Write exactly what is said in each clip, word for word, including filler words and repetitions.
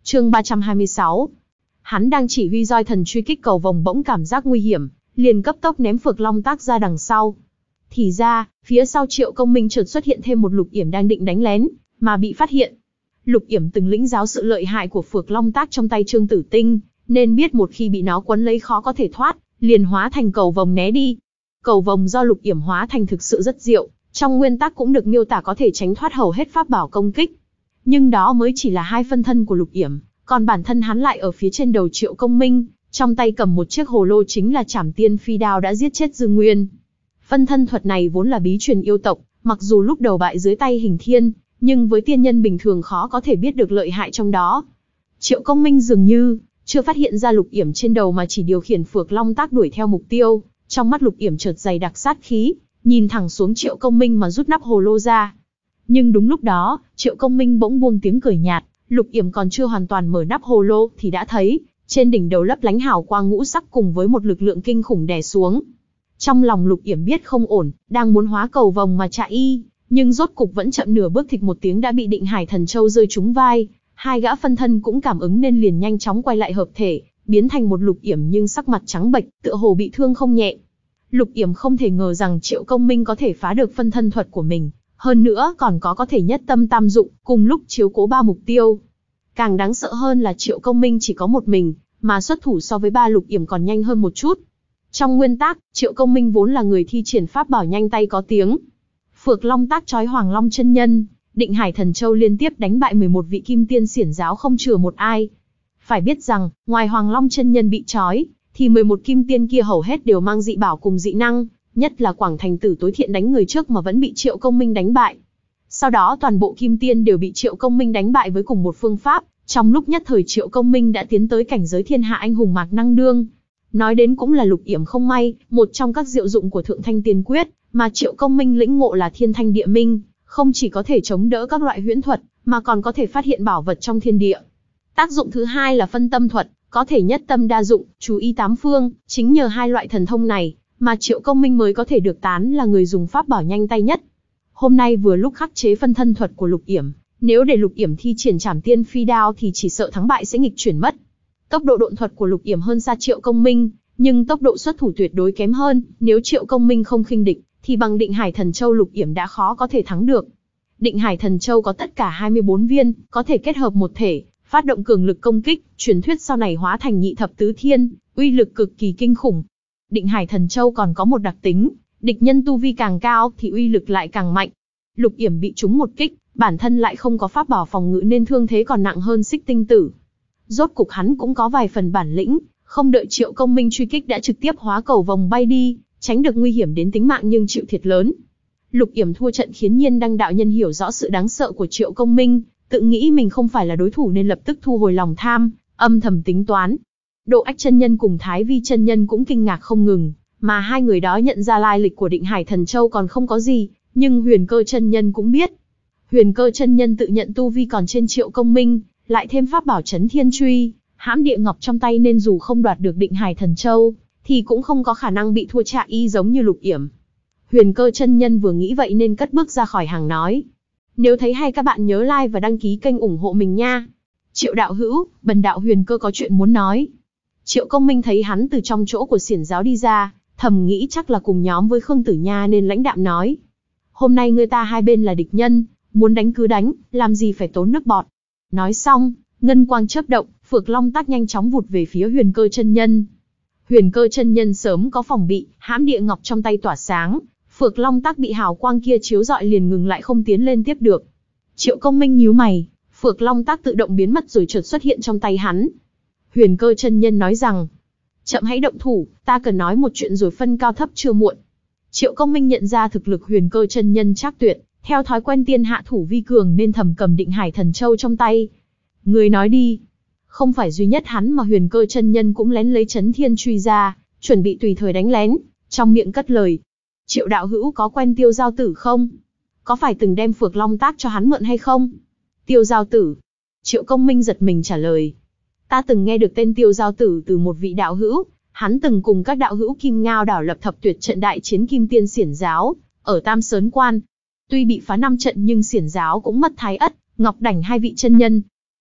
Chương ba trăm hai mươi sáu. Hắn đang chỉ huy roi thần truy kích cầu vồng bỗng cảm giác nguy hiểm, liền cấp tốc ném Phược Long Tác ra đằng sau. Thì ra, phía sau Triệu Công Minh chợt xuất hiện thêm một Lục Yểm đang định đánh lén, mà bị phát hiện. Lục Yểm từng lĩnh giáo sự lợi hại của Phược Long Tác trong tay Trương Tử Tinh, nên biết một khi bị nó quấn lấy khó có thể thoát, liền hóa thành cầu vồng né đi. Cầu vồng do Lục Yểm hóa thành thực sự rất diệu, trong nguyên tắc cũng được miêu tả có thể tránh thoát hầu hết pháp bảo công kích. Nhưng đó mới chỉ là hai phân thân của Lục Yểm, còn bản thân hắn lại ở phía trên đầu Triệu Công Minh, trong tay cầm một chiếc hồ lô chính là Trảm Tiên Phi Đao đã giết chết Dương Nguyên. Phân thân thuật này vốn là bí truyền yêu tộc, mặc dù lúc đầu bại dưới tay Hình Thiên, nhưng với tiên nhân bình thường khó có thể biết được lợi hại trong đó. Triệu Công Minh dường như chưa phát hiện ra Lục Yểm trên đầu mà chỉ điều khiển Phược Long Tác đuổi theo mục tiêu, trong mắt Lục Yểm chợt dày đặc sát khí, nhìn thẳng xuống Triệu Công Minh mà rút nắp hồ lô ra. Nhưng đúng lúc đó, Triệu Công Minh bỗng buông tiếng cười nhạt, Lục Yểm còn chưa hoàn toàn mở nắp hồ lô thì đã thấy, trên đỉnh đầu lấp lánh hào quang ngũ sắc cùng với một lực lượng kinh khủng đè xuống. Trong lòng Lục Yểm biết không ổn, đang muốn hóa cầu vồng mà chạy y, nhưng rốt cục vẫn chậm nửa bước thịch một tiếng đã bị Định Hải Thần Châu rơi trúng vai. Hai gã phân thân cũng cảm ứng nên liền nhanh chóng quay lại hợp thể, biến thành một Lục Yểm nhưng sắc mặt trắng bệch, tựa hồ bị thương không nhẹ. Lục Yểm không thể ngờ rằng Triệu Công Minh có thể phá được phân thân thuật của mình, hơn nữa còn có có thể nhất tâm tam dụng, cùng lúc chiếu cố ba mục tiêu. Càng đáng sợ hơn là Triệu Công Minh chỉ có một mình, mà xuất thủ so với ba Lục Yểm còn nhanh hơn một chút. Trong nguyên tắc, Triệu Công Minh vốn là người thi triển pháp bảo nhanh tay có tiếng. Phược Long Tác chói Hoàng Long chân nhân, Định Hải Thần Châu liên tiếp đánh bại mười một vị kim tiên xiển giáo không chừa một ai. Phải biết rằng, ngoài Hoàng Long chân nhân bị trói, thì mười một kim tiên kia hầu hết đều mang dị bảo cùng dị năng, nhất là Quảng Thành Tử tối thiện đánh người trước mà vẫn bị Triệu Công Minh đánh bại. Sau đó toàn bộ kim tiên đều bị Triệu Công Minh đánh bại với cùng một phương pháp, trong lúc nhất thời Triệu Công Minh đã tiến tới cảnh giới thiên hạ anh hùng Mạc Năng Đương. Nói đến cũng là Lục Yểm không may, một trong các diệu dụng của Thượng Thanh Tiên Quyết, mà Triệu Công Minh lĩnh ngộ là Thiên Thanh Địa Minh, không chỉ có thể chống đỡ các loại huyễn thuật, mà còn có thể phát hiện bảo vật trong thiên địa. Tác dụng thứ hai là phân tâm thuật, có thể nhất tâm đa dụng, chú ý tám phương, chính nhờ hai loại thần thông này, mà Triệu Công Minh mới có thể được tán là người dùng pháp bảo nhanh tay nhất. Hôm nay vừa lúc khắc chế phân thân thuật của Lục Yểm, nếu để Lục Yểm thi triển Trảm Tiên Phi Đao thì chỉ sợ thắng bại sẽ nghịch chuyển mất. Tốc độ độn thuật của Lục Yểm hơn xa Triệu Công Minh, nhưng tốc độ xuất thủ tuyệt đối kém hơn, nếu Triệu Công Minh không khinh địch, thì bằng Định Hải Thần Châu Lục Yểm đã khó có thể thắng được. Định Hải Thần Châu có tất cả hai mươi bốn viên, có thể kết hợp một thể, phát động cường lực công kích, truyền thuyết sau này hóa thành nhị thập tứ thiên, uy lực cực kỳ kinh khủng. Định Hải Thần Châu còn có một đặc tính, địch nhân tu vi càng cao thì uy lực lại càng mạnh. Lục Yểm bị trúng một kích, bản thân lại không có pháp bảo phòng ngự nên thương thế còn nặng hơn Xích Tinh Tử. Rốt cục hắn cũng có vài phần bản lĩnh, không đợi Triệu Công Minh truy kích đã trực tiếp hóa cầu vồng bay đi, tránh được nguy hiểm đến tính mạng nhưng chịu thiệt lớn. Lục Yểm thua trận khiến Nhiên Đăng đạo nhân hiểu rõ sự đáng sợ của Triệu Công Minh, tự nghĩ mình không phải là đối thủ nên lập tức thu hồi lòng tham, âm thầm tính toán. Độ Ách chân nhân cùng Thái Vi chân nhân cũng kinh ngạc không ngừng, mà hai người đó nhận ra lai lịch của Định Hải Thần Châu còn không có gì, nhưng Huyền Cơ chân nhân cũng biết. Huyền Cơ chân nhân tự nhận tu vi còn trên Triệu Công Minh, lại thêm pháp bảo Chấn Thiên Truy, hãm địa ngọc trong tay nên dù không đoạt được Định Hải Thần Châu, thì cũng không có khả năng bị thua trạ y giống như Lục Yểm. Huyền Cơ chân nhân vừa nghĩ vậy nên cất bước ra khỏi hàng nói: Nếu thấy hay các bạn nhớ like và đăng ký kênh ủng hộ mình nha. Triệu đạo hữu, bần đạo Huyền Cơ có chuyện muốn nói. Triệu Công Minh thấy hắn từ trong chỗ của xiển giáo đi ra, thầm nghĩ chắc là cùng nhóm với Khương Tử Nha nên lãnh đạm nói: Hôm nay người ta hai bên là địch nhân, muốn đánh cứ đánh, làm gì phải tốn nước bọt. Nói xong, ngân quang chớp động, Phược Long Tác nhanh chóng vụt về phía Huyền Cơ chân nhân. Huyền Cơ chân nhân sớm có phòng bị, hãm địa ngọc trong tay tỏa sáng, Phược Long Tác bị hào quang kia chiếu rọi liền ngừng lại không tiến lên tiếp được. Triệu Công Minh nhíu mày, Phược Long Tác tự động biến mất rồi chợt xuất hiện trong tay hắn. Huyền Cơ chân nhân nói rằng: Chậm hãy động thủ, ta cần nói một chuyện rồi phân cao thấp chưa muộn. Triệu Công Minh nhận ra thực lực Huyền Cơ chân nhân trác tuyệt, theo thói quen tiên hạ thủ vi cường nên thầm cầm Định Hải Thần Châu trong tay. Người nói đi. Không phải duy nhất hắn mà Huyền Cơ chân nhân cũng lén lấy Chấn Thiên Truy ra, chuẩn bị tùy thời đánh lén, trong miệng cất lời: Triệu đạo hữu có quen Tiêu Giao Tử không? Có phải từng đem Phược Long Tác cho hắn mượn hay không? Tiêu Giao Tử. Triệu Công Minh giật mình trả lời: Ta từng nghe được tên Tiêu Giao Tử từ một vị đạo hữu, hắn từng cùng các đạo hữu Kim Ngao đảo lập thập tuyệt trận đại chiến Kim Tiên xiển giáo, ở Tam Sớn Quan. Tuy bị phá năm trận nhưng xiển giáo cũng mất Thái Ất, Ngọc Đảnh hai vị chân nhân.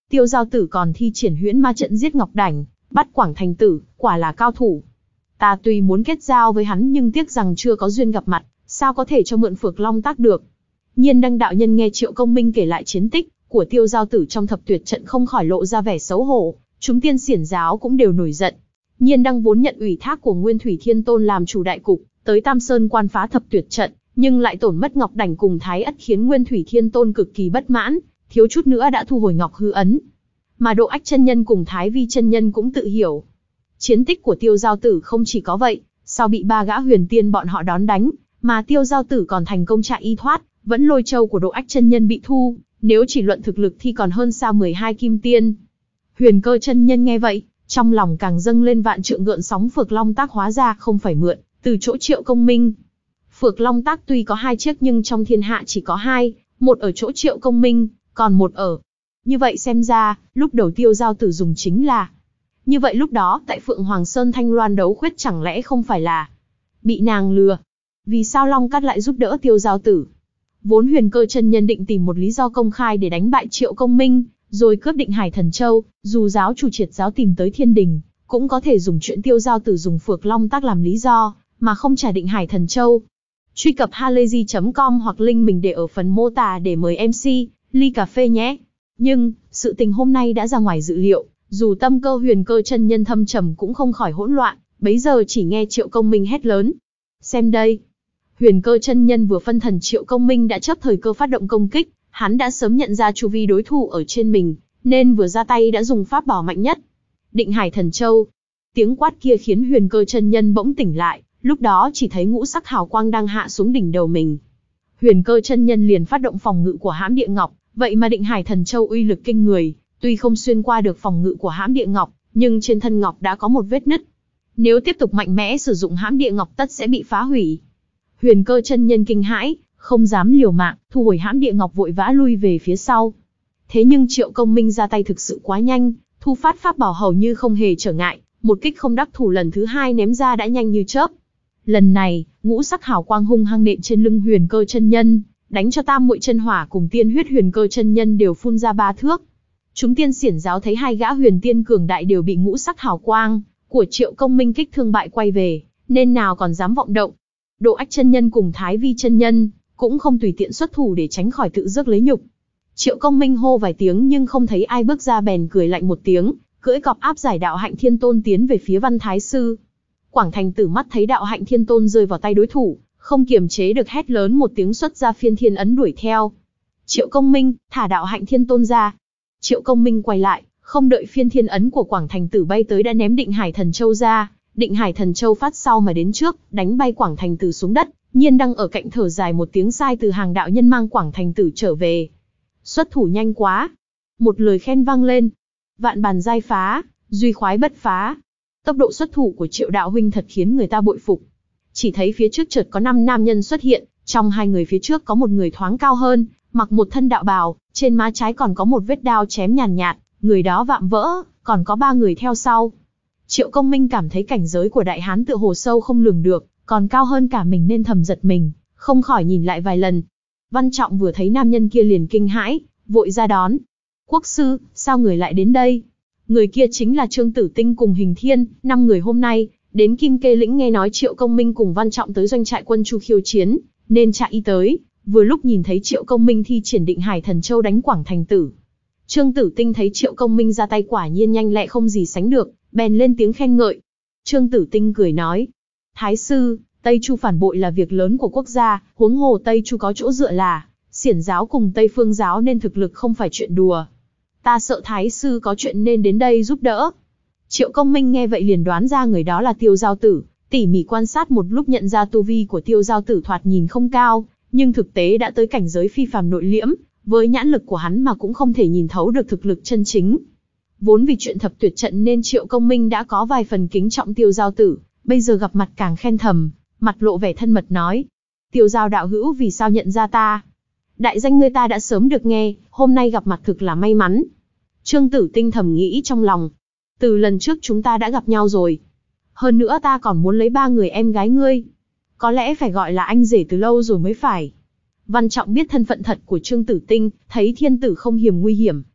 Tiêu Giao Tử còn thi triển huyễn ma trận giết Ngọc Đảnh, bắt Quảng Thành Tử, quả là cao thủ. Ta tuy muốn kết giao với hắn nhưng tiếc rằng chưa có duyên gặp mặt, sao có thể cho mượn Phược Long Tác được. Nhiên Đăng đạo nhân nghe Triệu Công Minh kể lại chiến tích của Tiêu Giao Tử trong thập tuyệt trận không khỏi lộ ra vẻ xấu hổ, chúng tiên xiển giáo cũng đều nổi giận. Nhiên Đăng vốn nhận ủy thác của Nguyên Thủy Thiên Tôn làm chủ đại cục, tới Tam Sơn quan phá thập tuyệt trận, nhưng lại tổn mất Ngọc Đảnh cùng Thái Ất khiến Nguyên Thủy Thiên Tôn cực kỳ bất mãn, thiếu chút nữa đã thu hồi Ngọc Hư ấn. Mà Độ Ách chân nhân cùng Thái Vi chân nhân cũng tự hiểu. Chiến tích của Tiêu Giao Tử không chỉ có vậy, sau bị ba gã huyền tiên bọn họ đón đánh, mà Tiêu Giao Tử còn thành công chạy y thoát, vẫn lôi châu của Độ Ách chân nhân bị thu, nếu chỉ luận thực lực thì còn hơn xa mười hai kim tiên. Huyền Cơ chân nhân nghe vậy, trong lòng càng dâng lên vạn trượng gợn sóng. Phược Long Tác hóa ra không phải mượn từ chỗ Triệu Công Minh. Phược Long Tác tuy có hai chiếc nhưng trong thiên hạ chỉ có hai, một ở chỗ Triệu Công Minh, còn một ở. Như vậy xem ra, lúc đầu Tiêu Giao Tử dùng chính là. Như vậy lúc đó, tại Phượng Hoàng Sơn Thanh Loan đấu khuyết chẳng lẽ không phải là bị nàng lừa? Vì sao Long Cát lại giúp đỡ Tiêu Giao Tử? Vốn Huyền Cơ chân nhân định tìm một lý do công khai để đánh bại Triệu Công Minh, rồi cướp Định Hải Thần Châu, dù giáo chủ triệt giáo tìm tới thiên đình, cũng có thể dùng chuyện Tiêu Giao Tử dùng Phược Long Tác làm lý do, mà không trả Định Hải Thần Châu. Truy cập halayzi chấm com hoặc link mình để ở phần mô tả để mời em xê, ly cà phê nhé. Nhưng, sự tình hôm nay đã ra ngoài dự liệu, dù tâm cơ Huyền Cơ chân nhân thâm trầm cũng không khỏi hỗn loạn, bấy giờ chỉ nghe Triệu Công Minh hét lớn. Xem đây! Huyền Cơ chân nhân vừa phân thần Triệu Công Minh đã chớp thời cơ phát động công kích, hắn đã sớm nhận ra chu vi đối thủ ở trên mình, nên vừa ra tay đã dùng pháp bảo mạnh nhất. Định Hải Thần Châu. Tiếng quát kia khiến Huyền Cơ chân nhân bỗng tỉnh lại, lúc đó chỉ thấy ngũ sắc hào quang đang hạ xuống đỉnh đầu mình. Huyền Cơ chân nhân liền phát động phòng ngự của Hãm Địa Ngọc, vậy mà Định Hải Thần Châu uy lực kinh người, tuy không xuyên qua được phòng ngự của Hãm Địa Ngọc, nhưng trên thân ngọc đã có một vết nứt. Nếu tiếp tục mạnh mẽ sử dụng Hãm Địa Ngọc tất sẽ bị phá hủy. Huyền Cơ chân nhân kinh hãi, không dám liều mạng, thu hồi Hãm Địa Ngọc vội vã lui về phía sau. Thế nhưng Triệu Công Minh ra tay thực sự quá nhanh, thu phát pháp bảo hầu như không hề trở ngại, một kích không đắc thủ lần thứ hai ném ra đã nhanh như chớp. Lần này, ngũ sắc hào quang hung hăng nện trên lưng Huyền Cơ chân nhân, đánh cho tam muội chân hỏa cùng tiên huyết Huyền Cơ chân nhân đều phun ra ba thước. Chúng tiên xiển giáo thấy hai gã huyền tiên cường đại đều bị ngũ sắc hào quang của Triệu Công Minh kích thương bại quay về, nên nào còn dám vọng động. Độ Ách chân nhân cùng Thái Vi chân nhân cũng không tùy tiện xuất thủ để tránh khỏi tự rước lấy nhục. Triệu Công Minh hô vài tiếng nhưng không thấy ai bước ra, bèn cười lạnh một tiếng, cưỡi cọp áp giải Đạo Hạnh Thiên Tôn tiến về phía Văn Thái Sư. Quảng Thành Tử mắt thấy Đạo Hạnh Thiên Tôn rơi vào tay đối thủ, không kiềm chế được hét lớn một tiếng xuất ra Phiên Thiên ấn đuổi theo. Triệu Công Minh, thả Đạo Hạnh Thiên Tôn ra. Triệu Công Minh quay lại, không đợi Phiên Thiên ấn của Quảng Thành Tử bay tới đã ném Định Hải Thần Châu ra. Định Hải Thần Châu phát sau mà đến trước, đánh bay Quảng Thành Tử xuống đất. Nhiên Đăng ở cạnh thở dài một tiếng, sai từ hàng đạo nhân mang Quảng Thành Tử trở về. Xuất thủ nhanh quá. Một lời khen vang lên. Vạn bàn giai phá, duy khoái bất phá. Tốc độ xuất thủ của Triệu đạo huynh thật khiến người ta bội phục. Chỉ thấy phía trước chợt có năm nam nhân xuất hiện, trong hai người phía trước có một người thoáng cao hơn, mặc một thân đạo bào, trên má trái còn có một vết đao chém nhàn nhạt, người đó vạm vỡ, còn có ba người theo sau. Triệu Công Minh cảm thấy cảnh giới của đại hán tựa hồ sâu không lường được, còn cao hơn cả mình nên thầm giật mình, không khỏi nhìn lại vài lần. Văn Trọng vừa thấy nam nhân kia liền kinh hãi, vội ra đón. Quốc sư, sao người lại đến đây? Người kia chính là Trương Tử Tinh cùng Hình Thiên, năm người hôm nay, đến Kim Kê Lĩnh nghe nói Triệu Công Minh cùng Văn Trọng tới doanh trại quân Chu khiêu chiến, nên chạy y tới, vừa lúc nhìn thấy Triệu Công Minh thi triển Định Hải Thần Châu đánh Quảng Thành Tử. Trương Tử Tinh thấy Triệu Công Minh ra tay quả nhiên nhanh lẹ không gì sánh được, bèn lên tiếng khen ngợi. Trương Tử Tinh cười nói, Thái sư, Tây Chu phản bội là việc lớn của quốc gia, huống hồ Tây Chu có chỗ dựa là xiển giáo cùng Tây Phương giáo nên thực lực không phải chuyện đùa. Ta sợ Thái sư có chuyện nên đến đây giúp đỡ. Triệu Công Minh nghe vậy liền đoán ra người đó là Tiêu Giao Tử, tỉ mỉ quan sát một lúc nhận ra tu vi của Tiêu Giao Tử thoạt nhìn không cao, nhưng thực tế đã tới cảnh giới phi phàm nội liễm, với nhãn lực của hắn mà cũng không thể nhìn thấu được thực lực chân chính. Vốn vì chuyện thập tuyệt trận nên Triệu Công Minh đã có vài phần kính trọng Tiêu Giao Tử, bây giờ gặp mặt càng khen thầm, mặt lộ vẻ thân mật nói: Tiêu Giao đạo hữu vì sao nhận ra ta? Đại danh ngươi ta đã sớm được nghe, hôm nay gặp mặt thực là may mắn. Trương Tử Tinh thầm nghĩ trong lòng, từ lần trước chúng ta đã gặp nhau rồi. Hơn nữa ta còn muốn lấy ba người em gái ngươi. Có lẽ phải gọi là anh rể từ lâu rồi mới phải. Văn Trọng biết thân phận thật của Trương Tử Tinh, thấy thiên tử không hiểm nguy hiểm,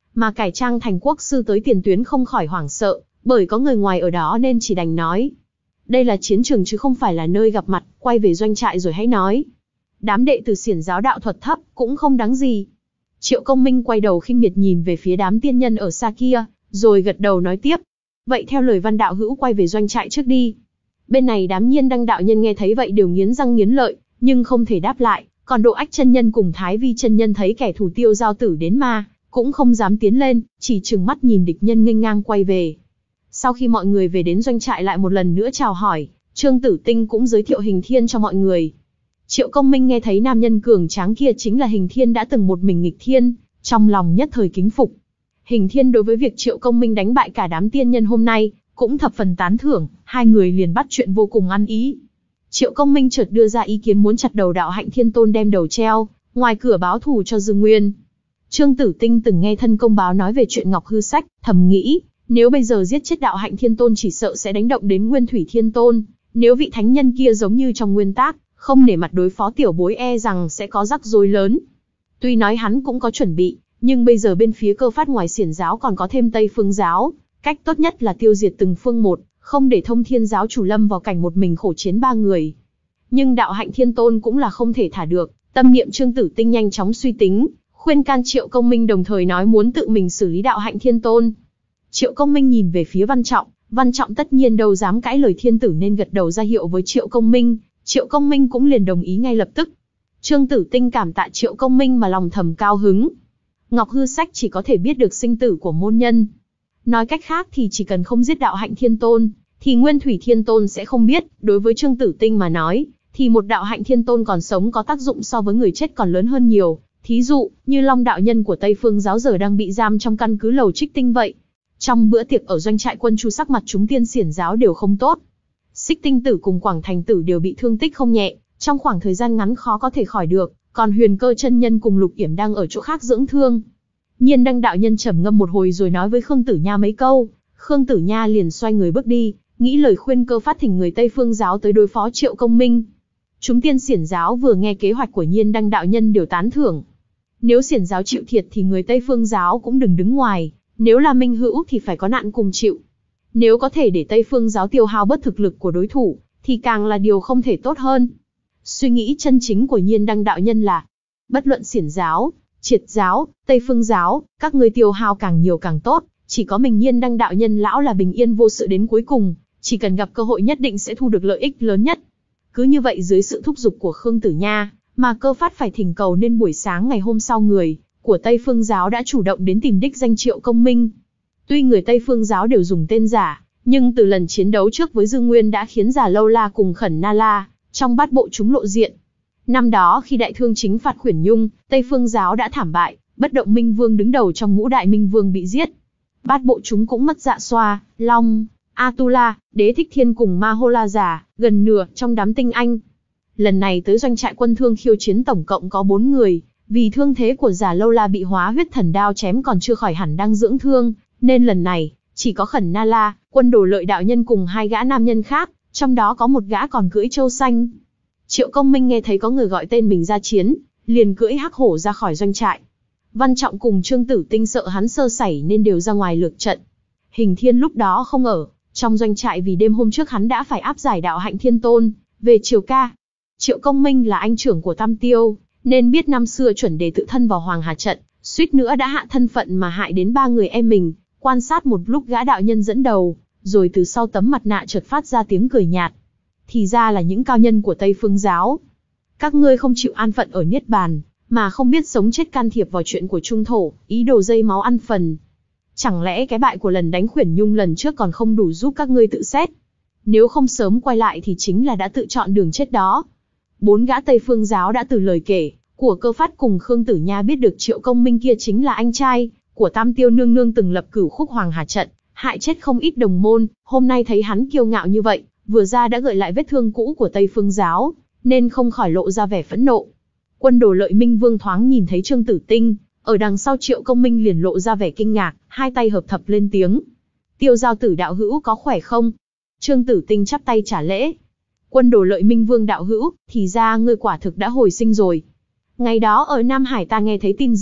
mà cải trang thành quốc sư tới tiền tuyến không khỏi hoảng sợ, bởi có người ngoài ở đó nên chỉ đành nói. Đây là chiến trường chứ không phải là nơi gặp mặt, quay về doanh trại rồi hãy nói. Đám đệ tử xiển giáo đạo thuật thấp, cũng không đáng gì. Triệu Công Minh quay đầu khinh miệt nhìn về phía đám tiên nhân ở xa kia, rồi gật đầu nói tiếp. Vậy theo lời Văn đạo hữu quay về doanh trại trước đi. Bên này đám Nhiên Đăng đạo nhân nghe thấy vậy đều nghiến răng nghiến lợi, nhưng không thể đáp lại. Còn Độ Ách chân nhân cùng Thái Vi chân nhân thấy kẻ thù Tiêu Giao Tử đến mà, cũng không dám tiến lên, chỉ trừng mắt nhìn địch nhân nghênh ngang quay về. Sau khi mọi người về đến doanh trại lại một lần nữa chào hỏi, Trương Tử Tinh cũng giới thiệu Hình Thiên cho mọi người. Triệu Công Minh nghe thấy nam nhân cường tráng kia chính là Hình Thiên đã từng một mình nghịch thiên, trong lòng nhất thời kính phục. Hình Thiên đối với việc Triệu Công Minh đánh bại cả đám tiên nhân hôm nay, cũng thập phần tán thưởng, hai người liền bắt chuyện vô cùng ăn ý. Triệu Công Minh chợt đưa ra ý kiến muốn chặt đầu Đạo Hạnh Thiên Tôn đem đầu treo, ngoài cửa báo thù cho Dương Nguyên. Trương Tử Tinh từng nghe thân công báo nói về chuyện Ngọc Hư Sách, thầm nghĩ, nếu bây giờ giết chết Đạo Hạnh Thiên Tôn chỉ sợ sẽ đánh động đến Nguyên Thủy Thiên Tôn, nếu vị thánh nhân kia giống như trong nguyên tác, không nể mặt đối phó tiểu bối e rằng sẽ có rắc rối lớn. Tuy nói hắn cũng có chuẩn bị, nhưng bây giờ bên phía Cơ Phát ngoài xiển giáo còn có thêm Tây Phương giáo, cách tốt nhất là tiêu diệt từng phương một, không để Thông Thiên giáo chủ lâm vào cảnh một mình khổ chiến ba người. Nhưng Đạo Hạnh Thiên Tôn cũng là không thể thả được, tâm niệm Trương Tử Tinh nhanh chóng suy tính, khuyên can Triệu Công Minh đồng thời nói muốn tự mình xử lý Đạo Hạnh Thiên Tôn. Triệu Công Minh nhìn về phía Văn Trọng, Văn Trọng tất nhiên đâu dám cãi lời thiên tử nên gật đầu ra hiệu với Triệu Công Minh, Triệu Công Minh cũng liền đồng ý ngay lập tức. Trương Tử Tinh cảm tạ Triệu Công Minh mà lòng thầm cao hứng. Ngọc Hư Sách chỉ có thể biết được sinh tử của môn nhân. Nói cách khác thì chỉ cần không giết Đạo Hạnh Thiên Tôn, thì Nguyên Thủy Thiên Tôn sẽ không biết. Đối với Trương Tử Tinh mà nói, thì một Đạo Hạnh Thiên Tôn còn sống có tác dụng so với người chết còn lớn hơn nhiều. Thí dụ, như Long đạo nhân của Tây Phương giáo giờ đang bị giam trong căn cứ Lầu Trích Tinh vậy. Trong bữa tiệc ở doanh trại quân Chu sắc mặt chúng tiên xiển giáo đều không tốt. Xích Tinh Tử cùng Quảng Thành Tử đều bị thương tích không nhẹ, trong khoảng thời gian ngắn khó có thể khỏi được, còn Huyền Cơ chân nhân cùng Lục Yểm đang ở chỗ khác dưỡng thương. Nhiên Đăng đạo nhân trầm ngâm một hồi rồi nói với Khương Tử Nha mấy câu, Khương Tử Nha liền xoay người bước đi, nghĩ lời khuyên Cơ Phát thỉnh người Tây Phương giáo tới đối phó Triệu Công Minh. Chúng tiên xiển giáo vừa nghe kế hoạch của Nhiên Đăng đạo nhân đều tán thưởng. Nếu xiển giáo chịu thiệt thì người Tây Phương giáo cũng đừng đứng ngoài, nếu là minh hữu thì phải có nạn cùng chịu. Nếu có thể để Tây Phương giáo tiêu hao bớt thực lực của đối thủ, thì càng là điều không thể tốt hơn. Suy nghĩ chân chính của Nhiên Đăng đạo nhân là, bất luận xiển giáo, triệt giáo, Tây Phương giáo, các ngươi tiêu hao càng nhiều càng tốt, chỉ có mình Nhiên Đăng đạo nhân lão là bình yên vô sự đến cuối cùng, chỉ cần gặp cơ hội nhất định sẽ thu được lợi ích lớn nhất. Cứ như vậy dưới sự thúc giục của Khương Tử Nha, mà Cơ Phát phải thỉnh cầu nên buổi sáng ngày hôm sau người của Tây Phương giáo đã chủ động đến tìm đích danh Triệu Công Minh. Tuy người Tây Phương giáo đều dùng tên giả, nhưng từ lần chiến đấu trước với Dương Nguyên đã khiến Già Lâu La cùng Khẩn Na La trong bát bộ chúng lộ diện. Năm đó khi đại thương chính phạt Khuyển Nhung, Tây Phương giáo đã thảm bại, Bất Động Minh Vương đứng đầu trong ngũ đại Minh Vương bị giết. Bát bộ chúng cũng mất Dạ Xoa, Long, Atula, Đế Thích Thiên cùng Ma Hô La Già, gần nửa trong đám tinh anh. Lần này tới doanh trại quân thương khiêu chiến tổng cộng có bốn người, vì thương thế của Già Lâu La bị hóa huyết thần đao chém còn chưa khỏi hẳn đang dưỡng thương, nên lần này chỉ có Khẩn Na La, Quân Đồ Lợi đạo nhân cùng hai gã nam nhân khác, trong đó có một gã còn cưỡi trâu xanh. Triệu Công Minh nghe thấy có người gọi tên mình ra chiến, liền cưỡi hắc hổ ra khỏi doanh trại. Văn Trọng cùng Trương Tử Tinh sợ hắn sơ sẩy nên đều ra ngoài lược trận. Hình Thiên lúc đó không ở trong doanh trại vì đêm hôm trước hắn đã phải áp giải Đạo Hạnh Thiên Tôn về triều ca. Triệu Công Minh là anh trưởng của Tam Tiêu, nên biết năm xưa chuẩn đề tự thân vào Hoàng Hà trận, suýt nữa đã hạ thân phận mà hại đến ba người em mình. Quan sát một lúc gã đạo nhân dẫn đầu, rồi từ sau tấm mặt nạ chợt phát ra tiếng cười nhạt. Thì ra là những cao nhân của Tây Phương giáo. Các ngươi không chịu an phận ở Niết Bàn, mà không biết sống chết can thiệp vào chuyện của Trung Thổ, ý đồ dây máu ăn phần. Chẳng lẽ cái bại của lần đánh Khuyển Nhung lần trước còn không đủ giúp các ngươi tự xét? Nếu không sớm quay lại thì chính là đã tự chọn đường chết đó. Bốn gã Tây Phương giáo đã từ lời kể của Cơ Phát cùng Khương Tử Nha biết được Triệu Công Minh kia chính là anh trai của Tam Tiêu nương nương từng lập cửu khúc Hoàng Hà trận, hại chết không ít đồng môn. Hôm nay thấy hắn kiêu ngạo như vậy, vừa ra đã gợi lại vết thương cũ của Tây Phương giáo, nên không khỏi lộ ra vẻ phẫn nộ. Quân Đồ Lợi Minh Vương thoáng nhìn thấy Trương Tử Tinh ở đằng sau Triệu Công Minh liền lộ ra vẻ kinh ngạc, hai tay hợp thập lên tiếng. Tiêu Giao Tử đạo hữu có khỏe không? Trương Tử Tinh chắp tay trả lễ. Quân Đồ Lợi Minh Vương đạo hữu, thì ra ngươi quả thực đã hồi sinh rồi. Ngày đó ở Nam Hải ta nghe thấy tin dữ,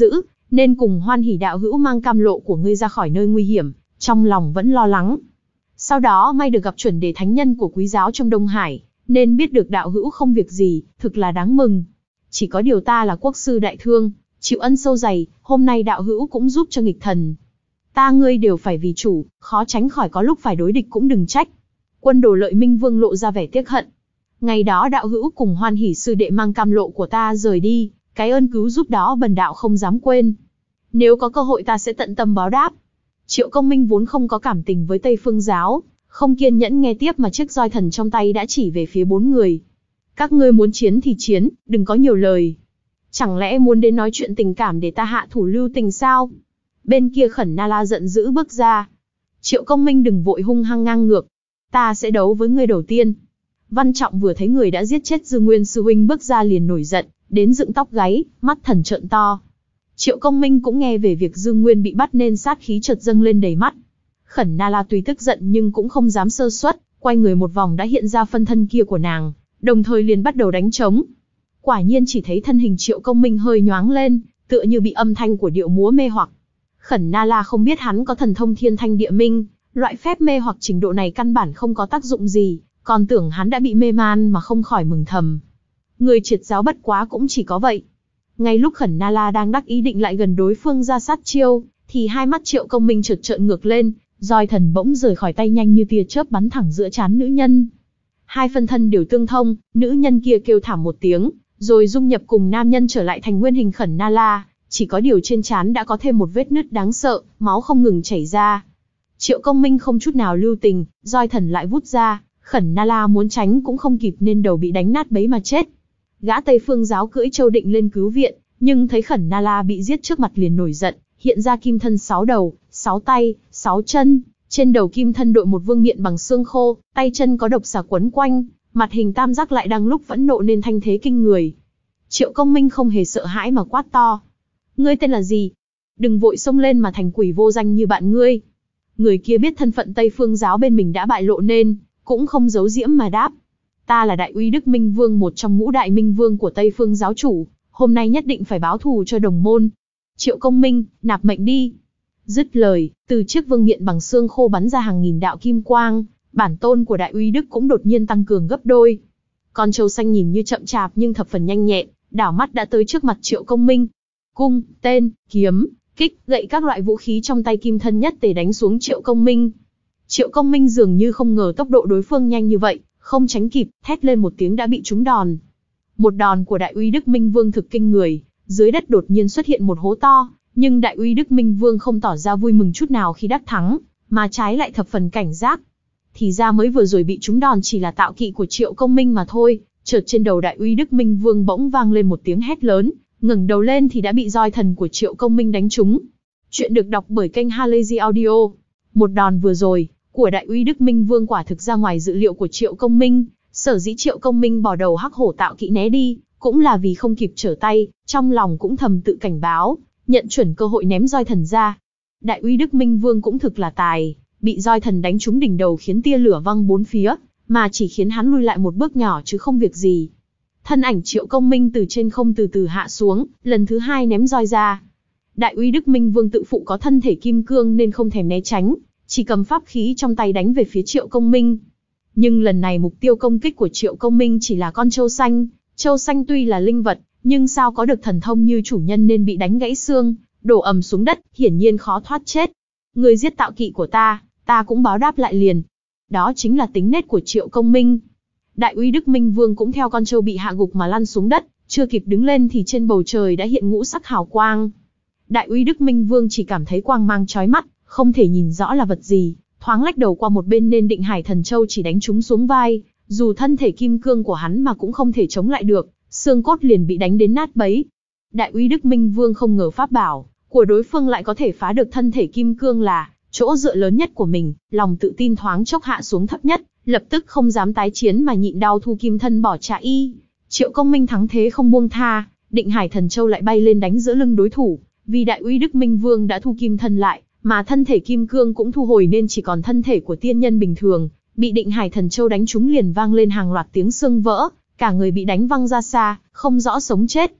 nên cùng Hoan Hỉ đạo hữu mang cam lộ của ngươi ra khỏi nơi nguy hiểm, trong lòng vẫn lo lắng. Sau đó may được gặp chuẩn đề thánh nhân của quý giáo trong Đông Hải, nên biết được đạo hữu không việc gì, thực là đáng mừng. Chỉ có điều ta là quốc sư đại thương, chịu ân sâu dày, hôm nay đạo hữu cũng giúp cho nghịch thần. Ta ngươi đều phải vì chủ, khó tránh khỏi có lúc phải đối địch cũng đừng trách. Quân Đồ Lợi Minh Vương lộ ra vẻ tiếc hận. Ngày đó đạo hữu cùng Hoan Hỉ sư đệ mang cam lộ của ta rời đi, cái ơn cứu giúp đó bần đạo không dám quên. Nếu có cơ hội ta sẽ tận tâm báo đáp. Triệu Công Minh vốn không có cảm tình với Tây Phương giáo, không kiên nhẫn nghe tiếp mà chiếc roi thần trong tay đã chỉ về phía bốn người. Các ngươi muốn chiến thì chiến, đừng có nhiều lời. Chẳng lẽ muốn đến nói chuyện tình cảm để ta hạ thủ lưu tình sao? Bên kia Khẩn Na La giận dữ bước ra. Triệu Công Minh đừng vội hung hăng ngang ngược. Ta sẽ đấu với ngươi đầu tiên. Văn Trọng vừa thấy người đã giết chết Dương Nguyên sư huynh bước ra liền nổi giận, đến dựng tóc gáy, mắt thần trợn to. Triệu Công Minh cũng nghe về việc Dương Nguyên bị bắt nên sát khí chợt dâng lên đầy mắt. Khẩn Na La tuy tức giận nhưng cũng không dám sơ suất, quay người một vòng đã hiện ra phân thân kia của nàng, đồng thời liền bắt đầu đánh trống. Quả nhiên chỉ thấy thân hình Triệu Công Minh hơi nhoáng lên, tựa như bị âm thanh của điệu múa mê hoặc. Khẩn Na La không biết hắn có thần thông thiên thanh địa minh, loại phép mê hoặc trình độ này căn bản không có tác dụng gì, còn tưởng hắn đã bị mê man mà không khỏi mừng thầm. Người triệt giáo bất quá cũng chỉ có vậy. Ngay lúc Khẩn Na La đang đắc ý định lại gần đối phương ra sát chiêu, thì hai mắt Triệu Công Minh chợt trợn ngược lên, roi thần bỗng rời khỏi tay nhanh như tia chớp bắn thẳng giữa trán nữ nhân. Hai phân thân đều tương thông, nữ nhân kia kêu thảm một tiếng, rồi dung nhập cùng nam nhân trở lại thành nguyên hình Khẩn Na La, chỉ có điều trên trán đã có thêm một vết nứt đáng sợ, máu không ngừng chảy ra. Triệu Công Minh không chút nào lưu tình, roi thần lại vút ra, Khẩn Na La muốn tránh cũng không kịp nên đầu bị đánh nát bấy mà chết. Gã Tây Phương giáo cưỡi châu định lên cứu viện, nhưng thấy Khẩn Na La bị giết trước mặt liền nổi giận, hiện ra kim thân sáu đầu, sáu tay, sáu chân, trên đầu kim thân đội một vương miện bằng xương khô, tay chân có độc xà quấn quanh, mặt hình tam giác lại đang lúc phẫn nộ nên thanh thế kinh người. Triệu Công Minh không hề sợ hãi mà quát to: ngươi tên là gì? Đừng vội xông lên mà thành quỷ vô danh như bạn ngươi. Người kia biết thân phận Tây Phương giáo bên mình đã bại lộ nên cũng không giấu giễm mà đáp: ta là Đại Uy Đức Minh Vương, một trong ngũ đại minh vương của Tây Phương giáo chủ, hôm nay nhất định phải báo thù cho đồng môn. Triệu Công Minh, nạp mệnh đi. Dứt lời, từ chiếc vương miện bằng xương khô bắn ra hàng nghìn đạo kim quang, bản tôn của Đại Uy Đức cũng đột nhiên tăng cường gấp đôi. Con trâu xanh nhìn như chậm chạp nhưng thập phần nhanh nhẹn, đảo mắt đã tới trước mặt Triệu Công Minh. Cung, tên, kiếm, kích, gậy các loại vũ khí trong tay kim thân nhất tề đánh xuống Triệu Công Minh. Triệu Công Minh dường như không ngờ tốc độ đối phương nhanh như vậy, không tránh kịp, thét lên một tiếng đã bị trúng đòn. Một đòn của Đại Uy Đức Minh Vương thực kinh người, dưới đất đột nhiên xuất hiện một hố to, nhưng Đại Uy Đức Minh Vương không tỏ ra vui mừng chút nào khi đắc thắng, mà trái lại thập phần cảnh giác. Thì ra mới vừa rồi bị trúng đòn chỉ là tạo kỵ của Triệu Công Minh mà thôi. Chợt trên đầu Đại Uy Đức Minh Vương bỗng vang lên một tiếng hét lớn, ngẩng đầu lên thì đã bị roi thần của Triệu Công Minh đánh trúng. Chuyện được đọc bởi kênh Halazy Audio. Một đòn vừa rồi của Đại Uy Đức Minh Vương quả thực ra ngoài dự liệu của Triệu Công Minh, sở dĩ Triệu Công Minh bỏ đầu hắc hổ tạo kỵ né đi, cũng là vì không kịp trở tay, trong lòng cũng thầm tự cảnh báo, nhận chuẩn cơ hội ném roi thần ra. Đại Uy Đức Minh Vương cũng thực là tài, bị roi thần đánh trúng đỉnh đầu khiến tia lửa văng bốn phía, mà chỉ khiến hắn lui lại một bước nhỏ chứ không việc gì. Thân ảnh Triệu Công Minh từ trên không từ từ hạ xuống, lần thứ hai ném roi ra. Đại Uy Đức Minh Vương tự phụ có thân thể kim cương nên không thèm né tránh, chỉ cầm pháp khí trong tay đánh về phía Triệu Công Minh. Nhưng lần này mục tiêu công kích của Triệu Công Minh chỉ là con trâu xanh. Trâu xanh tuy là linh vật, nhưng sao có được thần thông như chủ nhân nên bị đánh gãy xương, đổ ầm xuống đất, hiển nhiên khó thoát chết. Người giết tạo kỵ của ta, ta cũng báo đáp lại liền. Đó chính là tính nết của Triệu Công Minh. Đại Uy Đức Minh Vương cũng theo con trâu bị hạ gục mà lăn xuống đất, chưa kịp đứng lên thì trên bầu trời đã hiện ngũ sắc hào quang. Đại Uy Đức Minh Vương chỉ cảm thấy quang mang chói mắt, không thể nhìn rõ là vật gì, thoáng lách đầu qua một bên nên Định Hải Thần Châu chỉ đánh trúng xuống vai, dù thân thể kim cương của hắn mà cũng không thể chống lại được, xương cốt liền bị đánh đến nát bấy. Đại Uy Đức Minh Vương không ngờ pháp bảo của đối phương lại có thể phá được thân thể kim cương là chỗ dựa lớn nhất của mình, lòng tự tin thoáng chốc hạ xuống thấp nhất, lập tức không dám tái chiến mà nhịn đau thu kim thân bỏ chạy. Triệu Công Minh thắng thế không buông tha, Định Hải Thần Châu lại bay lên đánh giữa lưng đối thủ, vì Đại Uy Đức Minh Vương đã thu kim thân lại, mà thân thể kim cương cũng thu hồi nên chỉ còn thân thể của tiên nhân bình thường, bị Định Hải Thần Châu đánh trúng liền vang lên hàng loạt tiếng xương vỡ, cả người bị đánh văng ra xa, không rõ sống chết.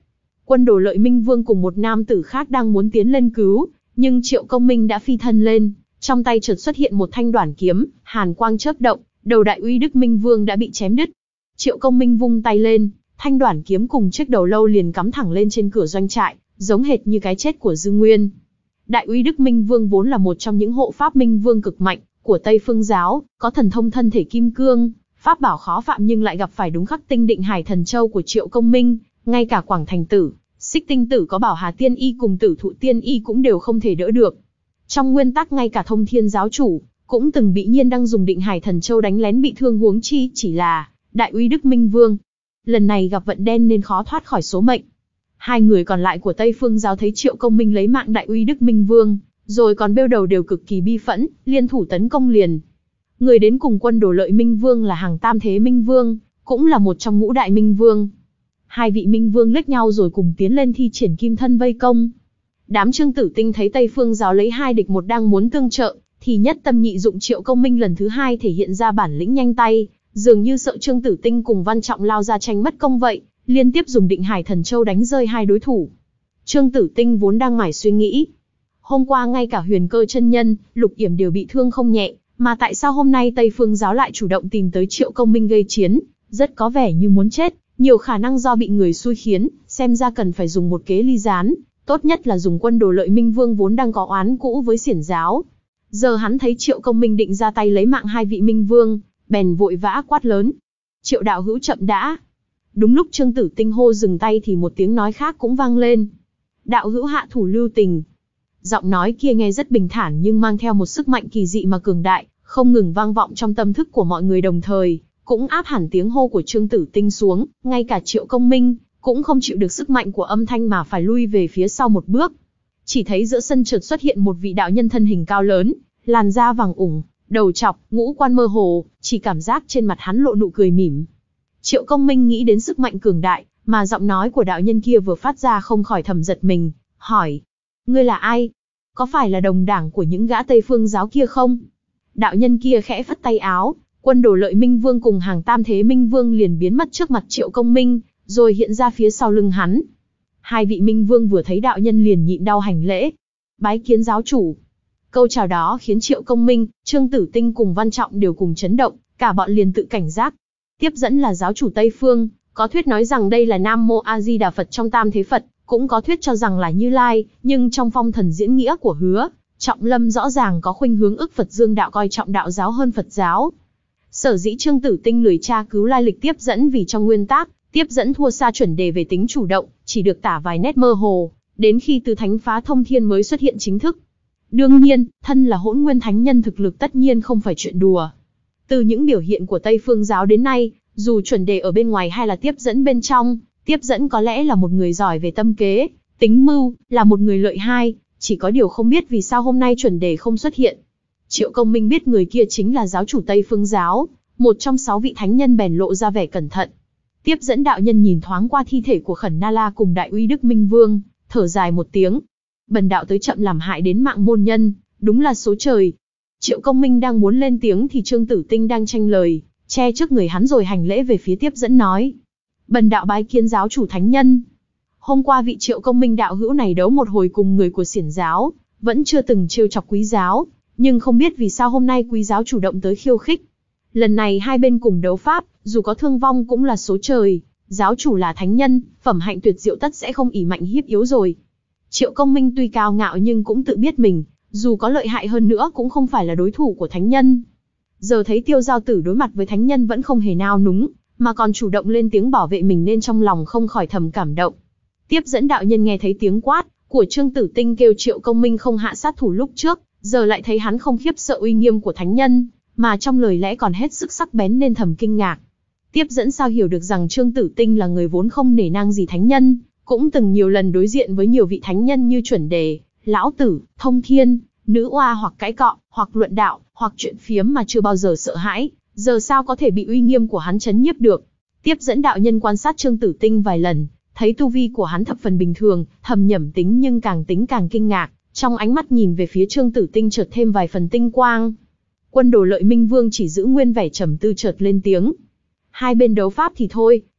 Quân Đồ Lợi Minh Vương cùng một nam tử khác đang muốn tiến lên cứu, nhưng Triệu Công Minh đã phi thân lên, trong tay chợt xuất hiện một thanh đoản kiếm, hàn quang chớp động, đầu Đại Uy Đức Minh Vương đã bị chém đứt. Triệu Công Minh vung tay lên, thanh đoản kiếm cùng chiếc đầu lâu liền cắm thẳng lên trên cửa doanh trại, giống hệt như cái chết của Dư Nguyên. Đại Uy Đức Minh Vương vốn là một trong những hộ pháp Minh Vương cực mạnh của Tây Phương giáo, có thần thông thân thể kim cương, pháp bảo khó phạm, nhưng lại gặp phải đúng khắc tinh định hải thần châu của Triệu Công Minh, ngay cả Quảng Thành Tử, Xích Tinh Tử có Bảo Hà Tiên Y cùng Tử Thụ Tiên Y cũng đều không thể đỡ được. Trong nguyên tắc ngay cả Thông Thiên giáo chủ cũng từng bị Nhiên Đăng dùng định hải thần châu đánh lén bị thương, huống chi chỉ là Đại Uy Đức Minh Vương. Lần này gặp vận đen nên khó thoát khỏi số mệnh. Hai người còn lại của Tây Phương giáo thấy Triệu Công Minh lấy mạng Đại Uy Đức Minh Vương, rồi còn bêu đầu đều cực kỳ bi phẫn, liên thủ tấn công liền. Người đến cùng Quân Đồ Lợi Minh Vương là Hàng Tam Thế Minh Vương, cũng là một trong ngũ đại Minh Vương. Hai vị Minh Vương liếc nhau rồi cùng tiến lên thi triển kim thân vây công. Đám Trương Tử Tinh thấy Tây Phương giáo lấy hai địch một đang muốn tương trợ, thì nhất tâm nhị dụng Triệu Công Minh lần thứ hai thể hiện ra bản lĩnh nhanh tay, dường như sợ Trương Tử Tinh cùng Văn Trọng lao ra tranh mất công vậy, liên tiếp dùng định hải thần châu đánh rơi hai đối thủ. Trương Tử Tinh vốn đang mải suy nghĩ, hôm qua ngay cả Huyền Cơ chân nhân, Lục Yểm đều bị thương không nhẹ, mà tại sao hôm nay Tây Phương giáo lại chủ động tìm tới Triệu Công Minh gây chiến, rất có vẻ như muốn chết, nhiều khả năng do bị người xui khiến, xem ra cần phải dùng một kế ly gián, tốt nhất là dùng Quân Đồ Lợi Minh Vương vốn đang có oán cũ với Xiển giáo. Giờ hắn thấy Triệu Công Minh định ra tay lấy mạng hai vị Minh Vương, bèn vội vã quát lớn: Triệu đạo hữu chậm đã. Đúng lúc Trương Tử Tinh hô dừng tay thì một tiếng nói khác cũng vang lên: đạo hữu hạ thủ lưu tình. Giọng nói kia nghe rất bình thản nhưng mang theo một sức mạnh kỳ dị mà cường đại, không ngừng vang vọng trong tâm thức của mọi người, đồng thời cũng áp hẳn tiếng hô của Trương Tử Tinh xuống. Ngay cả Triệu Công Minh cũng không chịu được sức mạnh của âm thanh mà phải lui về phía sau một bước. Chỉ thấy giữa sân chợt xuất hiện một vị đạo nhân thân hình cao lớn, làn da vàng ủng, đầu trọc, ngũ quan mơ hồ, chỉ cảm giác trên mặt hắn lộ nụ cười mỉm. Triệu Công Minh nghĩ đến sức mạnh cường đại mà giọng nói của đạo nhân kia vừa phát ra, không khỏi thầm giật mình, hỏi: ngươi là ai? Có phải là đồng đảng của những gã Tây Phương giáo kia không? Đạo nhân kia khẽ phất tay áo, Quân Đồ Lợi Minh Vương cùng Hàng Tam Thế Minh Vương liền biến mất trước mặt Triệu Công Minh, rồi hiện ra phía sau lưng hắn. Hai vị Minh Vương vừa thấy đạo nhân liền nhịn đau hành lễ, bái kiến giáo chủ. Câu chào đó khiến Triệu Công Minh, Trương Tử Tinh cùng Văn Trọng đều cùng chấn động, cả bọn liền tự cảnh giác. Tiếp dẫn là giáo chủ Tây Phương, có thuyết nói rằng đây là Nam Mô A Di Đà Phật trong Tam Thế Phật, cũng có thuyết cho rằng là Như Lai, nhưng trong phong thần diễn nghĩa của Hứa Trọng Lâm rõ ràng có khuynh hướng ức Phật Dương đạo, coi trọng đạo giáo hơn Phật giáo. Sở dĩ Trương Tử Tinh lười tra cứu lai lịch tiếp dẫn vì trong nguyên tắc, tiếp dẫn thua xa chuẩn đề về tính chủ động, chỉ được tả vài nét mơ hồ, đến khi Từ Thánh phá thông thiên mới xuất hiện chính thức. Đương nhiên, thân là Hỗn Nguyên Thánh Nhân thực lực tất nhiên không phải chuyện đùa. Từ những biểu hiện của Tây Phương giáo đến nay, dù chuẩn đề ở bên ngoài hay là tiếp dẫn bên trong, tiếp dẫn có lẽ là một người giỏi về tâm kế, tính mưu, là một người lợi hai, chỉ có điều không biết vì sao hôm nay chuẩn đề không xuất hiện. Triệu Công Minh biết người kia chính là giáo chủ Tây Phương giáo, một trong sáu vị thánh nhân, bèn lộ ra vẻ cẩn thận. Tiếp dẫn đạo nhân nhìn thoáng qua thi thể của Khẩn Na La cùng Đại Uy Đức Minh Vương, thở dài một tiếng. Bần đạo tới chậm làm hại đến mạng môn nhân, đúng là số trời. Triệu Công Minh đang muốn lên tiếng thì Trương Tử Tinh đang tranh lời, che trước người hắn rồi hành lễ về phía tiếp dẫn nói: bần đạo bái kiến giáo chủ thánh nhân. Hôm qua vị Triệu Công Minh đạo hữu này đấu một hồi cùng người của Xiển giáo, vẫn chưa từng trêu chọc quý giáo, nhưng không biết vì sao hôm nay quý giáo chủ động tới khiêu khích. Lần này hai bên cùng đấu pháp, dù có thương vong cũng là số trời, giáo chủ là thánh nhân, phẩm hạnh tuyệt diệu tất sẽ không ỷ mạnh hiếp yếu rồi. Triệu Công Minh tuy cao ngạo nhưng cũng tự biết mình, dù có lợi hại hơn nữa cũng không phải là đối thủ của thánh nhân. Giờ thấy Tiêu Giao Tử đối mặt với thánh nhân vẫn không hề nao núng, mà còn chủ động lên tiếng bảo vệ mình, nên trong lòng không khỏi thầm cảm động. Tiếp dẫn đạo nhân nghe thấy tiếng quát của Trương Tử Tinh kêu Triệu Công Minh không hạ sát thủ lúc trước, giờ lại thấy hắn không khiếp sợ uy nghiêm của thánh nhân, mà trong lời lẽ còn hết sức sắc bén, nên thầm kinh ngạc. Tiếp dẫn sao hiểu được rằng Trương Tử Tinh là người vốn không nể nang gì thánh nhân, cũng từng nhiều lần đối diện với nhiều vị thánh nhân như Chuẩn Đề, Lão Tử, Thông Thiên, Nữ Oa, hoặc cãi cọ, hoặc luận đạo, hoặc chuyện phiếm mà chưa bao giờ sợ hãi, giờ sao có thể bị uy nghiêm của hắn chấn nhiếp được. Tiếp dẫn đạo nhân quan sát Trương Tử Tinh vài lần, thấy tu vi của hắn thập phần bình thường, thầm nhẩm tính nhưng càng tính càng kinh ngạc, trong ánh mắt nhìn về phía Trương Tử Tinh chợt thêm vài phần tinh quang. Quân Đồ Lợi Minh Vương chỉ giữ nguyên vẻ trầm tư chợt lên tiếng: hai bên đấu pháp thì thôi,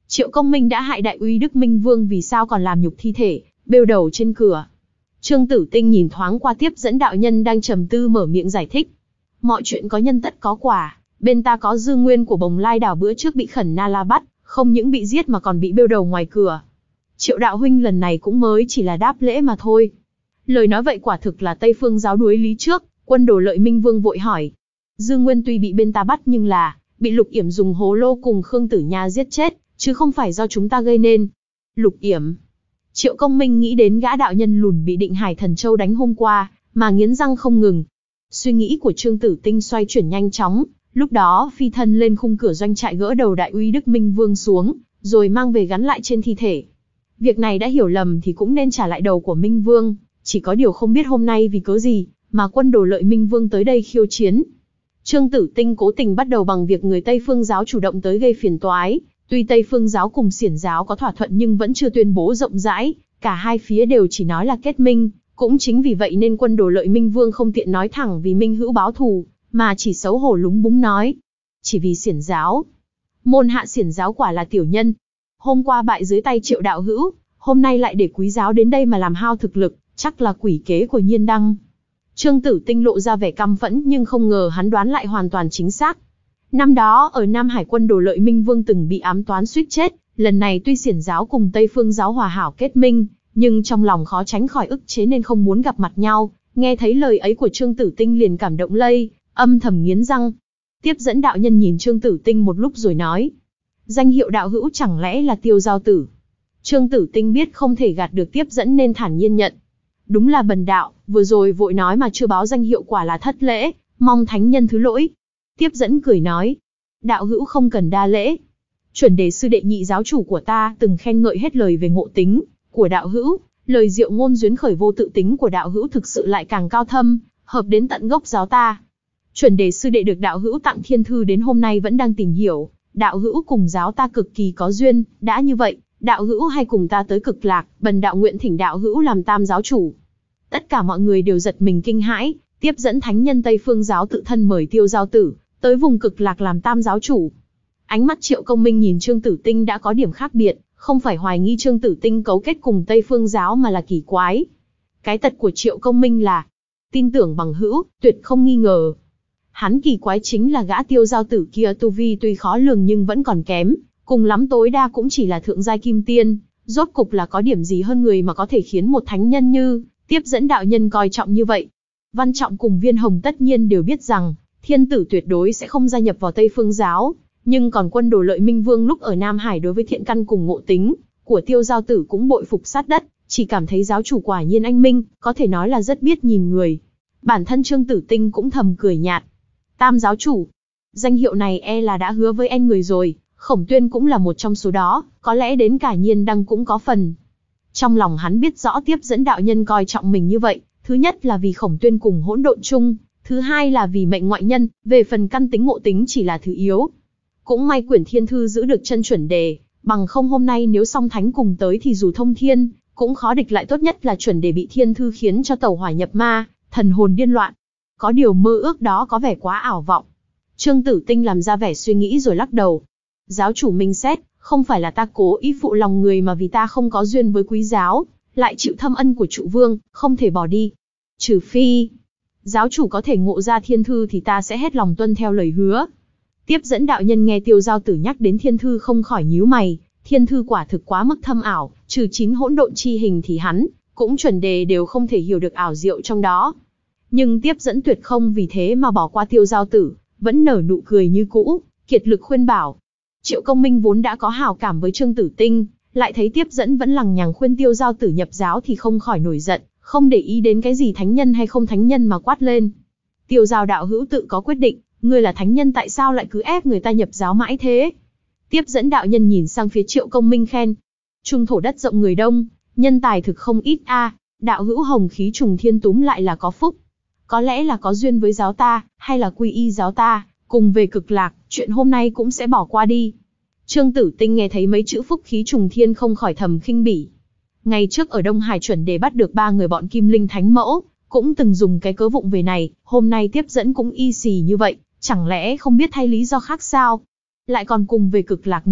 Triệu Công Minh đã hại đại uy Đức Minh Vương, vì sao còn làm nhục thi thể, bêu đầu trên cửa. Trương Tử Tinh nhìn thoáng qua Tiếp Dẫn đạo nhân đang trầm tư, mở miệng giải thích. Mọi chuyện có nhân tất có quả, bên ta có dư nguyên của Bồng Lai đảo bữa trước bị Khẩn Na La bắt, không những bị giết mà còn bị bêu đầu ngoài cửa. Triệu đạo huynh lần này cũng mới chỉ là đáp lễ mà thôi. Lời nói vậy quả thực là Tây Phương giáo đuối lý trước. Quân Đồ Lợi Minh Vương vội hỏi. Dư Nguyên tuy bị bên ta bắt nhưng là bị Lục Yểm dùng hố lô cùng Khương Tử Nha giết chết, chứ không phải do chúng ta gây nên. Lục Yểm. Triệu Công Minh nghĩ đến gã đạo nhân lùn bị Định Hải Thần Châu đánh hôm qua, mà nghiến răng không ngừng. Suy nghĩ của Trương Tử Tinh xoay chuyển nhanh chóng, lúc đó phi thân lên khung cửa doanh trại gỡ đầu đại uy Đức Minh Vương xuống, rồi mang về gắn lại trên thi thể. Việc này đã hiểu lầm thì cũng nên trả lại đầu của Minh Vương, chỉ có điều không biết hôm nay vì cớ gì mà Quân Đồ Lợi Minh Vương tới đây khiêu chiến. Trương Tử Tinh cố tình bắt đầu bằng việc người Tây Phương giáo chủ động tới gây phiền toái. Tuy Tây Phương giáo cùng Xiển giáo có thỏa thuận nhưng vẫn chưa tuyên bố rộng rãi, cả hai phía đều chỉ nói là kết minh. Cũng chính vì vậy nên Quân Đồ Lợi Minh Vương không tiện nói thẳng vì minh hữu báo thù, mà chỉ xấu hổ lúng búng nói. Chỉ vì Xiển giáo. Môn hạ Xiển giáo quả là tiểu nhân. Hôm qua bại dưới tay Triệu đạo hữu, hôm nay lại để quý giáo đến đây mà làm hao thực lực, chắc là quỷ kế của Nhiên Đăng. Trương Tử Tinh lộ ra vẻ căm phẫn nhưng không ngờ hắn đoán lại hoàn toàn chính xác. Năm đó ở Nam Hải Quân Đồ Lợi Minh Vương từng bị ám toán suýt chết, lần này tuy Xiển giáo cùng Tây Phương giáo hòa hảo kết minh, nhưng trong lòng khó tránh khỏi ức chế nên không muốn gặp mặt nhau. Nghe thấy lời ấy của Trương Tử Tinh liền cảm động lây, âm thầm nghiến răng. Tiếp Dẫn đạo nhân nhìn Trương Tử Tinh một lúc rồi nói. Danh hiệu đạo hữu chẳng lẽ là Tiêu Giao Tử? Trương Tử Tinh biết không thể gạt được Tiếp Dẫn nên thản nhiên nhận. Đúng là bần đạo, vừa rồi vội nói mà chưa báo danh hiệu, quả là thất lễ, mong thánh nhân thứ lỗi. Tiếp Dẫn cười nói. Đạo hữu không cần đa lễ. Chuẩn đề sư đệ nhị giáo chủ của ta từng khen ngợi hết lời về ngộ tính của đạo hữu, lời diệu ngôn duyến khởi vô tự tính của đạo hữu thực sự lại càng cao thâm, hợp đến tận gốc giáo ta. Chuẩn đề sư đệ được đạo hữu tặng thiên thư đến hôm nay vẫn đang tìm hiểu, đạo hữu cùng giáo ta cực kỳ có duyên, đã như vậy, đạo hữu hay cùng ta tới Cực Lạc, bần đạo nguyện thỉnh đạo hữu làm tam giáo chủ. Tất cả mọi người đều giật mình kinh hãi, Tiếp Dẫn thánh nhân Tây Phương giáo tự thân mời Tiêu Giao Tử tới vùng Cực Lạc làm tam giáo chủ. Ánh mắt Triệu Công Minh nhìn Trương Tử Tinh đã có điểm khác biệt, không phải hoài nghi Trương Tử Tinh cấu kết cùng Tây Phương giáo mà là kỳ quái. Cái tật của Triệu Công Minh là tin tưởng bằng hữu, tuyệt không nghi ngờ. Hắn kỳ quái chính là gã Tiêu Giao Tử kia tu vi tuy khó lường nhưng vẫn còn kém, cùng lắm tối đa cũng chỉ là thượng giai kim tiên, rốt cục là có điểm gì hơn người mà có thể khiến một thánh nhân như Tiếp Dẫn đạo nhân coi trọng như vậy. Văn Trọng cùng Viên Hồng tất nhiên đều biết rằng Thiên Tử tuyệt đối sẽ không gia nhập vào Tây Phương giáo, nhưng còn Quân Đồ Lợi Minh Vương lúc ở Nam Hải đối với thiện căn cùng ngộ tính của Tiêu Giao Tử cũng bội phục sát đất, chỉ cảm thấy giáo chủ quả nhiên anh minh, có thể nói là rất biết nhìn người. Bản thân Trương Tử Tinh cũng thầm cười nhạt. Tam giáo chủ, danh hiệu này e là đã hứa với anh người rồi, Khổng Tuyên cũng là một trong số đó, có lẽ đến cả Nhiên Đăng cũng có phần. Trong lòng hắn biết rõ Tiếp Dẫn đạo nhân coi trọng mình như vậy, thứ nhất là vì Khổng Tuyên cùng hỗn độn chung, thứ hai là vì mệnh ngoại nhân, về phần căn tính ngộ tính chỉ là thứ yếu. Cũng may quyển thiên thư giữ được chân chuẩn đề, bằng không hôm nay nếu song thánh cùng tới thì dù thông thiên, cũng khó địch lại. Tốt nhất là chuẩn đề bị thiên thư khiến cho tẩu hỏa nhập ma, thần hồn điên loạn. Có điều mơ ước đó có vẻ quá ảo vọng. Trương Tử Tinh làm ra vẻ suy nghĩ rồi lắc đầu. Giáo chủ minh xét, không phải là ta cố ý phụ lòng người mà vì ta không có duyên với quý giáo, lại chịu thâm ân của trụ vương, không thể bỏ đi. Trừ phi, giáo chủ có thể ngộ ra thiên thư thì ta sẽ hết lòng tuân theo lời hứa. Tiếp Dẫn đạo nhân nghe Tiêu Giao Tử nhắc đến thiên thư không khỏi nhíu mày, thiên thư quả thực quá mức thâm ảo, trừ chín hỗn độn chi hình thì hắn, cũng chuẩn đề đều không thể hiểu được ảo diệu trong đó. Nhưng Tiếp Dẫn tuyệt không vì thế mà bỏ qua Tiêu Giao Tử, vẫn nở nụ cười như cũ, kiệt lực khuyên bảo. Triệu Công Minh vốn đã có hảo cảm với Trương Tử Tinh, lại thấy Tiếp Dẫn vẫn lằng nhằng khuyên Tiêu Giao Tử nhập giáo thì không khỏi nổi giận, không để ý đến cái gì thánh nhân hay không thánh nhân mà quát lên. Tiêu Giao đạo hữu tự có quyết định, ngươi là thánh nhân tại sao lại cứ ép người ta nhập giáo mãi thế? Tiếp Dẫn đạo nhân nhìn sang phía Triệu Công Minh khen. Trung thổ đất rộng người đông, nhân tài thực không ít a, à, đạo hữu hồng khí trùng thiên túm lại là có phúc. Có lẽ là có duyên với giáo ta, hay là quy y giáo ta, cùng về Cực Lạc, chuyện hôm nay cũng sẽ bỏ qua đi. Trương Tử Tinh nghe thấy mấy chữ phúc khí trùng thiên không khỏi thầm khinh bỉ. Ngày trước ở Đông Hải chuẩn đề bắt được ba người bọn Kim Linh Thánh Mẫu, cũng từng dùng cái cớ vụng về này, hôm nay Tiếp Dẫn cũng y xì như vậy, chẳng lẽ không biết thay lý do khác sao? Lại còn cùng về Cực Lạc nữa,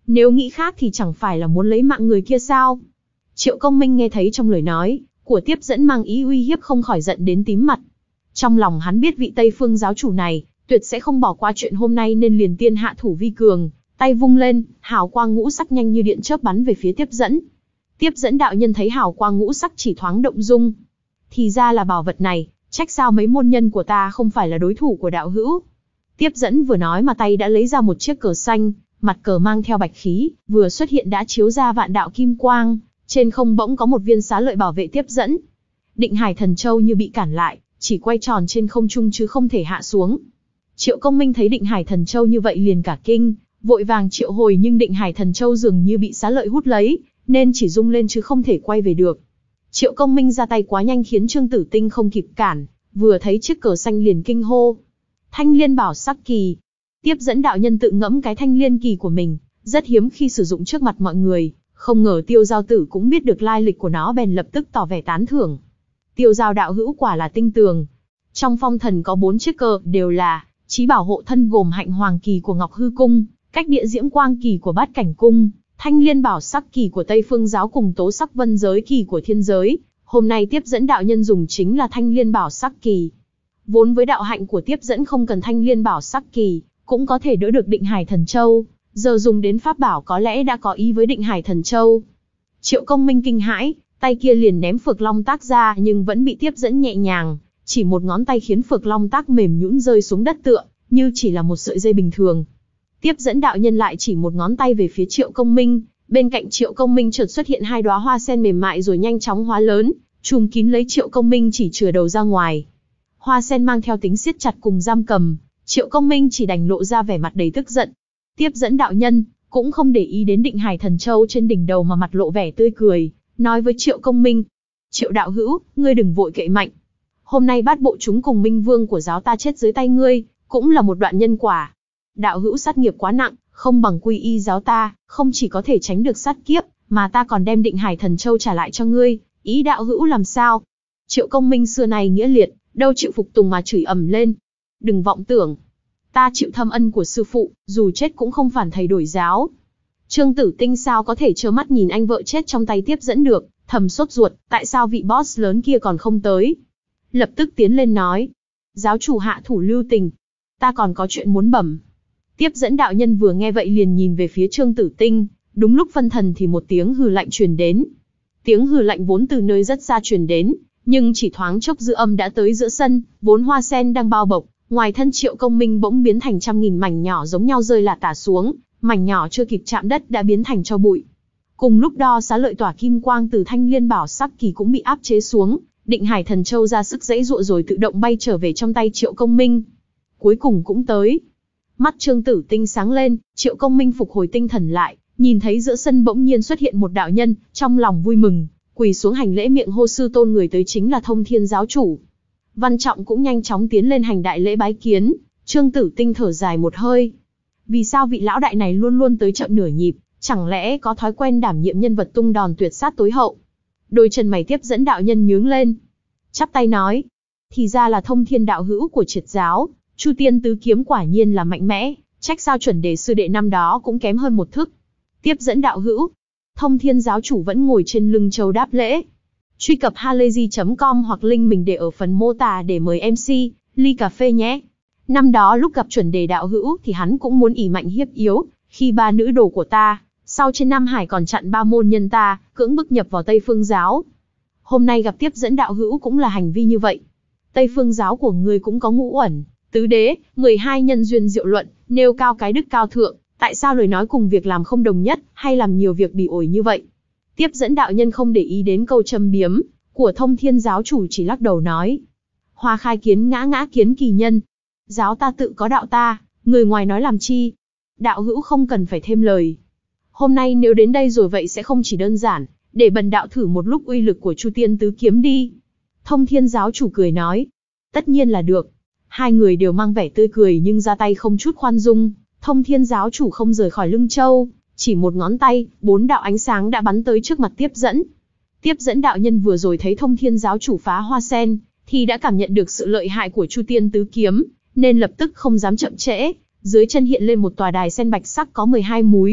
Nếu nghĩ khác thì chẳng phải là muốn lấy mạng người kia sao? Triệu Công Minh nghe thấy trong lời nói của tiếp dẫn mang ý uy hiếp không khỏi giận đến tím mặt. Trong lòng hắn biết vị Tây Phương giáo chủ này tuyệt sẽ không bỏ qua chuyện hôm nay nên liền tiên hạ thủ vi cường, tay vung lên, hào quang ngũ sắc nhanh như điện chớp bắn về phía tiếp dẫn. Tiếp dẫn đạo nhân thấy hào quang ngũ sắc chỉ thoáng động dung. Thì ra là bảo vật này, trách sao mấy môn nhân của ta không phải là đối thủ của đạo hữu. Tiếp dẫn vừa nói mà tay đã lấy ra một chiếc cờ xanh, mặt cờ mang theo bạch khí, vừa xuất hiện đã chiếu ra vạn đạo kim quang, trên không bỗng có một viên xá lợi bảo vệ tiếp dẫn. Định Hải Thần Châu như bị cản lại, chỉ quay tròn trên không trung chứ không thể hạ xuống. Triệu Công Minh thấy Định Hải Thần Châu như vậy liền cả kinh, vội vàng triệu hồi nhưng Định Hải Thần Châu dường như bị xá lợi hút lấy, nên chỉ rung lên chứ không thể quay về được. Triệu Công Minh ra tay quá nhanh khiến Trương Tử Tinh không kịp cản, vừa thấy chiếc cờ xanh liền kinh hô. Thanh Liên Bảo Sắc Kỳ. Tiếp dẫn đạo nhân tự ngẫm cái Thanh Liên Kỳ của mình, rất hiếm khi sử dụng trước mặt mọi người, không ngờ Tiêu Giao Tử cũng biết được lai lịch của nó bèn lập tức tỏ vẻ tán thưởng. Tiêu Giao đạo hữu quả là tinh tường. Trong phong thần có bốn chiếc cờ đều là chí bảo hộ thân gồm Hạnh Hoàng Kỳ của Ngọc Hư Cung, Cách Địa Diễm Quang Kỳ của Bát Cảnh Cung, Thanh Liên Bảo Sắc Kỳ của Tây Phương Giáo cùng Tố Sắc Vân Giới Kỳ của Thiên Giới. Hôm nay tiếp dẫn đạo nhân dùng chính là Thanh Liên Bảo Sắc Kỳ. Vốn với đạo hạnh của tiếp dẫn không cần Thanh Liên Bảo Sắc Kỳ, cũng có thể đỡ được Định Hải Thần Châu. Giờ dùng đến pháp bảo có lẽ đã có ý với Định Hải Thần Châu. Triệu Công Minh kinh hãi, tay kia liền ném Phược Long Tác ra nhưng vẫn bị tiếp dẫn nhẹ nhàng, chỉ một ngón tay khiến Phược Long Tác mềm nhũn rơi xuống đất tựa như chỉ là một sợi dây bình thường. Tiếp dẫn đạo nhân lại chỉ một ngón tay về phía Triệu Công Minh, bên cạnh Triệu Công Minh chợt xuất hiện hai đóa hoa sen mềm mại rồi nhanh chóng hóa lớn, trùm kín lấy Triệu Công Minh chỉ chừa đầu ra ngoài. Hoa sen mang theo tính siết chặt cùng giam cầm, Triệu Công Minh chỉ đành lộ ra vẻ mặt đầy tức giận. Tiếp dẫn đạo nhân cũng không để ý đến Định Hải Thần Châu trên đỉnh đầu mà mặt lộ vẻ tươi cười, nói với Triệu Công Minh: Triệu đạo hữu, ngươi đừng vội cậy mạnh. Hôm nay bát bộ chúng cùng minh vương của giáo ta chết dưới tay ngươi, cũng là một đoạn nhân quả. Đạo hữu sát nghiệp quá nặng, không bằng quy y giáo ta, không chỉ có thể tránh được sát kiếp, mà ta còn đem Định Hải Thần Châu trả lại cho ngươi. Ý đạo hữu làm sao? Triệu Công Minh xưa nay nghĩa liệt, đâu chịu phục tùng mà chửi ầm lên. Đừng vọng tưởng, ta chịu thâm ân của sư phụ, dù chết cũng không phản thầy đổi giáo. Trương Tử Tinh sao có thể trơ mắt nhìn anh vợ chết trong tay tiếp dẫn được, thầm sốt ruột, tại sao vị boss lớn kia còn không tới? Lập tức tiến lên nói, giáo chủ hạ thủ lưu tình, ta còn có chuyện muốn bẩm. Tiếp dẫn đạo nhân vừa nghe vậy liền nhìn về phía Trương Tử Tinh, đúng lúc phân thần thì một tiếng hừ lạnh truyền đến. Tiếng hừ lạnh vốn từ nơi rất xa truyền đến, nhưng chỉ thoáng chốc dư âm đã tới giữa sân, vốn hoa sen đang bao bọc, ngoài thân Triệu Công Minh bỗng biến thành trăm nghìn mảnh nhỏ giống nhau rơi lả tả xuống, mảnh nhỏ chưa kịp chạm đất đã biến thành tro bụi. Cùng lúc đó xá lợi tỏa kim quang từ Thanh Liên Bảo Sắc Kỳ cũng bị áp chế xuống, Định Hải Thần Châu ra sức giãy giụa rồi tự động bay trở về trong tay Triệu Công Minh. Cuối cùng cũng tới. Mắt Trương Tử Tinh sáng lên, Triệu Công Minh phục hồi tinh thần lại, nhìn thấy giữa sân bỗng nhiên xuất hiện một đạo nhân, trong lòng vui mừng, quỳ xuống hành lễ miệng hô sư tôn người tới chính là Thông Thiên giáo chủ. Văn Trọng cũng nhanh chóng tiến lên hành đại lễ bái kiến, Trương Tử Tinh thở dài một hơi. Vì sao vị lão đại này luôn luôn tới chậm nửa nhịp, chẳng lẽ có thói quen đảm nhiệm nhân vật tung đòn tuyệt sát tối hậu? Đôi chân mày tiếp dẫn đạo nhân nhướng lên, chắp tay nói, thì ra là Thông Thiên đạo hữu của Triệt giáo, Chu Tiên tứ kiếm quả nhiên là mạnh mẽ, trách sao chuẩn đề sư đệ năm đó cũng kém hơn một thức. Tiếp dẫn đạo hữu, Thông Thiên giáo chủ vẫn ngồi trên lưng châu đáp lễ. Truy cập halayzi chấm com hoặc link mình để ở phần mô tả để mời em xê, ly cà phê nhé. Năm đó lúc gặp chuẩn đề đạo hữu thì hắn cũng muốn ỷ mạnh hiếp yếu, khi ba nữ đồ của ta, sau trên Nam Hải còn chặn ba môn nhân ta, cưỡng bức nhập vào Tây Phương giáo. Hôm nay gặp tiếp dẫn đạo hữu cũng là hành vi như vậy. Tây Phương giáo của ngươi cũng có ngũ uẩn, tứ đế, mười hai nhân duyên diệu luận, nêu cao cái đức cao thượng, tại sao lời nói cùng việc làm không đồng nhất, hay làm nhiều việc bỉ ổi như vậy? Tiếp dẫn đạo nhân không để ý đến câu châm biếm của Thông Thiên giáo chủ, chỉ lắc đầu nói, hoa khai kiến ngã ngã kiến kỳ nhân. Giáo ta tự có đạo ta, người ngoài nói làm chi? Đạo hữu không cần phải thêm lời. Hôm nay nếu đến đây rồi vậy sẽ không chỉ đơn giản, để bần đạo thử một lúc uy lực của Chu Tiên tứ kiếm đi. Thông Thiên giáo chủ cười nói, tất nhiên là được. Hai người đều mang vẻ tươi cười nhưng ra tay không chút khoan dung. Thông Thiên giáo chủ không rời khỏi lưng châu, chỉ một ngón tay, bốn đạo ánh sáng đã bắn tới trước mặt tiếp dẫn. Tiếp dẫn đạo nhân vừa rồi thấy Thông Thiên giáo chủ phá hoa sen, thì đã cảm nhận được sự lợi hại của Chu Tiên tứ kiếm, nên lập tức không dám chậm trễ. Dưới chân hiện lên một tòa đài sen bạch sắc có mười hai múi,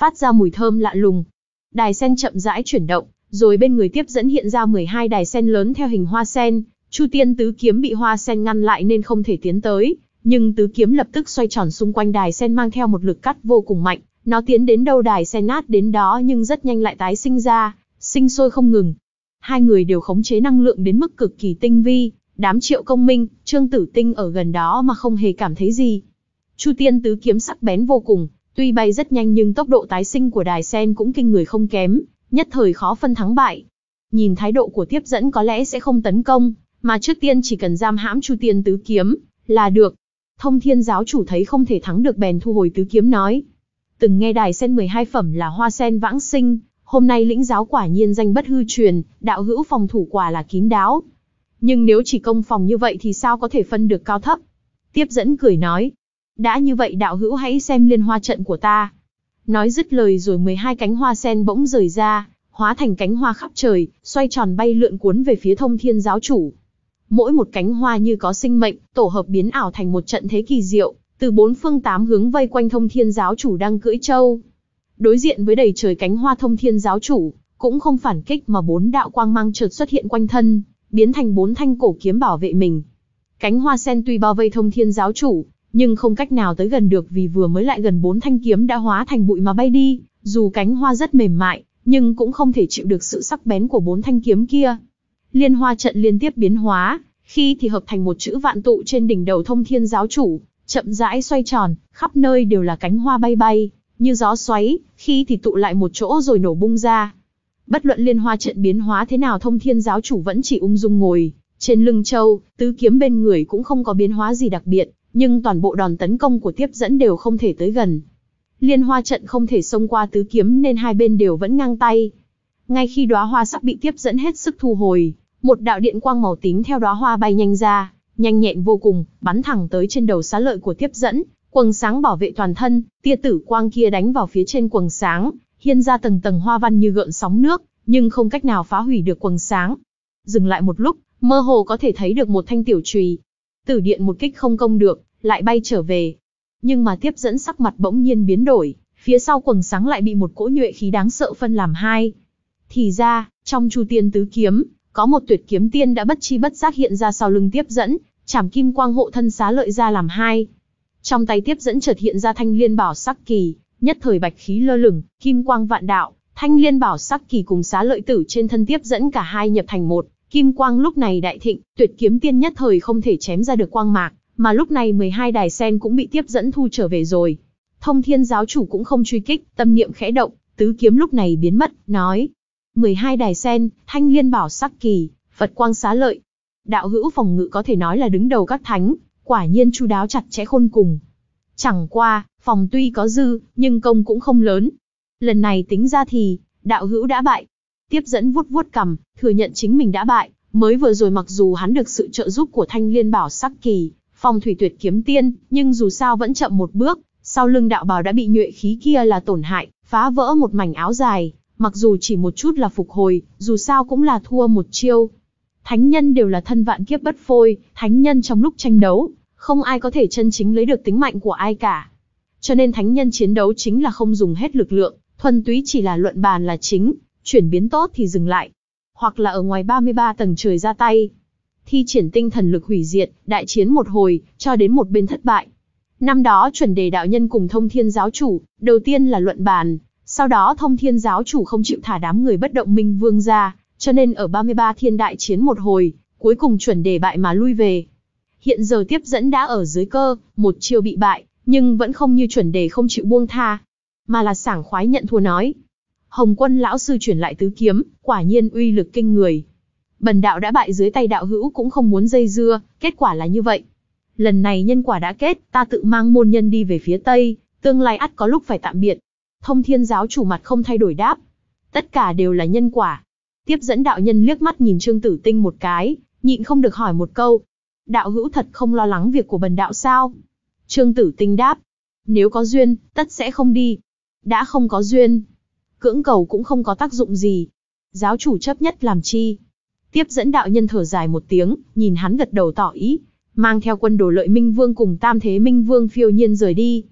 phát ra mùi thơm lạ lùng. Đài sen chậm rãi chuyển động, rồi bên người tiếp dẫn hiện ra mười hai đài sen lớn theo hình hoa sen. Chu Tiên tứ kiếm bị hoa sen ngăn lại nên không thể tiến tới, nhưng tứ kiếm lập tức xoay tròn xung quanh đài sen mang theo một lực cắt vô cùng mạnh. Nó tiến đến đâu đài sen nát đến đó nhưng rất nhanh lại tái sinh ra, sinh sôi không ngừng. Hai người đều khống chế năng lượng đến mức cực kỳ tinh vi. Đám Triệu Công Minh, Trương Tử Tinh ở gần đó mà không hề cảm thấy gì. Chu Tiên tứ kiếm sắc bén vô cùng, tuy bay rất nhanh nhưng tốc độ tái sinh của đài sen cũng kinh người không kém, nhất thời khó phân thắng bại. Nhìn thái độ của tiếp dẫn có lẽ sẽ không tấn công, mà trước tiên chỉ cần giam hãm Chu Tiên tứ kiếm là được. Thông Thiên giáo chủ thấy không thể thắng được bèn thu hồi tứ kiếm nói: từng nghe đài sen mười hai phẩm là hoa sen vãng sinh, hôm nay lĩnh giáo quả nhiên danh bất hư truyền, đạo hữu phòng thủ quả là kín đáo. Nhưng nếu chỉ công phòng như vậy thì sao có thể phân được cao thấp? Tiếp dẫn cười nói: đã như vậy đạo hữu hãy xem liên hoa trận của ta. Nói dứt lời rồi mười hai cánh hoa sen bỗng rời ra, hóa thành cánh hoa khắp trời, xoay tròn bay lượn cuốn về phía Thông Thiên giáo chủ. Mỗi một cánh hoa như có sinh mệnh, tổ hợp biến ảo thành một trận thế kỳ diệu, từ bốn phương tám hướng vây quanh Thông Thiên giáo chủ đang cưỡi trâu. Đối diện với đầy trời cánh hoa Thông Thiên giáo chủ, cũng không phản kích mà bốn đạo quang mang chợt xuất hiện quanh thân, biến thành bốn thanh cổ kiếm bảo vệ mình. Cánh hoa sen tuy bao vây Thông Thiên giáo chủ, nhưng không cách nào tới gần được vì vừa mới lại gần bốn thanh kiếm đã hóa thành bụi mà bay đi. Dù cánh hoa rất mềm mại, nhưng cũng không thể chịu được sự sắc bén của bốn thanh kiếm kia. Liên hoa trận liên tiếp biến hóa, khi thì hợp thành một chữ vạn tụ trên đỉnh đầu Thông Thiên giáo chủ, chậm rãi xoay tròn, khắp nơi đều là cánh hoa bay bay, như gió xoáy, khi thì tụ lại một chỗ rồi nổ bung ra. Bất luận liên hoa trận biến hóa thế nào Thông Thiên giáo chủ vẫn chỉ ung dung ngồi trên lưng trâu, tứ kiếm bên người cũng không có biến hóa gì đặc biệt, nhưng toàn bộ đòn tấn công của tiếp dẫn đều không thể tới gần. Liên hoa trận không thể xông qua tứ kiếm nên hai bên đều vẫn ngang tay. Ngay khi đóa hoa sắp bị tiếp dẫn hết sức thu hồi, một đạo điện quang màu tím theo đóa hoa bay nhanh ra, nhanh nhẹn vô cùng, bắn thẳng tới trên đầu xá lợi của tiếp dẫn. Quầng sáng bảo vệ toàn thân, tia tử quang kia đánh vào phía trên quầng sáng, hiên ra tầng tầng hoa văn như gợn sóng nước, nhưng không cách nào phá hủy được quầng sáng. Dừng lại một lúc, mơ hồ có thể thấy được một thanh tiểu chùy. Tử điện một kích không công được, lại bay trở về. Nhưng mà tiếp dẫn sắc mặt bỗng nhiên biến đổi, phía sau quầng sáng lại bị một cỗ nhuệ khí đáng sợ phân làm hai. Thì ra, trong Chu Tiên tứ kiếm, có một tuyệt kiếm tiên đã bất chi bất giác hiện ra sau lưng tiếp dẫn, chảm kim quang hộ thân xá lợi ra làm hai. Trong tay tiếp dẫn chợt hiện ra thanh liên bảo sắc kỳ, nhất thời bạch khí lơ lửng, kim quang vạn đạo, thanh liên bảo sắc kỳ cùng xá lợi tử trên thân tiếp dẫn cả hai nhập thành một. Kim quang lúc này đại thịnh, tuyệt kiếm tiên nhất thời không thể chém ra được quang mạc, mà lúc này mười hai đài sen cũng bị tiếp dẫn thu trở về rồi. Thông Thiên giáo chủ cũng không truy kích, tâm niệm khẽ động, tứ kiếm lúc này biến mất, nói: mười hai đài sen, thanh liên bảo sắc kỳ, Phật quang xá lợi. Đạo hữu phòng ngự có thể nói là đứng đầu các thánh, quả nhiên chu đáo chặt chẽ khôn cùng. Chẳng qua, phòng tuy có dư, nhưng công cũng không lớn. Lần này tính ra thì, đạo hữu đã bại. Tiếp dẫn vuốt vuốt cằm, thừa nhận chính mình đã bại. Mới vừa rồi mặc dù hắn được sự trợ giúp của thanh liên bảo sắc kỳ, phong thủy tuyệt kiếm tiên, nhưng dù sao vẫn chậm một bước. Sau lưng đạo bào đã bị nhuệ khí kia là tổn hại, phá vỡ một mảnh áo dài. Mặc dù chỉ một chút là phục hồi, dù sao cũng là thua một chiêu. Thánh nhân đều là thân vạn kiếp bất phôi, thánh nhân trong lúc tranh đấu, không ai có thể chân chính lấy được tính mạnh của ai cả. Cho nên thánh nhân chiến đấu chính là không dùng hết lực lượng, thuần túy chỉ là luận bàn là chính, chuyển biến tốt thì dừng lại. Hoặc là ở ngoài ba mươi ba tầng trời ra tay. Thi triển tinh thần lực hủy diệt, đại chiến một hồi, cho đến một bên thất bại. Năm đó chuẩn đề đạo nhân cùng Thông Thiên giáo chủ, đầu tiên là luận bàn, sau đó Thông Thiên giáo chủ không chịu thả đám người bất động minh vương ra, cho nên ở ba mươi ba thiên đại chiến một hồi, cuối cùng chuẩn đề bại mà lui về. Hiện giờ tiếp dẫn đã ở dưới cơ, một chiêu bị bại, nhưng vẫn không như chuẩn đề không chịu buông tha, mà là sảng khoái nhận thua nói: Hồng Quân lão sư chuyển lại tứ kiếm, quả nhiên uy lực kinh người. Bần đạo đã bại dưới tay đạo hữu cũng không muốn dây dưa, kết quả là như vậy. Lần này nhân quả đã kết, ta tự mang môn nhân đi về phía Tây, tương lai ắt có lúc phải tạm biệt. Thông Thiên giáo chủ mặt không thay đổi đáp: tất cả đều là nhân quả. Tiếp dẫn đạo nhân liếc mắt nhìn Trương Tử Tinh một cái, nhịn không được hỏi một câu: đạo hữu thật không lo lắng việc của bần đạo sao? Trương Tử Tinh đáp: nếu có duyên, tất sẽ không đi. Đã không có duyên, cưỡng cầu cũng không có tác dụng gì. Giáo chủ chấp nhất làm chi? Tiếp dẫn đạo nhân thở dài một tiếng, nhìn hắn gật đầu tỏ ý, mang theo quân đồ Lợi Minh Vương cùng Tam Thế Minh Vương phiêu nhiên rời đi.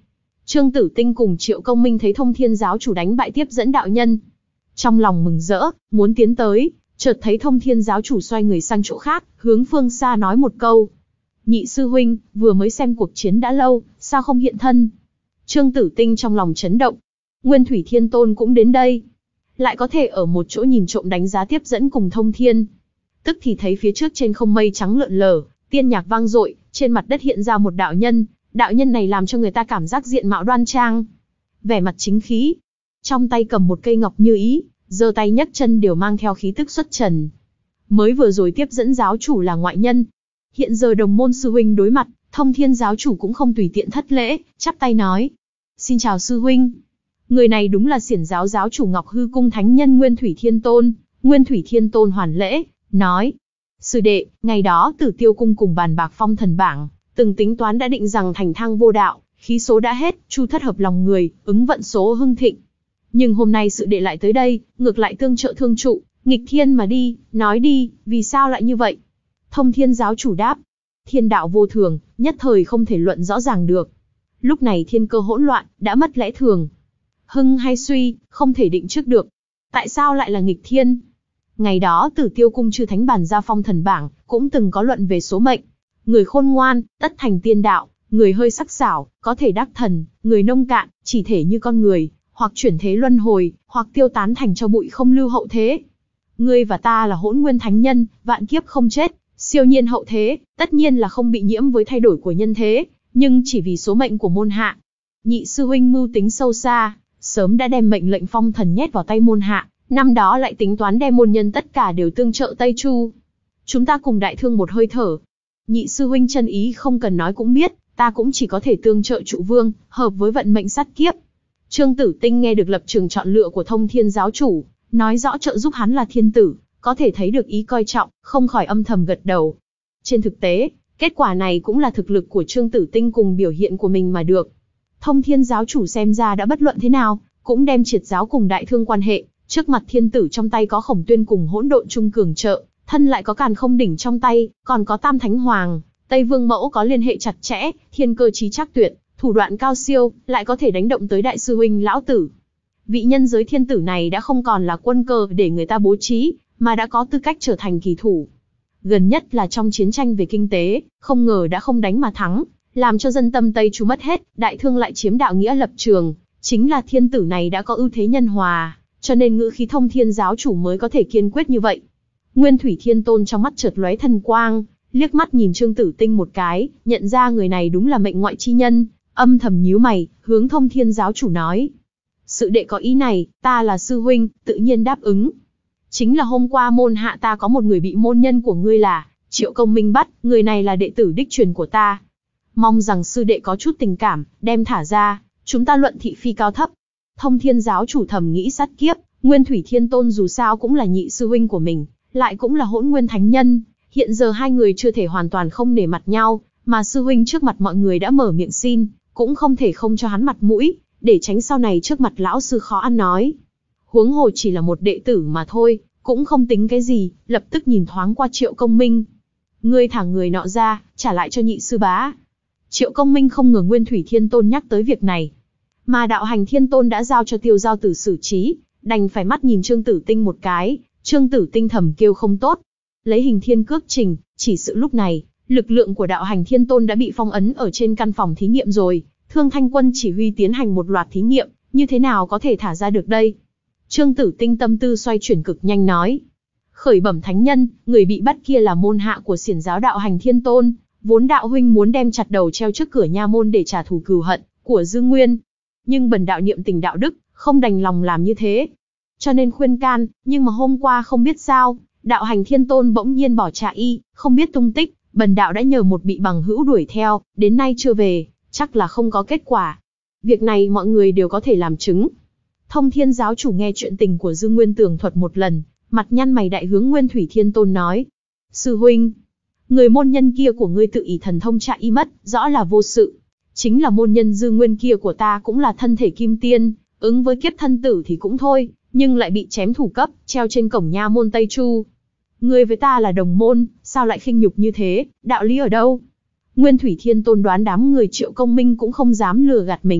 Trương Tử Tinh cùng Triệu Công Minh thấy Thông Thiên giáo chủ đánh bại tiếp dẫn đạo nhân. Trong lòng mừng rỡ, muốn tiến tới, chợt thấy Thông Thiên giáo chủ xoay người sang chỗ khác, hướng phương xa nói một câu. Nhị sư huynh, vừa mới xem cuộc chiến đã lâu, sao không hiện thân? Trương Tử Tinh trong lòng chấn động. Nguyên Thủy Thiên Tôn cũng đến đây. Lại có thể ở một chỗ nhìn trộm đánh giá tiếp dẫn cùng Thông Thiên. Tức thì thấy phía trước trên không mây trắng lượn lờ, tiên nhạc vang dội, trên mặt đất hiện ra một đạo nhân. Đạo nhân này làm cho người ta cảm giác diện mạo đoan trang, vẻ mặt chính khí. Trong tay cầm một cây ngọc như ý, giơ tay nhấc chân đều mang theo khí tức xuất trần. Mới vừa rồi tiếp dẫn giáo chủ là ngoại nhân. Hiện giờ đồng môn sư huynh đối mặt, Thông Thiên giáo chủ cũng không tùy tiện thất lễ, chắp tay nói. Xin chào sư huynh. Người này đúng là Xiển giáo giáo chủ Ngọc Hư Cung thánh nhân Nguyên Thủy Thiên Tôn. Nguyên Thủy Thiên Tôn hoàn lễ, nói. Sư đệ, ngày đó Tử Tiêu Cung cùng bàn bạc phong thần bảng, từng tính toán đã định rằng thành thang vô đạo, khí số đã hết, chu thất hợp lòng người, ứng vận số hưng thịnh. Nhưng hôm nay sự đệ lại tới đây, ngược lại tương trợ thương trụ, nghịch thiên mà đi, nói đi, vì sao lại như vậy? Thông Thiên giáo chủ đáp, thiên đạo vô thường, nhất thời không thể luận rõ ràng được. Lúc này thiên cơ hỗn loạn, đã mất lẽ thường. Hưng hay suy, không thể định trước được. Tại sao lại là nghịch thiên? Ngày đó Tử Tiêu Cung chư thánh bàn ra phong thần bảng, cũng từng có luận về số mệnh. Người khôn ngoan, tất thành tiên đạo, người hơi sắc sảo, có thể đắc thần, người nông cạn, chỉ thể như con người, hoặc chuyển thế luân hồi, hoặc tiêu tán thành cho bụi không lưu hậu thế. Ngươi và ta là hỗn nguyên thánh nhân, vạn kiếp không chết, siêu nhiên hậu thế, tất nhiên là không bị nhiễm với thay đổi của nhân thế, nhưng chỉ vì số mệnh của môn hạ. Nhị sư huynh mưu tính sâu xa, sớm đã đem mệnh lệnh phong thần nhét vào tay môn hạ, năm đó lại tính toán đem môn nhân tất cả đều tương trợ Tây Chu. Chúng ta cùng đại thương một hơi thở. Nhị sư huynh chân ý không cần nói cũng biết, ta cũng chỉ có thể tương trợ trụ vương, hợp với vận mệnh sát kiếp. Trương Tử Tinh nghe được lập trường chọn lựa của Thông Thiên giáo chủ, nói rõ trợ giúp hắn là thiên tử, có thể thấy được ý coi trọng, không khỏi âm thầm gật đầu. Trên thực tế, kết quả này cũng là thực lực của Trương Tử Tinh cùng biểu hiện của mình mà được. Thông Thiên giáo chủ xem ra đã bất luận thế nào, cũng đem triệt giáo cùng đại thương quan hệ, trước mặt thiên tử trong tay có Khổng Tuyên cùng hỗn độn trung cường trợ, thân lại có Càn Không đỉnh trong tay, còn có Tam Thánh Hoàng, Tây Vương Mẫu có liên hệ chặt chẽ, thiên cơ trí chắc tuyệt, thủ đoạn cao siêu, lại có thể đánh động tới đại sư huynh lão tử. Vị nhân giới thiên tử này đã không còn là quân cờ để người ta bố trí, mà đã có tư cách trở thành kỳ thủ. Gần nhất là trong chiến tranh về kinh tế, không ngờ đã không đánh mà thắng, làm cho dân tâm Tây Chu mất hết, đại thương lại chiếm đạo nghĩa lập trường, chính là thiên tử này đã có ưu thế nhân hòa, cho nên ngữ khí Thông Thiên giáo chủ mới có thể kiên quyết như vậy. Nguyên Thủy Thiên Tôn trong mắt chợt lóe thần quang, liếc mắt nhìn Trương Tử Tinh một cái, nhận ra người này đúng là mệnh ngoại chi nhân, âm thầm nhíu mày, hướng Thông Thiên giáo chủ nói. Sự đệ có ý này, ta là sư huynh, tự nhiên đáp ứng. Chính là hôm qua môn hạ ta có một người bị môn nhân của ngươi là Triệu Công Minh bắt, người này là đệ tử đích truyền của ta. Mong rằng sư đệ có chút tình cảm, đem thả ra, chúng ta luận thị phi cao thấp. Thông Thiên giáo chủ thầm nghĩ sát kiếp, Nguyên Thủy Thiên Tôn dù sao cũng là nhị sư huynh của mình, lại cũng là hỗn nguyên thánh nhân, hiện giờ hai người chưa thể hoàn toàn không nể mặt nhau, mà sư huynh trước mặt mọi người đã mở miệng xin, cũng không thể không cho hắn mặt mũi, để tránh sau này trước mặt lão sư khó ăn nói. Huống hồ chỉ là một đệ tử mà thôi, cũng không tính cái gì, lập tức nhìn thoáng qua Triệu Công Minh. Ngươi thả người nọ ra, trả lại cho nhị sư bá. Triệu Công Minh không ngờ Nguyên Thủy Thiên Tôn nhắc tới việc này, mà Đạo Hành Thiên Tôn đã giao cho Tiêu Giao Tử xử trí, đành phải mắt nhìn Trương Tử Tinh một cái. Trương Tử Tinh thầm kêu không tốt. Lấy hình thiên cước trình, chỉ sự lúc này, lực lượng của Đạo Hành Thiên Tôn đã bị phong ấn ở trên căn phòng thí nghiệm rồi. Thương Thanh Quân chỉ huy tiến hành một loạt thí nghiệm, như thế nào có thể thả ra được đây? Trương Tử Tinh tâm tư xoay chuyển cực nhanh nói. Khởi bẩm thánh nhân, người bị bắt kia là môn hạ của xiển giáo Đạo Hành Thiên Tôn, vốn đạo huynh muốn đem chặt đầu treo trước cửa nha môn để trả thù cừu hận của Dương Nguyên. Nhưng bần đạo niệm tình đạo đức, không đành lòng làm như thế. Cho nên khuyên can, nhưng mà hôm qua không biết sao, Đạo Hành Thiên Tôn bỗng nhiên bỏ trà y, không biết tung tích, bần đạo đã nhờ một vị bằng hữu đuổi theo, đến nay chưa về, chắc là không có kết quả. Việc này mọi người đều có thể làm chứng. Thông Thiên giáo chủ nghe chuyện tình của Dương Nguyên tường thuật một lần, mặt nhăn mày đại hướng Nguyên Thủy Thiên Tôn nói. Sư huynh, người môn nhân kia của ngươi tự ý thần thông trạ y mất, rõ là vô sự. Chính là môn nhân Dương Nguyên kia của ta cũng là thân thể kim tiên, ứng với kiếp thân tử thì cũng thôi, nhưng lại bị chém thủ cấp, treo trên cổng nha môn Tây Chu. Ngươi với ta là đồng môn, sao lại khinh nhục như thế, đạo lý ở đâu? Nguyên Thủy Thiên Tôn đoán đám người Triệu Công Minh cũng không dám lừa gạt mình,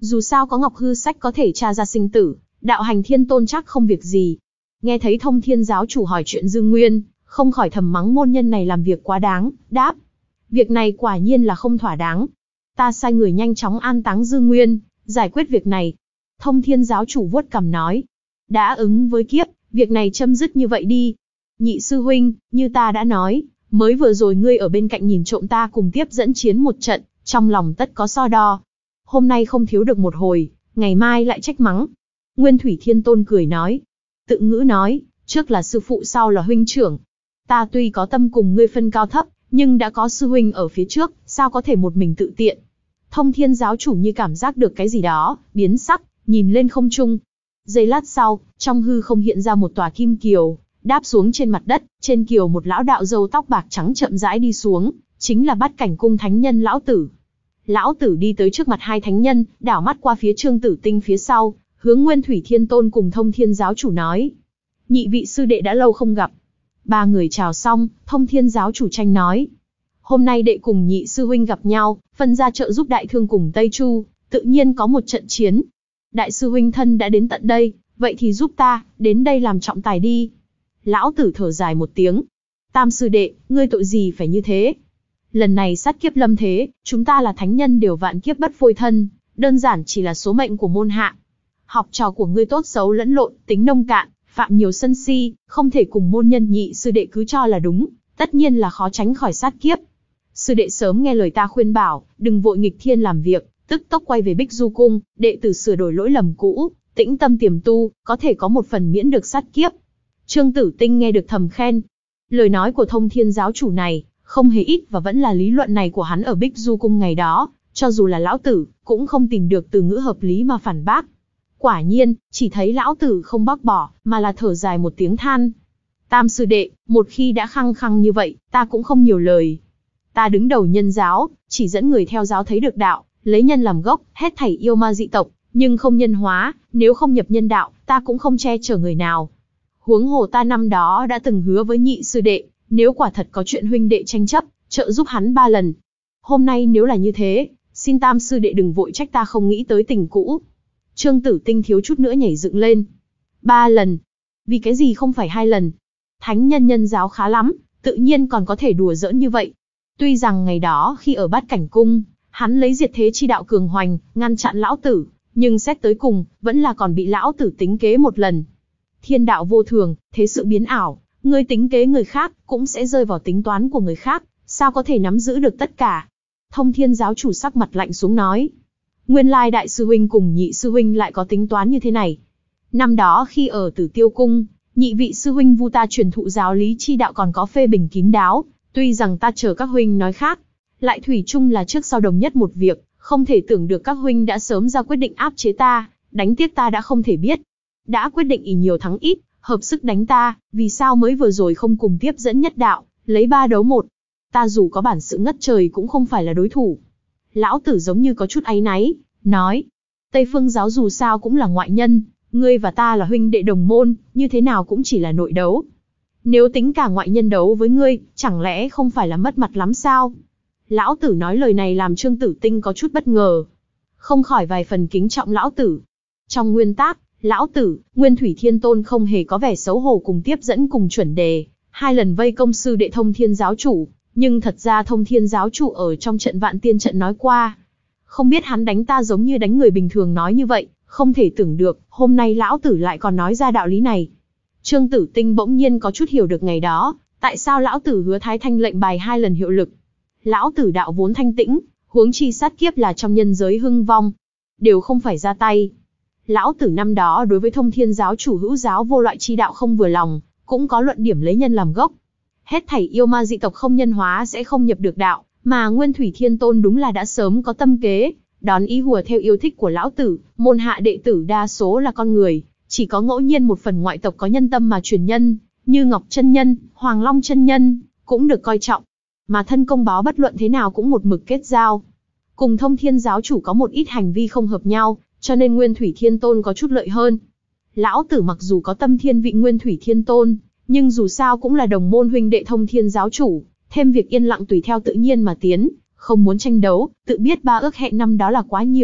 Dù sao có Ngọc Hư Sách có thể tra ra sinh tử, đạo hành thiên tôn chắc không việc gì. Nghe thấy Thông Thiên giáo chủ hỏi chuyện Dương Nguyên, không khỏi thầm mắng môn nhân này làm việc quá đáng, đáp. Việc này quả nhiên là không thỏa đáng. Ta sai người nhanh chóng an táng Dương Nguyên, giải quyết việc này. Thông Thiên giáo chủ vuốt cằm nói. Đã ứng với kiếp, việc này chấm dứt như vậy đi. Nhị sư huynh, như ta đã nói, mới vừa rồi ngươi ở bên cạnh nhìn trộm ta cùng tiếp dẫn chiến một trận, trong lòng tất có so đo. Hôm nay không thiếu được một hồi, ngày mai lại trách mắng. Nguyên Thủy Thiên Tôn cười nói. Tự ngữ nói, trước là sư phụ sau là huynh trưởng. Ta tuy có tâm cùng ngươi phân cao thấp, nhưng đã có sư huynh ở phía trước, sao có thể một mình tự tiện. Thông Thiên giáo chủ như cảm giác được cái gì đó, biến sắc, nhìn lên không trung. Giây lát sau, trong hư không hiện ra một tòa kim kiều, đáp xuống trên mặt đất, trên kiều một lão đạo râu tóc bạc trắng chậm rãi đi xuống, chính là Bát Cảnh cung thánh nhân lão tử. Lão tử đi tới trước mặt hai thánh nhân, đảo mắt qua phía Trương Tử Tinh phía sau, hướng Nguyên Thủy Thiên Tôn cùng Thông Thiên giáo chủ nói. Nhị vị sư đệ đã lâu không gặp. Ba người chào xong, Thông Thiên giáo chủ tranh nói. Hôm nay đệ cùng nhị sư huynh gặp nhau, phân ra trợ giúp Đại Thương cùng Tây Chu, tự nhiên có một trận chiến. Đại sư huynh thân đã đến tận đây, vậy thì giúp ta, đến đây làm trọng tài đi. Lão tử thở dài một tiếng. Tam sư đệ, ngươi tội gì phải như thế? Lần này sát kiếp lâm thế, chúng ta là thánh nhân đều vạn kiếp bất phôi thân, đơn giản chỉ là số mệnh của môn hạ. Học trò của ngươi tốt xấu lẫn lộn, tính nông cạn, phạm nhiều sân si, không thể cùng môn nhân nhị sư đệ cứ cho là đúng, tất nhiên là khó tránh khỏi sát kiếp. Sư đệ sớm nghe lời ta khuyên bảo, đừng vội nghịch thiên làm việc, tức tốc quay về Bích Du cung, đệ tử sửa đổi lỗi lầm cũ, tĩnh tâm tiềm tu, có thể có một phần miễn được sát kiếp. Trương Tử Tinh nghe được thầm khen. Lời nói của Thông Thiên giáo chủ này, không hề ít và vẫn là lý luận này của hắn ở Bích Du cung ngày đó, cho dù là lão tử, cũng không tìm được từ ngữ hợp lý mà phản bác. Quả nhiên, chỉ thấy lão tử không bác bỏ, mà là thở dài một tiếng than. Tam sư đệ, một khi đã khăng khăng như vậy, ta cũng không nhiều lời. Ta đứng đầu nhân giáo, chỉ dẫn người theo giáo thấy được đạo, lấy nhân làm gốc, hết thảy yêu ma dị tộc, nhưng không nhân hóa, nếu không nhập nhân đạo, ta cũng không che chở người nào. Huống hồ ta năm đó đã từng hứa với nhị sư đệ, nếu quả thật có chuyện huynh đệ tranh chấp, trợ giúp hắn ba lần. Hôm nay nếu là như thế, xin tam sư đệ đừng vội trách ta không nghĩ tới tình cũ. Trương Tử Tinh thiếu chút nữa nhảy dựng lên. Ba lần? Vì cái gì không phải hai lần? Thánh nhân nhân giáo khá lắm, tự nhiên còn có thể đùa giỡn như vậy. Tuy rằng ngày đó khi ở Bát Cảnh cung, hắn lấy diệt thế chi đạo cường hoành, ngăn chặn lão tử, nhưng xét tới cùng, vẫn là còn bị lão tử tính kế một lần. Thiên đạo vô thường, thế sự biến ảo, ngươi tính kế người khác, cũng sẽ rơi vào tính toán của người khác, sao có thể nắm giữ được tất cả. Thông Thiên giáo chủ sắc mặt lạnh xuống nói. Nguyên lai đại sư huynh cùng nhị sư huynh lại có tính toán như thế này. Năm đó khi ở Tử Tiêu cung, nhị vị sư huynh vu ta truyền thụ giáo lý chi đạo còn có phê bình kín đáo, tuy rằng ta chờ các huynh nói khác, lại thủy chung là trước sau đồng nhất một việc, không thể tưởng được các huynh đã sớm ra quyết định áp chế ta, đánh tiếc ta đã không thể biết. Đã quyết định ỷ nhiều thắng ít, hợp sức đánh ta, vì sao mới vừa rồi không cùng tiếp dẫn nhất đạo, lấy ba đấu một. Ta dù có bản sự ngất trời cũng không phải là đối thủ. Lão tử giống như có chút áy náy, nói. Tây phương giáo dù sao cũng là ngoại nhân, ngươi và ta là huynh đệ đồng môn, như thế nào cũng chỉ là nội đấu. Nếu tính cả ngoại nhân đấu với ngươi, chẳng lẽ không phải là mất mặt lắm sao? Lão tử nói lời này làm Trương Tử Tinh có chút bất ngờ. Không khỏi vài phần kính trọng lão tử. Trong nguyên tắc, lão tử, Nguyên Thủy Thiên Tôn không hề có vẻ xấu hổ cùng tiếp dẫn cùng chuẩn đề, hai lần vây công sư đệ Thông Thiên giáo chủ, nhưng thật ra Thông Thiên giáo chủ ở trong trận Vạn Tiên trận nói qua. Không biết hắn đánh ta giống như đánh người bình thường nói như vậy, không thể tưởng được, hôm nay lão tử lại còn nói ra đạo lý này. Trương Tử Tinh bỗng nhiên có chút hiểu được ngày đó, tại sao lão tử hứa Thái Thanh lệnh bài hai lần hiệu lực. Lão tử đạo vốn thanh tĩnh, huống chi sát kiếp là trong nhân giới hưng vong, đều không phải ra tay. Lão tử năm đó đối với Thông Thiên giáo chủ hữu giáo vô loại chi đạo không vừa lòng, cũng có luận điểm lấy nhân làm gốc. Hết thảy yêu ma dị tộc không nhân hóa sẽ không nhập được đạo, mà Nguyên Thủy Thiên Tôn đúng là đã sớm có tâm kế, đón ý hùa theo yêu thích của lão tử, môn hạ đệ tử đa số là con người, chỉ có ngẫu nhiên một phần ngoại tộc có nhân tâm mà truyền nhân, như Ngọc Chân Nhân, Hoàng Long Chân Nhân, cũng được coi trọng. Mà thân công báo bất luận thế nào cũng một mực kết giao. Cùng Thông Thiên giáo chủ có một ít hành vi không hợp nhau, cho nên Nguyên Thủy Thiên Tôn có chút lợi hơn. Lão tử mặc dù có tâm thiên vị Nguyên Thủy Thiên Tôn, nhưng dù sao cũng là đồng môn huynh đệ Thông Thiên giáo chủ, thêm việc yên lặng tùy theo tự nhiên mà tiến, không muốn tranh đấu, tự biết ba ước hẹn năm đó là quá nhiều,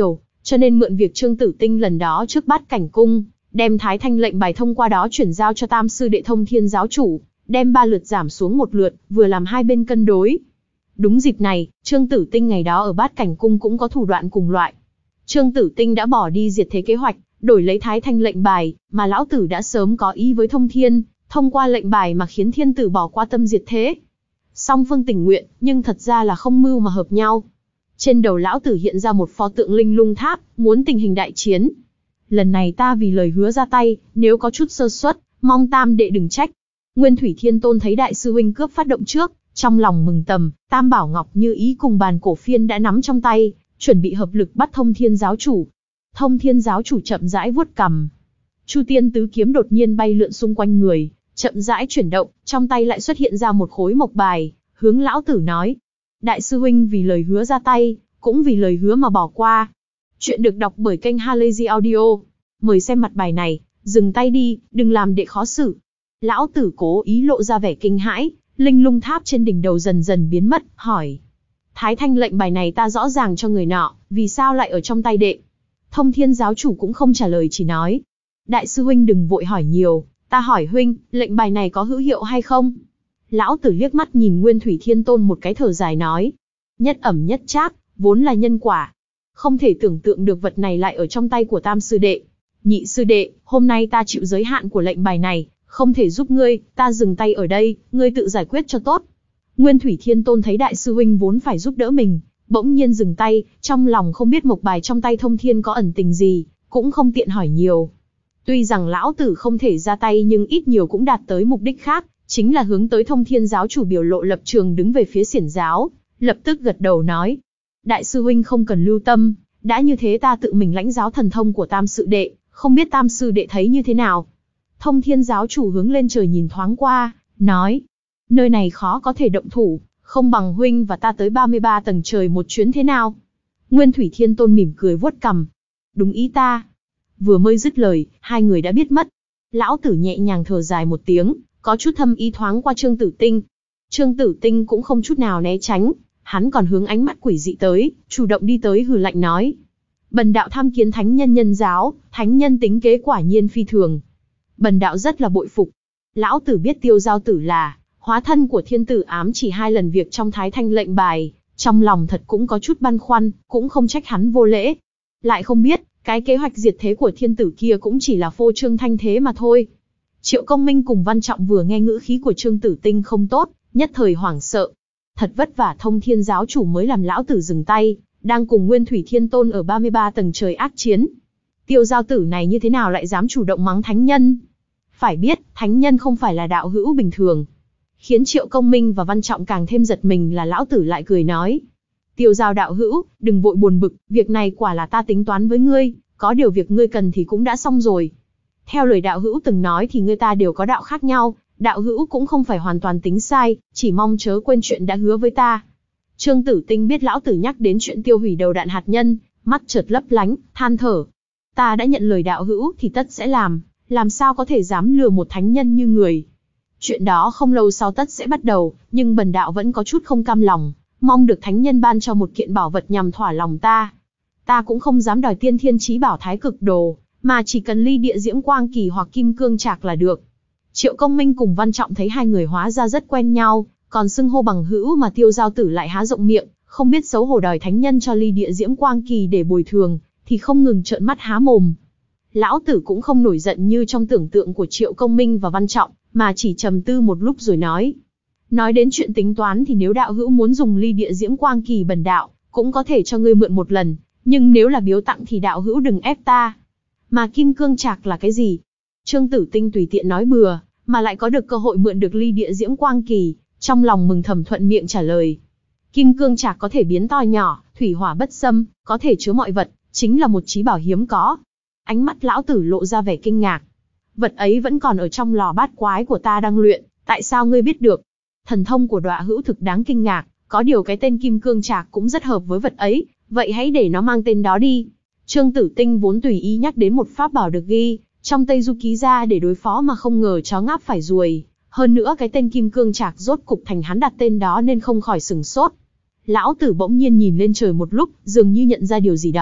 cho nên mượn việc Trương Tử Tinh lần đó trước Bát Cảnh Cung, đem Thái Thanh lệnh bài thông qua đó chuyển giao cho Tam sư đệ Thông Thiên giáo chủ, đem ba lượt giảm xuống một lượt, vừa làm hai bên cân đối. Đúng dịp này, Trương Tử Tinh ngày đó ở Bát Cảnh Cung cũng có thủ đoạn cùng loại. Trương Tử Tinh đã bỏ đi diệt thế kế hoạch, đổi lấy Thái Thanh lệnh bài, mà lão tử đã sớm có ý với Thông Thiên, thông qua lệnh bài mà khiến thiên tử bỏ qua tâm diệt thế. Song phương tình nguyện, nhưng thật ra là không mưu mà hợp nhau. Trên đầu lão tử hiện ra một pho tượng linh lung tháp, muốn tình hình đại chiến. Lần này ta vì lời hứa ra tay, nếu có chút sơ suất, mong tam đệ đừng trách. Nguyên Thủy Thiên Tôn thấy đại sư huynh cướp phát động trước, trong lòng mừng tầm, Tam Bảo Ngọc Như Ý cùng bàn cổ phiên đã nắm trong tay, chuẩn bị hợp lực bắt Thông Thiên giáo chủ. Thông Thiên giáo chủ chậm rãi vuốt cằm. Chu Tiên tứ kiếm đột nhiên bay lượn xung quanh người, chậm rãi chuyển động, trong tay lại xuất hiện ra một khối mộc bài, hướng lão tử nói: đại sư huynh vì lời hứa ra tay, cũng vì lời hứa mà bỏ qua. Chuyện được đọc bởi kênh Halazy Audio. Mời xem mặt bài này, dừng tay đi, đừng làm đệ khó xử. Lão tử cố ý lộ ra vẻ kinh hãi, linh lung tháp trên đỉnh đầu dần dần biến mất, hỏi: Thái Thanh lệnh bài này ta rõ ràng cho người nọ, vì sao lại ở trong tay đệ? Thông Thiên giáo chủ cũng không trả lời, chỉ nói: đại sư huynh đừng vội hỏi nhiều, ta hỏi huynh, lệnh bài này có hữu hiệu hay không? Lão tử liếc mắt nhìn Nguyên Thủy Thiên Tôn một cái, thở dài nói: nhất ẩm nhất trác, vốn là nhân quả. Không thể tưởng tượng được vật này lại ở trong tay của Tam sư đệ. Nhị sư đệ, hôm nay ta chịu giới hạn của lệnh bài này, không thể giúp ngươi, ta dừng tay ở đây, ngươi tự giải quyết cho tốt. Nguyên Thủy Thiên Tôn thấy đại sư huynh vốn phải giúp đỡ mình, bỗng nhiên dừng tay, trong lòng không biết mộc bài trong tay Thông Thiên có ẩn tình gì, cũng không tiện hỏi nhiều. Tuy rằng lão tử không thể ra tay nhưng ít nhiều cũng đạt tới mục đích khác, chính là hướng tới Thông Thiên giáo chủ biểu lộ lập trường đứng về phía Xiển giáo, lập tức gật đầu nói: đại sư huynh không cần lưu tâm, đã như thế ta tự mình lãnh giáo thần thông của Tam sư đệ, không biết Tam sư đệ thấy như thế nào? Thông Thiên giáo chủ hướng lên trời nhìn thoáng qua, nói: nơi này khó có thể động thủ, không bằng huynh và ta tới ba mươi ba tầng trời một chuyến thế nào? Nguyên Thủy Thiên Tôn mỉm cười vuốt cằm: đúng ý ta. Vừa mới dứt lời, hai người đã biết mất. Lão tử nhẹ nhàng thở dài một tiếng, có chút thâm ý thoáng qua Trương Tử Tinh. Trương Tử Tinh cũng không chút nào né tránh, hắn còn hướng ánh mắt quỷ dị tới, chủ động đi tới hừ lạnh nói: bần đạo tham kiến thánh nhân nhân giáo, thánh nhân tính kế quả nhiên phi thường. Bần đạo rất là bội phục. Lão tử biết Tiêu Giao Tử là hóa thân của thiên tử ám chỉ hai lần việc trong Thái Thanh lệnh bài, trong lòng thật cũng có chút băn khoăn, cũng không trách hắn vô lễ. Lại không biết, cái kế hoạch diệt thế của thiên tử kia cũng chỉ là phô trương thanh thế mà thôi. Triệu Công Minh cùng Văn Trọng vừa nghe ngữ khí của Trương Tử Tinh không tốt, nhất thời hoảng sợ. Thật vất vả Thông Thiên giáo chủ mới làm lão tử dừng tay, đang cùng Nguyên Thủy Thiên Tôn ở ba mươi ba tầng trời ác chiến. Tiêu Giao Tử này như thế nào lại dám chủ động mắng thánh nhân? Phải biết, thánh nhân không phải là đạo hữu bình thường. Khiến Triệu Công Minh và Văn Trọng càng thêm giật mình là lão tử lại cười nói: Tiêu Giao đạo hữu, đừng vội buồn bực, việc này quả là ta tính toán với ngươi, có điều việc ngươi cần thì cũng đã xong rồi. Theo lời đạo hữu từng nói thì ngươi ta đều có đạo khác nhau, đạo hữu cũng không phải hoàn toàn tính sai, chỉ mong chớ quên chuyện đã hứa với ta. Trương Tử Tinh biết lão tử nhắc đến chuyện tiêu hủy đầu đạn hạt nhân, mắt chợt lấp lánh, than thở: ta đã nhận lời đạo hữu thì tất sẽ làm, làm sao có thể dám lừa một thánh nhân như người. Chuyện đó không lâu sau tất sẽ bắt đầu, nhưng bần đạo vẫn có chút không cam lòng, mong được thánh nhân ban cho một kiện bảo vật nhằm thỏa lòng ta. Ta cũng không dám đòi tiên thiên chí bảo thái cực đồ, mà chỉ cần ly địa diễm quang kỳ hoặc kim cương trạc là được. Triệu Công Minh cùng Văn Trọng thấy hai người hóa ra rất quen nhau, còn xưng hô bằng hữu mà Tiêu Giao Tử lại há rộng miệng, không biết xấu hổ đòi thánh nhân cho ly địa diễm quang kỳ để bồi thường, thì không ngừng trợn mắt há mồm. Lão tử cũng không nổi giận như trong tưởng tượng của Triệu Công Minh và Văn Trọng, mà chỉ trầm tư một lúc rồi nói: nói đến chuyện tính toán thì nếu đạo hữu muốn dùng ly địa diễm quang kỳ bần đạo, cũng có thể cho ngươi mượn một lần, nhưng nếu là biếu tặng thì đạo hữu đừng ép ta. Mà kim cương trạc là cái gì? Trương Tử Tinh tùy tiện nói bừa, mà lại có được cơ hội mượn được ly địa diễm quang kỳ, trong lòng mừng thầm thuận miệng trả lời. Kim cương trạc có thể biến to nhỏ, thủy hỏa bất xâm, có thể chứa mọi vật, chính là một chí bảo hiếm có. Ánh mắt lão tử lộ ra vẻ kinh ngạc. Vật ấy vẫn còn ở trong lò bát quái của ta đang luyện, tại sao ngươi biết được? Thần thông của Đọa hữu thực đáng kinh ngạc, có điều cái tên kim cương trạc cũng rất hợp với vật ấy, vậy hãy để nó mang tên đó đi. Trương Tử Tinh vốn tùy ý nhắc đến một pháp bảo được ghi trong Tây Du Ký ra để đối phó mà không ngờ chó ngáp phải ruồi. Hơn nữa cái tên kim cương trạc rốt cục thành hắn đặt tên đó nên không khỏi sửng sốt. Lão tử bỗng nhiên nhìn lên trời một lúc, dường như nhận ra điều gì đó,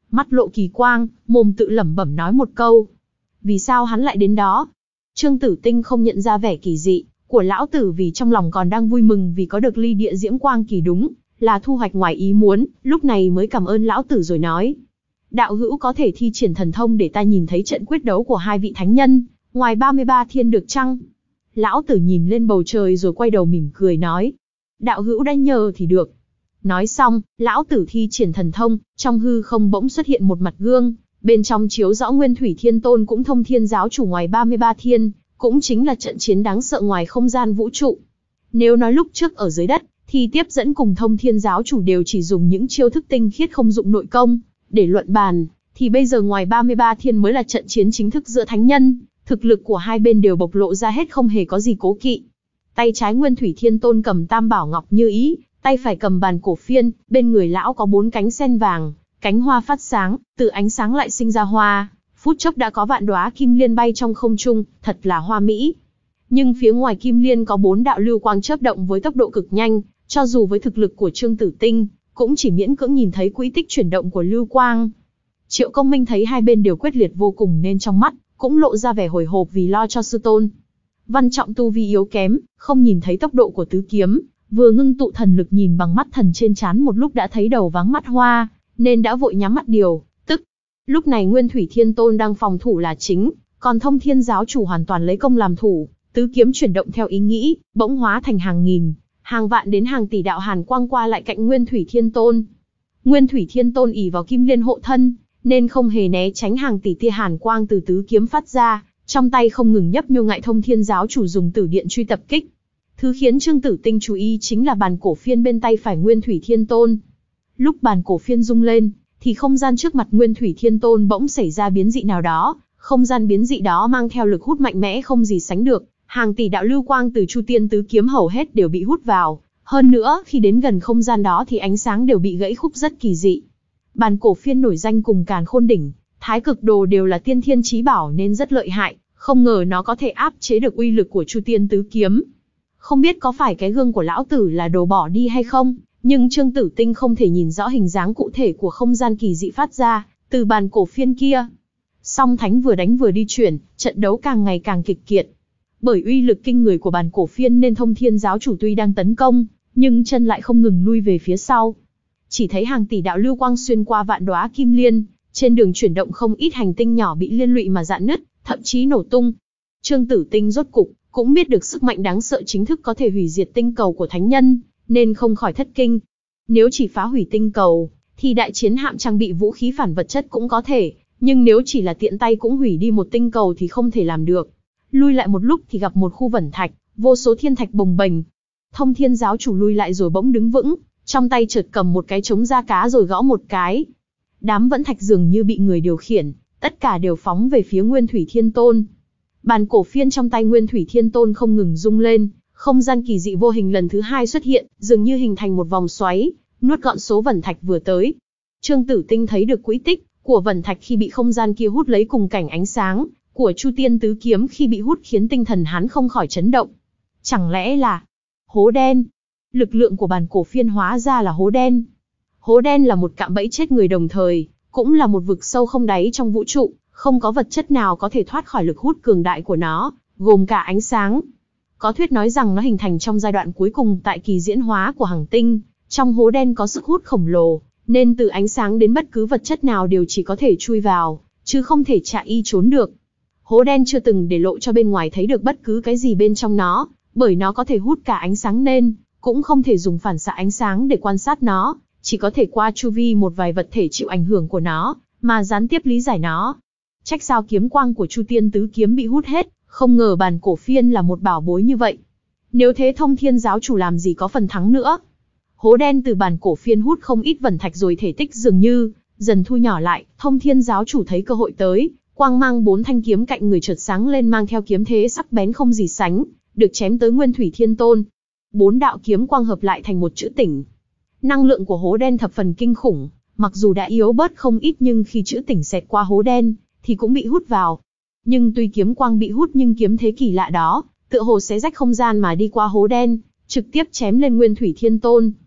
mắt lộ kỳ quang, mồm tự lẩm bẩm nói một câu. Vì sao hắn lại đến đó? Trương Tử Tinh không nhận ra vẻ kỳ dị của lão tử, vì trong lòng còn đang vui mừng vì có được ly địa diễm quang kỳ, đúng là thu hoạch ngoài ý muốn, lúc này mới cảm ơn lão tử rồi nói. Đạo hữu có thể thi triển thần thông để ta nhìn thấy trận quyết đấu của hai vị thánh nhân, ngoài ba mươi ba thiên được chăng? Lão tử nhìn lên bầu trời rồi quay đầu mỉm cười nói. Đạo hữu đã nhờ thì được. Nói xong, lão tử thi triển thần thông, trong hư không bỗng xuất hiện một mặt gương, bên trong chiếu rõ Nguyên Thủy Thiên Tôn cũng thông thiên giáo chủ ngoài ba mươi ba thiên, cũng chính là trận chiến đáng sợ ngoài không gian vũ trụ. Nếu nói lúc trước ở dưới đất, thì tiếp dẫn cùng thông thiên giáo chủ đều chỉ dùng những chiêu thức tinh khiết không dụng nội công để luận bàn, thì bây giờ ngoài ba mươi ba thiên mới là trận chiến chính thức giữa thánh nhân, thực lực của hai bên đều bộc lộ ra hết, không hề có gì cố kỵ. Tay trái Nguyên Thủy Thiên Tôn cầm Tam Bảo Ngọc Như Ý, tay phải cầm bàn cổ phiên, bên người lão có bốn cánh sen vàng, cánh hoa phát sáng, từ ánh sáng lại sinh ra hoa, phút chốc đã có vạn đóa kim liên bay trong không trung, thật là hoa mỹ. Nhưng phía ngoài kim liên có bốn đạo lưu quang chớp động với tốc độ cực nhanh, cho dù với thực lực của Trương Tử Tinh, cũng chỉ miễn cưỡng nhìn thấy quỹ tích chuyển động của lưu quang. Triệu Công Minh thấy hai bên đều quyết liệt vô cùng nên trong mắt cũng lộ ra vẻ hồi hộp vì lo cho sư tôn. Văn Trọng tu vi yếu kém, không nhìn thấy tốc độ của tứ kiếm, vừa ngưng tụ thần lực nhìn bằng mắt thần trên trán một lúc đã thấy đầu váng mắt hoa, nên đã vội nhắm mắt điều tức. Lúc này Nguyên Thủy Thiên Tôn đang phòng thủ là chính, còn Thông Thiên giáo chủ hoàn toàn lấy công làm thủ, tứ kiếm chuyển động theo ý nghĩ, bỗng hóa thành hàng nghìn, hàng vạn đến hàng tỷ đạo hàn quang qua lại cạnh Nguyên Thủy Thiên Tôn. Nguyên Thủy Thiên Tôn ỷ vào kim liên hộ thân, nên không hề né tránh hàng tỷ tia hàn quang từ tứ kiếm phát ra, trong tay không ngừng nhấp nhô ngại Thông Thiên giáo chủ dùng tử điện truy tập kích. Thứ khiến Trương Tử Tinh chú ý chính là bàn cổ phiên bên tay phải Nguyên Thủy Thiên Tôn. Lúc bàn cổ phiên rung lên, thì không gian trước mặt Nguyên Thủy Thiên Tôn bỗng xảy ra biến dị nào đó, không gian biến dị đó mang theo lực hút mạnh mẽ không gì sánh được, hàng tỷ đạo lưu quang từ Chu Tiên tứ kiếm hầu hết đều bị hút vào, hơn nữa khi đến gần không gian đó thì ánh sáng đều bị gãy khúc rất kỳ dị. Bàn cổ phiên nổi danh cùng Càn Khôn đỉnh, Thái Cực đồ đều là tiên thiên chí bảo nên rất lợi hại, không ngờ nó có thể áp chế được uy lực của Chu Tiên tứ kiếm. Không biết có phải cái gương của lão tử là đồ bỏ đi hay không, nhưng Trương Tử Tinh không thể nhìn rõ hình dáng cụ thể của không gian kỳ dị phát ra từ bàn cổ phiên kia. Song thánh vừa đánh vừa đi chuyển, trận đấu càng ngày càng kịch kiệt. Bởi uy lực kinh người của bàn cổ phiên nên Thông Thiên giáo chủ tuy đang tấn công, nhưng chân lại không ngừng lui về phía sau. Chỉ thấy hàng tỷ đạo lưu quang xuyên qua vạn đóa kim liên, trên đường chuyển động không ít hành tinh nhỏ bị liên lụy mà rạn nứt, thậm chí nổ tung. Trương Tử Tinh rốt cục cũng biết được sức mạnh đáng sợ chính thức có thể hủy diệt tinh cầu của thánh nhân, nên không khỏi thất kinh. Nếu chỉ phá hủy tinh cầu, thì đại chiến hạm trang bị vũ khí phản vật chất cũng có thể, nhưng nếu chỉ là tiện tay cũng hủy đi một tinh cầu thì không thể làm được. Lui lại một lúc thì gặp một khu vẩn thạch, vô số thiên thạch bồng bềnh. Thông Thiên giáo chủ lui lại rồi bỗng đứng vững, trong tay chợt cầm một cái trống da cá rồi gõ một cái. Đám vẫn thạch dường như bị người điều khiển, tất cả đều phóng về phía Nguyên Thủy Thiên Tôn. Bàn cổ phiên trong tay Nguyên Thủy Thiên Tôn không ngừng rung lên, không gian kỳ dị vô hình lần thứ hai xuất hiện, dường như hình thành một vòng xoáy, nuốt gọn số vẩn thạch vừa tới. Trương Tử Tinh thấy được quỹ tích của vẩn thạch khi bị không gian kia hút lấy cùng cảnh ánh sáng của Chu Tiên tứ kiếm khi bị hút khiến tinh thần hắn không khỏi chấn động. Chẳng lẽ là hố đen? Lực lượng của bàn cổ phiên hóa ra là hố đen. Hố đen là một cạm bẫy chết người đồng thời, cũng là một vực sâu không đáy trong vũ trụ, không có vật chất nào có thể thoát khỏi lực hút cường đại của nó, gồm cả ánh sáng. Có thuyết nói rằng nó hình thành trong giai đoạn cuối cùng tại kỳ diễn hóa của hành tinh, trong hố đen có sức hút khổng lồ, nên từ ánh sáng đến bất cứ vật chất nào đều chỉ có thể chui vào, chứ không thể chạy y trốn được. Hố đen chưa từng để lộ cho bên ngoài thấy được bất cứ cái gì bên trong nó, bởi nó có thể hút cả ánh sáng nên cũng không thể dùng phản xạ ánh sáng để quan sát nó, chỉ có thể qua chu vi một vài vật thể chịu ảnh hưởng của nó, mà gián tiếp lý giải nó. Trách sao kiếm quang của Chu Tiên tứ kiếm bị hút hết, không ngờ bàn cổ phiên là một bảo bối như vậy. Nếu thế Thông Thiên giáo chủ làm gì có phần thắng nữa. Hố đen từ bàn cổ phiên hút không ít vẩn thạch rồi thể tích dường như dần thu nhỏ lại, Thông Thiên giáo chủ thấy cơ hội tới, quang mang bốn thanh kiếm cạnh người chợt sáng lên mang theo kiếm thế sắc bén không gì sánh, được chém tới Nguyên Thủy Thiên Tôn. Bốn đạo kiếm quang hợp lại thành một chữ tỉnh. Năng lượng của hố đen thập phần kinh khủng, mặc dù đã yếu bớt không ít nhưng khi chữ tỉnh xẹt qua hố đen, thì cũng bị hút vào. Nhưng tuy kiếm quang bị hút nhưng kiếm thế kỳ lạ đó, tựa hồ xé rách không gian mà đi qua hố đen, trực tiếp chém lên Nguyên Thủy Thiên Tôn.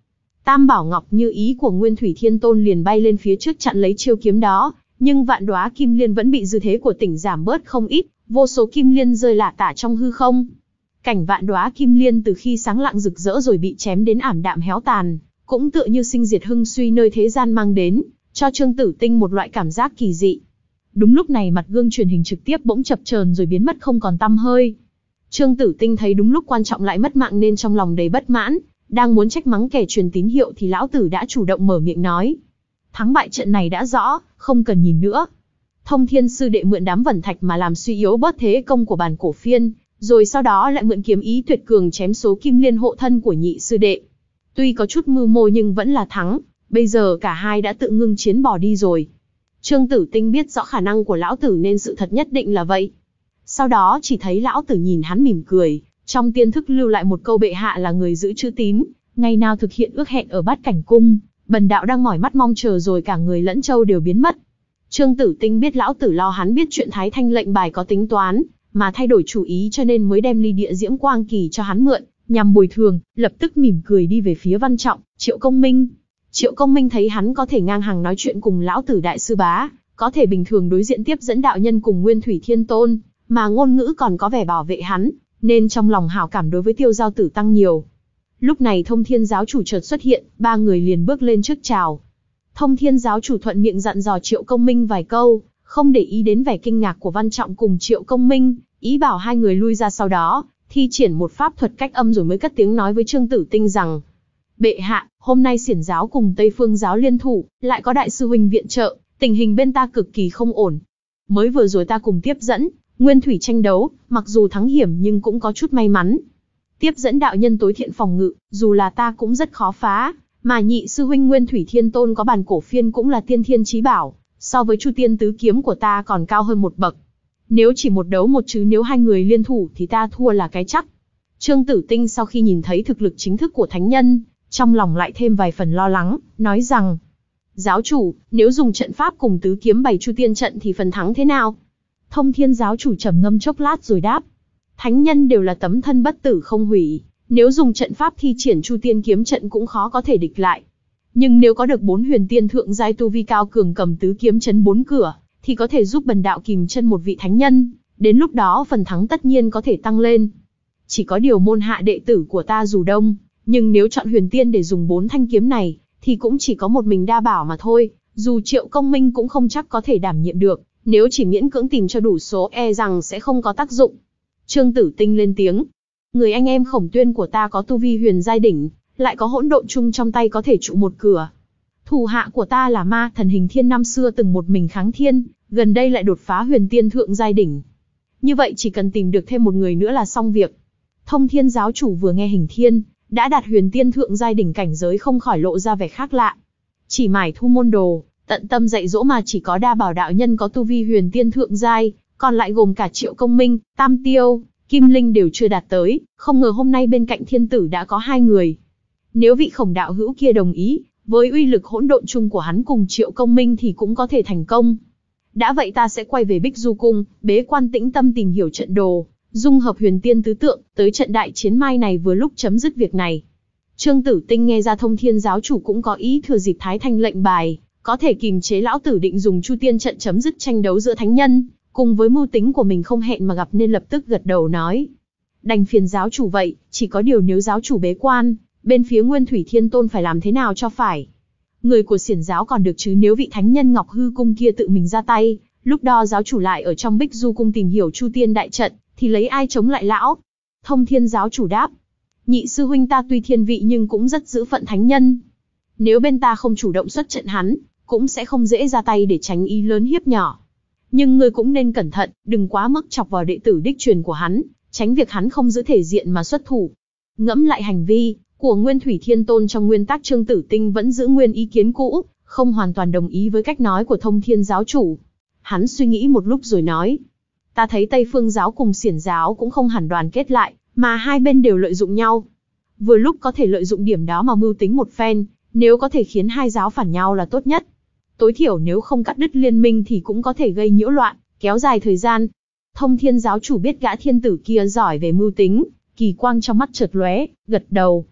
Tam Bảo Ngọc Như Ý của Nguyên Thủy Thiên Tôn liền bay lên phía trước chặn lấy chiêu kiếm đó, nhưng vạn đóa kim liên vẫn bị dư thế của tỉnh giảm bớt không ít, vô số kim liên rơi lả tả trong hư không. Cảnh vạn đóa kim liên từ khi sáng lạng rực rỡ rồi bị chém đến ảm đạm héo tàn, cũng tựa như sinh diệt hưng suy nơi thế gian mang đến, cho Trương Tử Tinh một loại cảm giác kỳ dị. Đúng lúc này mặt gương truyền hình trực tiếp bỗng chập chờn rồi biến mất không còn tăm hơi. Trương Tử Tinh thấy đúng lúc quan trọng lại mất mạng nên trong lòng đầy bất mãn, đang muốn trách mắng kẻ truyền tín hiệu thì lão tử đã chủ động mở miệng nói. Thắng bại trận này đã rõ, không cần nhìn nữa. Thông Thiên sư đệ mượn đám vẩn thạch mà làm suy yếu bớt thế công của bản cổ phiên, rồi sau đó lại mượn kiếm ý tuyệt cường chém số kim liên hộ thân của nhị sư đệ. Tuy có chút mưu mô nhưng vẫn là thắng, bây giờ cả hai đã tự ngưng chiến bỏ đi rồi. Trương Tử Tinh biết rõ khả năng của lão tử nên sự thật nhất định là vậy. Sau đó chỉ thấy lão tử nhìn hắn mỉm cười, trong tiên thức lưu lại một câu bệ hạ là người giữ chữ tín, ngày nào thực hiện ước hẹn ở Bát Cảnh Cung, bần đạo đang mỏi mắt mong chờ rồi cả người lẫn châu đều biến mất. Trương Tử Tinh biết lão tử lo hắn biết chuyện Thái Thanh lệnh bài có tính toán, mà thay đổi chủ ý cho nên mới đem ly địa diễm quang kỳ cho hắn mượn, nhằm bồi thường, lập tức mỉm cười đi về phía Văn Trọng, Triệu Công Minh. Triệu Công Minh thấy hắn có thể ngang hàng nói chuyện cùng lão tử đại sư bá, có thể bình thường đối diện tiếp dẫn đạo nhân cùng Nguyên Thủy Thiên Tôn, mà ngôn ngữ còn có vẻ bảo vệ hắn, nên trong lòng hảo cảm đối với Tiêu Giao Tử tăng nhiều. Lúc này Thông Thiên giáo chủ chợt xuất hiện, ba người liền bước lên trước chào. Thông Thiên giáo chủ thuận miệng dặn dò Triệu Công Minh vài câu, không để ý đến vẻ kinh ngạc của Văn Trọng cùng Triệu Công Minh, ý bảo hai người lui ra, sau đó thi triển một pháp thuật cách âm rồi mới cất tiếng nói với Trương Tử Tinh rằng: Bệ hạ, hôm nay Xiển giáo cùng Tây Phương giáo liên thủ, lại có đại sư huynh viện trợ, tình hình bên ta cực kỳ không ổn. Mới vừa rồi ta cùng tiếp dẫn, Nguyên Thủy tranh đấu, mặc dù thắng hiểm nhưng cũng có chút may mắn. Tiếp dẫn đạo nhân tối thiện phòng ngự, dù là ta cũng rất khó phá, mà nhị sư huynh Nguyên Thủy Thiên Tôn có bản cổ phiên cũng là tiên thiên chí bảo, so với Chu Tiên tứ kiếm của ta còn cao hơn một bậc. Nếu chỉ một đấu một chứ nếu hai người liên thủ thì ta thua là cái chắc. Trương Tử Tinh sau khi nhìn thấy thực lực chính thức của thánh nhân, trong lòng lại thêm vài phần lo lắng, nói rằng: Giáo chủ, nếu dùng trận pháp cùng tứ kiếm bày Chu Tiên trận thì phần thắng thế nào? Thông Thiên giáo chủ trầm ngâm chốc lát rồi đáp: Thánh nhân đều là tấm thân bất tử không hủy, nếu dùng trận pháp thi triển Chu Tiên kiếm trận cũng khó có thể địch lại. Nhưng nếu có được bốn huyền tiên thượng giai tu vi cao cường cầm tứ kiếm chấn bốn cửa, thì có thể giúp bần đạo kìm chân một vị thánh nhân, đến lúc đó phần thắng tất nhiên có thể tăng lên. Chỉ có điều môn hạ đệ tử của ta dù đông, nhưng nếu chọn huyền tiên để dùng bốn thanh kiếm này, thì cũng chỉ có một mình đa bảo mà thôi, dù Triệu Công Minh cũng không chắc có thể đảm nhiệm được, nếu chỉ miễn cưỡng tìm cho đủ số e rằng sẽ không có tác dụng. Trương Tử Tinh lên tiếng: Người anh em Khổng Tuyên của ta có tu vi huyền giai đỉnh, lại có hỗn độn chung trong tay có thể trụ một cửa. Thủ hạ của ta là ma thần Hình Thiên năm xưa từng một mình kháng thiên, gần đây lại đột phá huyền tiên thượng giai đỉnh. Như vậy chỉ cần tìm được thêm một người nữa là xong việc. Thông Thiên giáo chủ vừa nghe Hình Thiên đã đạt huyền tiên thượng giai đỉnh cảnh giới không khỏi lộ ra vẻ khác lạ. Chỉ mải thu môn đồ, tận tâm dạy dỗ mà chỉ có đa bảo đạo nhân có tu vi huyền tiên thượng giai, còn lại gồm cả Triệu Công Minh, Tam Tiêu, Kim Linh đều chưa đạt tới, không ngờ hôm nay bên cạnh thiên tử đã có hai người. Nếu vị Khổng đạo hữu kia đồng ý, với uy lực hỗn độn chung của hắn cùng Triệu Công Minh thì cũng có thể thành công. Đã vậy ta sẽ quay về Bích Du Cung, bế quan tĩnh tâm tìm hiểu trận đồ, dung hợp huyền tiên tứ tượng, tới trận đại chiến mai này vừa lúc chấm dứt việc này. Trương Tử Tinh nghe ra Thông Thiên giáo chủ cũng có ý thừa dịp Thái Thanh lệnh bài, có thể kìm chế lão tử định dùng Chu Tiên trận chấm dứt tranh đấu giữa thánh nhân, cùng với mưu tính của mình không hẹn mà gặp nên lập tức gật đầu nói: Đành phiền giáo chủ vậy, chỉ có điều nếu giáo chủ bế quan, bên phía Nguyên Thủy Thiên Tôn phải làm thế nào cho phải? Người của Xiển giáo còn được chứ nếu vị thánh nhân Ngọc Hư Cung kia tự mình ra tay, lúc đó giáo chủ lại ở trong Bích Du Cung tìm hiểu Chu Tiên đại trận, thì lấy ai chống lại lão? Thông Thiên giáo chủ đáp: Nhị sư huynh ta tuy thiên vị nhưng cũng rất giữ phận thánh nhân. Nếu bên ta không chủ động xuất trận hắn, cũng sẽ không dễ ra tay để tránh ý lớn hiếp nhỏ. Nhưng ngươi cũng nên cẩn thận, đừng quá mức chọc vào đệ tử đích truyền của hắn, tránh việc hắn không giữ thể diện mà xuất thủ. Ngẫm lại hành vi của Nguyên Thủy Thiên Tôn trong nguyên tắc, Trương Tử Tinh vẫn giữ nguyên ý kiến cũ, không hoàn toàn đồng ý với cách nói của Thông Thiên giáo chủ. Hắn suy nghĩ một lúc rồi nói: Ta thấy Tây Phương giáo cùng Xiển giáo cũng không hẳn đoàn kết lại, mà hai bên đều lợi dụng nhau. Vừa lúc có thể lợi dụng điểm đó mà mưu tính một phen, nếu có thể khiến hai giáo phản nhau là tốt nhất. Tối thiểu nếu không cắt đứt liên minh thì cũng có thể gây nhiễu loạn, kéo dài thời gian. Thông Thiên giáo chủ biết gã thiên tử kia giỏi về mưu tính, kỳ quang trong mắt chợt lóe, gật đầu.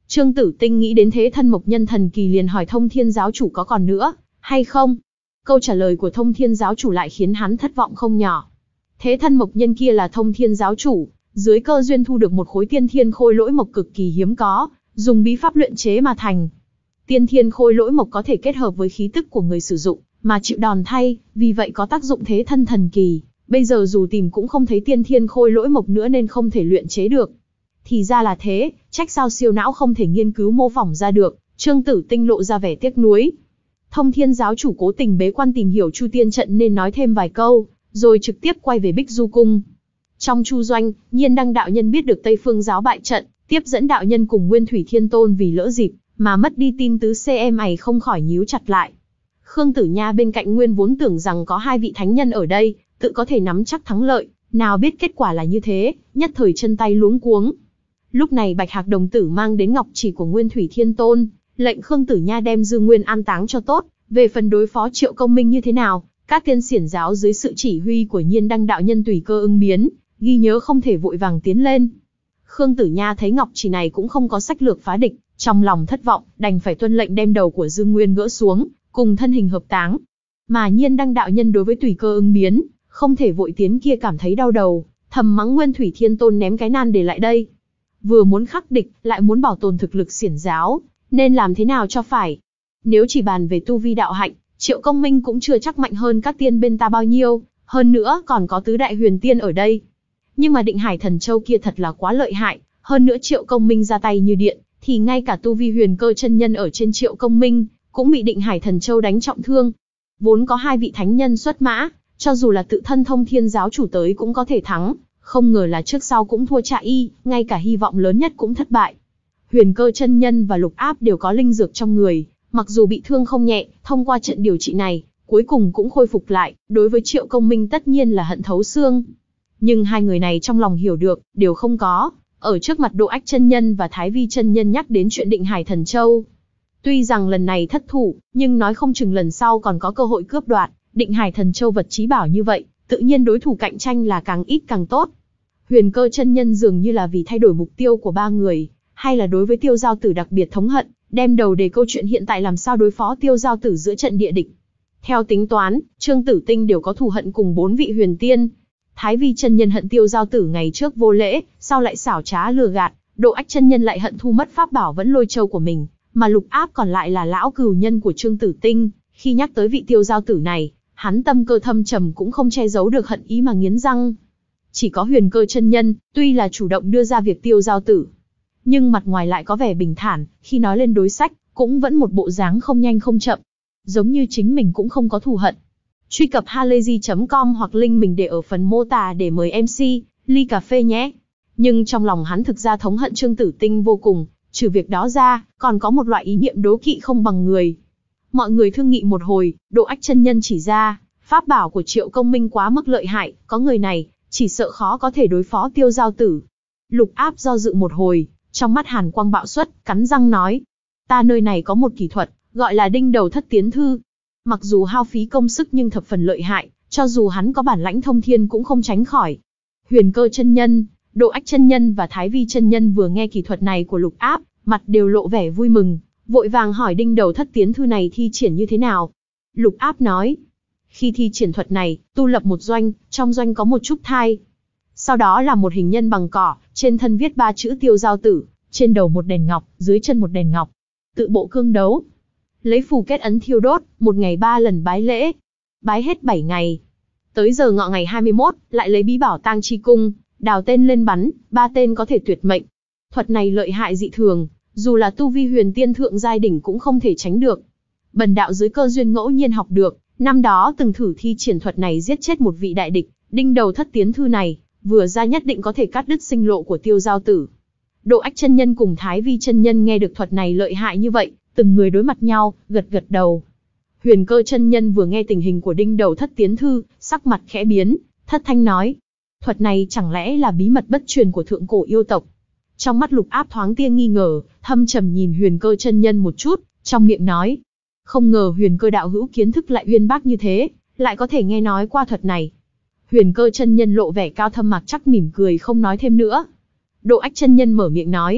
Trương Tử Tinh nghĩ đến thế thân mộc nhân thần kỳ liền hỏi Thông Thiên giáo chủ có còn nữa, hay không? Câu trả lời của Thông Thiên giáo chủ lại khiến hắn thất vọng không nhỏ. Thế thân mộc nhân kia là Thông Thiên giáo chủ, dưới cơ duyên thu được một khối tiên thiên khôi lỗi mộc cực kỳ hiếm có, dùng bí pháp luyện chế mà thành. Tiên thiên khôi lỗi mộc có thể kết hợp với khí tức của người sử dụng, mà chịu đòn thay, vì vậy có tác dụng thế thân thần kỳ. Bây giờ dù tìm cũng không thấy tiên thiên khôi lỗi mộc nữa nên không thể luyện chế được. Thì ra là thế, trách sao siêu não không thể nghiên cứu mô phỏng ra được. Trương Tử Tinh lộ ra vẻ tiếc nuối. Thông Thiên giáo chủ cố tình bế quan tìm hiểu Chu Tiên trận nên nói thêm vài câu, rồi trực tiếp quay về Bích Du cung. Trong Chu doanh, Nhiên Đăng đạo nhân biết được Tây Phương giáo bại trận, tiếp dẫn đạo nhân cùng Nguyên Thủy Thiên Tôn vì lỡ dịp mà mất đi tin tứ xe mày không khỏi nhíu chặt lại. Khương Tử Nha bên cạnh Nguyên vốn tưởng rằng có hai vị thánh nhân ở đây, tự có thể nắm chắc thắng lợi, nào biết kết quả là như thế, nhất thời chân tay luống cuống. Lúc này Bạch Hạc đồng tử mang đến ngọc chỉ của Nguyên Thủy Thiên Tôn, lệnh Khương Tử Nha đem Dư Nguyên an táng cho tốt. Về phần đối phó Triệu Công Minh như thế nào, các tiên xiển giáo dưới sự chỉ huy của Nhiên Đăng đạo nhân tùy cơ ứng biến, ghi nhớ không thể vội vàng tiến lên. Khương Tử Nha thấy ngọc chỉ này cũng không có sách lược phá địch, trong lòng thất vọng, đành phải tuân lệnh đem đầu của Dư Nguyên gỡ xuống, cùng thân hình hợp táng. Mà Nhiên Đăng đạo nhân đối với tùy cơ ứng biến, không thể vội tiến kia cảm thấy đau đầu, thầm mắng Nguyên Thủy Thiên Tôn ném cái nan để lại đây. Vừa muốn khắc địch, lại muốn bảo tồn thực lực xiển giáo, nên làm thế nào cho phải. Nếu chỉ bàn về tu vi đạo hạnh, Triệu Công Minh cũng chưa chắc mạnh hơn các tiên bên ta bao nhiêu, hơn nữa còn có tứ đại huyền tiên ở đây. Nhưng mà Định Hải Thần Châu kia thật là quá lợi hại, hơn nữa Triệu Công Minh ra tay như điện, thì ngay cả tu vi huyền cơ chân nhân ở trên Triệu Công Minh, cũng bị Định Hải Thần Châu đánh trọng thương. Vốn có hai vị thánh nhân xuất mã, cho dù là tự thân Thông Thiên giáo chủ tới cũng có thể thắng, không ngờ là trước sau cũng thua Trạ Y, ngay cả hy vọng lớn nhất cũng thất bại. Huyền cơ chân nhân và Lục Áp đều có linh dược trong người, mặc dù bị thương không nhẹ, thông qua trận điều trị này, cuối cùng cũng khôi phục lại, đối với Triệu Công Minh tất nhiên là hận thấu xương. Nhưng hai người này trong lòng hiểu được, đều không có, ở trước mặt Độ Ách chân nhân và Thái Vi chân nhân nhắc đến chuyện Định Hải Thần Châu. Tuy rằng lần này thất thủ, nhưng nói không chừng lần sau còn có cơ hội cướp đoạt Định Hải Thần Châu vật chí bảo như vậy, tự nhiên đối thủ cạnh tranh là càng ít càng tốt. Huyền cơ chân nhân dường như là vì thay đổi mục tiêu của ba người, hay là đối với Tiêu Giao Tử đặc biệt thống hận, đem đầu đề câu chuyện hiện tại làm sao đối phó Tiêu Giao Tử giữa trận địa địch. Theo tính toán, Trương Tử Tinh đều có thù hận cùng bốn vị huyền tiên. Thái Vi chân nhân hận Tiêu Giao Tử ngày trước vô lễ, sau lại xảo trá lừa gạt, Độ Ách chân nhân lại hận thu mất pháp bảo Vẫn Lôi Châu của mình, mà Lục Áp còn lại là lão cừu nhân của Trương Tử Tinh. Khi nhắc tới vị Tiêu Giao Tử này, hắn tâm cơ thâm trầm cũng không che giấu được hận ý mà nghiến răng. Chỉ có huyền cơ chân nhân, tuy là chủ động đưa ra việc Tiêu Giao Tử, nhưng mặt ngoài lại có vẻ bình thản, khi nói lên đối sách, cũng vẫn một bộ dáng không nhanh không chậm. Giống như chính mình cũng không có thù hận. Truy cập halayzi chấm com hoặc link mình để ở phần mô tả để mời em xê, ly cà phê nhé. Nhưng trong lòng hắn thực ra thống hận Trương Tử Tinh vô cùng, trừ việc đó ra, còn có một loại ý niệm đố kỵ không bằng người. Mọi người thương nghị một hồi, Độ Ách chân nhân chỉ ra, pháp bảo của Triệu Công Minh quá mức lợi hại, có người này, chỉ sợ khó có thể đối phó Tiêu Giao Tử. Lục Áp do dự một hồi, trong mắt hàn quang bạo xuất, cắn răng nói. Ta nơi này có một kỹ thuật, gọi là đinh đầu thất tiến thư. Mặc dù hao phí công sức nhưng thập phần lợi hại, cho dù hắn có bản lãnh thông thiên cũng không tránh khỏi. Huyền cơ chân nhân, Độ Ách chân nhân và Thái Vi chân nhân vừa nghe kỹ thuật này của Lục Áp, mặt đều lộ vẻ vui mừng, vội vàng hỏi đinh đầu thất tiến thư này thi triển như thế nào. Lục Áp nói, khi thi triển thuật này, tu lập một doanh, trong doanh có một trúc thai. Sau đó là một hình nhân bằng cỏ, trên thân viết ba chữ Tiêu Giao Tử, trên đầu một đèn ngọc, dưới chân một đèn ngọc. Tự bộ cương đấu. Lấy phù kết ấn thiêu đốt, một ngày ba lần bái lễ. Bái hết bảy ngày. Tới giờ ngọ ngày hai mươi mốt, lại lấy bí bảo tang chi cung, đào tên lên bắn, ba tên có thể tuyệt mệnh. Thuật này lợi hại dị thường, dù là tu vi huyền tiên thượng giai đỉnh cũng không thể tránh được. Bần đạo dưới cơ duyên ngẫu nhiên học được, năm đó từng thử thi triển thuật này giết chết một vị đại địch, đinh đầu thất tiến thư này, vừa ra nhất định có thể cắt đứt sinh lộ của Tiêu Giao Tử. Độ Ách chân nhân cùng Thái Vi chân nhân nghe được thuật này lợi hại như vậy, từng người đối mặt nhau, gật gật đầu. Huyền cơ chân nhân vừa nghe tình hình của đinh đầu thất tiến thư, sắc mặt khẽ biến, thất thanh nói. Thuật này chẳng lẽ là bí mật bất truyền của thượng cổ yêu tộc? Trong mắt Lục Áp thoáng tia nghi ngờ, thâm trầm nhìn huyền cơ chân nhân một chút, trong miệng nói. Không ngờ huyền cơ đạo hữu kiến thức lại uyên bác như thế, lại có thể nghe nói qua thuật này. Huyền cơ chân nhân lộ vẻ cao thâm mặc chắc mỉm cười không nói thêm nữa. Độ Ách chân nhân mở miệng nói.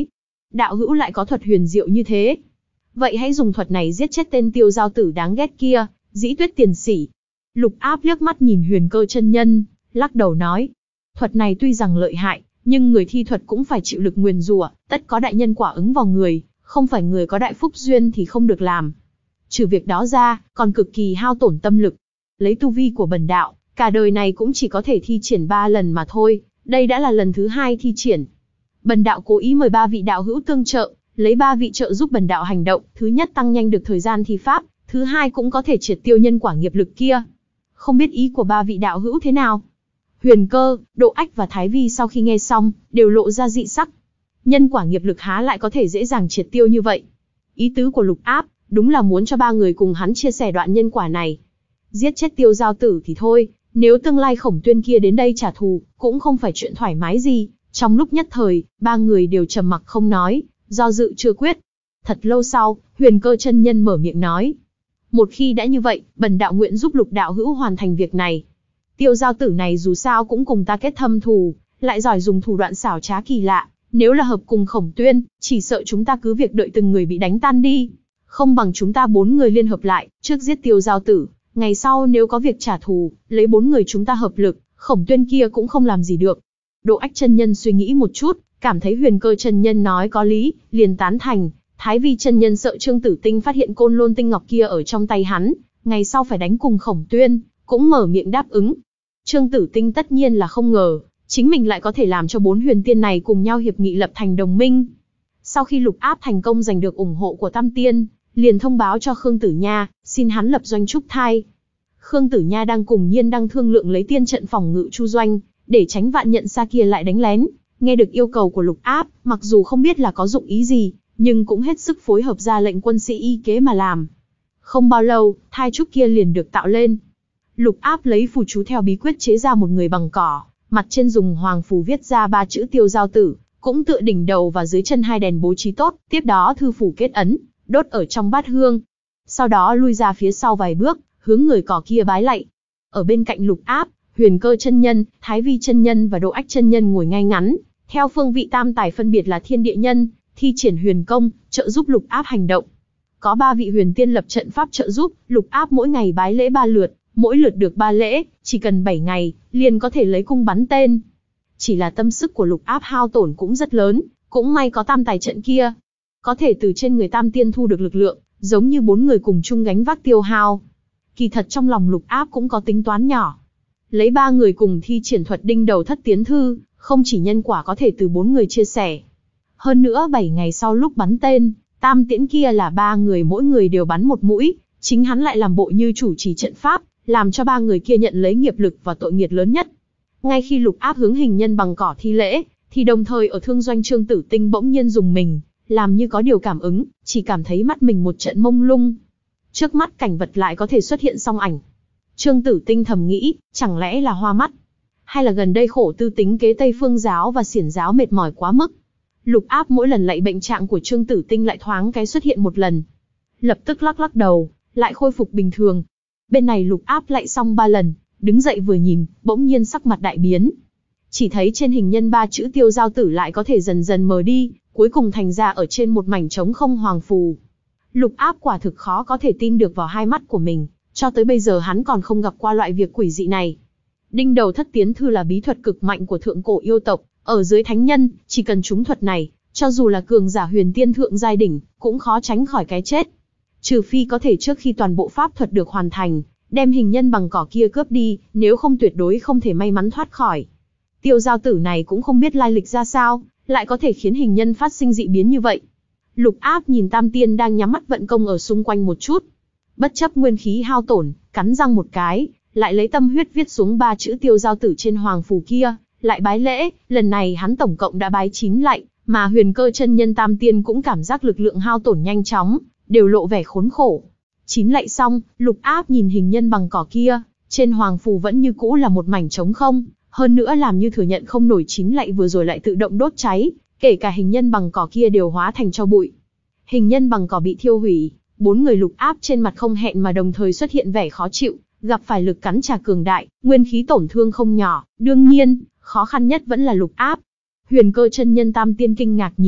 đạo hữu lại có thuật huyền diệu như thế. Vậy hãy dùng thuật này giết chết tên Tiêu Giao Tử đáng ghét kia, Dĩ Tuyết tiền sĩ. Lục Áp liếc mắt nhìn Huyền Cơ chân nhân, lắc đầu nói, thuật này tuy rằng lợi hại, nhưng người thi thuật cũng phải chịu lực nguyền rủa, tất có đại nhân quả ứng vào người, không phải người có đại phúc duyên thì không được làm. Trừ việc đó ra, còn cực kỳ hao tổn tâm lực. Lấy tu vi của bần đạo, cả đời này cũng chỉ có thể thi triển ba lần mà thôi, đây đã là lần thứ hai thi triển. Bần đạo cố ý mời ba vị đạo hữu tương trợ, lấy ba vị trợ giúp bần đạo hành động, thứ nhất tăng nhanh được thời gian thi pháp, thứ hai cũng có thể triệt tiêu nhân quả nghiệp lực kia. Không biết ý của ba vị đạo hữu thế nào? Huyền Cơ, Độ Ách và Thái Vi sau khi nghe xong, đều lộ ra dị sắc. Nhân quả nghiệp lực há lại có thể dễ dàng triệt tiêu như vậy? Ý tứ của Lục Áp, đúng là muốn cho ba người cùng hắn chia sẻ đoạn nhân quả này. Giết chết Tiêu Giao Tử thì thôi, nếu tương lai Khổng Tuyên kia đến đây trả thù, cũng không phải chuyện thoải mái gì. Trong lúc nhất thời, ba người đều trầm mặc không nói, do dự chưa quyết. Thật lâu sau, Huyền Cơ chân nhân mở miệng nói. Một khi đã như vậy, bần đạo nguyện giúp Lục đạo hữu hoàn thành việc này. Tiêu Giao Tử này dù sao cũng cùng ta kết thâm thù, lại giỏi dùng thủ đoạn xảo trá kỳ lạ. Nếu là hợp cùng Khổng Tuyên, chỉ sợ chúng ta cứ việc đợi từng người bị đánh tan đi. Không bằng chúng ta bốn người liên hợp lại, trước giết Tiêu Giao Tử. Ngày sau nếu có việc trả thù, lấy bốn người chúng ta hợp lực, Khổng Tuyên kia cũng không làm gì được. Độ Ách chân nhân suy nghĩ một chút, cảm thấy Huyền Cơ chân nhân nói có lý, liền tán thành. Thái Vi chân nhân sợ Trương Tử Tinh phát hiện côn lôn tinh ngọc kia ở trong tay hắn, ngày sau phải đánh cùng Khổng Tuyên, cũng mở miệng đáp ứng. Trương Tử Tinh tất nhiên là không ngờ, chính mình lại có thể làm cho bốn huyền tiên này cùng nhau hiệp nghị lập thành đồng minh. Sau khi Lục Áp thành công giành được ủng hộ của Tam Tiên, liền thông báo cho Khương Tử Nha, xin hắn lập doanh trúc thai. Khương Tử Nha đang cùng Nhiên đang thương lượng lấy tiên trận phòng ngự chu doanh, để tránh vạn nhận xa kia lại đánh lén. Nghe được yêu cầu của Lục Áp, mặc dù không biết là có dụng ý gì, nhưng cũng hết sức phối hợp ra lệnh quân sĩ y kế mà làm. Không bao lâu, thai trúc kia liền được tạo lên. Lục Áp lấy phù chú theo bí quyết chế ra một người bằng cỏ, mặt trên dùng hoàng phù viết ra ba chữ Tiêu Giao Tử, cũng tựa đỉnh đầu và dưới chân hai đèn bố trí tốt, tiếp đó thư phủ kết ấn, đốt ở trong bát hương. Sau đó lui ra phía sau vài bước, hướng người cỏ kia bái lạy. Ở bên cạnh Lục Áp, Huyền Cơ chân nhân, Thái Vi chân nhân và Độ Ách chân nhân ngồi ngay ngắn, theo phương vị tam tài phân biệt là Thiên Địa Nhân, thi triển huyền công, trợ giúp Lục Áp hành động. Có ba vị huyền tiên lập trận pháp trợ giúp, Lục Áp mỗi ngày bái lễ ba lượt, mỗi lượt được ba lễ, chỉ cần bảy ngày, liền có thể lấy cung bắn tên. Chỉ là tâm sức của Lục Áp hao tổn cũng rất lớn, cũng may có tam tài trận kia, có thể từ trên người tam tiên thu được lực lượng, giống như bốn người cùng chung gánh vác tiêu hao. Kỳ thật trong lòng Lục Áp cũng có tính toán nhỏ. Lấy ba người cùng thi triển thuật đinh đầu thất tiến thư, không chỉ nhân quả có thể từ bốn người chia sẻ. Hơn nữa bảy ngày sau lúc bắn tên, tam tiễn kia là ba người mỗi người đều bắn một mũi, chính hắn lại làm bộ như chủ trì trận pháp, làm cho ba người kia nhận lấy nghiệp lực và tội nghiệt lớn nhất. Ngay khi Lục Áp hướng hình nhân bằng cỏ thi lễ, thì đồng thời ở thương doanh Trương Tử Tinh bỗng nhiên dùng mình, làm như có điều cảm ứng, chỉ cảm thấy mắt mình một trận mông lung. Trước mắt cảnh vật lại có thể xuất hiện song ảnh. Trương Tử Tinh thầm nghĩ, chẳng lẽ là hoa mắt? Hay là gần đây khổ tư tính kế Tây Phương giáo và Xiển giáo mệt mỏi quá mức? Lục Áp mỗi lần lạy bệnh trạng của Trương Tử Tinh lại thoáng cái xuất hiện một lần. Lập tức lắc lắc đầu, lại khôi phục bình thường. Bên này Lục Áp lạy xong ba lần, đứng dậy vừa nhìn, bỗng nhiên sắc mặt đại biến. Chỉ thấy trên hình nhân ba chữ Tiêu Giao Tử lại có thể dần dần mờ đi, cuối cùng thành ra ở trên một mảnh trống không hoàng phù. Lục Áp quả thực khó có thể tin được vào hai mắt của mình, cho tới bây giờ hắn còn không gặp qua loại việc quỷ dị này. Đinh đầu thất tiến thư là bí thuật cực mạnh của thượng cổ yêu tộc, ở dưới thánh nhân, chỉ cần trúng thuật này, cho dù là cường giả huyền tiên thượng giai đỉnh, cũng khó tránh khỏi cái chết. Trừ phi có thể trước khi toàn bộ pháp thuật được hoàn thành, đem hình nhân bằng cỏ kia cướp đi, nếu không tuyệt đối không thể may mắn thoát khỏi. Tiêu Giao Tử này cũng không biết lai lịch ra sao, lại có thể khiến hình nhân phát sinh dị biến như vậy. Lục Áp nhìn Tam Tiên đang nhắm mắt vận công ở xung quanh một chút, bất chấp nguyên khí hao tổn, cắn răng một cái, lại lấy tâm huyết viết xuống ba chữ Tiêu Giao Tử trên hoàng phù kia, lại bái lễ. Lần này hắn tổng cộng đã bái chín lạy, mà Huyền Cơ chân nhân Tam Tiên cũng cảm giác lực lượng hao tổn nhanh chóng, đều lộ vẻ khốn khổ. Chín lạy xong, Lục Áp nhìn hình nhân bằng cỏ kia, trên hoàng phù vẫn như cũ là một mảnh trống không, hơn nữa làm như thừa nhận không nổi chín lạy vừa rồi lại tự động đốt cháy, kể cả hình nhân bằng cỏ kia đều hóa thành tro bụi. Hình nhân bằng cỏ bị thiêu hủy, bốn người Lục Áp trên mặt không hẹn mà đồng thời xuất hiện vẻ khó chịu, gặp phải lực cắn trả cường đại, nguyên khí tổn thương không nhỏ, đương nhiên, khó khăn nhất vẫn là Lục Áp. Huyền Cơ chân nhân Tam Tiên kinh ngạc nhìn,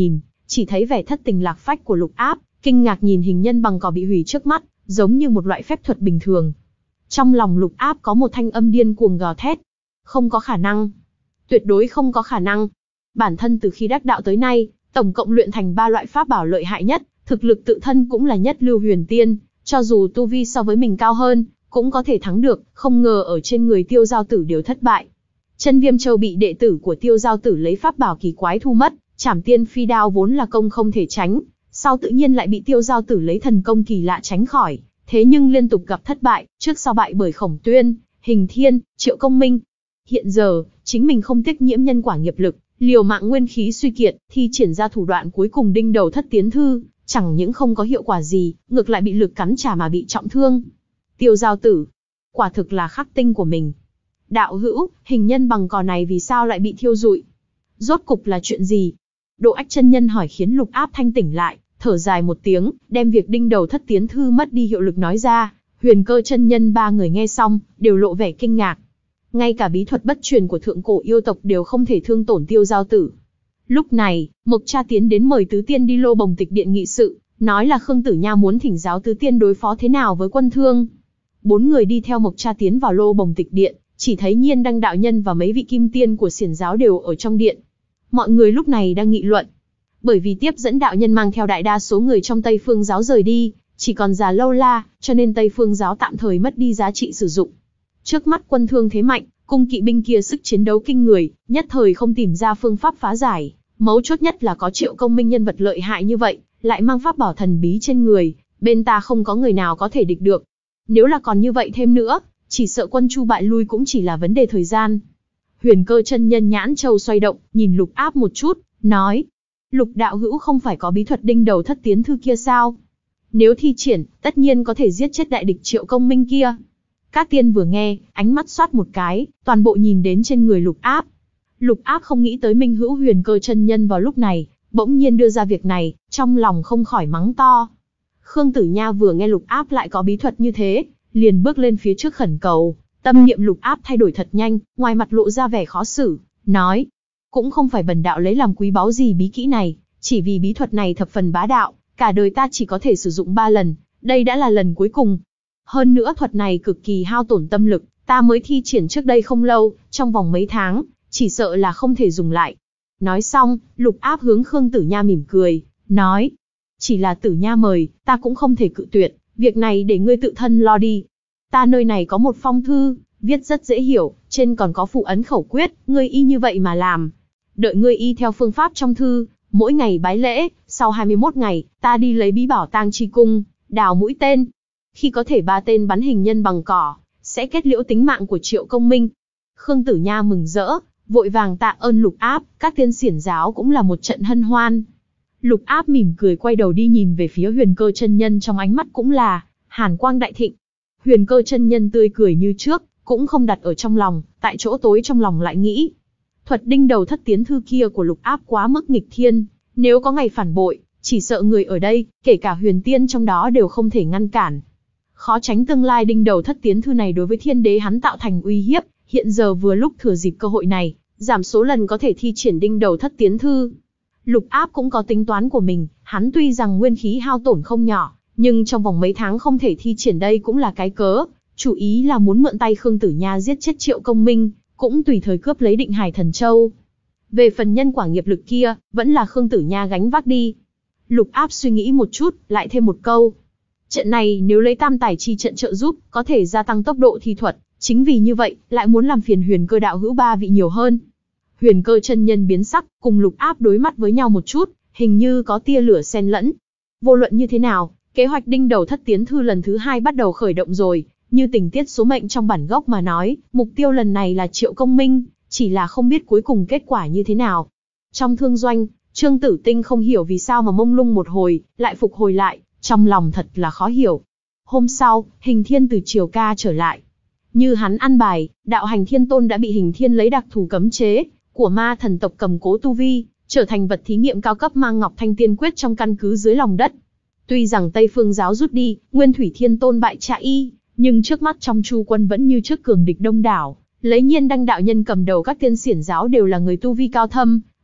chỉ thấy vẻ thất tình lạc phách của Lục Áp, kinh ngạc nhìn hình nhân bằng cỏ bị hủy trước mắt, giống như một loại phép thuật bình thường. Trong lòng Lục Áp có một thanh âm điên cuồng gào thét. Không có khả năng. Tuyệt đối không có khả năng. Bản thân từ khi đắc đạo tới nay, tổng cộng luyện thành ba loại pháp bảo lợi hại nhất, thực lực tự thân cũng là nhất lưu huyền tiên, cho dù tu vi so với mình cao hơn, cũng có thể thắng được, không ngờ ở trên người Tiêu Giao Tử đều thất bại. Chân Viêm Châu bị đệ tử của Tiêu Giao Tử lấy pháp bảo kỳ quái thu mất, Trảm Tiên Phi Đao vốn là công không thể tránh, sau tự nhiên lại bị Tiêu Giao Tử lấy thần công kỳ lạ tránh khỏi, thế nhưng liên tục gặp thất bại, trước sau bại bởi Khổng Tuyên, Hình Thiên, Triệu Công Minh. Hiện giờ, chính mình không tiếc nhiễm nhân quả nghiệp lực, liều mạng nguyên khí suy kiệt, thi triển ra thủ đoạn cuối cùng đinh đầu thất tiến thư, chẳng những không có hiệu quả gì, ngược lại bị lực cắn trả mà bị trọng thương. Tiêu Giao Tử, quả thực là khắc tinh của mình. Đạo hữu, hình nhân bằng cỏ này vì sao lại bị thiêu rụi? Rốt cục là chuyện gì? Độ Ách chân nhân hỏi khiến Lục Áp thanh tỉnh lại, thở dài một tiếng, đem việc đinh đầu thất tiến thư mất đi hiệu lực nói ra. Huyền Cơ chân nhân ba người nghe xong, đều lộ vẻ kinh ngạc. Ngay cả bí thuật bất truyền của thượng cổ yêu tộc đều không thể thương tổn Tiêu Giao Tử. Lúc này, Mộc Cha tiến đến mời Tứ Tiên đi Lô Bồng Tịch Điện nghị sự, nói là Khương Tử Nha muốn thỉnh giáo Tứ Tiên đối phó thế nào với Quân Thương. Bốn người đi theo Mộc Cha tiến vào Lô Bồng Tịch Điện, chỉ thấy Nhiên Đăng đạo nhân và mấy vị kim tiên của Xiển giáo đều ở trong điện. Mọi người lúc này đang nghị luận, bởi vì tiếp dẫn đạo nhân mang theo đại đa số người trong Tây Phương giáo rời đi, chỉ còn Già Lâu La, cho nên Tây Phương giáo tạm thời mất đi giá trị sử dụng. Trước mắt Quân Thương thế mạnh, cung kỵ binh kia sức chiến đấu kinh người, nhất thời không tìm ra phương pháp phá giải. Mấu chốt nhất là có Triệu Công Minh nhân vật lợi hại như vậy, lại mang pháp bảo thần bí trên người, bên ta không có người nào có thể địch được. Nếu là còn như vậy thêm nữa, chỉ sợ Quân Chu bại lui cũng chỉ là vấn đề thời gian. Huyền Cơ chân nhân nhãn châu xoay động, nhìn Lục Áp một chút, nói: Lục đạo hữu không phải có bí thuật đinh đầu thất tiến thư kia sao? Nếu thi triển, tất nhiên có thể giết chết đại địch Triệu Công Minh kia. Các tiên vừa nghe, ánh mắt xoát một cái, toàn bộ nhìn đến trên người Lục Áp. Lục Áp không nghĩ tới Minh Hữu Huyền Cơ chân nhân vào lúc này, bỗng nhiên đưa ra việc này, trong lòng không khỏi mắng to. Khương Tử Nha vừa nghe Lục Áp lại có bí thuật như thế, liền bước lên phía trước khẩn cầu. Tâm niệm Lục Áp thay đổi thật nhanh, ngoài mặt lộ ra vẻ khó xử, nói: cũng không phải bần đạo lấy làm quý báu gì bí kỹ này, chỉ vì bí thuật này thập phần bá đạo, cả đời ta chỉ có thể sử dụng ba lần, đây đã là lần cuối cùng. Hơn nữa thuật này cực kỳ hao tổn tâm lực, ta mới thi triển trước đây không lâu, trong vòng mấy tháng, chỉ sợ là không thể dùng lại. Nói xong, Lục Áp hướng Khương Tử Nha mỉm cười, nói: chỉ là Tử Nha mời, ta cũng không thể cự tuyệt, việc này để ngươi tự thân lo đi. Ta nơi này có một phong thư, viết rất dễ hiểu, trên còn có phù ấn khẩu quyết, ngươi y như vậy mà làm. Đợi ngươi y theo phương pháp trong thư, mỗi ngày bái lễ, sau hai mươi mốt ngày, ta đi lấy bí bảo Tang Chi Cung, đào mũi tên. Khi có thể ba tên bắn hình nhân bằng cỏ, sẽ kết liễu tính mạng của Triệu Công Minh. Khương Tử Nha mừng rỡ, vội vàng tạ ơn Lục Áp, các tiên xiển giáo cũng là một trận hân hoan. Lục Áp mỉm cười quay đầu đi nhìn về phía Huyền Cơ chân nhân, trong ánh mắt cũng là hàn quang đại thịnh. Huyền Cơ chân nhân tươi cười như trước, cũng không đặt ở trong lòng, tại chỗ tối trong lòng lại nghĩ: thuật đinh đầu thất tiến thư kia của Lục Áp quá mức nghịch thiên, nếu có ngày phản bội, chỉ sợ người ở đây, kể cả huyền tiên trong đó đều không thể ngăn cản. Khó tránh tương lai đinh đầu thất tiến thư này đối với thiên đế hắn tạo thành uy hiếp, hiện giờ vừa lúc thừa dịp cơ hội này, giảm số lần có thể thi triển đinh đầu thất tiến thư. Lục Áp cũng có tính toán của mình, hắn tuy rằng nguyên khí hao tổn không nhỏ, nhưng trong vòng mấy tháng không thể thi triển đây cũng là cái cớ, chủ ý là muốn mượn tay Khương Tử Nha giết chết Triệu Công Minh, cũng tùy thời cướp lấy Định Hải Thần Châu. Về phần nhân quả nghiệp lực kia, vẫn là Khương Tử Nha gánh vác đi. Lục Áp suy nghĩ một chút, lại thêm một câu: trận này nếu lấy tam tài chi trận trợ giúp, có thể gia tăng tốc độ thi thuật, chính vì như vậy, lại muốn làm phiền Huyền Cơ đạo hữu ba vị nhiều hơn. Huyền Cơ chân nhân biến sắc, cùng Lục Áp đối mắt với nhau một chút, hình như có tia lửa xen lẫn. Vô luận như thế nào, kế hoạch đinh đầu thất tiến thư lần thứ hai bắt đầu khởi động rồi. Như tình tiết số mệnh trong bản gốc mà nói, mục tiêu lần này là Triệu Công Minh, chỉ là không biết cuối cùng kết quả như thế nào. Trong thương doanh, Trương Tử Tinh không hiểu vì sao mà mông lung một hồi, lại phục hồi lại, trong lòng thật là khó hiểu. Hôm sau, Hình Thiên từ Triều Ca trở lại. Như hắn ăn bài, đạo hành Thiên Tôn đã bị Hình Thiên lấy đặc thù cấm chế của ma thần tộc cầm cố tu vi, trở thành vật thí nghiệm cao cấp mang Ngọc Thanh Tiên Quyết trong căn cứ dưới lòng đất. Tuy rằng Tây Phương giáo rút đi, Nguyên Thủy Thiên Tôn bại trạ y, nhưng trước mắt trong Chu quân vẫn như trước cường địch đông đảo, lấy Nhiên Đăng đạo nhân cầm đầu các tiên xiển giáo đều là người tu vi cao thâm,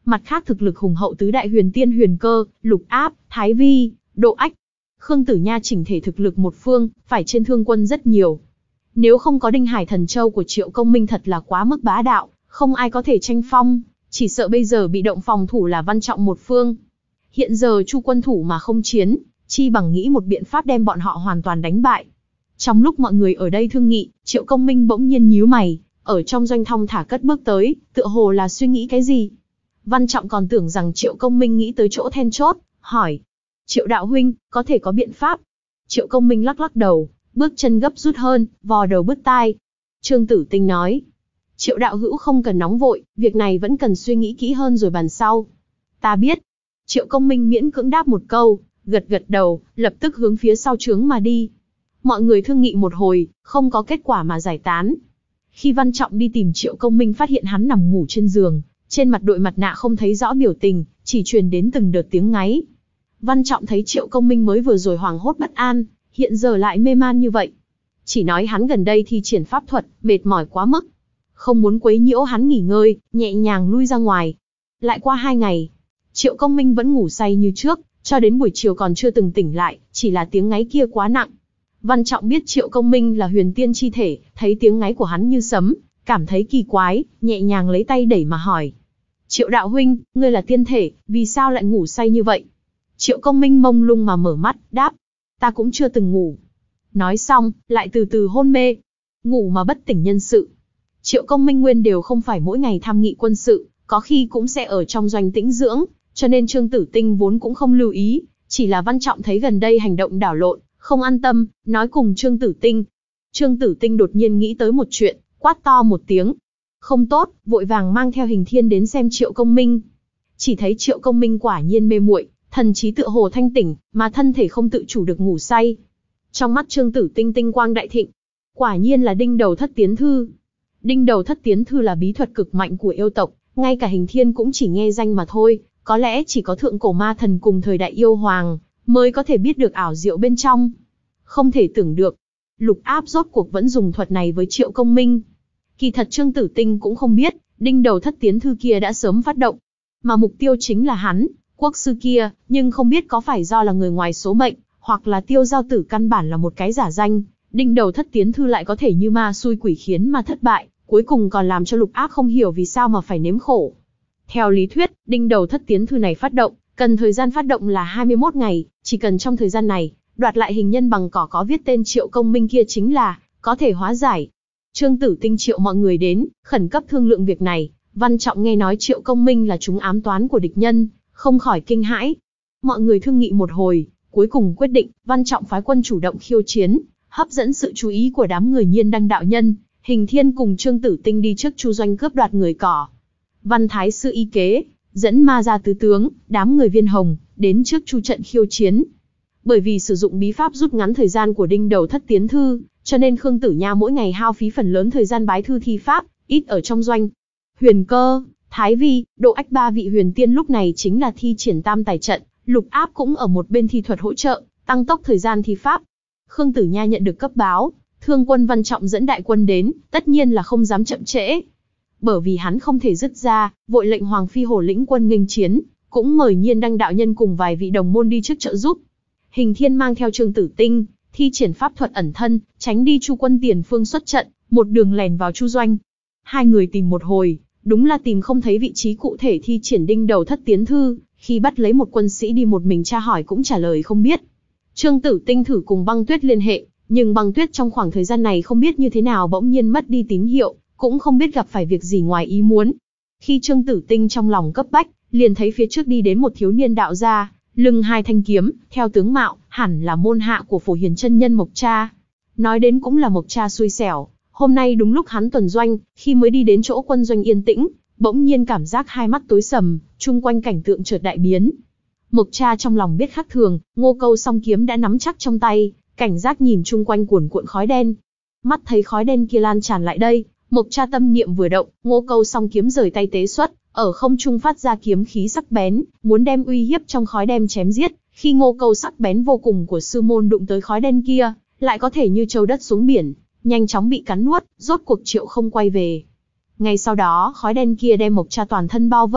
Mặt khác thực lực hùng hậu tứ đại huyền tiên Huyền Cơ, Lục Áp, Thái Vi, Độ Ách. Khương Tử Nha chỉnh thể thực lực một phương, phải trên Thương Quân rất nhiều. Nếu không có Đinh Hải Thần Châu của Triệu Công Minh thật là quá mức bá đạo, không ai có thể tranh phong, chỉ sợ bây giờ bị động phòng thủ là Văn Trọng một phương. Hiện giờ Chu quân thủ mà không chiến, chi bằng nghĩ một biện pháp đem bọn họ hoàn toàn đánh bại. Trong lúc mọi người ở đây thương nghị, Triệu Công Minh bỗng nhiên nhíu mày, ở trong doanh thong thả cất bước tới, tựa hồ là suy nghĩ cái gì. Văn Trọng còn tưởng rằng Triệu Công Minh nghĩ tới chỗ then chốt, hỏi. Triệu đạo huynh, có thể có biện pháp. Triệu Công Minh lắc lắc đầu, bước chân gấp rút hơn, vò đầu bứt tai. Trương Tử Tinh nói. Triệu đạo hữu không cần nóng vội, việc này vẫn cần suy nghĩ kỹ hơn rồi bàn sau. Ta biết. Triệu Công Minh miễn cưỡng đáp một câu, gật gật đầu, lập tức hướng phía sau trướng mà đi. Mọi người thương nghị một hồi, không có kết quả mà giải tán. Khi Văn Trọng đi tìm Triệu Công Minh phát hiện hắn nằm ngủ trên giường, trên mặt đội mặt nạ không thấy rõ biểu tình, chỉ truyền đến từng đợt tiếng ngáy. Văn Trọng thấy Triệu Công Minh mới vừa rồi hoảng hốt bất an, hiện giờ lại mê man như vậy. Chỉ nói hắn gần đây thi triển pháp thuật, mệt mỏi quá mức. Không muốn quấy nhiễu hắn nghỉ ngơi, nhẹ nhàng lui ra ngoài. Lại qua hai ngày, Triệu Công Minh vẫn ngủ say như trước, cho đến buổi chiều còn chưa từng tỉnh lại, chỉ là tiếng ngáy kia quá nặng. Văn Trọng biết Triệu Công Minh là huyền tiên chi thể, thấy tiếng ngáy của hắn như sấm, cảm thấy kỳ quái, nhẹ nhàng lấy tay đẩy mà hỏi. Triệu đạo huynh, ngươi là tiên thể, vì sao lại ngủ say như vậy? Triệu Công Minh mông lung mà mở mắt, đáp. Ta cũng chưa từng ngủ. Nói xong, lại từ từ hôn mê. Ngủ mà bất tỉnh nhân sự. Triệu Công Minh nguyên đều không phải mỗi ngày tham nghị quân sự, có khi cũng sẽ ở trong doanh tĩnh dưỡng, cho nên Trương Tử Tinh vốn cũng không lưu ý, chỉ là Văn Trọng thấy gần đây hành động đảo lộn, không an tâm, nói cùng Trương Tử Tinh. Trương Tử Tinh đột nhiên nghĩ tới một chuyện, quát to một tiếng. Không tốt, vội vàng mang theo Hình Thiên đến xem Triệu Công Minh. Chỉ thấy Triệu Công Minh quả nhiên mê muội, thần trí tựa hồ thanh tỉnh, mà thân thể không tự chủ được ngủ say. Trong mắt Trương Tử Tinh tinh quang đại thịnh. Quả nhiên là Đinh Đầu Thất Tiến Thư. Đinh Đầu Thất Tiến Thư là bí thuật cực mạnh của yêu tộc, ngay cả Hình Thiên cũng chỉ nghe danh mà thôi, có lẽ chỉ có thượng cổ ma thần cùng thời đại yêu hoàng mới có thể biết được ảo diệu bên trong. Không thể tưởng được, Lục Áp rốt cuộc vẫn dùng thuật này với Triệu Công Minh. Kỳ thật Trương Tử Tinh cũng không biết, Đinh Đầu Thất Tiến Thư kia đã sớm phát động, mà mục tiêu chính là hắn, quốc sư kia, nhưng không biết có phải do là người ngoài số mệnh, hoặc là Tiêu Giao Tử căn bản là một cái giả danh, Đinh Đầu Thất Tiến Thư lại có thể như ma xui quỷ khiến mà thất bại, cuối cùng còn làm cho Lục Áp không hiểu vì sao mà phải nếm khổ. Theo lý thuyết, Đinh Đầu Thất Tiến Thư này phát động, cần thời gian phát động là hai mươi mốt ngày, chỉ cần trong thời gian này, đoạt lại hình nhân bằng cỏ có viết tên Triệu Công Minh kia chính là, có thể hóa giải. Trương Tử Tinh triệu mọi người đến, khẩn cấp thương lượng việc này, Văn Trọng nghe nói Triệu Công Minh là chúng ám toán của địch nhân, không khỏi kinh hãi. Mọi người thương nghị một hồi, cuối cùng quyết định, Văn Trọng phái quân chủ động khiêu chiến, hấp dẫn sự chú ý của đám người Nhiên Đăng đạo nhân, Hình Thiên cùng Trương Tử Tinh đi trước Chu doanh cướp đoạt người cỏ. Văn Thái sư y kế, dẫn ma gia tứ tướng, đám người Viên Hồng, đến trước Chu trận khiêu chiến. Bởi vì sử dụng bí pháp rút ngắn thời gian của Đinh Đầu Thất Tiến Thư, cho nên Khương Tử Nha mỗi ngày hao phí phần lớn thời gian bái thư thi pháp, ít ở trong doanh. Huyền Cơ, Thái Vi, Độ Ách ba vị huyền tiên lúc này chính là thi triển tam tài trận, Lục Áp cũng ở một bên thi thuật hỗ trợ, tăng tốc thời gian thi pháp. Khương Tử Nha nhận được cấp báo, Thương quân Văn Trọng dẫn đại quân đến, tất nhiên là không dám chậm trễ. Bởi vì hắn không thể dứt ra, vội lệnh Hoàng Phi Hổ lĩnh quân nghênh chiến, cũng mời Nhiên Đăng đạo nhân cùng vài vị đồng môn đi trước trợ giúp. Hình Thiên mang theo Trương Tử Tinh, thi triển pháp thuật ẩn thân, tránh đi Chu quân tiền phương xuất trận, một đường lèn vào Chu doanh. Hai người tìm một hồi, đúng là tìm không thấy vị trí cụ thể thi triển Đinh Đầu Thất Tiến Thư, khi bắt lấy một quân sĩ đi một mình tra hỏi cũng trả lời không biết. Trương Tử Tinh thử cùng Băng Tuyết liên hệ, nhưng Băng Tuyết trong khoảng thời gian này không biết như thế nào bỗng nhiên mất đi tín hiệu, cũng không biết gặp phải việc gì ngoài ý muốn. Khi Trương Tử Tinh trong lòng cấp bách, liền thấy phía trước đi đến một thiếu niên đạo gia, lưng hai thanh kiếm, theo tướng mạo, hẳn là môn hạ của Phổ Hiền chân nhân Mộc Cha. Nói đến cũng là Mộc Cha xui xẻo, hôm nay đúng lúc hắn tuần doanh, khi mới đi đến chỗ quân doanh yên tĩnh, bỗng nhiên cảm giác hai mắt tối sầm, chung quanh cảnh tượng chợt đại biến. Mộc Cha trong lòng biết khác thường, Ngô Câu song kiếm đã nắm chắc trong tay, cảnh giác nhìn chung quanh cuồn cuộn khói đen. Mắt thấy khói đen kia lan tràn lại đây, Mộc Cha tâm niệm vừa động, Ngô Câu song kiếm rời tay tế xuất, ở không trung phát ra kiếm khí sắc bén, muốn đem uy hiếp trong khói đen chém giết. Khi Ngô Câu sắc bén vô cùng của sư môn đụng tới khói đen kia, lại có thể như trâu đất xuống biển, nhanh chóng bị cắn nuốt, rốt cuộc Triệu không quay về. Ngay sau đó, khói đen kia đem Mộc Cha toàn thân bao vây,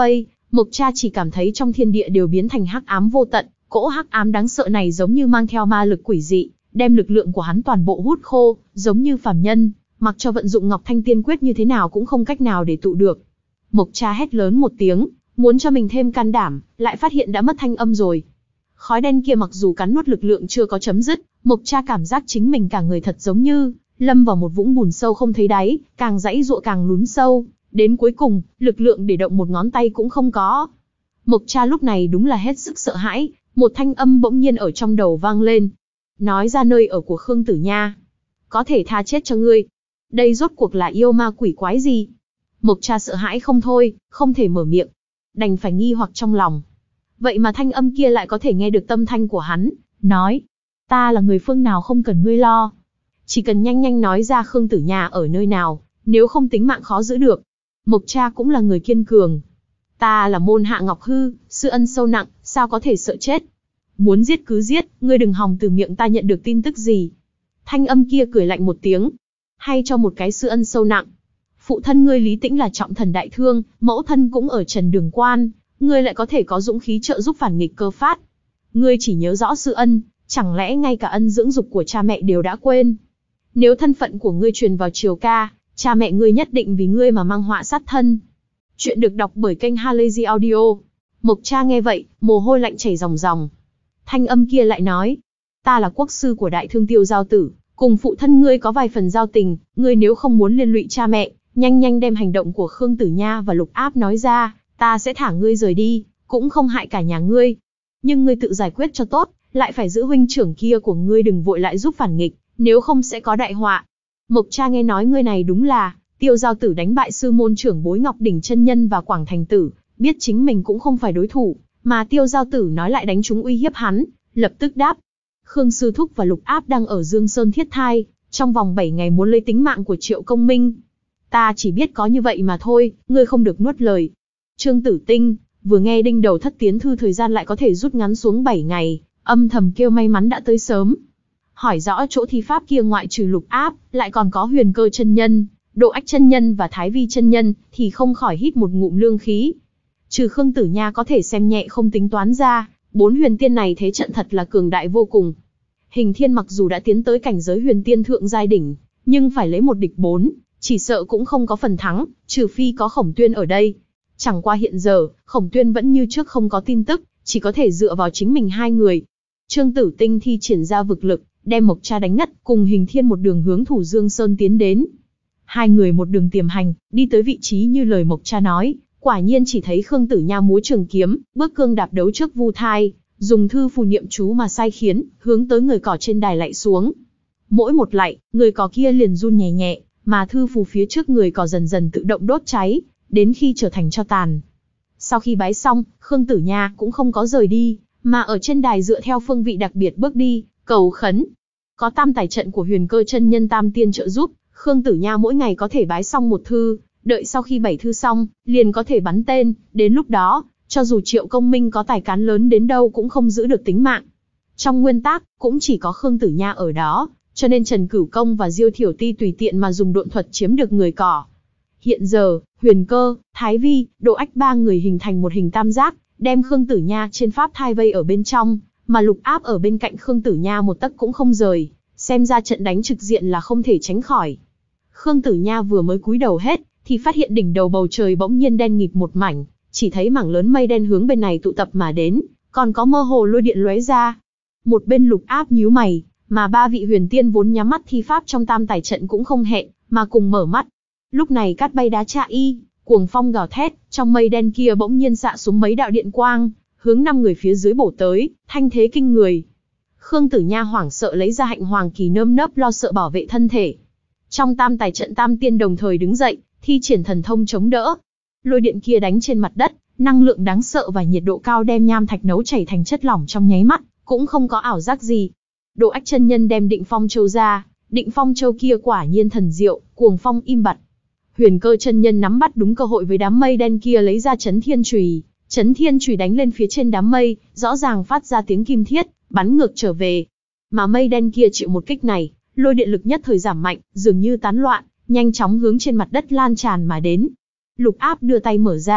Mộc Cha chỉ cảm thấy trong thiên địa đều biến thành hắc ám vô tận, cỗ hắc ám đáng sợ này giống như mang theo ma lực quỷ dị, đem lực lượng của hắn toàn bộ hút khô, giống như phàm nhân, mặc cho vận dụng Ngọc Thanh Tiên Quyết như thế nào cũng không cách nào để tụ được. Mộc Cha hét lớn một tiếng, muốn cho mình thêm can đảm, lại phát hiện đã mất thanh âm rồi. Khói đen kia mặc dù cắn nuốt lực lượng chưa có chấm dứt, Mộc Cha cảm giác chính mình cả người thật giống như lâm vào một vũng bùn sâu không thấy đáy, càng giãy giụa càng lún sâu, đến cuối cùng, lực lượng để động một ngón tay cũng không có. Mộc Cha lúc này đúng là hết sức sợ hãi, một thanh âm bỗng nhiên ở trong đầu vang lên. Nói ra nơi ở của Khương Tử Nha, có thể tha chết cho ngươi. Đây rốt cuộc là yêu ma quỷ quái gì? Mộc Cha sợ hãi không thôi, không thể mở miệng, đành phải nghi hoặc trong lòng. Vậy mà thanh âm kia lại có thể nghe được tâm thanh của hắn, nói, ta là người phương nào không cần ngươi lo. Chỉ cần nhanh nhanh nói ra Khương Tử Nha ở nơi nào, nếu không tính mạng khó giữ được. Mộc Cha cũng là người kiên cường. Ta là môn hạ Ngọc Hư, sư ân sâu nặng, sao có thể sợ chết. Muốn giết cứ giết, ngươi đừng hòng từ miệng ta nhận được tin tức gì. Thanh âm kia cười lạnh một tiếng. Hay cho một cái sư ân sâu nặng. Phụ thân ngươi Lý Tĩnh là trọng thần đại thương, mẫu thân cũng ở Trần Đường Quan, ngươi lại có thể có dũng khí trợ giúp phản nghịch cơ phát. Ngươi chỉ nhớ rõ sư ân, chẳng lẽ ngay cả ân dưỡng dục của cha mẹ đều đã quên. Nếu thân phận của ngươi truyền vào Triều Ca, cha mẹ ngươi nhất định vì ngươi mà mang họa sát thân. Chuyện được đọc bởi kênh Halazy Audio. Mộc Cha nghe vậy, mồ hôi lạnh chảy ròng ròng. Thanh âm kia lại nói, ta là quốc sư của Đại Thương Tiêu Giao Tử, cùng phụ thân ngươi có vài phần giao tình, ngươi nếu không muốn liên lụy cha mẹ, nhanh nhanh đem hành động của Khương Tử Nha và Lục Áp nói ra, ta sẽ thả ngươi rời đi, cũng không hại cả nhà ngươi. Nhưng ngươi tự giải quyết cho tốt, lại phải giữ huynh trưởng kia của ngươi đừng vội lại giúp phản nghịch, nếu không sẽ có đại họa. Mộc Cha nghe nói ngươi này đúng là Tiêu Giao Tử đánh bại sư môn trưởng bối Ngọc Đỉnh chân nhân và Quảng Thành Tử, biết chính mình cũng không phải đối thủ, mà Tiêu Giao Tử nói lại đánh trúng uy hiếp hắn, lập tức đáp. Khương Sư Thúc và Lục Áp đang ở Dương Sơn Thiết Thai, trong vòng bảy ngày muốn lấy tính mạng của Triệu Công Minh. Ta chỉ biết có như vậy mà thôi, ngươi không được nuốt lời. Trương Tử Tinh, vừa nghe đinh đầu thất tiến thư thời gian lại có thể rút ngắn xuống bảy ngày, âm thầm kêu may mắn đã tới sớm. Hỏi rõ chỗ thi pháp kia ngoại trừ Lục Áp, lại còn có Huyền Cơ chân nhân, Độ Ách chân nhân và Thái Vi chân nhân, thì không khỏi hít một ngụm lương khí. Trừ Khương Tử Nha có thể xem nhẹ không tính toán ra, bốn huyền tiên này thế trận thật là cường đại vô cùng. Hình Thiên mặc dù đã tiến tới cảnh giới huyền tiên thượng giai đỉnh, nhưng phải lấy một địch bốn, chỉ sợ cũng không có phần thắng, trừ phi có Khổng Tuyên ở đây. Chẳng qua hiện giờ, Khổng Tuyên vẫn như trước không có tin tức, chỉ có thể dựa vào chính mình hai người. Trương Tử Tinh thi triển ra vực lực, đem Mộc Cha đánh ngất, cùng Hình Thiên một đường hướng Thủ Dương Sơn tiến đến. Hai người một đường tiềm hành, đi tới vị trí như lời Mộc Cha nói, quả nhiên chỉ thấy Khương Tử Nha múa trường kiếm, bước cương đạp đấu trước Vu Thai, dùng thư phù niệm chú mà sai khiến, hướng tới người cỏ trên đài lạy xuống. Mỗi một lạy, người cỏ kia liền run nhẹ nhẹ, mà thư phù phía trước người cỏ dần dần tự động đốt cháy, đến khi trở thành tro tàn. Sau khi bái xong, Khương Tử Nha cũng không có rời đi, mà ở trên đài dựa theo phương vị đặc biệt bước đi, cầu khấn. Có tam tài trận của Huyền Cơ chân nhân tam tiên trợ giúp, Khương Tử Nha mỗi ngày có thể bái xong một thư, đợi sau khi bảy thư xong, liền có thể bắn tên, đến lúc đó, cho dù Triệu Công Minh có tài cán lớn đến đâu cũng không giữ được tính mạng. Trong nguyên tắc, cũng chỉ có Khương Tử Nha ở đó, cho nên Trần Cửu Công và Diêu Thiểu Ti tùy tiện mà dùng độn thuật chiếm được người cỏ. Hiện giờ, Huyền Cơ, Thái Vi, Độ Ách ba người hình thành một hình tam giác, đem Khương Tử Nha trên pháp thai vây ở bên trong, mà Lục Áp ở bên cạnh Khương Tử Nha một tấc cũng không rời, xem ra trận đánh trực diện là không thể tránh khỏi. Khương Tử Nha vừa mới cúi đầu hết, thì phát hiện đỉnh đầu bầu trời bỗng nhiên đen nghịt một mảnh, chỉ thấy mảng lớn mây đen hướng bên này tụ tập mà đến, còn có mơ hồ lôi điện lóe ra. Một bên Lục Áp nhíu mày, mà ba vị huyền tiên vốn nhắm mắt thi pháp trong tam tài trận cũng không hẹn, mà cùng mở mắt. Lúc này cát bay đá chạ y, cuồng phong gào thét, trong mây đen kia bỗng nhiên xạ xuống mấy đạo điện quang, hướng năm người phía dưới bổ tới, thanh thế kinh người. Khương Tử Nha hoảng sợ lấy ra hạnh hoàng kỳ nơm nớp lo sợ bảo vệ thân thể. Trong tam tài trận tam tiên đồng thời đứng dậy, thi triển thần thông chống đỡ. Lôi điện kia đánh trên mặt đất, năng lượng đáng sợ và nhiệt độ cao đem nham thạch nấu chảy thành chất lỏng trong nháy mắt, cũng không có ảo giác gì. Độ Ách chân nhân đem Định Phong Châu ra, Định Phong Châu kia quả nhiên thần diệu, cuồng phong im bặt. Huyền Cơ chân nhân nắm bắt đúng cơ hội với đám mây đen kia lấy ra Chấn Thiên Chùy, Chấn Thiên Chùy đánh lên phía trên đám mây, rõ ràng phát ra tiếng kim thiết, bắn ngược trở về. Mà mây đen kia chịu một kích này, lôi điện lực nhất thời giảm mạnh, dường như tán loạn, nhanh chóng hướng trên mặt đất lan tràn mà đến. Lục Áp đưa tay mở ra,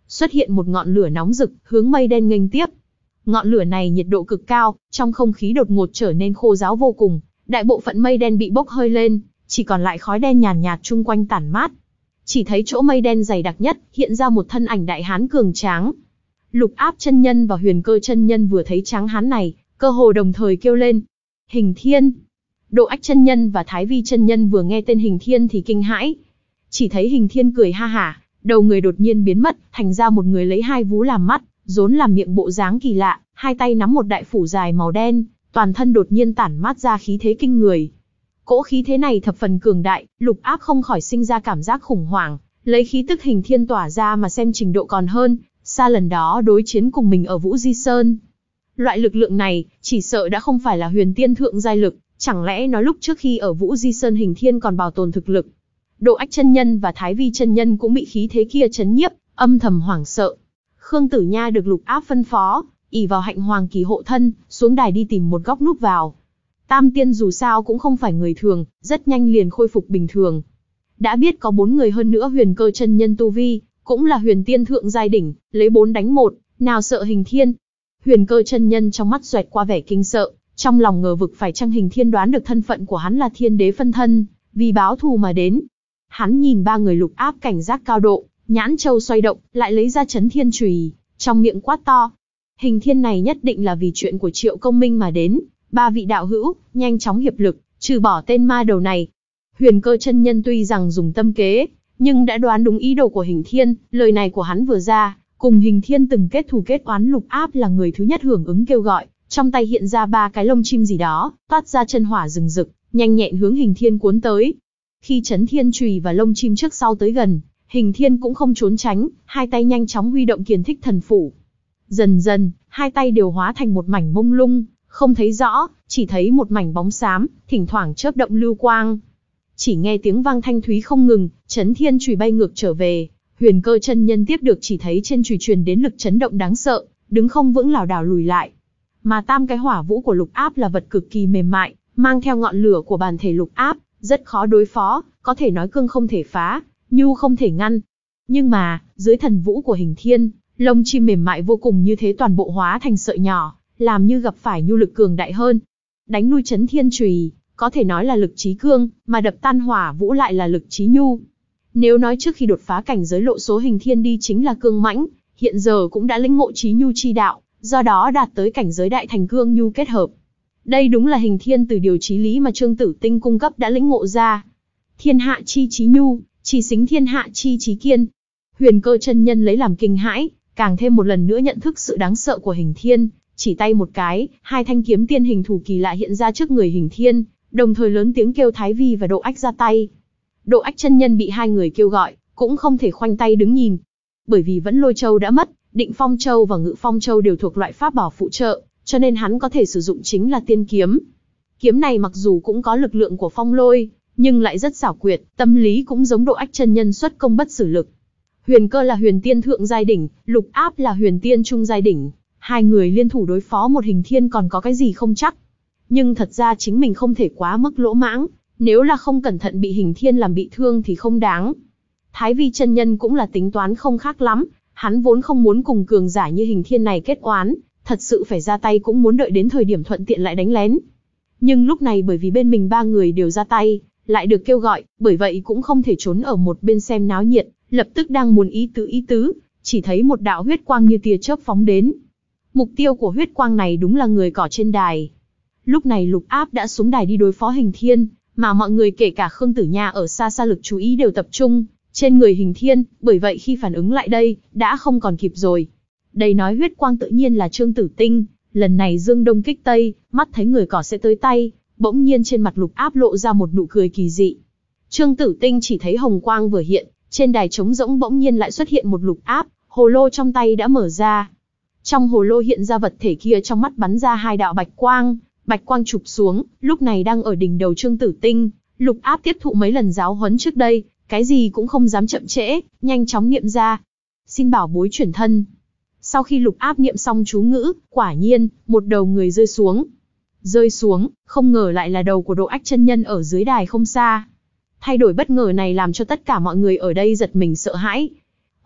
xuất hiện một ngọn lửa nóng rực, hướng mây đen nghênh tiếp. Ngọn lửa này nhiệt độ cực cao, trong không khí đột ngột trở nên khô ráo vô cùng, đại bộ phận mây đen bị bốc hơi lên, chỉ còn lại khói đen nhàn nhạt, nhạt chung quanh tản mát. Chỉ thấy chỗ mây đen dày đặc nhất, hiện ra một thân ảnh đại hán cường tráng. Lục Áp chân nhân và Huyền Cơ chân nhân vừa thấy tráng hán này, cơ hồ đồng thời kêu lên: Hình Thiên! Độ Ách chân nhân và Thái Vi chân nhân vừa nghe tên Hình Thiên thì kinh hãi. Chỉ thấy Hình Thiên cười ha hả, đầu người đột nhiên biến mất, thành ra một người lấy hai vú làm mắt, rốn làm miệng bộ dáng kỳ lạ, hai tay nắm một đại phủ dài màu đen, toàn thân đột nhiên tản mát ra khí thế kinh người. Cỗ khí thế này thập phần cường đại, Lục Áp không khỏi sinh ra cảm giác khủng hoảng, lấy khí tức Hình Thiên tỏa ra mà xem trình độ còn hơn xa lần đó đối chiến cùng mình ở Vũ Di Sơn. Loại lực lượng này, chỉ sợ đã không phải là huyền tiên thượng giai lực, chẳng lẽ nói lúc trước khi ở Vũ Di Sơn Hình Thiên còn bảo tồn thực lực. Độ Ách chân nhân và Thái Vi chân nhân cũng bị khí thế kia chấn nhiếp, âm thầm hoảng sợ. Khương Tử Nha được Lục Áp phân phó, ỷ vào hạnh hoàng kỳ hộ thân, xuống đài đi tìm một góc núp vào. Tam tiên dù sao cũng không phải người thường, rất nhanh liền khôi phục bình thường. Đã biết có bốn người hơn nữa Huyền Cơ chân nhân tu vi, cũng là huyền tiên thượng giai đỉnh, lấy bốn đánh một, nào sợ Hình Thiên. Huyền Cơ chân nhân trong mắt xoẹt qua vẻ kinh sợ, trong lòng ngờ vực phải chăng Hình Thiên đoán được thân phận của hắn là thiên đế phân thân, vì báo thù mà đến. Hắn nhìn ba người Lục Áp cảnh giác cao độ, nhãn châu xoay động, lại lấy ra chấn thiên chùy, trong miệng quát to: Hình Thiên này nhất định là vì chuyện của Triệu Công Minh mà đến, ba vị đạo hữu, nhanh chóng hiệp lực, trừ bỏ tên ma đầu này. Huyền Cơ chân nhân tuy rằng dùng tâm kế, nhưng đã đoán đúng ý đồ của Hình Thiên, lời này của hắn vừa ra, cùng Hình Thiên từng kết thù kết oán Lục Áp là người thứ nhất hưởng ứng kêu gọi, trong tay hiện ra ba cái lông chim gì đó, toát ra chân hỏa rừng rực, nhanh nhẹn hướng Hình Thiên cuốn tới. Khi chấn thiên chùy và lông chim trước sau tới gần, Hình Thiên cũng không trốn tránh, hai tay nhanh chóng huy động Kiền Thích Thần Phủ. Dần dần, hai tay đều hóa thành một mảnh mông lung, không thấy rõ, chỉ thấy một mảnh bóng xám, thỉnh thoảng chớp động lưu quang. Chỉ nghe tiếng vang thanh thúy không ngừng, chấn thiên chùy bay ngược trở về, Huyền Cơ chân nhân tiếp được chỉ thấy trên chùy truyền đến lực chấn động đáng sợ, đứng không vững lảo đảo lùi lại. Mà tam cái hỏa vũ của Lục Áp là vật cực kỳ mềm mại, mang theo ngọn lửa của bản thể Lục Áp, rất khó đối phó, có thể nói cương không thể phá, nhu không thể ngăn. Nhưng mà, dưới thần vũ của Hình Thiên, lông chim mềm mại vô cùng như thế toàn bộ hóa thành sợi nhỏ, làm như gặp phải nhu lực cường đại hơn. Đánh lui chấn thiên chùy, có thể nói là lực trí cương, mà đập tan hỏa vũ lại là lực trí nhu. Nếu nói trước khi đột phá cảnh giới lộ số Hình Thiên đi chính là cương mãnh, hiện giờ cũng đã lĩnh ngộ trí nhu chi đạo, do đó đạt tới cảnh giới đại thành cương nhu kết hợp. Đây đúng là Hình Thiên từ điều chí lý mà Trương Tử Tinh cung cấp đã lĩnh ngộ ra. Thiên hạ chi trí nhu, chỉ xính thiên hạ chi trí kiên. Huyền Cơ chân nhân lấy làm kinh hãi, càng thêm một lần nữa nhận thức sự đáng sợ của Hình Thiên, chỉ tay một cái, hai thanh kiếm tiên hình thủ kỳ lạ hiện ra trước người Hình Thiên, đồng thời lớn tiếng kêu Thái Vi và Độ Ách ra tay. Độ Ách chân nhân bị hai người kêu gọi, cũng không thể khoanh tay đứng nhìn. Bởi vì Vẫn Lôi Châu đã mất, Định Phong Châu và Ngự Phong Châu đều thuộc loại pháp bảo phụ trợ, cho nên hắn có thể sử dụng chính là tiên kiếm. Kiếm này mặc dù cũng có lực lượng của phong lôi, nhưng lại rất xảo quyệt, tâm lý cũng giống Độ Ách chân nhân xuất công bất xử lực. Huyền Cơ là huyền tiên thượng giai đỉnh, Lục Áp là huyền tiên trung giai đỉnh, hai người liên thủ đối phó một Hình Thiên còn có cái gì không chắc. Nhưng thật ra chính mình không thể quá mức lỗ mãng, nếu là không cẩn thận bị Hình Thiên làm bị thương thì không đáng. Thái Vi chân nhân cũng là tính toán không khác lắm, hắn vốn không muốn cùng cường giả như Hình Thiên này kết oán, thật sự phải ra tay cũng muốn đợi đến thời điểm thuận tiện lại đánh lén. Nhưng lúc này bởi vì bên mình ba người đều ra tay, lại được kêu gọi, bởi vậy cũng không thể trốn ở một bên xem náo nhiệt, lập tức đang muốn ý tứ ý tứ, chỉ thấy một đạo huyết quang như tia chớp phóng đến. Mục tiêu của huyết quang này đúng là người cỏ trên đài. Lúc này Lục Áp đã xuống đài đi đối phó Hình Thiên, mà mọi người kể cả Khương Tử Nha ở xa xa lực chú ý đều tập trung trên người Hình Thiên, bởi vậy khi phản ứng lại đây, đã không còn kịp rồi. Đây nói huyết quang tự nhiên là Trương Tử Tinh, lần này dương đông kích tây, mắt thấy người cỏ sẽ tới tay, bỗng nhiên trên mặt Lục Áp lộ ra một nụ cười kỳ dị. Trương Tử Tinh chỉ thấy hồng quang vừa hiện, trên đài trống rỗng bỗng nhiên lại xuất hiện một Lục Áp, hồ lô trong tay đã mở ra. Trong hồ lô hiện ra vật thể kia trong mắt bắn ra hai đạo bạch quang, bạch quang chụp xuống, lúc này đang ở đỉnh đầu Trương Tử Tinh. Lục Áp tiếp thụ mấy lần giáo huấn trước đây, cái gì cũng không dám chậm trễ, nhanh chóng niệm ra. Xin bảo bối chuyển thân. Sau khi Lục Áp niệm xong chú ngữ, quả nhiên, một đầu người rơi xuống. Rơi xuống, không ngờ lại là đầu của Độ Ách chân nhân ở dưới đài không xa. Thay đổi bất ngờ này làm cho tất cả mọi người ở đây giật mình sợ hãi.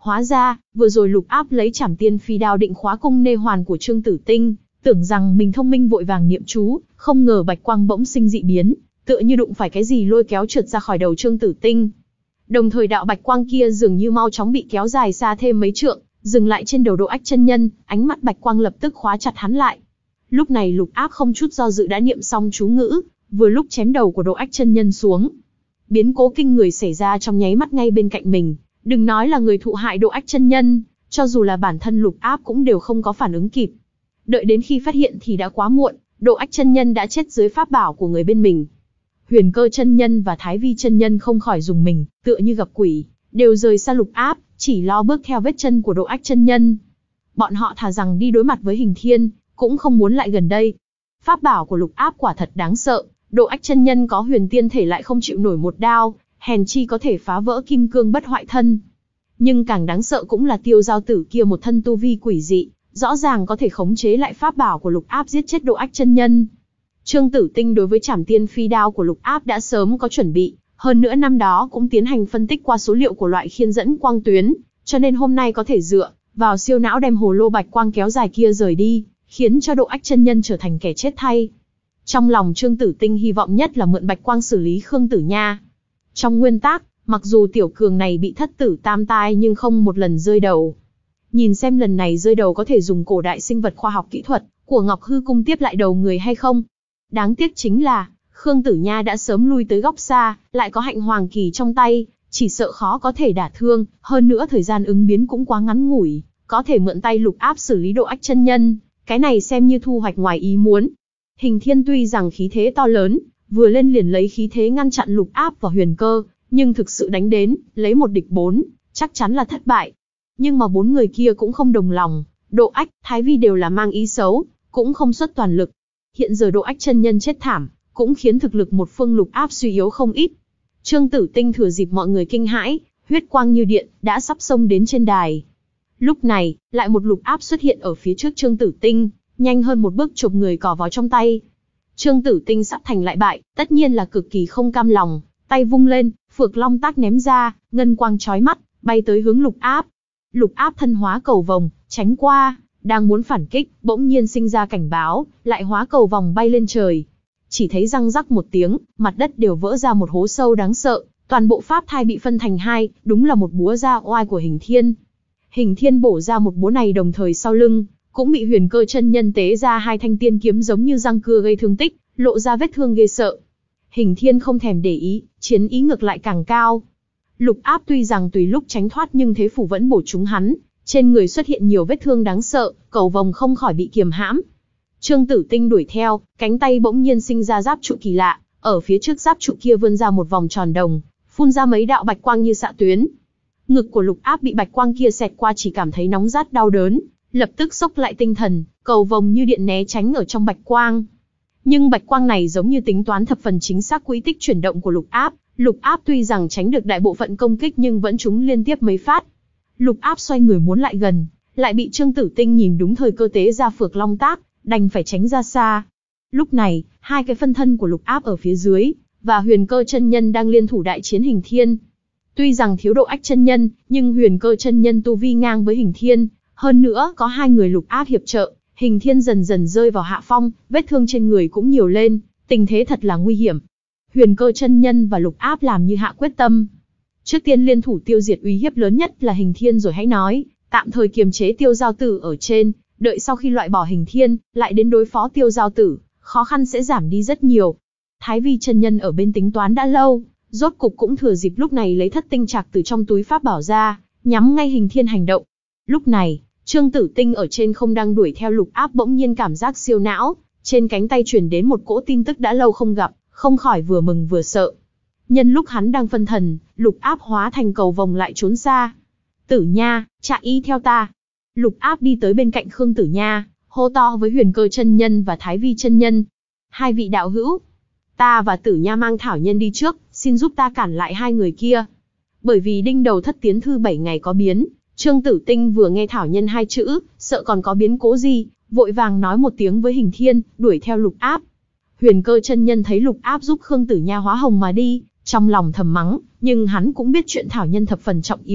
Hóa ra, vừa rồi Lục Áp lấy Trảm Tiên Phi Đao định khóa cung nê hoàn của Trương Tử Tinh, tưởng rằng mình thông minh vội vàng niệm chú, không ngờ bạch quang bỗng sinh dị biến, tựa như đụng phải cái gì lôi kéo trượt ra khỏi đầu Trương Tử Tinh. Đồng thời đạo bạch quang kia dường như mau chóng bị kéo dài xa thêm mấy trượng, dừng lại trên đầu Độ Ách chân nhân, ánh mắt bạch quang lập tức khóa chặt hắn lại. Lúc này Lục Áp không chút do dự đã niệm xong chú ngữ, vừa lúc chém đầu của Độ Ách chân nhân xuống. Biến cố kinh người xảy ra trong nháy mắt ngay bên cạnh mình, đừng nói là người thụ hại Độ Ách chân nhân, cho dù là bản thân Lục Áp cũng đều không có phản ứng kịp. Đợi đến khi phát hiện thì đã quá muộn, Độ Ách chân nhân đã chết dưới pháp bảo của người bên mình. Huyền Cơ chân nhân và Thái Vi chân nhân không khỏi rùng mình, tựa như gặp quỷ, đều rời xa Lục Áp, chỉ lo bước theo vết chân của Độ Ách chân nhân. Bọn họ thà rằng đi đối mặt với Hình Thiên, cũng không muốn lại gần đây. Pháp bảo của Lục Áp quả thật đáng sợ, Độ Ách chân nhân có huyền tiên thể lại không chịu nổi một đao, hèn chi có thể phá vỡ kim cương bất hoại thân. Nhưng càng đáng sợ cũng là Tiêu Giao Tử kia một thân tu vi quỷ dị, rõ ràng có thể khống chế lại pháp bảo của Lục Áp giết chết Độ Ách chân nhân. Trương Tử Tinh đối với Trảm Tiên Phi Đao của Lục Áp đã sớm có chuẩn bị, hơn nữa năm đó cũng tiến hành phân tích qua số liệu của loại khiên dẫn quang tuyến, cho nên hôm nay có thể dựa vào siêu não đem hồ lô bạch quang kéo dài kia rời đi, khiến cho Độ Ách chân nhân trở thành kẻ chết thay. Trong lòng Trương Tử Tinh hy vọng nhất là mượn bạch quang xử lý Khương Tử Nha. Trong nguyên tắc, mặc dù tiểu cường này bị thất tử tam tai nhưng không một lần rơi đầu. Nhìn xem lần này rơi đầu có thể dùng cổ đại sinh vật khoa học kỹ thuật của Ngọc Hư Cung tiếp lại đầu người hay không. Đáng tiếc chính là, Khương Tử Nha đã sớm lui tới góc xa, lại có hạnh hoàng kỳ trong tay, chỉ sợ khó có thể đả thương, hơn nữa thời gian ứng biến cũng quá ngắn ngủi, có thể mượn tay Lục Áp xử lý Độ Ách chân nhân, cái này xem như thu hoạch ngoài ý muốn. Hình Thiên tuy rằng khí thế to lớn, vừa lên liền lấy khí thế ngăn chặn Lục Áp và Huyền Cơ, nhưng thực sự đánh đến, lấy một địch bốn, chắc chắn là thất bại. Nhưng mà bốn người kia cũng không đồng lòng, Độ Ách, Thái Vi đều là mang ý xấu, cũng không xuất toàn lực. Hiện giờ Độ Ách chân nhân chết thảm, cũng khiến thực lực một phương Lục Áp suy yếu không ít. Trương Tử Tinh thừa dịp mọi người kinh hãi, huyết quang như điện, đã sắp xông đến trên đài. Lúc này, lại một Lục Áp xuất hiện ở phía trước Trương Tử Tinh, nhanh hơn một bước chộp người cỏ vào trong tay. Trương Tử Tinh sắp thành lại bại, tất nhiên là cực kỳ không cam lòng, tay vung lên, Phược Long tác ném ra, ngân quang chói mắt, bay tới hướng Lục Áp. Lục Áp thân hóa cầu vồng, tránh qua, đang muốn phản kích, bỗng nhiên sinh ra cảnh báo, lại hóa cầu vòng bay lên trời. Chỉ thấy răng rắc một tiếng, mặt đất đều vỡ ra một hố sâu đáng sợ, toàn bộ pháp thai bị phân thành hai, đúng là một búa ra oai của Hình Thiên. Hình Thiên bổ ra một búa này đồng thời sau lưng, cũng bị Huyền Cơ chân nhân tế ra hai thanh tiên kiếm giống như răng cưa gây thương tích, lộ ra vết thương ghê sợ. Hình Thiên không thèm để ý, chiến ý ngược lại càng cao. Lục Áp tuy rằng tùy lúc tránh thoát nhưng thế phủ vẫn bổ trúng hắn, trên người xuất hiện nhiều vết thương đáng sợ, cầu vồng không khỏi bị kiềm hãm. Trương Tử Tinh đuổi theo, cánh tay bỗng nhiên sinh ra giáp trụ kỳ lạ, ở phía trước giáp trụ kia vươn ra một vòng tròn đồng, phun ra mấy đạo bạch quang như xạ tuyến. Ngực của Lục Áp bị bạch quang kia xẹt qua chỉ cảm thấy nóng rát đau đớn, lập tức xốc lại tinh thần, cầu vồng như điện né tránh ở trong bạch quang. Nhưng bạch quang này giống như tính toán thập phần chính xác quỹ tích chuyển động của Lục Áp, Lục Áp tuy rằng tránh được đại bộ phận công kích nhưng vẫn trúng liên tiếp mấy phát. Lục Áp xoay người muốn lại gần, lại bị Trương Tử Tinh nhìn đúng thời cơ tế ra Phược Long tác, đành phải tránh ra xa. Lúc này, hai cái phân thân của Lục Áp ở phía dưới, và Huyền Cơ chân nhân đang liên thủ đại chiến Hình Thiên. Tuy rằng thiếu Độ Ách chân nhân, nhưng Huyền Cơ chân nhân tu vi ngang với Hình Thiên, hơn nữa có hai người Lục Áp hiệp trợ, Hình Thiên dần dần rơi vào hạ phong, vết thương trên người cũng nhiều lên, tình thế thật là nguy hiểm. Huyền Cơ chân nhân và Lục Áp làm như hạ quyết tâm. Trước tiên liên thủ tiêu diệt uy hiếp lớn nhất là Hình Thiên rồi hãy nói, tạm thời kiềm chế Tiêu Giao Tử ở trên, đợi sau khi loại bỏ Hình Thiên, lại đến đối phó Tiêu Giao Tử, khó khăn sẽ giảm đi rất nhiều. Thái Vi chân nhân ở bên tính toán đã lâu, rốt cục cũng thừa dịp lúc này lấy thất tinh trạc từ trong túi pháp bảo ra, nhắm ngay Hình Thiên hành động. Lúc này, Trương Tử Tinh ở trên không đang đuổi theo Lục Áp bỗng nhiên cảm giác siêu não, trên cánh tay truyền đến một cỗ tin tức đã lâu không gặp, không khỏi vừa mừng vừa sợ. Nhân lúc hắn đang phân thần, Lục Áp hóa thành cầu vồng lại trốn xa. Tử Nha, chạy y theo ta. Lục Áp đi tới bên cạnh Khương Tử Nha, hô to với Huyền Cơ chân nhân và Thái Vi chân nhân. Hai vị đạo hữu, ta và Tử Nha mang thảo nhân đi trước, xin giúp ta cản lại hai người kia. Bởi vì đinh đầu thất tiến thư bảy ngày có biến, Trương Tử Tinh vừa nghe thảo nhân hai chữ, sợ còn có biến cố gì, vội vàng nói một tiếng với Hình Thiên, đuổi theo Lục Áp. Huyền Cơ chân nhân thấy Lục Áp giúp Khương Tử Nha hóa hồng mà đi, trong lòng thầm mắng, nhưng hắn cũng biết chuyện thảo nhân thập phần trọng yếu,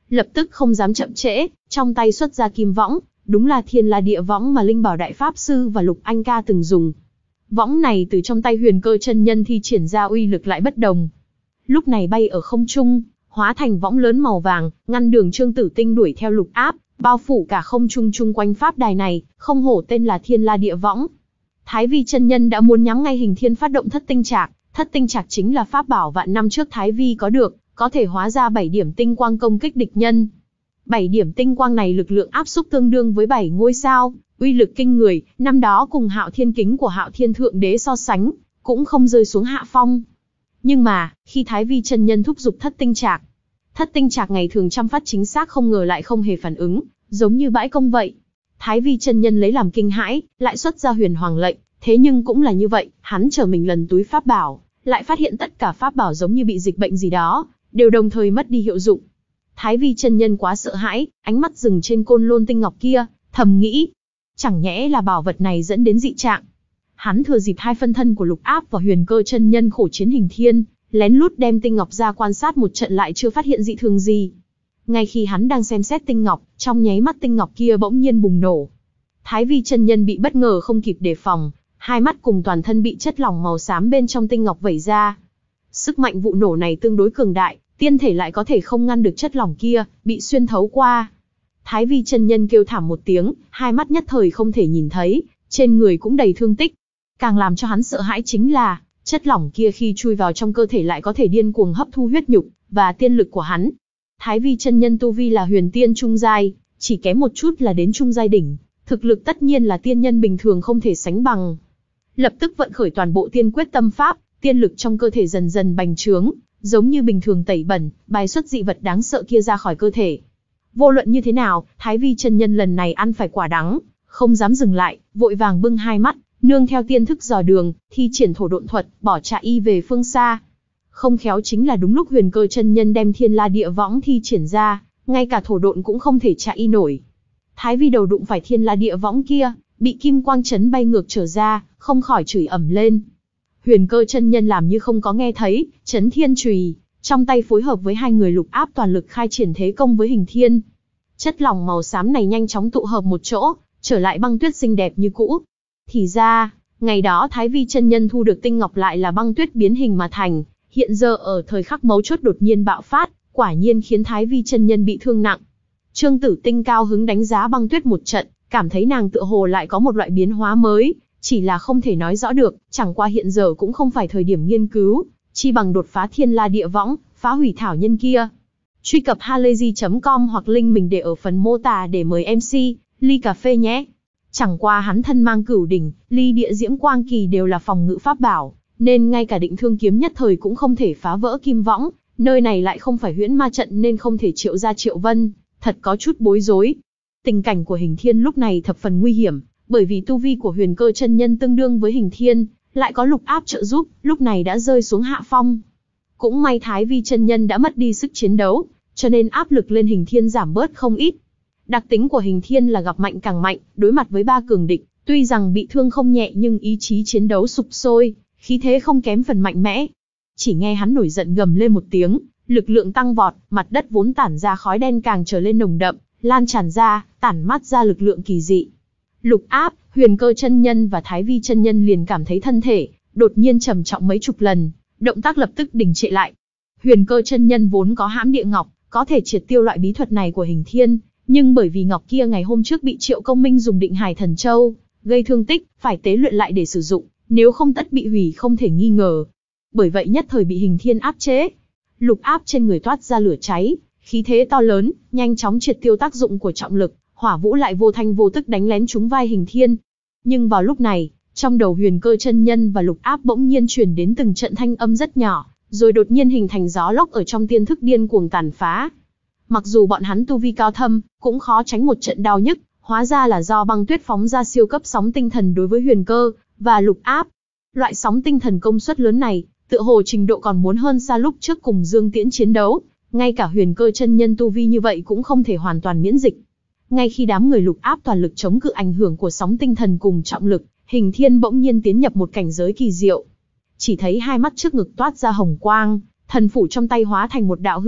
Lập tức không dám chậm trễ, trong tay xuất ra kim võng, đúng là Thiên La Địa Võng mà Linh Bảo Đại Pháp Sư và Lục Anh Ca từng dùng. Võng này từ trong tay Huyền Cơ chân nhân thi triển ra uy lực lại bất đồng. Lúc này bay ở không trung, hóa thành võng lớn màu vàng, ngăn đường Trương Tử Tinh đuổi theo Lục Áp, bao phủ cả không trung chung quanh pháp đài này, không hổ tên là Thiên La Địa Võng. Thái Vi chân nhân đã muốn nhắm ngay Hình Thiên phát động Thất Tinh Trạc, Thất Tinh Trạc chính là pháp bảo vạn năm trước Thái Vi có được, có thể hóa ra bảy điểm tinh quang công kích địch nhân. bảy điểm tinh quang này lực lượng áp xúc tương đương với bảy ngôi sao, uy lực kinh người, năm đó cùng Hạo Thiên Kính của Hạo Thiên Thượng Đế so sánh, cũng không rơi xuống hạ phong. Nhưng mà, khi Thái Vi chân nhân thúc giục Thất Tinh Trạc, Thất Tinh Trạc ngày thường chăm phát chính xác không ngờ lại không hề phản ứng, giống như bãi công vậy. Thái Vi chân nhân lấy làm kinh hãi, lại xuất ra Huyền Hoàng lệnh, thế nhưng cũng là như vậy, hắn trở mình lần túi pháp bảo, lại phát hiện tất cả pháp bảo giống như bị dịch bệnh gì đó, đều đồng thời mất đi hiệu dụng. Thái Vi chân nhân quá sợ hãi, ánh mắt dừng trên Côn Lôn tinh ngọc kia, thầm nghĩ, chẳng nhẽ là bảo vật này dẫn đến dị trạng. Hắn thừa dịp hai phân thân của Lục Áp và Huyền Cơ chân nhân khổ chiến Hình Thiên, lén lút đem tinh ngọc ra quan sát một trận lại chưa phát hiện dị thường gì. Ngay khi hắn đang xem xét tinh ngọc, trong nháy mắt tinh ngọc kia bỗng nhiên bùng nổ. Thái Vi chân nhân bị bất ngờ không kịp đề phòng, hai mắt cùng toàn thân bị chất lỏng màu xám bên trong tinh ngọc vẩy ra. Sức mạnh vụ nổ này tương đối cường đại, tiên thể lại có thể không ngăn được chất lỏng kia, bị xuyên thấu qua. Thái Vi chân nhân kêu thảm một tiếng, hai mắt nhất thời không thể nhìn thấy, trên người cũng đầy thương tích. Càng làm cho hắn sợ hãi chính là, chất lỏng kia khi chui vào trong cơ thể lại có thể điên cuồng hấp thu huyết nhục và tiên lực của hắn. Thái Vi chân nhân tu vi là huyền tiên trung giai, chỉ kém một chút là đến trung giai đỉnh, thực lực tất nhiên là tiên nhân bình thường không thể sánh bằng. Lập tức vận khởi toàn bộ tiên quyết tâm pháp, tiên lực trong cơ thể dần dần bành trướng, giống như bình thường tẩy bẩn, bài xuất dị vật đáng sợ kia ra khỏi cơ thể. Vô luận như thế nào, Thái Vi chân nhân lần này ăn phải quả đắng, không dám dừng lại, vội vàng bưng hai mắt, nương theo tiên thức dò đường, thi triển thổ độn thuật, bỏ chạy về phương xa. Không khéo chính là đúng lúc Huyền Cơ chân nhân đem Thiên La Địa Võng thi triển ra, ngay cả thổ độn cũng không thể chạy nổi. Thái Vi đầu đụng phải Thiên La Địa Võng kia, bị kim quang chấn bay ngược trở ra, không khỏi chửi ầm lên. Huyền Cơ chân nhân làm như không có nghe thấy, chấn thiên chùy, trong tay phối hợp với hai người Lục Áp toàn lực khai triển thế công với Hình Thiên. Chất lỏng màu xám này nhanh chóng tụ hợp một chỗ, trở lại băng tuyết xinh đẹp như cũ. Thì ra, ngày đó Thái Vi chân nhân thu được tinh ngọc lại là băng tuyết biến hình mà thành, hiện giờ ở thời khắc mấu chốt đột nhiên bạo phát, quả nhiên khiến Thái Vi chân nhân bị thương nặng. Trương Tử Tinh cao hứng đánh giá băng tuyết một trận, cảm thấy nàng tựa hồ lại có một loại biến hóa mới, chỉ là không thể nói rõ được, chẳng qua hiện giờ cũng không phải thời điểm nghiên cứu, chi bằng đột phá Thiên La Địa Võng, phá hủy thảo nhân kia. Truy cập halayzi chấm com hoặc link mình để ở phần mô tả để mời em xê, ly cà phê nhé. Chẳng qua hắn thân mang Cửu Đỉnh, ly địa diễm quang kỳ đều là phòng ngự pháp bảo, nên ngay cả định thương kiếm nhất thời cũng không thể phá vỡ kim võng, nơi này lại không phải huyễn ma trận nên không thể triệu ra Triệu Vân, thật có chút bối rối. Tình cảnh của Hình Thiên lúc này thập phần nguy hiểm, bởi vì tu vi của Huyền Cơ chân nhân tương đương với Hình Thiên, lại có Lục Áp trợ giúp, lúc này đã rơi xuống hạ phong. Cũng may Thái Vi chân nhân đã mất đi sức chiến đấu, cho nên áp lực lên Hình Thiên giảm bớt không ít. Đặc tính của Hình Thiên là gặp mạnh càng mạnh, đối mặt với ba cường địch, tuy rằng bị thương không nhẹ nhưng ý chí chiến đấu sục sôi, khí thế không kém phần mạnh mẽ. Chỉ nghe hắn nổi giận gầm lên một tiếng, lực lượng tăng vọt, mặt đất vốn tản ra khói đen càng trở lên nồng đậm, lan tràn ra, tản mát ra lực lượng kỳ dị. Lục Áp, Huyền Cơ chân nhân và Thái Vi chân nhân liền cảm thấy thân thể đột nhiên trầm trọng mấy chục lần, động tác lập tức đình trệ lại. Huyền Cơ chân nhân vốn có hãm địa ngọc, có thể triệt tiêu loại bí thuật này của Hình Thiên, nhưng bởi vì ngọc kia ngày hôm trước bị Triệu Công Minh dùng Định Hải Thần Châu gây thương tích, phải tế luyện lại để sử dụng, nếu không tất bị hủy không thể nghi ngờ. Bởi vậy nhất thời bị Hình Thiên áp chế. Lục Áp trên người toát ra lửa cháy, khí thế to lớn, nhanh chóng triệt tiêu tác dụng của trọng lực, hỏa vũ lại vô thanh vô tức đánh lén trúng vai Hình Thiên. Nhưng vào lúc này, trong đầu Huyền Cơ chân nhân và Lục Áp bỗng nhiên truyền đến từng trận thanh âm rất nhỏ, rồi đột nhiên hình thành gió lốc ở trong tiên thức điên cuồng tàn phá. Mặc dù bọn hắn tu vi cao thâm, cũng khó tránh một trận đau nhức, hóa ra là do băng tuyết phóng ra siêu cấp sóng tinh thần đối với Huyền Cơ và Lục Áp. Loại sóng tinh thần công suất lớn này, tựa hồ trình độ còn muốn hơn xa lúc trước cùng Dương Tiễn chiến đấu, ngay cả Huyền Cơ chân nhân tu vi như vậy cũng không thể hoàn toàn miễn dịch. Ngay khi đám người Lục Áp toàn lực chống cự ảnh hưởng của sóng tinh thần cùng trọng lực, Hình Thiên bỗng nhiên tiến nhập một cảnh giới kỳ diệu. Chỉ thấy hai mắt trước ngực toát ra hồng quang, thần phủ trong tay hóa thành một đạo hư ảnh,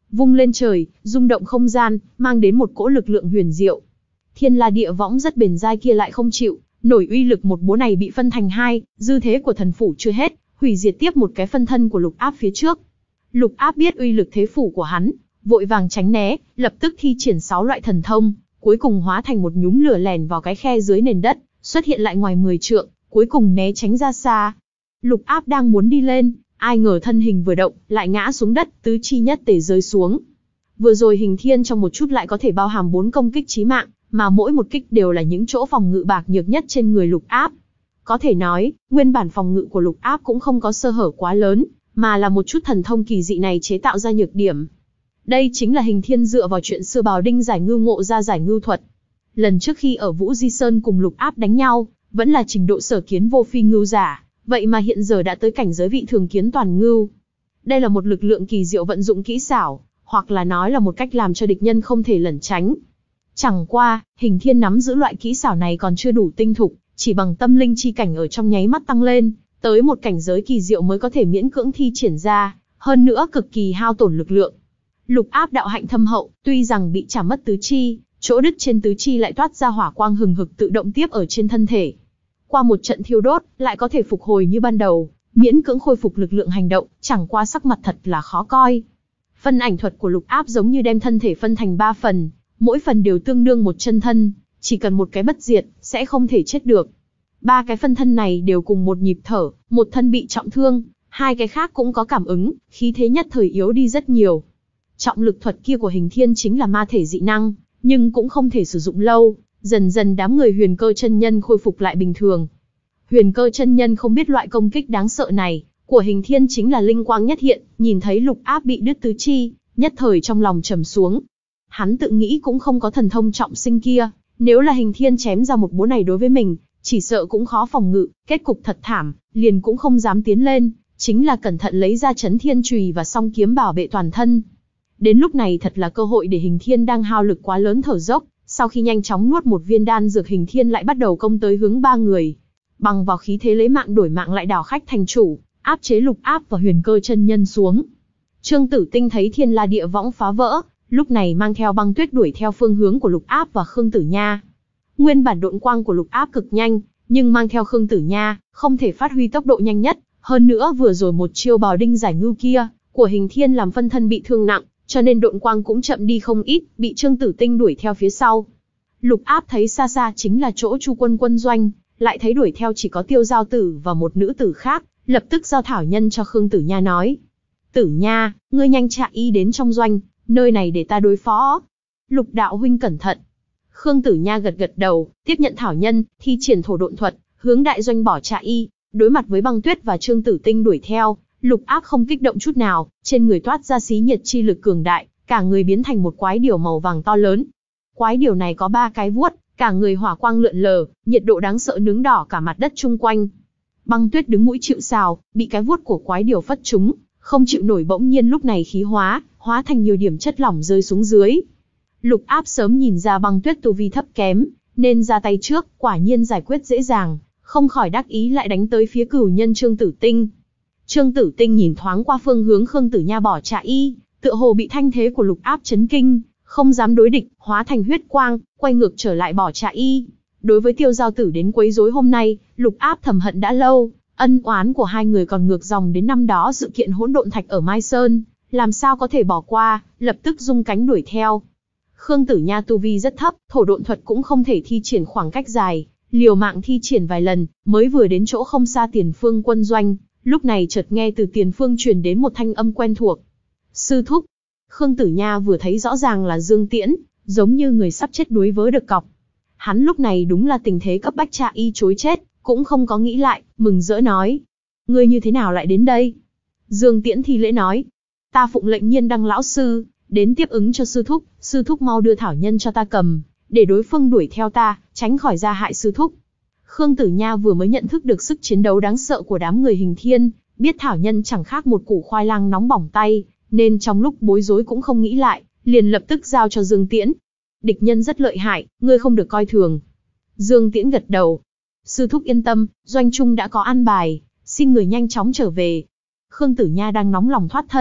vung lên trời, rung động không gian, mang đến một cỗ lực lượng huyền diệu. Thiên La Địa Võng rất bền dai kia lại không chịu nổi uy lực một búa này, bị phân thành hai, dư thế của thần phủ chưa hết, hủy diệt tiếp một cái phân thân của Lục Áp phía trước. Lục Áp biết uy lực thế phủ của hắn, vội vàng tránh né, lập tức thi triển sáu loại thần thông, cuối cùng hóa thành một nhúm lửa lèn vào cái khe dưới nền đất, xuất hiện lại ngoài mười trượng, cuối cùng né tránh ra xa. Lục Áp đang muốn đi lên, ai ngờ thân hình vừa động, lại ngã xuống đất, tứ chi nhất tề rơi xuống. Vừa rồi Hình Thiên trong một chút lại có thể bao hàm bốn công kích chí mạng, mà mỗi một kích đều là những chỗ phòng ngự bạc nhược nhất trên người Lục Áp. Có thể nói, nguyên bản phòng ngự của Lục Áp cũng không có sơ hở quá lớn, mà là một chút thần thông kỳ dị này chế tạo ra nhược điểm. Đây chính là Hình Thiên dựa vào chuyện xưa Bào Đinh giải ngưu ngộ ra giải ngưu thuật. Lần trước khi ở Vũ Di Sơn cùng Lục Áp đánh nhau, vẫn là trình độ sở kiến vô phi ngưu giả, vậy mà hiện giờ đã tới cảnh giới vị thường kiến toàn ngưu. Đây là một lực lượng kỳ diệu vận dụng kỹ xảo, hoặc là nói là một cách làm cho địch nhân không thể lẩn tránh. Chẳng qua, Hình Thiên nắm giữ loại kỹ xảo này còn chưa đủ tinh thục, chỉ bằng tâm linh chi cảnh ở trong nháy mắt tăng lên, tới một cảnh giới kỳ diệu mới có thể miễn cưỡng thi triển ra, hơn nữa cực kỳ hao tổn lực lượng. Lục Áp đạo hạnh thâm hậu, tuy rằng bị chảm mất tứ chi, chỗ đứt trên tứ chi lại toát ra hỏa quang hừng hực tự động tiếp ở trên thân thể. Qua một trận thiêu đốt, lại có thể phục hồi như ban đầu, miễn cưỡng khôi phục lực lượng hành động, chẳng qua sắc mặt thật là khó coi. Phân ảnh thuật của Lục Áp giống như đem thân thể phân thành ba phần, mỗi phần đều tương đương một chân thân, chỉ cần một cái bất diệt, sẽ không thể chết được. Ba cái phân thân này đều cùng một nhịp thở, một thân bị trọng thương, hai cái khác cũng có cảm ứng, khí thế nhất thời yếu đi rất nhiều. Trọng lực thuật kia của Hình Thiên chính là ma thể dị năng, nhưng cũng không thể sử dụng lâu, dần dần đám người Huyền Cơ chân nhân khôi phục lại bình thường. Huyền Cơ chân nhân không biết loại công kích đáng sợ này của Hình Thiên chính là linh quang nhất hiện, nhìn thấy Lục Áp bị đứt tứ chi, nhất thời trong lòng trầm xuống. Hắn tự nghĩ cũng không có thần thông trọng sinh kia, nếu là Hình Thiên chém ra một búa này đối với mình, chỉ sợ cũng khó phòng ngự, kết cục thật thảm, liền cũng không dám tiến lên, chính là cẩn thận lấy ra Chấn Thiên Chùy và song kiếm bảo vệ toàn thân. Đến lúc này thật là cơ hội để Hình Thiên đang hao lực quá lớn thở dốc, sau khi nhanh chóng nuốt một viên đan dược, Hình Thiên lại bắt đầu công tới hướng ba người. Bằng vào khí thế lấy mạng đổi mạng lại đảo khách thành chủ, áp chế Lục Áp và Huyền Cơ chân nhân xuống. Trương Tử Tinh thấy Thiên La Địa Võng phá vỡ, lúc này mang theo Băng Tuyết đuổi theo phương hướng của Lục Áp và Khương Tử Nha. Nguyên bản độn quang của Lục Áp cực nhanh, nhưng mang theo Khương Tử Nha, không thể phát huy tốc độ nhanh nhất, hơn nữa vừa rồi một chiêu Bào Đinh giải ngưu kia của Hình Thiên làm phân thân bị thương nặng, cho nên độn quang cũng chậm đi không ít, bị Trương Tử Tinh đuổi theo phía sau. Lục Áp thấy xa xa chính là chỗ Chu Quân quân doanh, lại thấy đuổi theo chỉ có Tiêu Giao Tử và một nữ tử khác, lập tức giao thảo nhân cho Khương Tử Nha nói: "Tử Nha, ngươi nhanh chạy y đến trong doanh, nơi này để ta đối phó." "Lục đạo huynh cẩn thận." Khương Tử Nha gật gật đầu, tiếp nhận thảo nhân, thi triển thổ độn thuật, hướng đại doanh bỏ chạy y. Đối mặt với Băng Tuyết và Trương Tử Tinh đuổi theo, Lục Áp không kích động chút nào, trên người toát ra xí nhiệt chi lực cường đại, cả người biến thành một quái điểu màu vàng to lớn. Quái điểu này có ba cái vuốt, cả người hỏa quang lượn lờ, nhiệt độ đáng sợ nướng đỏ cả mặt đất chung quanh. Băng Tuyết đứng mũi chịu sào, bị cái vuốt của quái điểu phất trúng, không chịu nổi, bỗng nhiên lúc này khí hóa, hóa thành nhiều điểm chất lỏng rơi xuống dưới. Lục Áp sớm nhìn ra Băng Tuyết tu vi thấp kém, nên ra tay trước, quả nhiên giải quyết dễ dàng, không khỏi đắc ý lại đánh tới phía cửu nhân Trương Tử Tinh. Trương Tử Tinh nhìn thoáng qua phương hướng Khương Tử Nha bỏ chạy y, tựa hồ bị thanh thế của Lục Áp chấn kinh, không dám đối địch, hóa thành huyết quang, quay ngược trở lại bỏ chạy y. Đối với Tiêu Giao Tử đến quấy rối hôm nay, Lục Áp thầm hận đã lâu, ân oán của hai người còn ngược dòng đến năm đó sự kiện hỗn độn thạch ở Mai Sơn, làm sao có thể bỏ qua, lập tức rung cánh đuổi theo. Khương Tử Nha tu vi rất thấp, thổ độn thuật cũng không thể thi triển khoảng cách dài, liều mạng thi triển vài lần, mới vừa đến chỗ không xa Tiền Phương quân doanh, lúc này chợt nghe từ Tiền Phương truyền đến một thanh âm quen thuộc. "Sư thúc." Khương Tử Nha vừa thấy rõ ràng là Dương Tiễn, giống như người sắp chết đuối vớ được cọc. Hắn lúc này đúng là tình thế cấp bách, cha y chối chết, cũng không có nghĩ lại, mừng rỡ nói: "Ngươi như thế nào lại đến đây?" Dương Tiễn thi lễ nói: "Ta phụng lệnh Nhiên Đăng lão sư, đến tiếp ứng cho sư thúc, sư thúc mau đưa thảo nhân cho ta cầm, để đối phương đuổi theo ta, tránh khỏi ra hại sư thúc." Khương Tử Nha vừa mới nhận thức được sức chiến đấu đáng sợ của đám người Hình Thiên, biết thảo nhân chẳng khác một củ khoai lang nóng bỏng tay, nên trong lúc bối rối cũng không nghĩ lại, liền lập tức giao cho Dương Tiễn. "Địch nhân rất lợi hại, ngươi không được coi thường." Dương Tiễn gật đầu: "Sư thúc yên tâm, doanh trung đã có an bài, xin người nhanh chóng trở về." Khương Tử Nha đang nóng lòng thoát thân,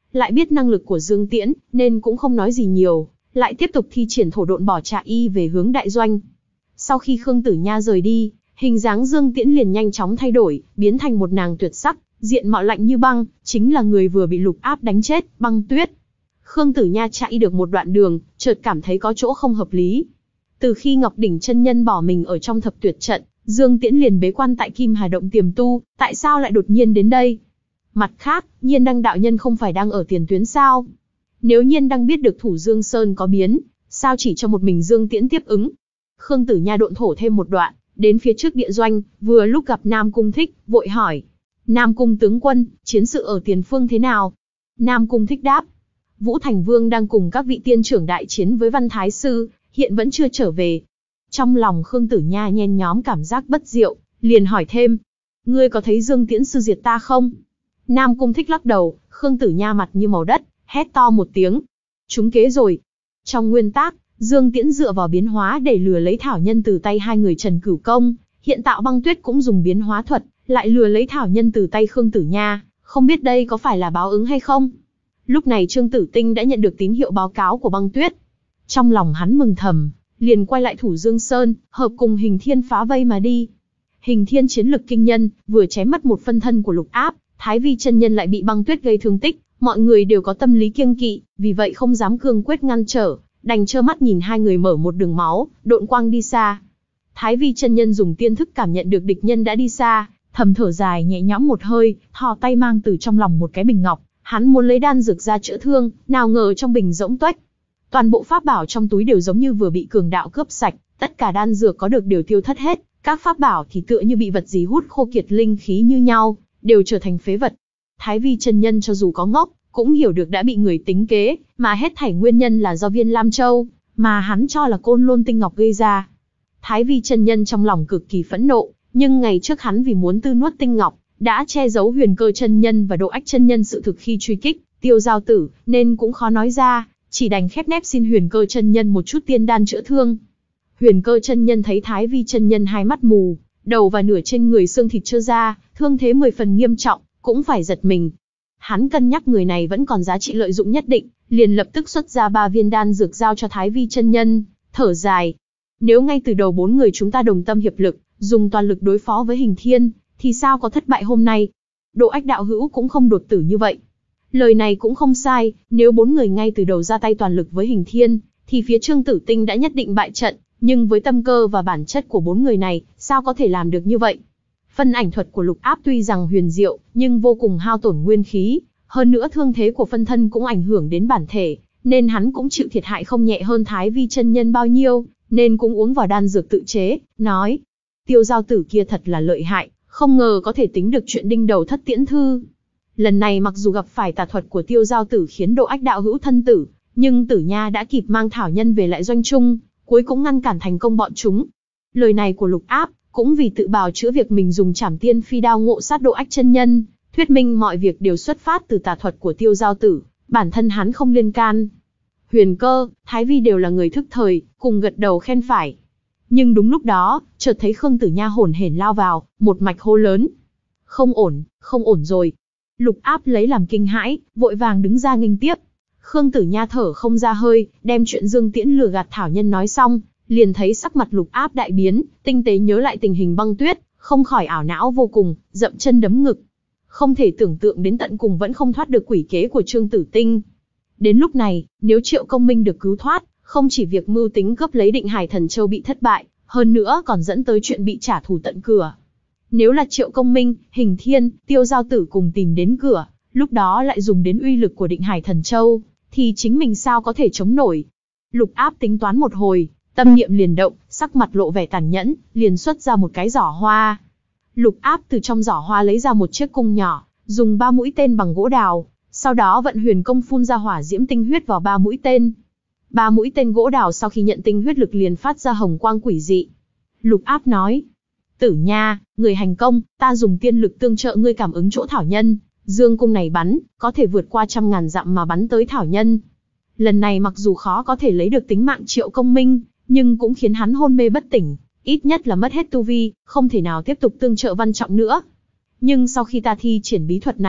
lại biết năng lực của Dương Tiễn, nên cũng không nói gì nhiều, lại tiếp tục thi triển thổ độn bỏ Trạ Y về hướng đại doanh. Sau khi Khương Tử Nha rời đi, hình dáng Dương Tiễn liền nhanh chóng thay đổi, biến thành một nàng tuyệt sắc, diện mạo lạnh như băng, chính là người vừa bị Lục Áp đánh chết, Băng Tuyết. Khương Tử Nha chạy được một đoạn đường, chợt cảm thấy có chỗ không hợp lý. Từ khi Ngọc Đỉnh chân nhân bỏ mình ở trong thập tuyệt trận, Dương Tiễn liền bế quan tại Kim Hà Động tiềm tu, tại sao lại đột nhiên đến đây? Mặt khác, Nhiên Đăng đạo nhân không phải đang ở tiền tuyến sao? Nếu Nhiên Đăng biết được Thủ Dương Sơn có biến, sao chỉ cho một mình Dương Tiễn tiếp ứng? Khương Tử Nha độn thổ thêm một đoạn, đến phía trước địa doanh, vừa lúc gặp Nam Cung Thích, vội hỏi: Nam Cung tướng quân, chiến sự ở tiền phương thế nào? Nam Cung Thích đáp: Vũ Thành Vương đang cùng các vị tiên trưởng đại chiến với Văn Thái Sư, hiện vẫn chưa trở về. Trong lòng Khương Tử Nha nhen nhóm cảm giác bất diệu, liền hỏi thêm: Ngươi có thấy Dương Tiễn sư diệt ta không? Nam Cung Thích lắc đầu. Khương Tử Nha mặt như màu đất, hét to một tiếng: Trúng kế rồi. Trong nguyên tác, Dương Tiễn dựa vào biến hóa để lừa lấy thảo nhân từ tay hai người Trần Cửu Công, hiện tại Băng Tuyết cũng dùng biến hóa thuật, lại lừa lấy thảo nhân từ tay Khương Tử Nha, không biết đây có phải là báo ứng hay không? Lúc này Trương Tử Tinh đã nhận được tín hiệu báo cáo của Băng Tuyết. Trong lòng hắn mừng thầm, liền quay lại Thủ Dương Sơn, hợp cùng Hình Thiên phá vây mà đi. Hình Thiên chiến lực kinh nhân, vừa chém mất một phân thân của Lục Áp, Thái Vi chân nhân lại bị Băng Tuyết gây thương tích, mọi người đều có tâm lý kiêng kỵ, vì vậy không dám cương quyết ngăn trở, đành trơ mắt nhìn hai người mở một đường máu, độn quang đi xa. Thái Vi chân nhân dùng tiên thức cảm nhận được địch nhân đã đi xa, thầm thở dài nhẹ nhõm một hơi, thò tay mang từ trong lòng một cái bình ngọc, hắn muốn lấy đan dược ra chữa thương, nào ngờ trong bình rỗng tuếch. Toàn bộ pháp bảo trong túi đều giống như vừa bị cường đạo cướp sạch, tất cả đan dược có được đều tiêu thất hết, các pháp bảo thì tựa như bị vật gì hút khô kiệt linh khí như nhau, đều trở thành phế vật. Thái Vi chân nhân cho dù có ngốc, cũng hiểu được đã bị người tính kế, mà hết thảy nguyên nhân là do viên Lam Châu, mà hắn cho là Côn Lôn Tinh Ngọc gây ra. Thái Vi chân nhân trong lòng cực kỳ phẫn nộ, nhưng ngày trước hắn vì muốn tư nuốt Tinh Ngọc, đã che giấu Huyền Cơ chân nhân và Độ Ách chân nhân sự thực khi truy kích Tiêu Giao Tử, nên cũng khó nói ra, chỉ đành khép nép xin Huyền Cơ chân nhân một chút tiên đan chữa thương. Huyền Cơ chân nhân thấy Thái Vi chân nhân hai mắt mù, đầu và nửa trên người xương thịt trơ ra, thương thế mười phần nghiêm trọng, cũng phải giật mình. Hắn cân nhắc người này vẫn còn giá trị lợi dụng nhất định, liền lập tức xuất ra ba viên đan dược giao cho Thái Vi chân nhân, thở dài: Nếu ngay từ đầu bốn người chúng ta đồng tâm hiệp lực, dùng toàn lực đối phó với Hình Thiên, thì sao có thất bại hôm nay? Độ Ách đạo hữu cũng không đột tử như vậy. Lời này cũng không sai, nếu bốn người ngay từ đầu ra tay toàn lực với Hình Thiên, thì phía Trương Tử Tinh đã nhất định bại trận, nhưng với tâm cơ và bản chất của bốn người này, sao có thể làm được như vậy? Phân ảnh thuật của Lục Áp tuy rằng huyền diệu, nhưng vô cùng hao tổn nguyên khí, hơn nữa thương thế của phân thân cũng ảnh hưởng đến bản thể, nên hắn cũng chịu thiệt hại không nhẹ hơn Thái Vi chân nhân bao nhiêu, nên cũng uống vào đan dược tự chế, nói: Tiêu Giao Tử kia thật là lợi hại, không ngờ có thể tính được chuyện đinh đầu thất tiễn thư. Lần này mặc dù gặp phải tà thuật của Tiêu Giao Tử khiến Độ Ách đạo hữu thân tử, nhưng Tử Nha đã kịp mang thảo nhân về lại doanh trung, cuối cũng ngăn cản thành công bọn chúng. Lời này của Lục Áp cũng vì tự bào chữa việc mình dùng Trảm Tiên Phi đao ngộ sát Độ Ách chân nhân, thuyết minh mọi việc đều xuất phát từ tà thuật của Tiêu Giao Tử, bản thân hắn không liên can. Huyền Cơ, Thái Vi đều là người thức thời, cùng gật đầu khen phải. Nhưng đúng lúc đó, chợt thấy Khương Tử Nha hổn hển lao vào, một mạch hô lớn: Không ổn, không ổn rồi. Lục Áp lấy làm kinh hãi, vội vàng đứng ra nghênh tiếp. Khương Tử Nha thở không ra hơi, đem chuyện Dương Tiễn lừa gạt thảo nhân nói xong, liền thấy sắc mặt Lục Áp đại biến, tinh tế nhớ lại tình hình Băng Tuyết, không khỏi ảo não vô cùng, dậm chân đấm ngực. Không thể tưởng tượng đến tận cùng vẫn không thoát được quỷ kế của Trương Tử Tinh. Đến lúc này, nếu Triệu Công Minh được cứu thoát, không chỉ việc mưu tính cướp lấy Định Hải Thần Châu bị thất bại, hơn nữa còn dẫn tới chuyện bị trả thù tận cửa. Nếu là Triệu Công Minh, Hình Thiên, Tiêu Giao Tử cùng tìm đến cửa, lúc đó lại dùng đến uy lực của Định Hải Thần Châu, thì chính mình sao có thể chống nổi? Lục Áp tính toán một hồi, tâm niệm liền động, sắc mặt lộ vẻ tàn nhẫn, liền xuất ra một cái giỏ hoa. Lục Áp từ trong giỏ hoa lấy ra một chiếc cung nhỏ, dùng ba mũi tên bằng gỗ đào, sau đó vận huyền công phun ra hỏa diễm tinh huyết vào ba mũi tên. Ba mũi tên gỗ đào sau khi nhận tinh huyết lực liền phát ra hồng quang quỷ dị. Lục Áp nói: Tử Nha, người hành công, ta dùng tiên lực tương trợ ngươi cảm ứng chỗ thảo nhân. Dương cung này bắn, có thể vượt qua trăm ngàn dặm mà bắn tới thảo nhân. Lần này mặc dù khó có thể lấy được tính mạng Triệu Công Minh, nhưng cũng khiến hắn hôn mê bất tỉnh, ít nhất là mất hết tu vi, không thể nào tiếp tục tương trợ Văn Trọng nữa. Nhưng sau khi ta thi triển bí thuật này,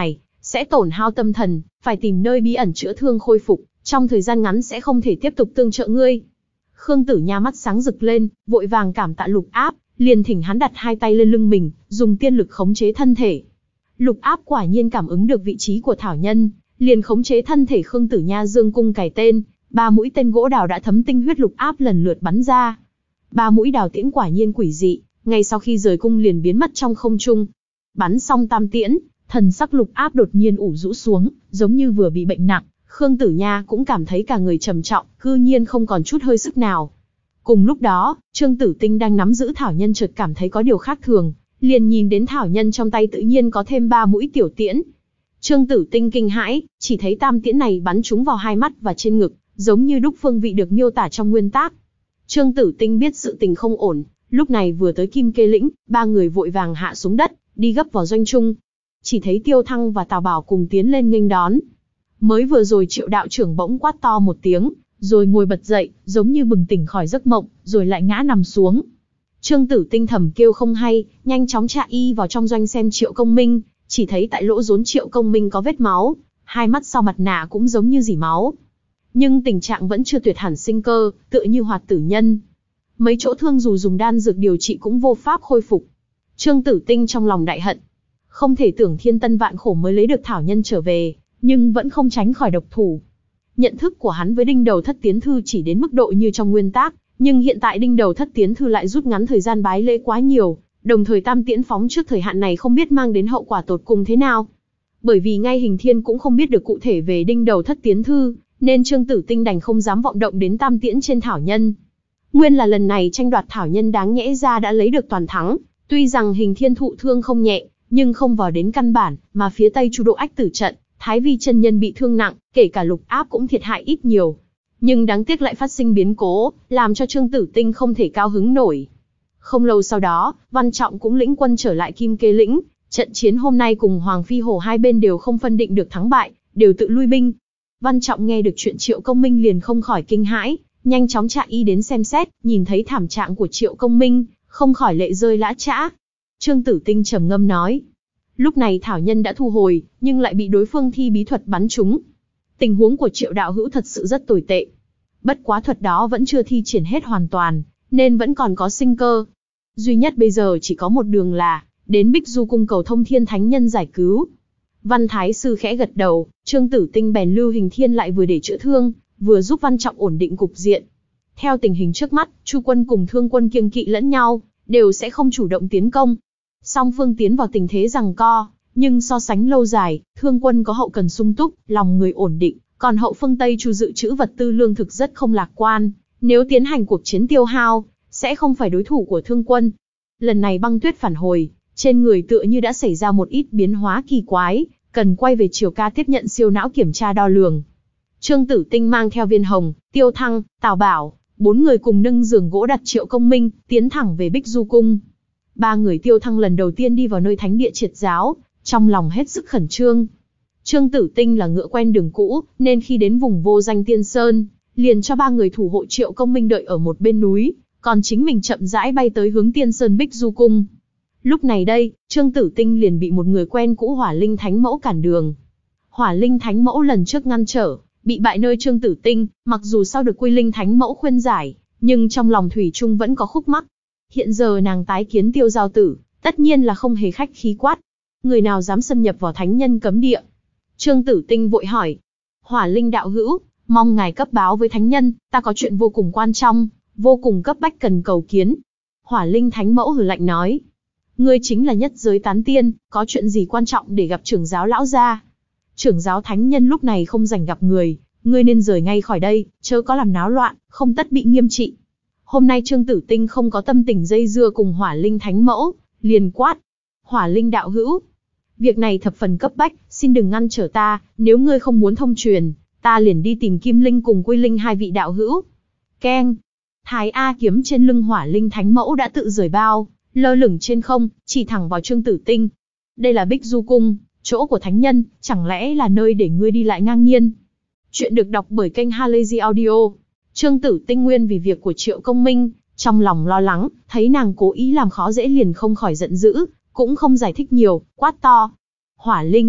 sẽ tổn hao tâm thần, phải tìm nơi bí ẩn chữa thương khôi phục, trong thời gian ngắn sẽ không thể tiếp tục tương trợ ngươi. Khương Tử Nha mắt sáng rực lên, vội vàng cảm tạ Lục Áp, liền thỉnh hắn đặt hai tay lên lưng mình, dùng tiên lực khống chế thân thể. Lục Áp quả nhiên cảm ứng được vị trí của thảo nhân, liền khống chế thân thể Khương Tử Nha dương cung cài tên, ba mũi tên gỗ đào đã thấm tinh huyết Lục Áp lần lượt bắn ra. Ba mũi đào tiễn quả nhiên quỷ dị, ngay sau khi rời cung liền biến mất trong không trung. Bắn xong tam tiễn, thần sắc Lục Áp đột nhiên ủ rũ xuống, giống như vừa bị bệnh nặng. Khương Tử Nha cũng cảm thấy cả người trầm trọng, cư nhiên không còn chút hơi sức nào. Cùng lúc đó, Trương Tử Tinh đang nắm giữ thảo nhân chợt cảm thấy có điều khác thường, liền nhìn đến thảo nhân trong tay tự nhiên có thêm ba mũi tiểu tiễn. Trương Tử Tinh kinh hãi, chỉ thấy tam tiễn này bắn trúng vào hai mắt và trên ngực, giống như đúc phương vị được miêu tả trong nguyên tác. Trương Tử Tinh biết sự tình không ổn, lúc này vừa tới Kim Kê Lĩnh, ba người vội vàng hạ xuống đất, đi gấp vào doanh trung. Chỉ thấy Tiêu Thăng và Tào Bảo cùng tiến lên nghênh đón. Mới vừa rồi Triệu đạo trưởng bỗng quát to một tiếng, rồi ngồi bật dậy, giống như bừng tỉnh khỏi giấc mộng, rồi lại ngã nằm xuống. Trương Tử Tinh thầm kêu không hay, nhanh chóng chạy y vào trong doanh xem Triệu Công Minh, chỉ thấy tại lỗ rốn Triệu Công Minh có vết máu, hai mắt sau mặt nạ cũng giống như dỉ máu. Nhưng tình trạng vẫn chưa tuyệt hẳn sinh cơ, tựa như hoạt tử nhân. Mấy chỗ thương dù dùng đan dược điều trị cũng vô pháp khôi phục. Trương Tử Tinh trong lòng đại hận. Không thể tưởng thiên tân vạn khổ mới lấy được thảo nhân trở về, nhưng vẫn không tránh khỏi độc thủ. Nhận thức của hắn với đinh đầu thất tiến thư chỉ đến mức độ như trong nguyên tác, nhưng hiện tại đinh đầu thất tiến thư lại rút ngắn thời gian bái lễ quá nhiều, đồng thời tam tiễn phóng trước thời hạn này không biết mang đến hậu quả tột cùng thế nào. Bởi vì ngay Hình Thiên cũng không biết được cụ thể về đinh đầu thất tiến thư, nên Trương Tử Tinh đành không dám vọng động đến tam tiễn trên thảo nhân. Nguyên là lần này tranh đoạt thảo nhân đáng nhẽ ra đã lấy được toàn thắng, tuy rằng Hình Thiên thụ thương không nhẹ, nhưng không vào đến căn bản, mà phía Tây Chu Độ Ách tử trận, Thái Vi chân nhân bị thương nặng, kể cả Lục Áp cũng thiệt hại ít nhiều. Nhưng đáng tiếc lại phát sinh biến cố, làm cho Trương Tử Tinh không thể cao hứng nổi. Không lâu sau đó, Văn Trọng cũng lĩnh quân trở lại Kim Kê Lĩnh, trận chiến hôm nay cùng Hoàng Phi Hổ hai bên đều không phân định được thắng bại, đều tự lui binh. Văn Trọng nghe được chuyện Triệu Công Minh liền không khỏi kinh hãi, nhanh chóng chạy y đến xem xét, nhìn thấy thảm trạng của Triệu Công Minh, không khỏi lệ rơi lã chã. Trương Tử Tinh trầm ngâm nói, lúc này thảo nhân đã thu hồi, nhưng lại bị đối phương thi bí thuật bắn trúng. Tình huống của Triệu đạo hữu thật sự rất tồi tệ. Bất quá thuật đó vẫn chưa thi triển hết hoàn toàn, nên vẫn còn có sinh cơ. Duy nhất bây giờ chỉ có một đường là, đến Bích Du Cung cầu Thông Thiên Thánh Nhân giải cứu. Văn Thái Sư khẽ gật đầu, Trương Tử Tinh bèn lưu Hình Thiên lại vừa để chữa thương, vừa giúp Văn Trọng ổn định cục diện. Theo tình hình trước mắt, Chu quân cùng Thương quân kiêng kỵ lẫn nhau, đều sẽ không chủ động tiến công. Song phương tiến vào tình thế giằng co, nhưng so sánh lâu dài, Thương quân có hậu cần sung túc, lòng người ổn định, còn hậu phương Tây Chu dự trữ vật tư lương thực rất không lạc quan, nếu tiến hành cuộc chiến tiêu hao, sẽ không phải đối thủ của Thương quân. Lần này băng tuyết phản hồi, trên người tựa như đã xảy ra một ít biến hóa kỳ quái, cần quay về Triều Ca tiếp nhận siêu não kiểm tra đo lường. Trương Tử Tinh mang theo Viên Hồng, Tiêu Thăng, Tào Bảo, bốn người cùng nâng giường gỗ đặt Triệu Công Minh, tiến thẳng về Bích Du Cung. Ba người Tiêu Thăng lần đầu tiên đi vào nơi thánh địa triệt giáo, trong lòng hết sức khẩn trương. Trương Tử Tinh là ngựa quen đường cũ, nên khi đến vùng vô danh Tiên Sơn, liền cho ba người thủ hộ Triệu Công Minh đợi ở một bên núi, còn chính mình chậm rãi bay tới hướng Tiên Sơn Bích Du Cung. Lúc này đây, Trương Tử Tinh liền bị một người quen cũ Hỏa Linh Thánh Mẫu cản đường. Hỏa Linh Thánh Mẫu lần trước ngăn trở, bị bại nơi Trương Tử Tinh, mặc dù sau được Quy Linh Thánh Mẫu khuyên giải, nhưng trong lòng thủy chung vẫn có khúc mắc. Hiện giờ nàng tái kiến Tiêu Giao Tử, tất nhiên là không hề khách khí quát. Người nào dám xâm nhập vào thánh nhân cấm địa? Trương Tử Tinh vội hỏi. Hỏa Linh đạo hữu, mong ngài cấp báo với thánh nhân, ta có chuyện vô cùng quan trọng, vô cùng cấp bách cần cầu kiến. Hỏa Linh Thánh Mẫu hừ lạnh nói. Ngươi chính là nhất giới tán tiên, có chuyện gì quan trọng để gặp trưởng giáo lão gia? Trưởng giáo thánh nhân lúc này không rảnh gặp người, ngươi nên rời ngay khỏi đây, chớ có làm náo loạn, không tất bị nghiêm trị. Hôm nay Trương Tử Tinh không có tâm tình dây dưa cùng Hỏa Linh Thánh Mẫu, liền quát. Hỏa Linh đạo hữu, việc này thập phần cấp bách, xin đừng ngăn trở ta, nếu ngươi không muốn thông truyền, ta liền đi tìm Kim Linh cùng Quy Linh hai vị đạo hữu. Keng. Thái A kiếm trên lưng Hỏa Linh Thánh Mẫu đã tự rời bao, lơ lửng trên không, chỉ thẳng vào Trương Tử Tinh. Đây là Bích Du Cung, chỗ của thánh nhân, chẳng lẽ là nơi để ngươi đi lại ngang nhiên? Chuyện được đọc bởi kênh Halazy Audio. Trương Tử Tinh nguyên vì việc của Triệu Công Minh, trong lòng lo lắng, thấy nàng cố ý làm khó dễ liền không khỏi giận dữ, cũng không giải thích nhiều, quát to. Hỏa Linh,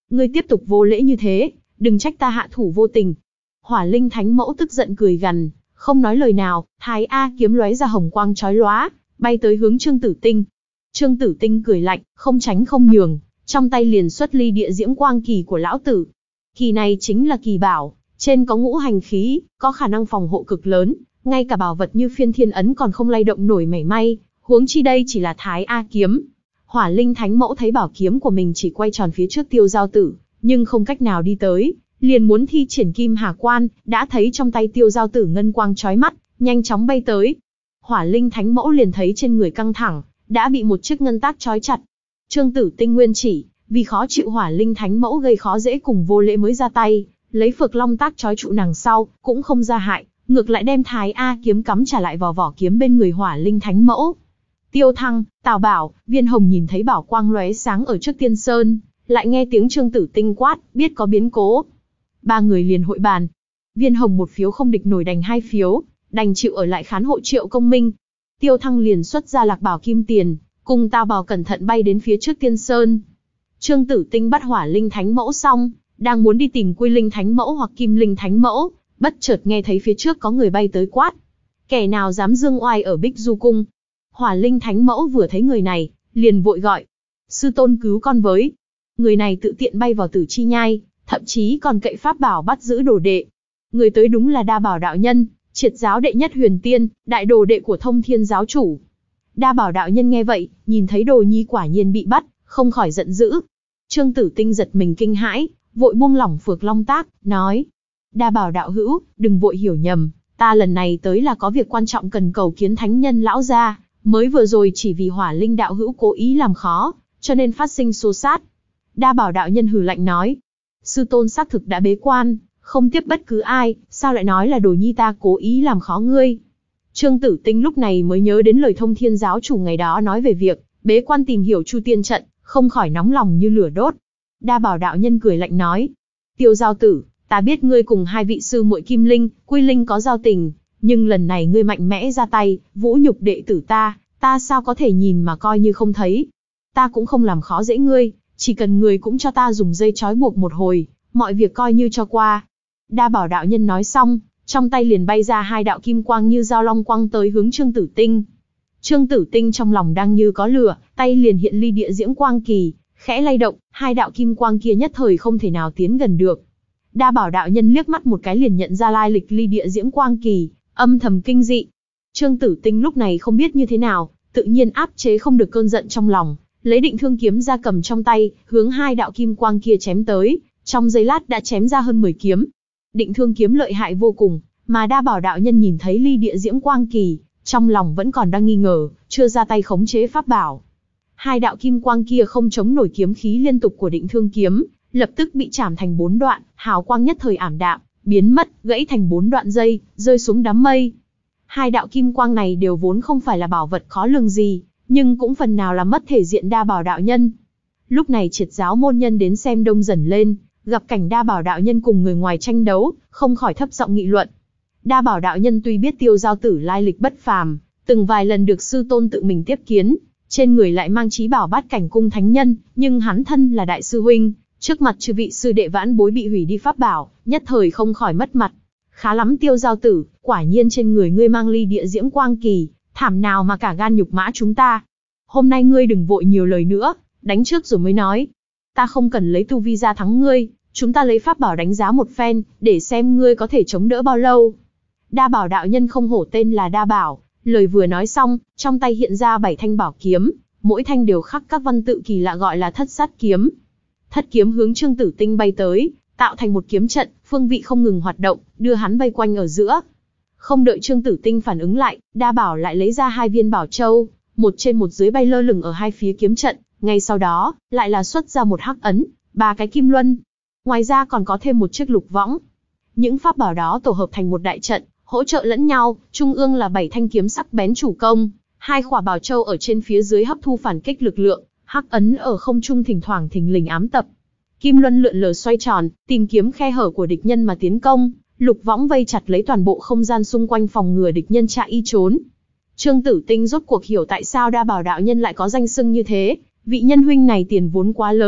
Ngươi tiếp tục vô lễ như thế, đừng trách ta hạ thủ vô tình. Hỏa Linh Thánh Mẫu tức giận cười gằn, không nói lời nào, Thái A kiếm lóe ra hồng quang chói lóa, bay tới hướng Trương Tử Tinh. Trương Tử Tinh cười lạnh, không tránh không nhường, trong tay liền xuất ly địa diễm quang kỳ của lão tử. Kỳ này chính là kỳ bảo, trên có ngũ hành khí, có khả năng phòng hộ cực lớn, ngay cả bảo vật như phiên thiên ấn còn không lay động nổi mảy may, huống chi đây chỉ là Thái A kiếm. Hỏa Linh Thánh Mẫu thấy bảo kiếm của mình chỉ quay tròn phía trước Tiêu Giao Tử, nhưng không cách nào đi tới, liền muốn thi triển Kim Hà Quan, đã thấy trong tay Tiêu Giao Tử ngân quang chói mắt, nhanh chóng bay tới. Hỏa Linh Thánh Mẫu liền thấy trên người căng thẳng, đã bị một chiếc ngân tác trói chặt. Trương Tử Tinh nguyên chỉ, vì khó chịu Hỏa Linh Thánh Mẫu gây khó dễ cùng vô lễ mới ra tay, lấy Phược Long tác trói trụ nàng sau, cũng không ra hại, ngược lại đem Thái A kiếm cắm trả lại vào vỏ kiếm bên người Hỏa Linh Thánh Mẫu. Tiêu Thăng, Tào Bảo, Viên Hồng nhìn thấy bảo quang lóe sáng ở trước Tiên Sơn, lại nghe tiếng Trương Tử Tinh quát, biết có biến cố. Ba người liền hội bàn. Viên Hồng một phiếu không địch nổi đành hai phiếu, đành chịu ở lại khán hộ Triệu Công Minh. Tiêu Thăng liền xuất ra Lạc Bảo Kim Tiền, cùng Tào Bảo cẩn thận bay đến phía trước Tiên Sơn. Trương Tử Tinh bắt Hỏa Linh Thánh Mẫu xong, đang muốn đi tìm Quy Linh Thánh Mẫu hoặc Kim Linh Thánh Mẫu, bất chợt nghe thấy phía trước có người bay tới quát. Kẻ nào dám dương oai ở Bích Du Cung? Hỏa Linh Thánh Mẫu vừa thấy người này, liền vội gọi. Sư tôn cứu con với. Người này tự tiện bay vào Tử Chi Nhai, thậm chí còn cậy pháp bảo bắt giữ đồ đệ. Người tới đúng là Đa Bảo đạo nhân, triệt giáo đệ nhất huyền tiên, đại đồ đệ của Thông Thiên giáo chủ. Đa Bảo đạo nhân nghe vậy, nhìn thấy đồ nhi quả nhiên bị bắt, không khỏi giận dữ. Trương Tử Tinh giật mình kinh hãi, vội buông lỏng Phược Long tác, nói. Đa Bảo đạo hữu, đừng vội hiểu nhầm, ta lần này tới là có việc quan trọng cần cầu kiến thánh nhân lão gia, mới vừa rồi chỉ vì Hỏa Linh đạo hữu cố ý làm khó, cho nên phát sinh xô xát. Đa Bảo đạo nhân hừ lạnh nói. Sư tôn xác thực đã bế quan, không tiếp bất cứ ai, sao lại nói là đồ nhi ta cố ý làm khó ngươi? Trương Tử Tinh lúc này mới nhớ đến lời Thông Thiên giáo chủ ngày đó nói về việc bế quan tìm hiểu Chu Tiên trận, không khỏi nóng lòng như lửa đốt. Đa Bảo đạo nhân cười lạnh nói. Tiêu Giao Tử, ta biết ngươi cùng hai vị sư muội Kim Linh, Quy Linh có giao tình, nhưng lần này ngươi mạnh mẽ ra tay, vũ nhục đệ tử ta, ta sao có thể nhìn mà coi như không thấy? Ta cũng không làm khó dễ ngươi, chỉ cần ngươi cũng cho ta dùng dây trói buộc một hồi, mọi việc coi như cho qua. Đa Bảo đạo nhân nói xong, trong tay liền bay ra hai đạo kim quang như dao long quang tới hướng Trương Tử Tinh. Trương Tử Tinh trong lòng đang như có lửa, tay liền hiện ly địa diễm quang kỳ, khẽ lay động, hai đạo kim quang kia nhất thời không thể nào tiến gần được. Đa Bảo đạo nhân liếc mắt một cái liền nhận ra lai lịch ly địa diễm quang kỳ, âm thầm kinh dị. Trương Tử Tinh lúc này không biết như thế nào, tự nhiên áp chế không được cơn giận trong lòng, lấy Định Thương kiếm ra cầm trong tay, hướng hai đạo kim quang kia chém tới, trong giây lát đã chém ra hơn mười kiếm. Định Thương kiếm lợi hại vô cùng, mà Đa Bảo đạo nhân nhìn thấy ly địa diễm quang kỳ, trong lòng vẫn còn đang nghi ngờ, chưa ra tay khống chế pháp bảo. Hai đạo kim quang kia không chống nổi kiếm khí liên tục của Định Thương kiếm, lập tức bị chảm thành bốn đoạn, hào quang nhất thời ảm đạm, biến mất, gãy thành bốn đoạn dây, rơi xuống đám mây. Hai đạo kim quang này đều vốn không phải là bảo vật khó lường gì, nhưng cũng phần nào làm mất thể diện Đa Bảo đạo nhân. Lúc này triệt giáo môn nhân đến xem đông dần lên, gặp cảnh Đa Bảo đạo nhân cùng người ngoài tranh đấu, không khỏi thấp giọng nghị luận. Đa Bảo đạo nhân tuy biết Tiêu Giao Tử lai lịch bất phàm, từng vài lần được sư tôn tự mình tiếp kiến, trên người lại mang chí bảo Bát Cảnh cung thánh nhân, nhưng hắn thân là đại sư huynh, trước mặt chư vị sư đệ vãn bối bị hủy đi pháp bảo, nhất thời không khỏi mất mặt. Khá lắm Tiêu Giao Tử, quả nhiên trên người ngươi mang ly địa diễm quang kỳ, thảm nào mà cả gan nhục mã chúng ta. Hôm nay ngươi đừng vội nhiều lời nữa, đánh trước rồi mới nói. Ta không cần lấy tu vi ra thắng ngươi, chúng ta lấy pháp bảo đánh giá một phen, để xem ngươi có thể chống đỡ bao lâu. Đa Bảo đạo nhân không hổ tên là Đa Bảo, lời vừa nói xong, trong tay hiện ra bảy thanh bảo kiếm, mỗi thanh đều khắc các văn tự kỳ lạ gọi là Thất Sát kiếm. Thất kiếm hướng Trương Tử Tinh bay tới, tạo thành một kiếm trận, phương vị không ngừng hoạt động, đưa hắn vây quanh ở giữa. Không đợi Trương Tử Tinh phản ứng lại, Đa Bảo lại lấy ra hai viên bảo châu, một trên một dưới bay lơ lửng ở hai phía kiếm trận, ngay sau đó, lại là xuất ra một hắc ấn, ba cái kim luân. Ngoài ra còn có thêm một chiếc lục võng. Những pháp bảo đó tổ hợp thành một đại trận, hỗ trợ lẫn nhau, trung ương là bảy thanh kiếm sắc bén chủ công, hai khỏa bảo châu ở trên phía dưới hấp thu phản kích lực lượng, hắc ấn ở không trung thỉnh thoảng thình lình ám tập. Kim luân lượn lờ xoay tròn, tìm kiếm khe hở của địch nhân mà tiến công, lục võng vây chặt lấy toàn bộ không gian xung quanh phòng ngừa địch nhân chạy y trốn. Trương Tử Tinh rốt cuộc hiểu tại sao Đa Bảo đạo nhân lại có danh xưng như thế, vị nhân huynh này tiền vốn quá lớn,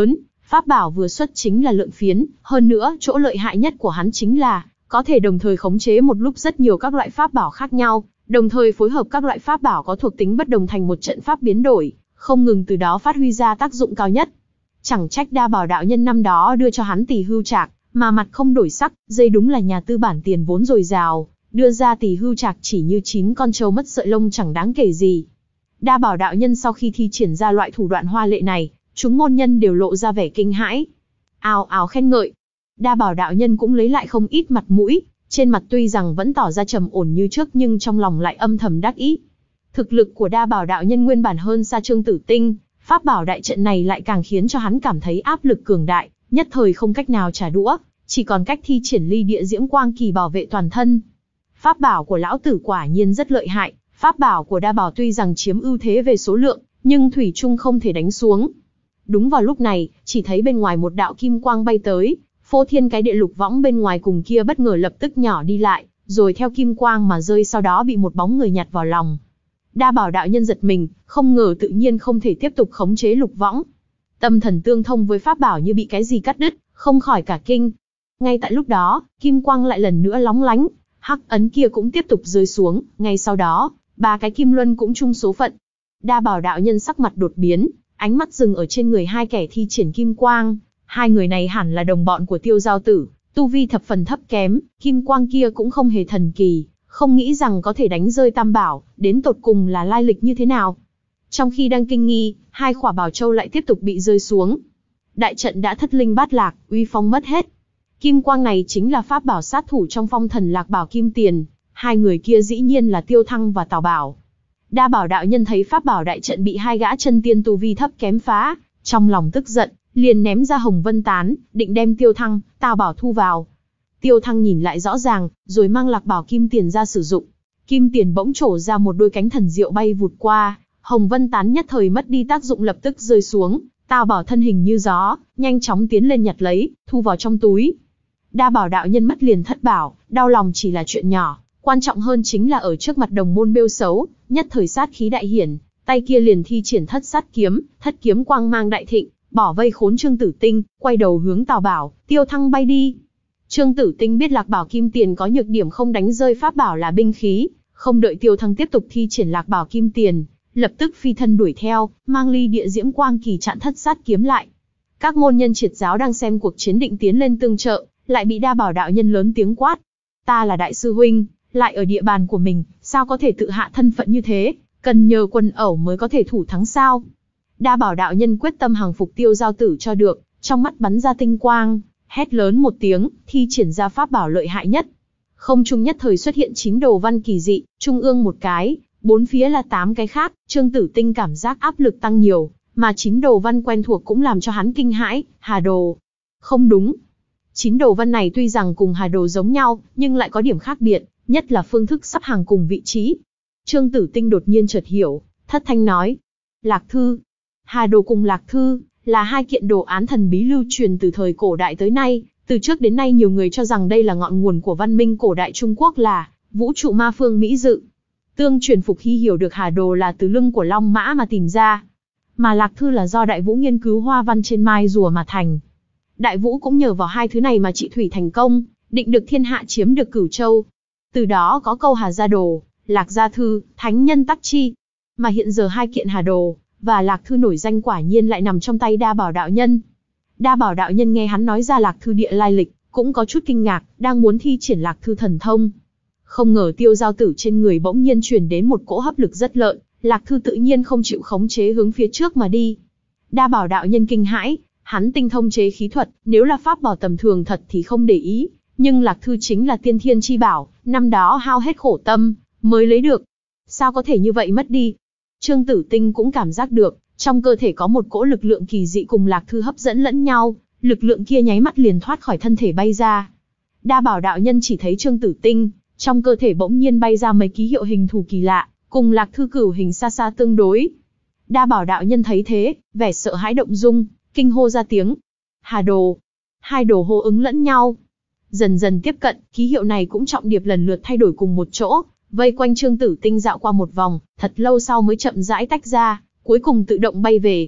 Pháp bảo vừa xuất chính là lượn phiến, hơn nữa chỗ lợi hại nhất của hắn chính là có thể đồng thời khống chế một lúc rất nhiều các loại pháp bảo khác nhau, đồng thời phối hợp các loại pháp bảo có thuộc tính bất đồng thành một trận pháp biến đổi, không ngừng từ đó phát huy ra tác dụng cao nhất. Chẳng trách Đa Bảo đạo nhân năm đó đưa cho hắn Tỷ Hưu Trạc, mà mặt không đổi sắc, dây đúng là nhà tư bản tiền vốn dồi dào, đưa ra Tỷ Hưu Trạc chỉ như chín con trâu mất sợi lông chẳng đáng kể gì. Đa Bảo đạo nhân sau khi thi triển ra loại thủ đoạn hoa lệ này, chúng môn nhân đều lộ ra vẻ kinh hãi, ào ào khen ngợi. Đa Bảo đạo nhân cũng lấy lại không ít mặt mũi, trên mặt tuy rằng vẫn tỏ ra trầm ổn như trước nhưng trong lòng lại âm thầm đắc ý. Thực lực của Đa Bảo đạo nhân nguyên bản hơn xa Trương Tử Tinh, pháp bảo đại trận này lại càng khiến cho hắn cảm thấy áp lực cường đại, nhất thời không cách nào trả đũa, chỉ còn cách thi triển ly địa diễm quang kỳ bảo vệ toàn thân. Pháp bảo của lão tử quả nhiên rất lợi hại, pháp bảo của Đa Bảo tuy rằng chiếm ưu thế về số lượng, nhưng thủy chung không thể đánh xuống. Đúng vào lúc này, chỉ thấy bên ngoài một đạo kim quang bay tới, phô thiên cái địa lục võng bên ngoài cùng kia bất ngờ lập tức nhỏ đi lại, rồi theo kim quang mà rơi, sau đó bị một bóng người nhặt vào lòng. Đa Bảo đạo nhân giật mình, không ngờ tự nhiên không thể tiếp tục khống chế lục võng. Tâm thần tương thông với pháp bảo như bị cái gì cắt đứt, không khỏi cả kinh. Ngay tại lúc đó, kim quang lại lần nữa lóng lánh, hắc ấn kia cũng tiếp tục rơi xuống, ngay sau đó, ba cái kim luân cũng chung số phận. Đa Bảo đạo nhân sắc mặt đột biến, ánh mắt dừng ở trên người hai kẻ thi triển kim quang. Hai người này hẳn là đồng bọn của Tiêu Giao Tử, tu vi thập phần thấp kém, kim quang kia cũng không hề thần kỳ, không nghĩ rằng có thể đánh rơi tam bảo, đến tột cùng là lai lịch như thế nào. Trong khi đang kinh nghi, hai khỏa bảo châu lại tiếp tục bị rơi xuống. Đại trận đã thất linh bát lạc, uy phong mất hết. Kim quang này chính là pháp bảo sát thủ trong Phong Thần Lạc Bảo Kim Tiền, hai người kia dĩ nhiên là Tiêu Thăng và Tào Bảo. Đa Bảo đạo nhân thấy pháp bảo đại trận bị hai gã chân tiên tu vi thấp kém phá, trong lòng tức giận, liền ném ra Hồng Vân Tán, định đem Tiêu Thăng, Tào Bảo thu vào. Tiêu Thăng nhìn lại rõ ràng, rồi mang Lạc Bảo Kim Tiền ra sử dụng. Kim Tiền bỗng trổ ra một đôi cánh thần diệu bay vụt qua, Hồng Vân Tán nhất thời mất đi tác dụng lập tức rơi xuống. Tào Bảo thân hình như gió, nhanh chóng tiến lên nhặt lấy, thu vào trong túi. Đa Bảo đạo nhân mất liền thất bảo, đau lòng chỉ là chuyện nhỏ, quan trọng hơn chính là ở trước mặt đồng môn bêu xấu, nhất thời sát khí đại hiển, tay kia liền thi triển thất sát kiếm, thất kiếm quang mang đại thịnh, bỏ vây khốn Trương Tử Tinh, quay đầu hướng Tào Bảo, Tiêu Thăng bay đi. Trương Tử Tinh biết Lạc Bảo Kim Tiền có nhược điểm không đánh rơi pháp bảo là binh khí, không đợi Tiêu Thăng tiếp tục thi triển Lạc Bảo Kim Tiền, lập tức phi thân đuổi theo, mang ly địa diễm quang kỳ chặn thất sát kiếm lại. Các môn nhân triệt giáo đang xem cuộc chiến định tiến lên tương trợ, lại bị Đa Bảo đạo nhân lớn tiếng quát: "Ta là đại sư huynh, lại ở địa bàn của mình, sao có thể tự hạ thân phận như thế, cần nhờ quân ẩu mới có thể thủ thắng sao?" Đa Bảo đạo nhân quyết tâm hàng phục Tiêu Giao Tử cho được, trong mắt bắn ra tinh quang, hét lớn một tiếng, thi triển ra pháp bảo lợi hại nhất. Không trung nhất thời xuất hiện chín đồ văn kỳ dị, trung ương một cái, bốn phía là tám cái khác. Trương Tử Tinh cảm giác áp lực tăng nhiều, mà chín đồ văn quen thuộc cũng làm cho hắn kinh hãi. Hà đồ. Không đúng. Chín đồ văn này tuy rằng cùng Hà đồ giống nhau, nhưng lại có điểm khác biệt, nhất là phương thức sắp hàng cùng vị trí. Trương Tử Tinh đột nhiên chợt hiểu, thất thanh nói: Lạc Thư. Hà đồ cùng Lạc Thư là hai kiện đồ án thần bí lưu truyền từ thời cổ đại tới nay. Từ trước đến nay nhiều người cho rằng đây là ngọn nguồn của văn minh cổ đại Trung Quốc, là vũ trụ ma phương Mỹ Dự. Tương truyền Phục Hy hiểu được Hà đồ là từ lưng của Long Mã mà tìm ra, mà Lạc Thư là do Đại Vũ nghiên cứu hoa văn trên mai rùa mà thành. Đại Vũ cũng nhờ vào hai thứ này mà trị thủy thành công, định được thiên hạ, chiếm được Cửu Châu. Từ đó có câu Hà gia đồ, Lạc gia thư, thánh nhân tắc chi. Mà hiện giờ hai kiện Hà đồ và Lạc Thư nổi danh quả nhiên lại nằm trong tay Đa Bảo đạo nhân. Đa Bảo đạo nhân nghe hắn nói ra Lạc Thư địa lai lịch, cũng có chút kinh ngạc, đang muốn thi triển Lạc Thư thần thông. Không ngờ Tiêu Giao Tử trên người bỗng nhiên truyền đến một cỗ hấp lực rất lợn, Lạc Thư tự nhiên không chịu khống chế hướng phía trước mà đi. Đa Bảo đạo nhân kinh hãi, hắn tinh thông chế khí thuật, nếu là pháp bảo tầm thường thật thì không để ý, nhưng Lạc Thư chính là tiên thiên chi bảo, năm đó hao hết khổ tâm mới lấy được, sao có thể như vậy mất đi? Trương Tử Tinh cũng cảm giác được, trong cơ thể có một cỗ lực lượng kỳ dị cùng Lạc Thư hấp dẫn lẫn nhau, lực lượng kia nháy mắt liền thoát khỏi thân thể bay ra. Đa Bảo đạo nhân chỉ thấy Trương Tử Tinh, trong cơ thể bỗng nhiên bay ra mấy ký hiệu hình thù kỳ lạ, cùng Lạc Thư cửu hình xa xa tương đối. Đa Bảo đạo nhân thấy thế, vẻ sợ hãi động dung, kinh hô ra tiếng: Hà đồ. Hai đồ hô ứng lẫn nhau, dần dần tiếp cận, ký hiệu này cũng trọng điệp lần lượt thay đổi cùng một chỗ, vây quanh Trương Tử Tinh dạo qua một vòng, thật lâu sau mới chậm rãi tách ra, cuối cùng tự động bay về.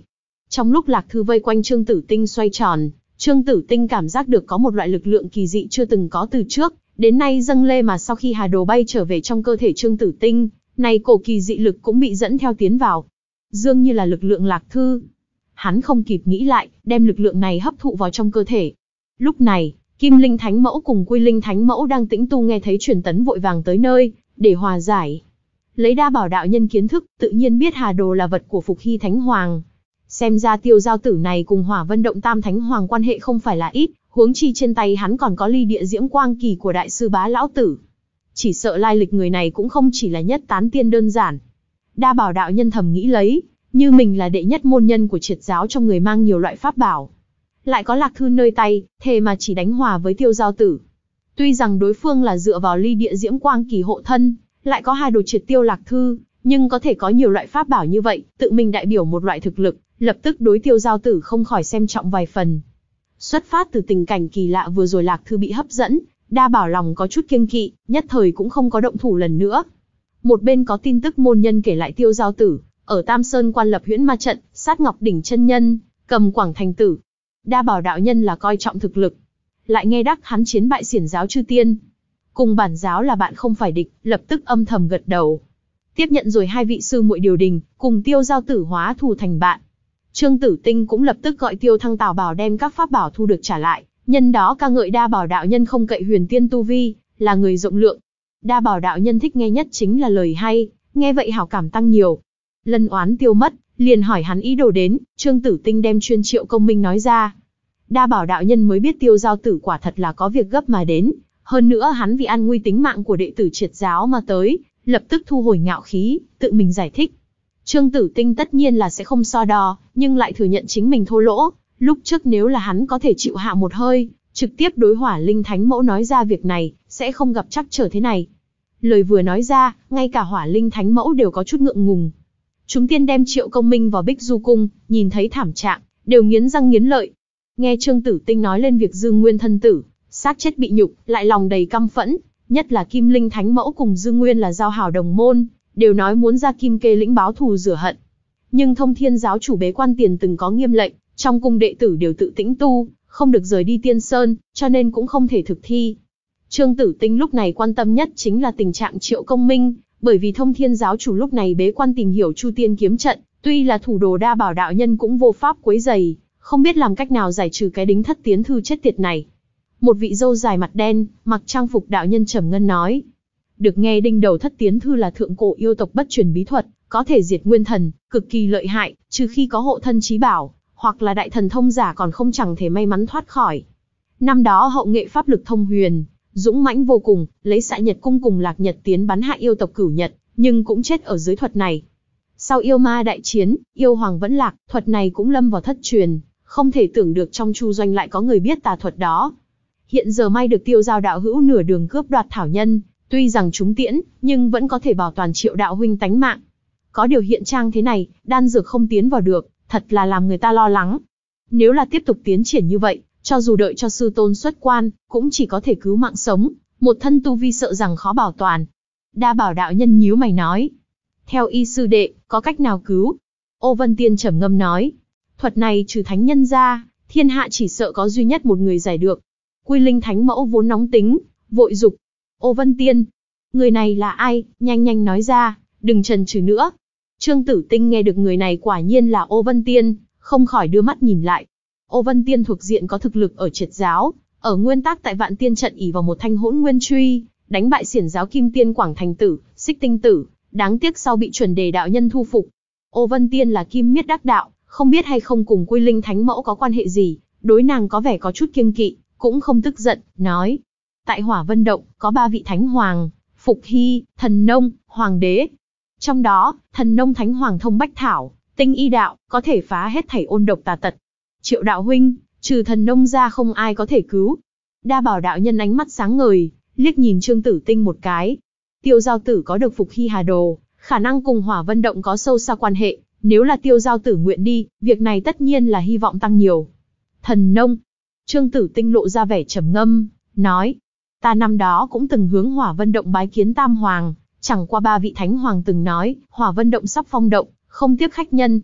Trong lúc Lạc Thư vây quanh Trương Tử Tinh xoay tròn, Trương Tử Tinh cảm giác được có một loại lực lượng kỳ dị chưa từng có từ trước, đến nay dâng lên mà sau khi hà đồ bay trở về trong cơ thể Trương Tử Tinh, này cổ kỳ dị lực cũng bị dẫn theo tiến vào. Dường như là lực lượng Lạc Thư. Hắn không kịp nghĩ lại, đem lực lượng này hấp thụ vào trong cơ thể. Lúc này, Kim Linh Thánh Mẫu cùng Quy Linh Thánh Mẫu đang tĩnh tu nghe thấy truyền tấn vội vàng tới nơi, để hòa giải. Lấy Đa Bảo đạo nhân kiến thức, tự nhiên biết hà đồ là vật của Phục Hy Thánh Hoàng. Xem ra Tiêu Giao Tử này cùng Hỏa Vân Động Tam Thánh Hoàng quan hệ không phải là ít, huống chi trên tay hắn còn có ly địa diễm quang kỳ của Đại sư Bá Lão Tử. Chỉ sợ lai lịch người này cũng không chỉ là nhất tán tiên đơn giản. Đa Bảo đạo nhân thầm nghĩ lấy, như mình là đệ nhất môn nhân của triệt giáo trong người mang nhiều loại pháp bảo. Lại có Lạc Thư nơi tay, thề mà chỉ đánh hòa với Tiêu Giao Tử. Tuy rằng đối phương là dựa vào ly địa diễm quang kỳ hộ thân, lại có hai đồ triệt tiêu Lạc Thư, nhưng có thể có nhiều loại pháp bảo như vậy, tự mình đại biểu một loại thực lực, lập tức đối Tiêu Giao Tử không khỏi xem trọng vài phần. Xuất phát từ tình cảnh kỳ lạ vừa rồi Lạc Thư bị hấp dẫn, Đa Bảo lòng có chút kiêng kỵ, nhất thời cũng không có động thủ lần nữa. Một bên có tin tức môn nhân kể lại Tiêu Giao Tử, ở Tam Sơn quan lập huyễn ma trận, sát Ngọc Đỉnh chân nhân, cầm Quảng Thành Tử. Đa Bảo đạo nhân là coi trọng thực lực. Lại nghe đắc hắn chiến bại Xiển giáo chư tiên. Cùng bản giáo là bạn không phải địch, lập tức âm thầm gật đầu. Tiếp nhận rồi hai vị sư muội điều đình, cùng Tiêu Giao Tử hóa thù thành bạn. Trương Tử Tinh cũng lập tức gọi Tiêu Thăng Tào Bảo đem các pháp bảo thu được trả lại, nhân đó ca ngợi Đa Bảo đạo nhân không cậy huyền tiên tu vi, là người rộng lượng. Đa Bảo đạo nhân thích nghe nhất chính là lời hay, nghe vậy hảo cảm tăng nhiều. Lân oán tiêu mất, liền hỏi hắn ý đồ đến, Trương Tử Tinh đem chuyên Triệu Công Minh nói ra. Đa Bảo đạo nhân mới biết Tiêu Giao Tử quả thật là có việc gấp mà đến, hơn nữa hắn vì an nguy tính mạng của đệ tử triệt giáo mà tới, lập tức thu hồi ngạo khí, tự mình giải thích. Trương Tử Tinh tất nhiên là sẽ không so đo, nhưng lại thừa nhận chính mình thô lỗ. Lúc trước nếu là hắn có thể chịu hạ một hơi, trực tiếp đối Hỏa Linh Thánh Mẫu nói ra việc này, sẽ không gặp trắc trở thế này. Lời vừa nói ra, ngay cả Hỏa Linh Thánh Mẫu đều có chút ngượng ngùng. Chúng tiên đem Triệu Công Minh vào Bích Du Cung, nhìn thấy thảm trạng, đều nghiến răng nghiến lợi. Nghe Trương Tử Tinh nói lên việc Dương Nguyên thân tử, xác chết bị nhục, lại lòng đầy căm phẫn, nhất là Kim Linh Thánh Mẫu cùng Dương Nguyên là giao hảo đồng môn, đều nói muốn ra Kim Kê lĩnh báo thù rửa hận. Nhưng Thông Thiên giáo chủ bế quan tiền từng có nghiêm lệnh, trong cung đệ tử đều tự tĩnh tu, không được rời đi Tiên Sơn, cho nên cũng không thể thực thi. Trương Tử Tinh lúc này quan tâm nhất chính là tình trạng Triệu Công Minh, bởi vì Thông Thiên giáo chủ lúc này bế quan tìm hiểu Chu Tiên kiếm trận, tuy là thủ đồ Đa Bảo đạo nhân cũng vô pháp quấy rầy, không biết làm cách nào giải trừ cái đính thất tiến thư chết tiệt này. Một vị râu dài mặt đen, mặc trang phục đạo nhân trầm ngân nói. Được nghe đinh đầu thất tiến thư là thượng cổ yêu tộc bất truyền bí thuật, có thể diệt nguyên thần, cực kỳ lợi hại, trừ khi có hộ thân chí bảo, hoặc là đại thần thông giả còn không chẳng thể may mắn thoát khỏi. Năm đó hậu nghệ pháp lực thông huyền, dũng mãnh vô cùng, lấy Xạ Nhật cung cùng Lạc Nhật tiến bắn hạ yêu tộc Cửu Nhật, nhưng cũng chết ở dưới thuật này. Sau yêu ma đại chiến, yêu hoàng vẫn lạc, thuật này cũng lâm vào thất truyền, không thể tưởng được trong Chu doanh lại có người biết tà thuật đó. Hiện giờ may được Tiêu Giao đạo hữu nửa đường cướp đoạt thảo nhân, tuy rằng trúng tiễn, nhưng vẫn có thể bảo toàn Triệu đạo huynh tánh mạng. Có điều hiện trang thế này, đan dược không tiến vào được, thật là làm người ta lo lắng. Nếu là tiếp tục tiến triển như vậy, cho dù đợi cho sư tôn xuất quan, cũng chỉ có thể cứu mạng sống, một thân tu vi sợ rằng khó bảo toàn. Đa Bảo đạo nhân nhíu mày nói. Theo y sư đệ, có cách nào cứu? Ô Vân Tiên trầm ngâm nói. Thuật này trừ thánh nhân ra, thiên hạ chỉ sợ có duy nhất một người giải được. Quy Linh Thánh Mẫu vốn nóng tính, vội dục. Ô Vân Tiên, người này là ai? Nhanh nhanh nói ra, đừng chần chừ nữa. Trương Tử Tinh nghe được người này quả nhiên là Ô Vân Tiên, không khỏi đưa mắt nhìn lại. Ô Vân Tiên thuộc diện có thực lực ở triệt giáo, ở nguyên tắc tại Vạn Tiên trận ỷ vào một thanh hỗn nguyên truy, đánh bại Xiển giáo Kim Tiên Quảng Thành Tử, Xích Tinh Tử, đáng tiếc sau bị chuẩn đề đạo nhân thu phục. Ô Vân Tiên là Kim Miết đắc đạo, không biết hay không cùng Quy Linh Thánh Mẫu có quan hệ gì, đối nàng có vẻ có chút kiêng kỵ, cũng không tức giận, nói. Tại Hỏa Vân Động, có ba vị Thánh Hoàng, Phục Hy, Thần Nông, Hoàng đế. Trong đó, Thần Nông Thánh Hoàng thông bách thảo, tinh y đạo, có thể phá hết thảy ôn độc tà tật. Triệu đạo huynh, trừ Thần Nông ra không ai có thể cứu. Đa Bảo đạo nhân ánh mắt sáng ngời, liếc nhìn Trương Tử Tinh một cái. Tiêu Giao Tử có được Phục Hy Hà Đồ, khả năng cùng Hỏa Vân Động có sâu xa quan hệ, nếu là Tiêu Giao Tử nguyện đi, việc này tất nhiên là hy vọng tăng nhiều. Thần Nông, Trương Tử Tinh lộ ra vẻ trầm ngâm, nói, ta năm đó cũng từng hướng Hỏa Vân Động bái kiến Tam Hoàng, chẳng qua ba vị Thánh Hoàng từng nói, Hỏa Vân Động sắp phong động, không tiếp khách nhân.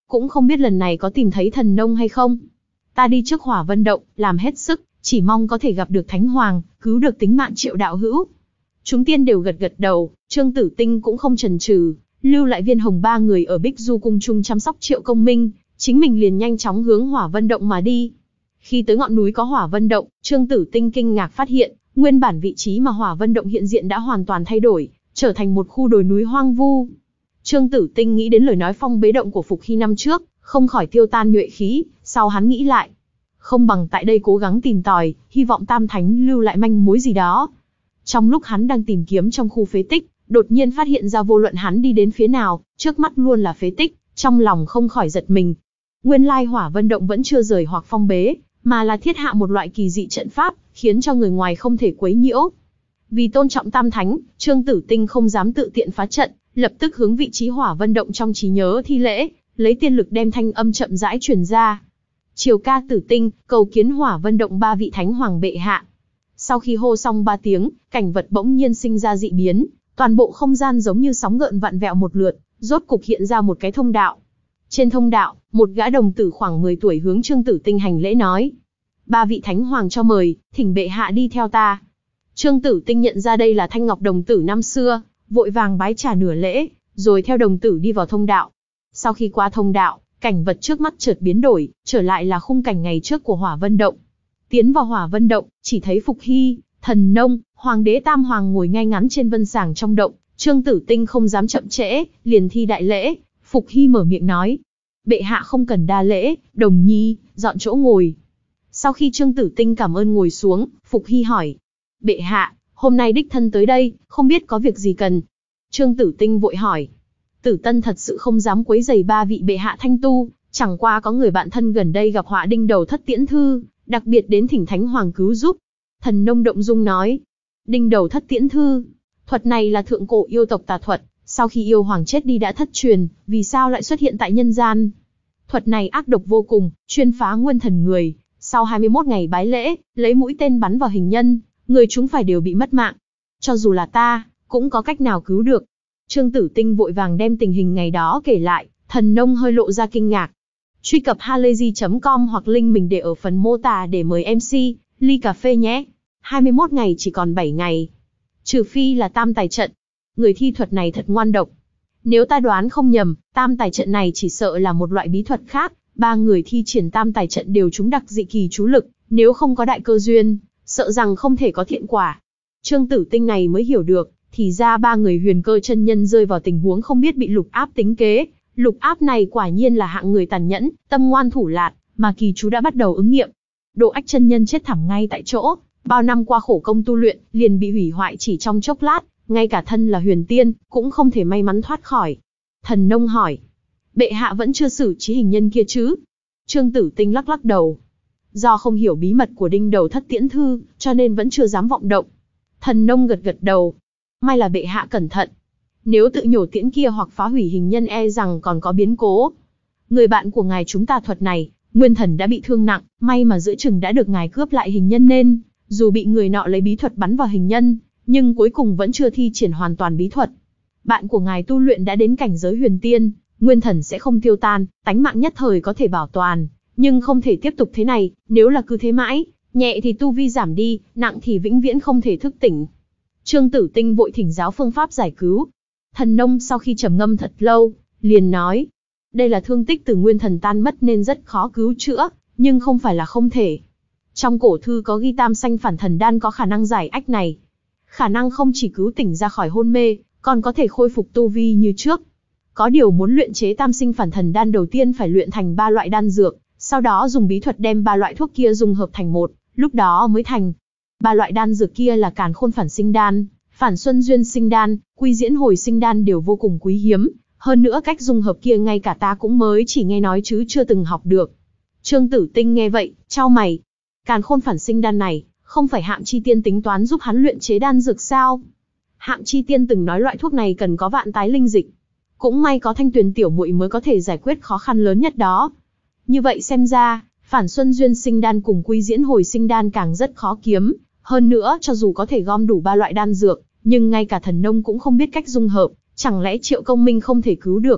cũng không biết lần này có tìm thấy thần nông hay không. Ta đi trước Hỏa Vân Động, làm hết sức, chỉ mong có thể gặp được Thánh Hoàng, cứu được tính mạng Triệu đạo hữu. Chúng tiên đều gật gật đầu, Trương Tử Tinh cũng không chần chừ, lưu lại Viên Hồng ba người ở Bích Du cung chung chăm sóc Triệu Công Minh, chính mình liền nhanh chóng hướng Hỏa Vân Động mà đi. Khi tới ngọn núi có Hỏa Vân Động, Trương Tử Tinh kinh ngạc phát hiện, nguyên bản vị trí mà Hỏa Vân Động hiện diện đã hoàn toàn thay đổi, trở thành một khu đồi núi hoang vu. Trương Tử Tinh nghĩ đến lời nói phong bế động của Phục Hy năm trước, không khỏi tiêu tan nhuệ khí, sau hắn nghĩ lại, không bằng tại đây cố gắng tìm tòi, hy vọng Tam Thánh lưu lại manh mối gì đó. Trong lúc hắn đang tìm kiếm trong khu phế tích, đột nhiên phát hiện ra vô luận hắn đi đến phía nào, trước mắt luôn là phế tích, trong lòng không khỏi giật mình. Nguyên lai Hỏa Vân Động vẫn chưa rời hoặc phong bế, mà là thiết hạ một loại kỳ dị trận pháp, khiến cho người ngoài không thể quấy nhiễu. Vì tôn trọng Tam Thánh, Trương Tử Tinh không dám tự tiện phá trận, lập tức hướng vị trí Hỏa Vân Động trong trí nhớ thi lễ, lấy tiên lực đem thanh âm chậm rãi truyền ra. Triều ca Tử Tinh, cầu kiến Hỏa Vân Động ba vị Thánh Hoàng bệ hạ. Sau khi hô xong ba tiếng, cảnh vật bỗng nhiên sinh ra dị biến, toàn bộ không gian giống như sóng gợn vặn vẹo một lượt, rốt cục hiện ra một cái thông đạo. Trên thông đạo, một gã đồng tử khoảng mười tuổi hướng Trương Tử Tinh hành lễ nói: ba vị Thánh Hoàng cho mời, thỉnh bệ hạ đi theo ta. Trương Tử Tinh nhận ra đây là Thanh Ngọc đồng tử năm xưa, vội vàng bái trả nửa lễ, rồi theo đồng tử đi vào thông đạo. Sau khi qua thông đạo, cảnh vật trước mắt chợt biến đổi, trở lại là khung cảnh ngày trước của Hỏa Vân Động. Tiến vào Hỏa Vân Động, chỉ thấy Phục Hy, Thần Nông, Hoàng đế Tam Hoàng ngồi ngay ngắn trên vân sàng trong động. Trương Tử Tinh không dám chậm trễ, liền thi đại lễ. Phục Hy mở miệng nói: bệ hạ không cần đa lễ, Đồng Nhi, dọn chỗ ngồi. Sau khi Trương Tử Tinh cảm ơn ngồi xuống, Phục Hy hỏi: bệ hạ, hôm nay đích thân tới đây, không biết có việc gì cần? Trương Tử Tinh vội hỏi: Tử Tân thật sự không dám quấy rầy ba vị bệ hạ thanh tu, chẳng qua có người bạn thân gần đây gặp họa đinh đầu thất tiễn thư, đặc biệt đến thỉnh Thánh Hoàng cứu giúp. Thần Nông động dung nói: đinh đầu thất tiễn thư, thuật này là thượng cổ yêu tộc tà thuật, sau khi yêu hoàng chết đi đã thất truyền, vì sao lại xuất hiện tại nhân gian? Thuật này ác độc vô cùng, chuyên phá nguyên thần người, sau hai mươi mốt ngày bái lễ, lấy mũi tên bắn vào hình nhân, người chúng phải đều bị mất mạng. Cho dù là ta, cũng có cách nào cứu được. Trương Tử Tinh vội vàng đem tình hình ngày đó kể lại, Thần Nông hơi lộ ra kinh ngạc. Truy cập halayzi chấm com hoặc link mình để ở phần mô tả để mời em xê, ly cà phê nhé. hai mươi mốt ngày chỉ còn bảy ngày. Trừ phi là tam tài trận. Người thi thuật này thật ngoan độc. Nếu ta đoán không nhầm, tam tài trận này chỉ sợ là một loại bí thuật khác. Ba người thi triển tam tài trận đều trúng đặc dị kỳ chú lực, nếu không có đại cơ duyên, sợ rằng không thể có thiện quả. Trương Tử Tinh này mới hiểu được, thì ra ba người huyền cơ chân nhân rơi vào tình huống không biết bị lục áp tính kế. Lục áp này quả nhiên là hạng người tàn nhẫn, tâm ngoan thủ lạt, mà kỳ chú đã bắt đầu ứng nghiệm. Độ Ách chân nhân chết thảm ngay tại chỗ, bao năm qua khổ công tu luyện, liền bị hủy hoại chỉ trong chốc lát, ngay cả thân là huyền tiên, cũng không thể may mắn thoát khỏi. Thần Nông hỏi: bệ hạ vẫn chưa xử trí hình nhân kia chứ? Trương Tử Tinh lắc lắc đầu. Do không hiểu bí mật của đinh đầu thất tiễn thư, cho nên vẫn chưa dám vọng động. Thần Nông gật gật đầu. May là bệ hạ cẩn thận. Nếu tự nhổ tiễn kia hoặc phá hủy hình nhân e rằng còn có biến cố. Người bạn của ngài chúng ta thuật này, nguyên thần đã bị thương nặng, may mà giữa chừng đã được ngài cướp lại hình nhân nên, dù bị người nọ lấy bí thuật bắn vào hình nhân, nhưng cuối cùng vẫn chưa thi triển hoàn toàn bí thuật. Bạn của ngài tu luyện đã đến cảnh giới huyền tiên, nguyên thần sẽ không tiêu tan, tánh mạng nhất thời có thể bảo toàn, nhưng không thể tiếp tục thế này, nếu là cứ thế mãi, nhẹ thì tu vi giảm đi, nặng thì vĩnh viễn không thể thức tỉnh. Trương Tử Tinh vội thỉnh giáo phương pháp giải cứu. Thần Nông sau khi trầm ngâm thật lâu, liền nói: đây là thương tích từ nguyên thần tan mất nên rất khó cứu chữa, nhưng không phải là không thể. Trong cổ thư có ghi tam sanh phản thần đan có khả năng giải ách này. Khả năng không chỉ cứu tỉnh ra khỏi hôn mê, còn có thể khôi phục tu vi như trước. Có điều muốn luyện chế tam sinh phản thần đan đầu tiên phải luyện thành ba loại đan dược, sau đó dùng bí thuật đem ba loại thuốc kia dung hợp thành một, lúc đó mới thành. Ba loại đan dược kia là Càn Khôn Phản Sinh Đan, Phản Xuân Duyên Sinh Đan, Quy Diễn Hồi Sinh Đan đều vô cùng quý hiếm, hơn nữa cách dung hợp kia ngay cả ta cũng mới chỉ nghe nói chứ chưa từng học được. Trương Tử Tinh nghe vậy, chau mày. Càn Khôn Phản Sinh Đan này, không phải Hạm Chi Tiên tính toán giúp hắn luyện chế đan dược sao? Hạm Chi Tiên từng nói loại thuốc này cần có vạn tái linh dịch. Cũng may có Thanh Tuyền tiểu muội mới có thể giải quyết khó khăn lớn nhất đó. Như vậy xem ra, Phản Xuân Duyên Sinh Đan cùng Quy Diễn Hồi Sinh Đan càng rất khó kiếm. Hơn nữa, cho dù có thể gom đủ ba loại đan dược, nhưng ngay cả Thần Nông cũng không biết cách dung hợp, chẳng lẽ Triệu Công Minh không thể cứu được?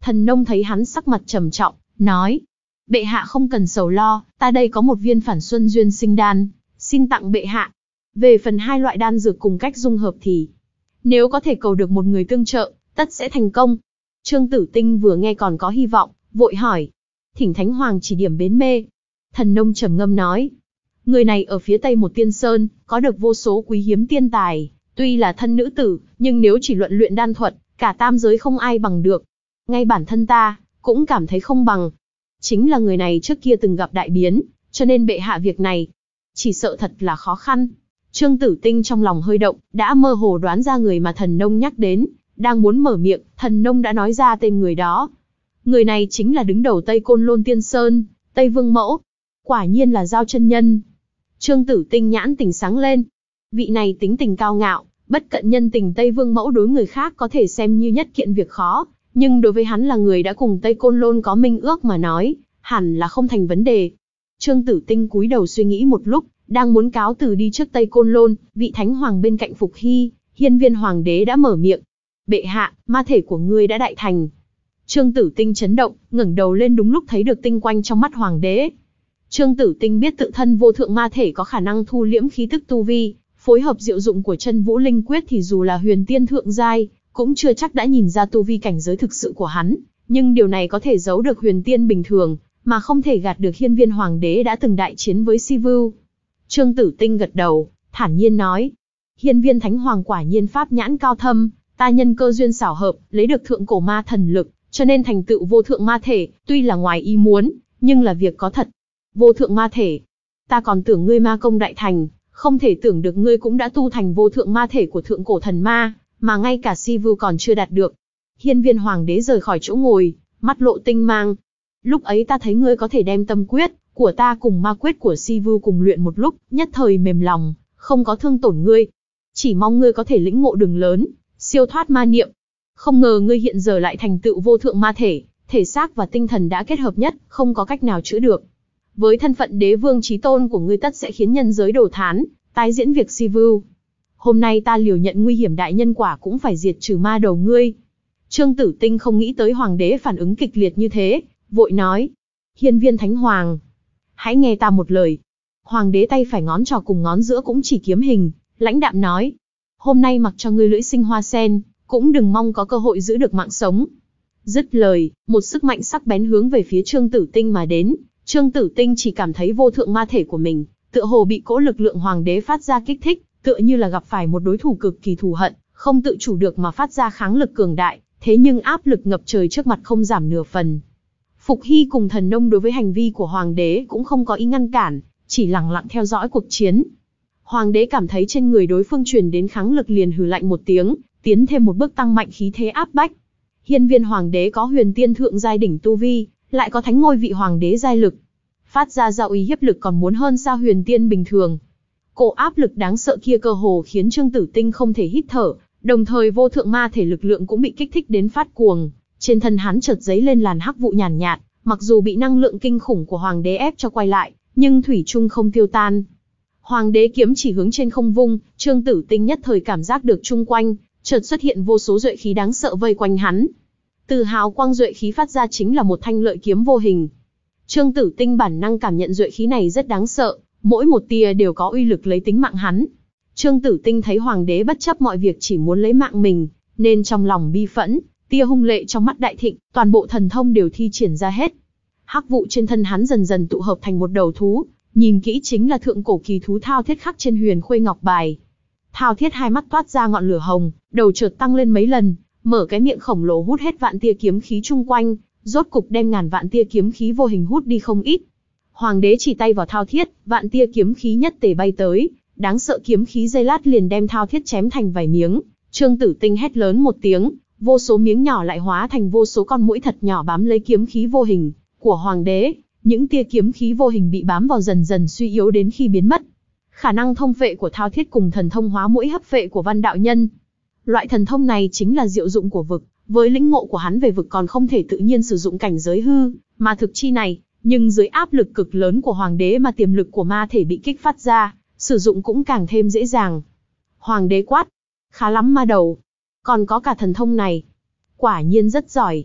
Thần nông thấy hắn sắc mặt trầm trọng, nói, bệ hạ không cần sầu lo, ta đây có một viên phản xuân duyên sinh đan, xin tặng bệ hạ. Về phần hai loại đan dược cùng cách dung hợp thì, nếu có thể cầu được một người tương trợ, tất sẽ thành công. Trương Tử Tinh vừa nghe còn có hy vọng, vội hỏi, thỉnh Thánh Hoàng chỉ điểm bến mê. Thần nông trầm ngâm nói, người này ở phía tây một tiên sơn, có được vô số quý hiếm tiên tài, tuy là thân nữ tử, nhưng nếu chỉ luận luyện đan thuật, cả tam giới không ai bằng được. Ngay bản thân ta, cũng cảm thấy không bằng. Chính là người này trước kia từng gặp đại biến, cho nên bệ hạ việc này, chỉ sợ thật là khó khăn. Trương Tử Tinh trong lòng hơi động, đã mơ hồ đoán ra người mà thần nông nhắc đến, đang muốn mở miệng, thần nông đã nói ra tên người đó. Người này chính là đứng đầu Tây Côn Lôn Tiên Sơn, Tây Vương Mẫu. Quả nhiên là Giao chân nhân. Trương Tử Tinh nhãn tình sáng lên. Vị này tính tình cao ngạo, bất cận nhân tình Tây Vương Mẫu đối người khác có thể xem như nhất kiện việc khó, nhưng đối với hắn là người đã cùng Tây Côn Lôn có minh ước mà nói, hẳn là không thành vấn đề. Trương Tử Tinh cúi đầu suy nghĩ một lúc, đang muốn cáo từ đi trước Tây Côn Lôn, vị Thánh Hoàng bên cạnh Phục Hy, Hiên Viên Hoàng đế đã mở miệng. Bệ hạ, ma thể của ngươi đã đại thành. Trương Tử Tinh chấn động, ngẩng đầu lên đúng lúc thấy được tinh quang trong mắt Hoàng đế. Trương Tử Tinh biết tự thân vô thượng ma thể có khả năng thu liễm khí tức tu vi, phối hợp diệu dụng của chân vũ linh quyết thì dù là huyền tiên thượng giai, cũng chưa chắc đã nhìn ra tu vi cảnh giới thực sự của hắn, nhưng điều này có thể giấu được huyền tiên bình thường, mà không thể gạt được Hiên Viên Hoàng đế đã từng đại chiến với Si Vưu. Trương Tử Tinh gật đầu, thản nhiên nói, Hiên Viên Thánh Hoàng quả nhiên pháp nhãn cao thâm, ta nhân cơ duyên xảo hợp, lấy được thượng cổ ma thần lực, cho nên thành tựu vô thượng ma thể, tuy là ngoài ý muốn, nhưng là việc có thật. Vô thượng ma thể, ta còn tưởng ngươi ma công đại thành, không thể tưởng được ngươi cũng đã tu thành vô thượng ma thể của thượng cổ thần ma, mà ngay cả Si Vưu còn chưa đạt được. Hiên Viên Hoàng đế rời khỏi chỗ ngồi, mắt lộ tinh mang. Lúc ấy ta thấy ngươi có thể đem tâm quyết của ta cùng ma quyết của Si Vưu cùng luyện một lúc, nhất thời mềm lòng, không có thương tổn ngươi. Chỉ mong ngươi có thể lĩnh ngộ đường lớn, siêu thoát ma niệm. Không ngờ ngươi hiện giờ lại thành tựu vô thượng ma thể, thể xác và tinh thần đã kết hợp nhất, không có cách nào chữa được. Với thân phận đế vương chí tôn của ngươi tất sẽ khiến nhân giới đổ thán, tái diễn việc Si Vưu. Hôm nay ta liều nhận nguy hiểm đại nhân quả cũng phải diệt trừ ma đầu ngươi. Trương Tử Tinh không nghĩ tới Hoàng đế phản ứng kịch liệt như thế, vội nói, Hiên Viên Thánh Hoàng, hãy nghe ta một lời. Hoàng đế tay phải ngón trỏ cùng ngón giữa cũng chỉ kiếm hình, lãnh đạm nói, hôm nay mặc cho ngươi lưỡi sinh hoa sen, cũng đừng mong có cơ hội giữ được mạng sống. Dứt lời, một sức mạnh sắc bén hướng về phía Trương Tử Tinh mà đến. Trương Tử Tinh chỉ cảm thấy vô thượng ma thể của mình, tựa hồ bị cỗ lực lượng Hoàng đế phát ra kích thích, tựa như là gặp phải một đối thủ cực kỳ thù hận, không tự chủ được mà phát ra kháng lực cường đại, thế nhưng áp lực ngập trời trước mặt không giảm nửa phần. Phục Hy cùng thần nông đối với hành vi của Hoàng đế cũng không có ý ngăn cản, chỉ lặng lặng theo dõi cuộc chiến. Hoàng đế cảm thấy trên người đối phương truyền đến kháng lực liền hừ lạnh một tiếng, tiến thêm một bước tăng mạnh khí thế áp bách. Hiên Viên Hoàng đế có huyền tiên thượng giai đỉnh tu vi, lại có thánh ngôi vị Hoàng đế giai lực, phát ra ra uy hiếp lực còn muốn hơn xa huyền tiên bình thường. Cổ áp lực đáng sợ kia cơ hồ khiến Trương Tử Tinh không thể hít thở, đồng thời vô thượng ma thể lực lượng cũng bị kích thích đến phát cuồng. Trên thân hắn chợt giấy lên làn hắc vụ nhàn nhạt, mặc dù bị năng lượng kinh khủng của Hoàng đế ép cho quay lại, nhưng thủy chung không tiêu tan. Hoàng đế kiếm chỉ hướng trên không vung, Trương Tử Tinh nhất thời cảm giác được chung quanh chợt xuất hiện vô số duệ khí đáng sợ vây quanh hắn. Từ hào quang duệ khí phát ra chính là một thanh lợi kiếm vô hình. Trương Tử Tinh bản năng cảm nhận duệ khí này rất đáng sợ, mỗi một tia đều có uy lực lấy tính mạng hắn. Trương Tử Tinh thấy Hoàng đế bất chấp mọi việc chỉ muốn lấy mạng mình, nên trong lòng bi phẫn, tia hung lệ trong mắt đại thịnh, toàn bộ thần thông đều thi triển ra hết. Hắc vụ trên thân hắn dần dần tụ hợp thành một đầu thú, nhìn kỹ chính là thượng cổ kỳ thú Thao Thiết khắc trên huyền khuê ngọc bài. Thao Thiết hai mắt toát ra ngọn lửa hồng, đầu chợt tăng lên mấy lần, mở cái miệng khổng lồ hút hết vạn tia kiếm khí chung quanh, rốt cục đem ngàn vạn tia kiếm khí vô hình hút đi không ít. Hoàng đế chỉ tay vào Thao Thiết, vạn tia kiếm khí nhất tề bay tới, đáng sợ kiếm khí giây lát liền đem Thao Thiết chém thành vài miếng. Trương Tử Tinh hét lớn một tiếng, vô số miếng nhỏ lại hóa thành vô số con muỗi thật nhỏ bám lấy kiếm khí vô hình của Hoàng đế. Những tia kiếm khí vô hình bị bám vào dần dần suy yếu đến khi biến mất. Khả năng thông phệ của Thao Thiết cùng thần thông hóa muỗi hấp phệ của Văn đạo nhân. Loại thần thông này chính là diệu dụng của vực, với lĩnh ngộ của hắn về vực còn không thể tự nhiên sử dụng cảnh giới hư, mà thực chi này, nhưng dưới áp lực cực lớn của Hoàng đế mà tiềm lực của ma thể bị kích phát ra, sử dụng cũng càng thêm dễ dàng. Hoàng đế quát, khá lắm ma đầu, còn có cả thần thông này, quả nhiên rất giỏi.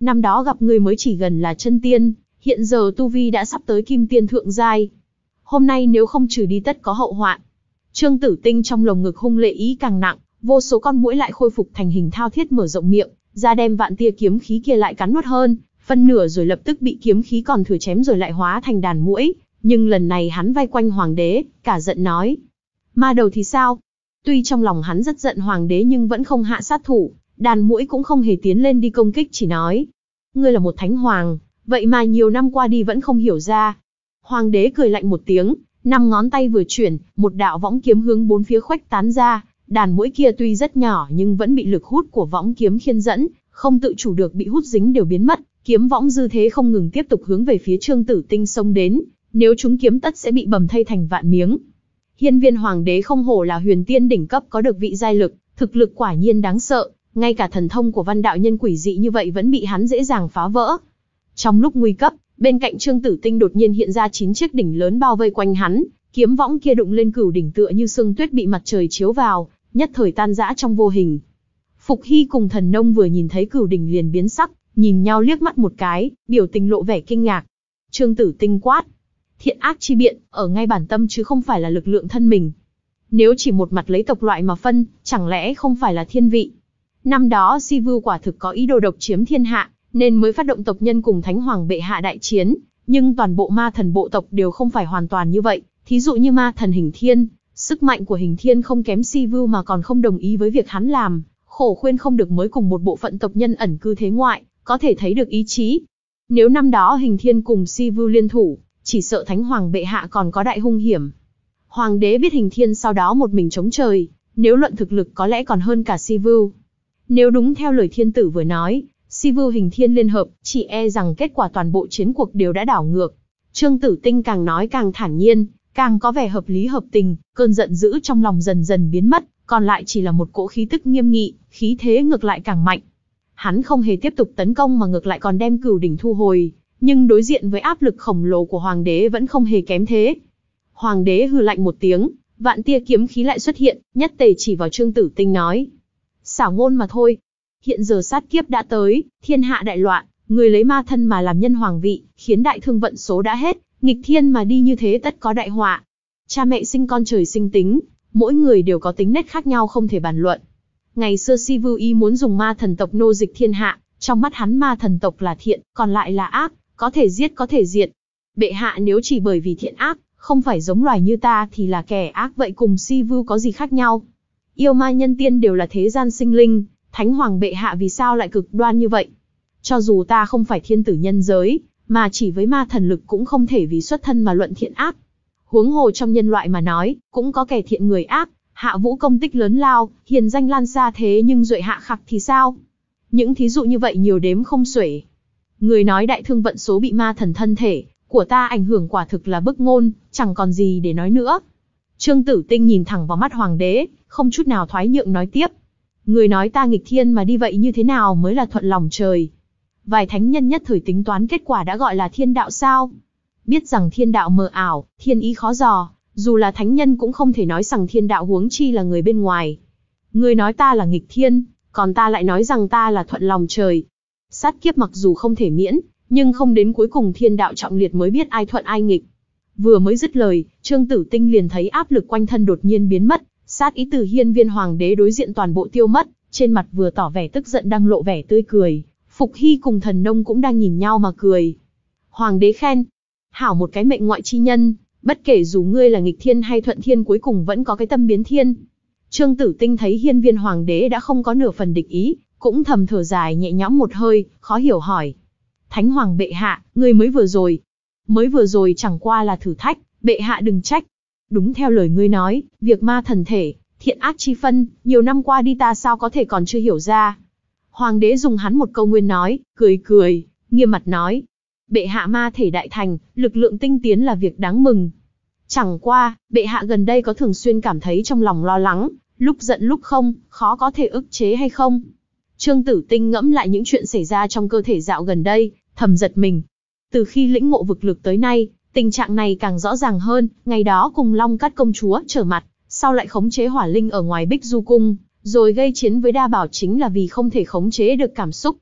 Năm đó gặp ngươi mới chỉ gần là chân tiên, hiện giờ tu vi đã sắp tới kim tiên thượng giai. Hôm nay nếu không trừ đi tất có hậu hoạn. Trương Tử Tinh trong lồng ngực hung lệ ý càng nặng, vô số con muỗi lại khôi phục thành hình thao thiết mở rộng miệng, ra đem vạn tia kiếm khí kia lại cắn nuốt hơn, phân nửa rồi lập tức bị kiếm khí còn thừa chém rồi lại hóa thành đàn muỗi. Nhưng lần này hắn vây quanh hoàng đế, cả giận nói: ma đầu thì sao? Tuy trong lòng hắn rất giận hoàng đế nhưng vẫn không hạ sát thủ, đàn muỗi cũng không hề tiến lên đi công kích, chỉ nói: ngươi là một thánh hoàng, vậy mà nhiều năm qua đi vẫn không hiểu ra. Hoàng đế cười lạnh một tiếng, năm ngón tay vừa chuyển, một đạo võng kiếm hướng bốn phía khuếch tán ra, đàn muỗi kia tuy rất nhỏ nhưng vẫn bị lực hút của võng kiếm khiên dẫn, không tự chủ được bị hút dính đều biến mất, kiếm võng dư thế không ngừng tiếp tục hướng về phía Trương Tử Tinh xông đến, nếu chúng kiếm tất sẽ bị bầm thây thành vạn miếng. Hiên Viên hoàng đế không hổ là huyền tiên đỉnh cấp có được vị giai lực, thực lực quả nhiên đáng sợ, ngay cả thần thông của văn đạo nhân quỷ dị như vậy vẫn bị hắn dễ dàng phá vỡ. Trong lúc nguy cấp, bên cạnh Trương Tử Tinh đột nhiên hiện ra chín chiếc đỉnh lớn bao vây quanh hắn, kiếm võng kia đụng lên cửu đỉnh tựa như sương tuyết bị mặt trời chiếu vào, nhất thời tan rã trong vô hình. Phục Hy cùng Thần Nông vừa nhìn thấy cửu đỉnh liền biến sắc, nhìn nhau liếc mắt một cái, biểu tình lộ vẻ kinh ngạc. Trương Tử Tinh quát: thiện ác chi biện, ở ngay bản tâm chứ không phải là lực lượng thân mình. Nếu chỉ một mặt lấy tộc loại mà phân, chẳng lẽ không phải là thiên vị? Năm đó Si Vưu quả thực có ý đồ độc chiếm thiên hạ, nên mới phát động tộc nhân cùng Thánh Hoàng bệ hạ đại chiến, nhưng toàn bộ ma thần bộ tộc đều không phải hoàn toàn như vậy. Thí dụ như ma thần Hình Thiên, sức mạnh của Hình Thiên không kém Si Vưu mà còn không đồng ý với việc hắn làm, khổ khuyên không được mới cùng một bộ phận tộc nhân ẩn cư thế ngoại, có thể thấy được ý chí. Nếu năm đó Hình Thiên cùng Si Vưu liên thủ, chỉ sợ Thánh Hoàng bệ hạ còn có đại hung hiểm. Hoàng đế biết Hình Thiên sau đó một mình chống trời, nếu luận thực lực có lẽ còn hơn cả Si Vưu. Nếu đúng theo lời thiên tử vừa nói, Si Vưu Hình Thiên liên hợp, chỉ e rằng kết quả toàn bộ chiến cuộc đều đã đảo ngược. Trương Tử Tinh càng nói càng thản nhiên, càng có vẻ hợp lý hợp tình, cơn giận dữ trong lòng dần dần biến mất, còn lại chỉ là một cỗ khí tức nghiêm nghị, khí thế ngược lại càng mạnh. Hắn không hề tiếp tục tấn công mà ngược lại còn đem cửu đỉnh thu hồi, nhưng đối diện với áp lực khổng lồ của hoàng đế vẫn không hề kém thế. Hoàng đế hừ lạnh một tiếng, vạn tia kiếm khí lại xuất hiện, nhất tề chỉ vào Trương Tử Tinh nói: xảo ngôn mà thôi. Hiện giờ sát kiếp đã tới, thiên hạ đại loạn, người lấy ma thân mà làm nhân hoàng vị, khiến đại thương vận số đã hết, nghịch thiên mà đi như thế tất có đại họa. Cha mẹ sinh con trời sinh tính, mỗi người đều có tính nết khác nhau không thể bàn luận. Ngày xưa Si Vưu ý muốn dùng ma thần tộc nô dịch thiên hạ, trong mắt hắn ma thần tộc là thiện, còn lại là ác, có thể giết có thể diệt. Bệ hạ nếu chỉ bởi vì thiện ác, không phải giống loài như ta thì là kẻ ác, vậy cùng Si Vưu có gì khác nhau? Yêu ma nhân tiên đều là thế gian sinh linh, Thánh Hoàng bệ hạ vì sao lại cực đoan như vậy? Cho dù ta không phải thiên tử nhân giới, mà chỉ với ma thần lực cũng không thể vì xuất thân mà luận thiện ác. Huống hồ trong nhân loại mà nói, cũng có kẻ thiện người ác, hạ vũ công tích lớn lao, hiền danh lan xa thế nhưng duệ hạ khặc thì sao? Những thí dụ như vậy nhiều đếm không xuể. Người nói đại thương vận số bị ma thần thân thể của ta ảnh hưởng quả thực là bức ngôn, chẳng còn gì để nói nữa. Trương Tử Tinh nhìn thẳng vào mắt hoàng đế, không chút nào thoái nhượng nói tiếp: người nói ta nghịch thiên mà đi vậy như thế nào mới là thuận lòng trời? Vài thánh nhân nhất thời tính toán kết quả đã gọi là thiên đạo sao? Biết rằng thiên đạo mờ ảo, thiên ý khó dò, dù là thánh nhân cũng không thể nói rằng thiên đạo, huống chi là người bên ngoài. Người nói ta là nghịch thiên, còn ta lại nói rằng ta là thuận lòng trời. Sát kiếp mặc dù không thể miễn, nhưng không đến cuối cùng thiên đạo trọng liệt mới biết ai thuận ai nghịch. Vừa mới dứt lời, Trương Tử Tinh liền thấy áp lực quanh thân đột nhiên biến mất, sát ý từ hiên viên hoàng đế đối diện toàn bộ tiêu mất, trên mặt vừa tỏ vẻ tức giận đang lộ vẻ tươi cười. Phục Hy cùng Thần Nông cũng đang nhìn nhau mà cười. Hoàng đế khen: hảo một cái mệnh ngoại chi nhân, bất kể dù ngươi là nghịch thiên hay thuận thiên cuối cùng vẫn có cái tâm biến thiên. Trương Tử Tinh thấy hiên viên hoàng đế đã không có nửa phần địch ý, cũng thầm thở dài nhẹ nhõm một hơi, khó hiểu hỏi: Thánh Hoàng bệ hạ, ngươi mới vừa rồi, mới vừa rồi chẳng qua là thử thách, bệ hạ đừng trách. Đúng theo lời ngươi nói, việc ma thần thể, thiện ác chi phân, nhiều năm qua đi ta sao có thể còn chưa hiểu ra. Hoàng đế dùng hắn một câu nguyên nói, cười cười, nghiêm mặt nói: bệ hạ ma thể đại thành, lực lượng tinh tiến là việc đáng mừng. Chẳng qua, bệ hạ gần đây có thường xuyên cảm thấy trong lòng lo lắng, lúc giận lúc không, khó có thể ức chế hay không? Trương Tử Tinh ngẫm lại những chuyện xảy ra trong cơ thể dạo gần đây, thầm giật mình. Từ khi lĩnh ngộ vực lực tới nay, tình trạng này càng rõ ràng hơn. Ngày đó cùng Long Cát công chúa trở mặt, sau lại khống chế hỏa linh ở ngoài Bích Du cung, rồi gây chiến với Đa Bảo chính là vì không thể khống chế được cảm xúc,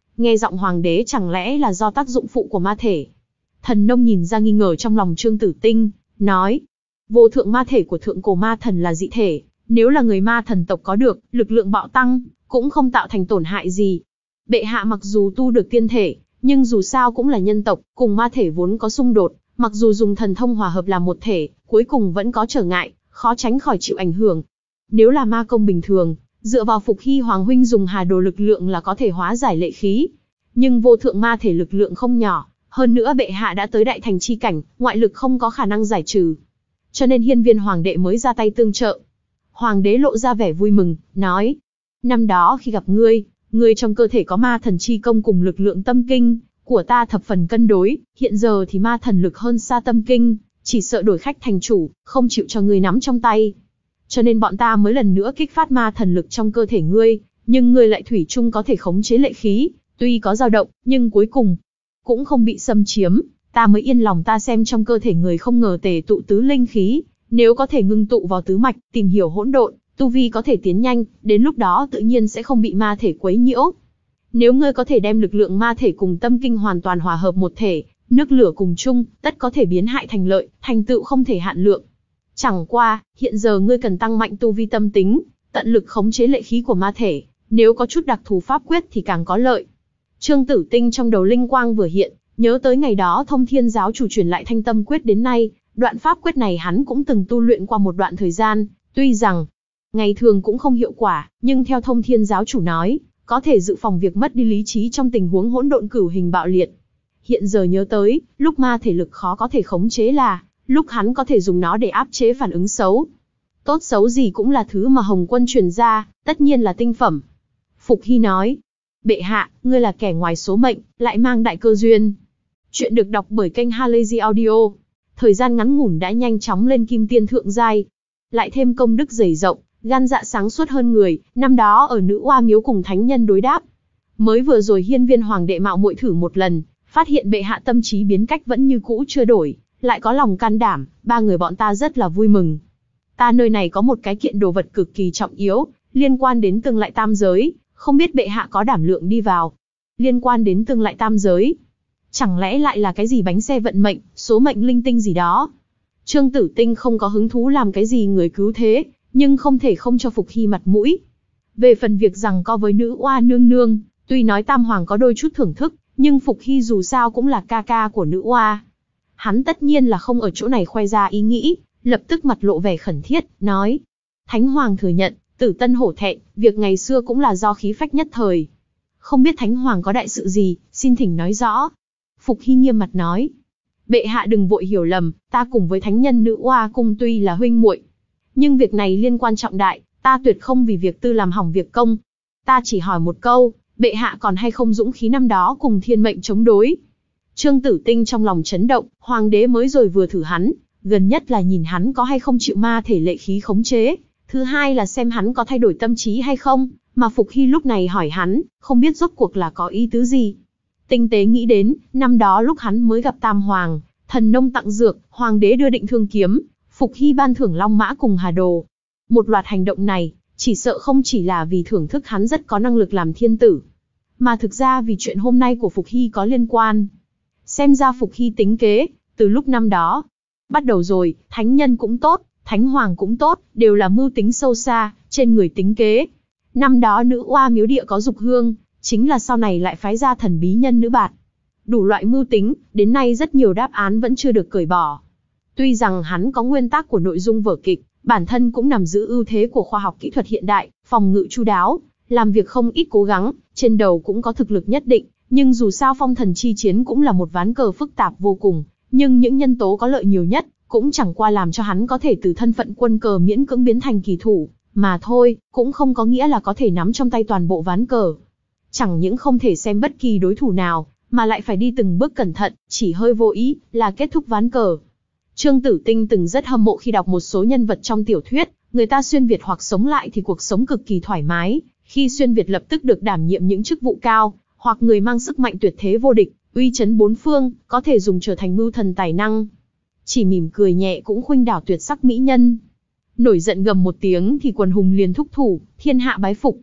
Nghe giọng hoàng đế chẳng lẽ là do tác dụng phụ của ma thể? Thần nông nhìn ra nghi ngờ trong lòng Trương Tử Tinh, nói, vô thượng ma thể của thượng cổ ma thần là dị thể, nếu là người ma thần tộc có được, lực lượng bạo tăng, cũng không tạo thành tổn hại gì. Bệ hạ mặc dù tu được tiên thể, nhưng dù sao cũng là nhân tộc, cùng ma thể vốn có xung đột, mặc dù dùng thần thông hòa hợp làm một thể, cuối cùng vẫn có trở ngại, khó tránh khỏi chịu ảnh hưởng. Nếu là ma công bình thường, dựa vào Phục Hy Hoàng huynh dùng hà đồ lực lượng là có thể hóa giải lệ khí. Nhưng vô thượng ma thể lực lượng không nhỏ, hơn nữa bệ hạ đã tới đại thành chi cảnh, ngoại lực không có khả năng giải trừ. Cho nên Hiên Viên Hoàng đệ mới ra tay tương trợ. Hoàng đế lộ ra vẻ vui mừng, nói, năm đó khi gặp ngươi, ngươi trong cơ thể có ma thần chi công cùng lực lượng tâm kinh của ta thập phần cân đối, hiện giờ thì ma thần lực hơn xa tâm kinh, chỉ sợ đổi khách thành chủ, không chịu cho ngươi nắm trong tay. Cho nên bọn ta mới lần nữa kích phát ma thần lực trong cơ thể ngươi, nhưng ngươi lại thủy chung có thể khống chế lệ khí, tuy có dao động, nhưng cuối cùng cũng không bị xâm chiếm, ta mới yên lòng ta xem trong cơ thể người không ngờ tề tụ tứ linh khí, nếu có thể ngưng tụ vào tứ mạch, tìm hiểu hỗn độn, tu vi có thể tiến nhanh, đến lúc đó tự nhiên sẽ không bị ma thể quấy nhiễu. Nếu ngươi có thể đem lực lượng ma thể cùng tâm kinh hoàn toàn hòa hợp một thể, nước lửa cùng chung, tất có thể biến hại thành lợi, thành tựu không thể hạn lượng. Chẳng qua, hiện giờ ngươi cần tăng mạnh tu vi tâm tính, tận lực khống chế lệ khí của ma thể, nếu có chút đặc thù pháp quyết thì càng có lợi. Trương Tử Tinh trong đầu linh quang vừa hiện, nhớ tới ngày đó Thông Thiên giáo chủ truyền lại Thanh Tâm quyết đến nay, đoạn pháp quyết này hắn cũng từng tu luyện qua một đoạn thời gian, tuy rằng ngày thường cũng không hiệu quả, nhưng theo Thông Thiên giáo chủ nói, có thể dự phòng việc mất đi lý trí trong tình huống hỗn độn cửu hình bạo liệt. Hiện giờ nhớ tới, lúc ma thể lực khó có thể khống chế là lúc hắn có thể dùng nó để áp chế phản ứng xấu. Tốt xấu gì cũng là thứ mà Hồng Quân truyền ra, tất nhiên là tinh phẩm. Phục Hy nói, bệ hạ, ngươi là kẻ ngoài số mệnh, lại mang đại cơ duyên. Chuyện được đọc bởi kênh Halazy Audio. Thời gian ngắn ngủn đã nhanh chóng lên kim tiên thượng giai, lại thêm công đức dày rộng, gan dạ sáng suốt hơn người, năm đó ở Nữ Oa miếu cùng thánh nhân đối đáp. Mới vừa rồi Hiên Viên Hoàng đệ mạo muội thử một lần, phát hiện bệ hạ tâm trí biến cách vẫn như cũ chưa đổi, lại có lòng can đảm, ba người bọn ta rất là vui mừng. Ta nơi này có một cái kiện đồ vật cực kỳ trọng yếu, liên quan đến tương lại tam giới, không biết bệ hạ có đảm lượng đi vào. Liên quan đến tương lại tam giới, chẳng lẽ lại là cái gì bánh xe vận mệnh, số mệnh linh tinh gì đó? Trương Tử Tinh không có hứng thú làm cái gì người cứu thế, nhưng không thể không cho Phục Hy mặt mũi. Về phần việc rằng co với Nữ Oa nương nương, tuy nói Tam Hoàng có đôi chút thưởng thức, nhưng Phục Hy dù sao cũng là ca ca của Nữ Oa. Hắn tất nhiên là không ở chỗ này khoe ra ý nghĩ, lập tức mặt lộ vẻ khẩn thiết, nói. Thánh Hoàng thừa nhận, Tử Tân hổ thẹn, việc ngày xưa cũng là do khí phách nhất thời. Không biết Thánh Hoàng có đại sự gì, xin thỉnh nói rõ. Phục Hy nghiêm mặt nói. Bệ hạ đừng vội hiểu lầm, ta cùng với thánh nhân Nữ Oa cung tuy là huynh muội, nhưng việc này liên quan trọng đại, ta tuyệt không vì việc tư làm hỏng việc công. Ta chỉ hỏi một câu, bệ hạ còn hay không dũng khí năm đó cùng thiên mệnh chống đối? Trương Tử Tinh trong lòng chấn động, hoàng đế mới rồi vừa thử hắn, gần nhất là nhìn hắn có hay không chịu ma thể lệ khí khống chế, thứ hai là xem hắn có thay đổi tâm trí hay không, mà Phục Hy lúc này hỏi hắn, không biết rốt cuộc là có ý tứ gì. Tinh tế nghĩ đến, năm đó lúc hắn mới gặp Tam Hoàng, thần nông tặng dược, hoàng đế đưa định thương kiếm, Phục Hy ban thưởng long mã cùng hà đồ. Một loạt hành động này, chỉ sợ không chỉ là vì thưởng thức hắn rất có năng lực làm thiên tử, mà thực ra vì chuyện hôm nay của Phục Hy có liên quan. Xem ra Phục Hy tính kế, từ lúc năm đó bắt đầu rồi, thánh nhân cũng tốt, thánh hoàng cũng tốt, đều là mưu tính sâu xa, trên người tính kế. Năm đó Nữ Oa miếu địa có dục hương, chính là sau này lại phái ra thần bí nhân nữ bạt. Đủ loại mưu tính, đến nay rất nhiều đáp án vẫn chưa được cởi bỏ. Tuy rằng hắn có nguyên tắc của nội dung vở kịch, bản thân cũng nằm giữ ưu thế của khoa học kỹ thuật hiện đại, phòng ngự chu đáo, làm việc không ít cố gắng, trên đầu cũng có thực lực nhất định, nhưng dù sao phong thần chi chiến cũng là một ván cờ phức tạp vô cùng, nhưng những nhân tố có lợi nhiều nhất, cũng chẳng qua làm cho hắn có thể từ thân phận quân cờ miễn cưỡng biến thành kỳ thủ, mà thôi, cũng không có nghĩa là có thể nắm trong tay toàn bộ ván cờ. Chẳng những không thể xem bất kỳ đối thủ nào, mà lại phải đi từng bước cẩn thận, chỉ hơi vô ý, là kết thúc ván cờ. Trương Tử Tinh từng rất hâm mộ khi đọc một số nhân vật trong tiểu thuyết, người ta xuyên Việt hoặc sống lại thì cuộc sống cực kỳ thoải mái, khi xuyên Việt lập tức được đảm nhiệm những chức vụ cao, hoặc người mang sức mạnh tuyệt thế vô địch, uy chấn bốn phương, có thể dùng trở thành mưu thần tài năng. Chỉ mỉm cười nhẹ cũng khuynh đảo tuyệt sắc mỹ nhân. Nổi giận gầm một tiếng thì quần hùng liền thúc thủ, thiên hạ bái phục.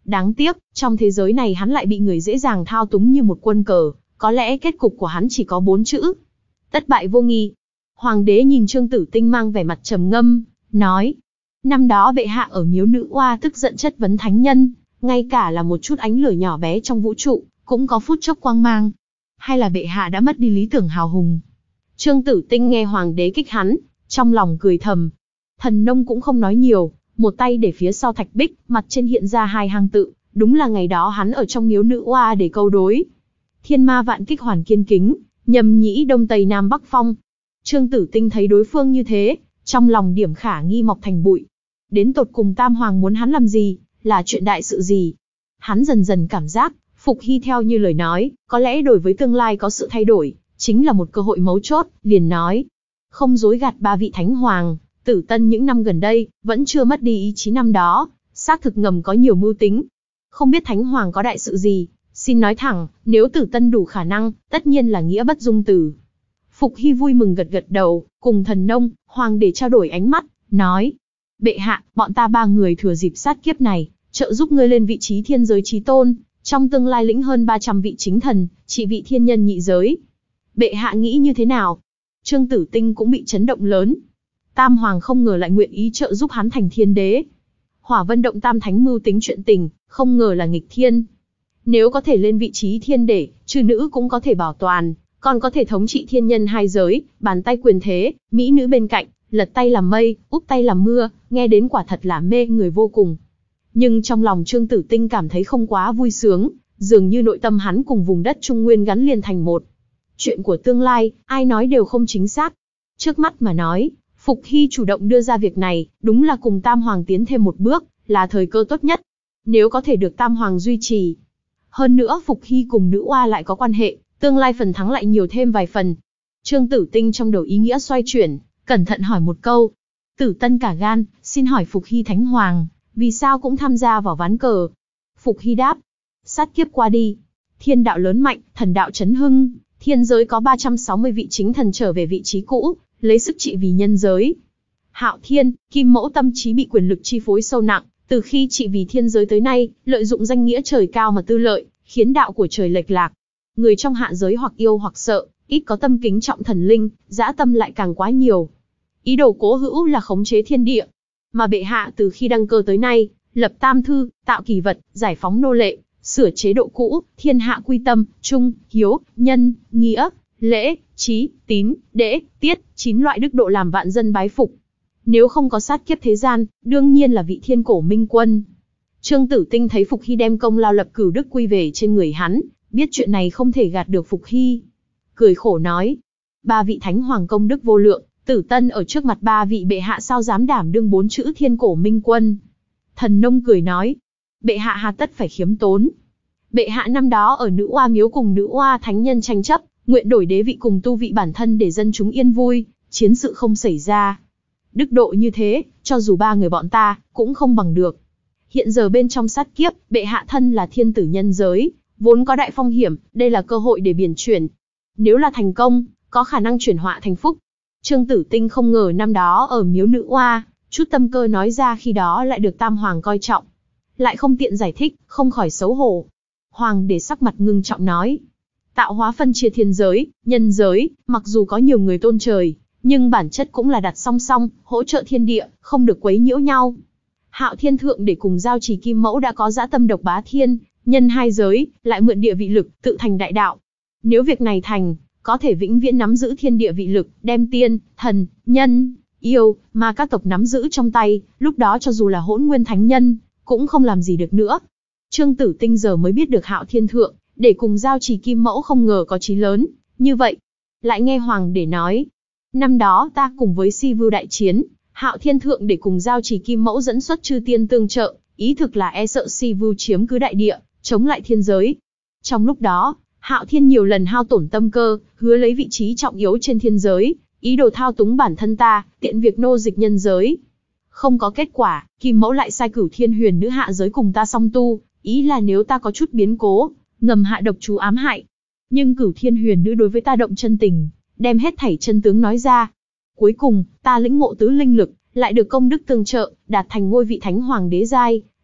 Đáng tiếc, trong thế giới này hắn lại bị người dễ dàng thao túng như một quân cờ, có lẽ kết cục của hắn chỉ có bốn chữ. Thất bại vô nghi. Hoàng đế nhìn Trương Tử Tinh mang vẻ mặt trầm ngâm, nói. Năm đó bệ hạ ở miếu nữ oa tức giận chất vấn thánh nhân, ngay cả là một chút ánh lửa nhỏ bé trong vũ trụ, cũng có phút chốc quang mang. Hay là bệ hạ đã mất đi lý tưởng hào hùng? Trương Tử Tinh nghe hoàng đế kích hắn, trong lòng cười thầm. Thần nông cũng không nói nhiều, một tay để phía sau thạch bích, mặt trên hiện ra hai hàng tự, đúng là ngày đó hắn ở trong miếu nữ oa để câu đối. Thiên ma vạn kích hoàn kiên kính, nhầm nhĩ đông tây nam bắc phong. Trương Tử Tinh thấy đối phương như thế, trong lòng điểm khả nghi mọc thành bụi. Đến tột cùng Tam Hoàng muốn hắn làm gì, là chuyện đại sự gì? Hắn dần dần cảm giác, Phục Hy theo như lời nói, có lẽ đối với tương lai có sự thay đổi, chính là một cơ hội mấu chốt, liền nói. Không dối gạt ba vị Thánh Hoàng, Tử Tân những năm gần đây, vẫn chưa mất đi ý chí năm đó, xác thực ngầm có nhiều mưu tính. Không biết Thánh Hoàng có đại sự gì, xin nói thẳng, nếu Tử Tân đủ khả năng, tất nhiên là nghĩa bất dung từ. Phục Hy vui mừng gật gật đầu, cùng thần nông, hoàng để trao đổi ánh mắt, nói. Bệ hạ, bọn ta ba người thừa dịp sát kiếp này, trợ giúp ngươi lên vị trí thiên giới chí tôn, trong tương lai lĩnh hơn ba trăm vị chính thần, trị vị thiên nhân nhị giới. Bệ hạ nghĩ như thế nào? Trương Tử Tinh cũng bị chấn động lớn. Tam Hoàng không ngờ lại nguyện ý trợ giúp hắn thành thiên đế. Hỏa Vân Động Tam Thánh mưu tính chuyện tình, không ngờ là nghịch thiên. Nếu có thể lên vị trí thiên đế, chư nữ cũng có thể bảo toàn, còn có thể thống trị thiên nhân hai giới, bàn tay quyền thế, mỹ nữ bên cạnh, lật tay làm mây, úp tay làm mưa, nghe đến quả thật là mê người vô cùng. Nhưng trong lòng Trương Tử Tinh cảm thấy không quá vui sướng, dường như nội tâm hắn cùng vùng đất Trung Nguyên gắn liền thành một. Chuyện của tương lai, ai nói đều không chính xác. Trước mắt mà nói, Phục Hy chủ động đưa ra việc này, đúng là cùng Tam Hoàng tiến thêm một bước, là thời cơ tốt nhất. Nếu có thể được Tam Hoàng duy trì. Hơn nữa Phục Hy cùng nữ oa lại có quan hệ, tương lai phần thắng lại nhiều thêm vài phần. Trương Tử Tinh trong đầu ý nghĩa xoay chuyển, cẩn thận hỏi một câu. Tử Tân cả gan, xin hỏi Phục Hy Thánh Hoàng, vì sao cũng tham gia vào ván cờ? Phục Hy đáp. Sát kiếp qua đi, thiên đạo lớn mạnh, thần đạo chấn hưng, thiên giới có ba trăm sáu mươi vị chính thần trở về vị trí cũ, lấy sức trị vì nhân giới. Hạo Thiên, Kim Mẫu tâm trí bị quyền lực chi phối sâu nặng, từ khi trị vì thiên giới tới nay, lợi dụng danh nghĩa trời cao mà tư lợi, khiến đạo của trời lệch lạc. Người trong hạ giới hoặc yêu hoặc sợ, ít có tâm kính trọng thần linh, dã tâm lại càng quá nhiều. Ý đồ cố hữu là khống chế thiên địa. Mà bệ hạ từ khi đăng cơ tới nay, lập tam thư, tạo kỳ vật, giải phóng nô lệ, sửa chế độ cũ, thiên hạ quy tâm, trung, hiếu, nhân, nghĩa, lễ, trí, tín, đễ, tiết, chín loại đức độ làm vạn dân bái phục. Nếu không có sát kiếp thế gian, đương nhiên là vị thiên cổ minh quân. Trương Tử Tinh thấy Phục Hy đem công lao lập cửu đức quy về trên người hắn, biết chuyện này không thể gạt được Phục Hy. Cười khổ nói, ba vị Thánh Hoàng công đức vô lượng, Tử Tân ở trước mặt ba vị bệ hạ sao dám đảm đương bốn chữ thiên cổ minh quân. Thần nông cười nói, bệ hạ hà tất phải khiếm tốn. Bệ hạ năm đó ở nữ oa miếu cùng nữ oa thánh nhân tranh chấp, nguyện đổi đế vị cùng tu vị bản thân để dân chúng yên vui, chiến sự không xảy ra. Đức độ như thế, cho dù ba người bọn ta, cũng không bằng được. Hiện giờ bên trong sát kiếp, bệ hạ thân là thiên tử nhân giới, vốn có đại phong hiểm, đây là cơ hội để biển chuyển. Nếu là thành công, có khả năng chuyển họa thành phúc. Trương Tử Tinh không ngờ năm đó ở miếu nữ oa, chút tâm cơ nói ra khi đó lại được Tam Hoàng coi trọng. Lại không tiện giải thích, không khỏi xấu hổ. Hoàng để sắc mặt ngưng trọng nói. Tạo hóa phân chia thiên giới, nhân giới, mặc dù có nhiều người tôn trời, nhưng bản chất cũng là đặt song song, hỗ trợ thiên địa, không được quấy nhiễu nhau. Hạo Thiên Thượng để cùng giao trì Kim Mẫu đã có dã tâm độc bá thiên, nhân hai giới, lại mượn địa vị lực, tự thành đại đạo. Nếu việc này thành, có thể vĩnh viễn nắm giữ thiên địa vị lực, đem tiên, thần, nhân, yêu, mà các tộc nắm giữ trong tay, lúc đó cho dù là hỗn nguyên thánh nhân, cũng không làm gì được nữa. Trương Tử Tinh giờ mới biết được Hạo Thiên Thượng, để cùng giao trì Kim Mẫu không ngờ có chí lớn, như vậy. Lại nghe Hoàng để nói, năm đó ta cùng với Si Vưu đại chiến, Hạo Thiên Thượng để cùng giao trì Kim Mẫu dẫn xuất chư tiên tương trợ, ý thực là e sợ Si Vưu chiếm cứ đại địa, chống lại thiên giới. Trong lúc đó, Hạo Thiên nhiều lần hao tổn tâm cơ, hứa lấy vị trí trọng yếu trên thiên giới, ý đồ thao túng bản thân ta, tiện việc nô dịch nhân giới. Không có kết quả, Kim Mẫu lại sai Cửu Thiên Huyền Nữ hạ giới cùng ta song tu, ý là nếu ta có chút biến cố, ngầm hạ độc chú ám hại. Nhưng Cửu Thiên Huyền Nữ đối với ta động chân tình, đem hết thảy chân tướng nói ra. Cuối cùng, ta lĩnh ngộ tứ linh lực, lại được công đức tương trợ, đạt thành ngôi vị Thánh Hoàng đế giai,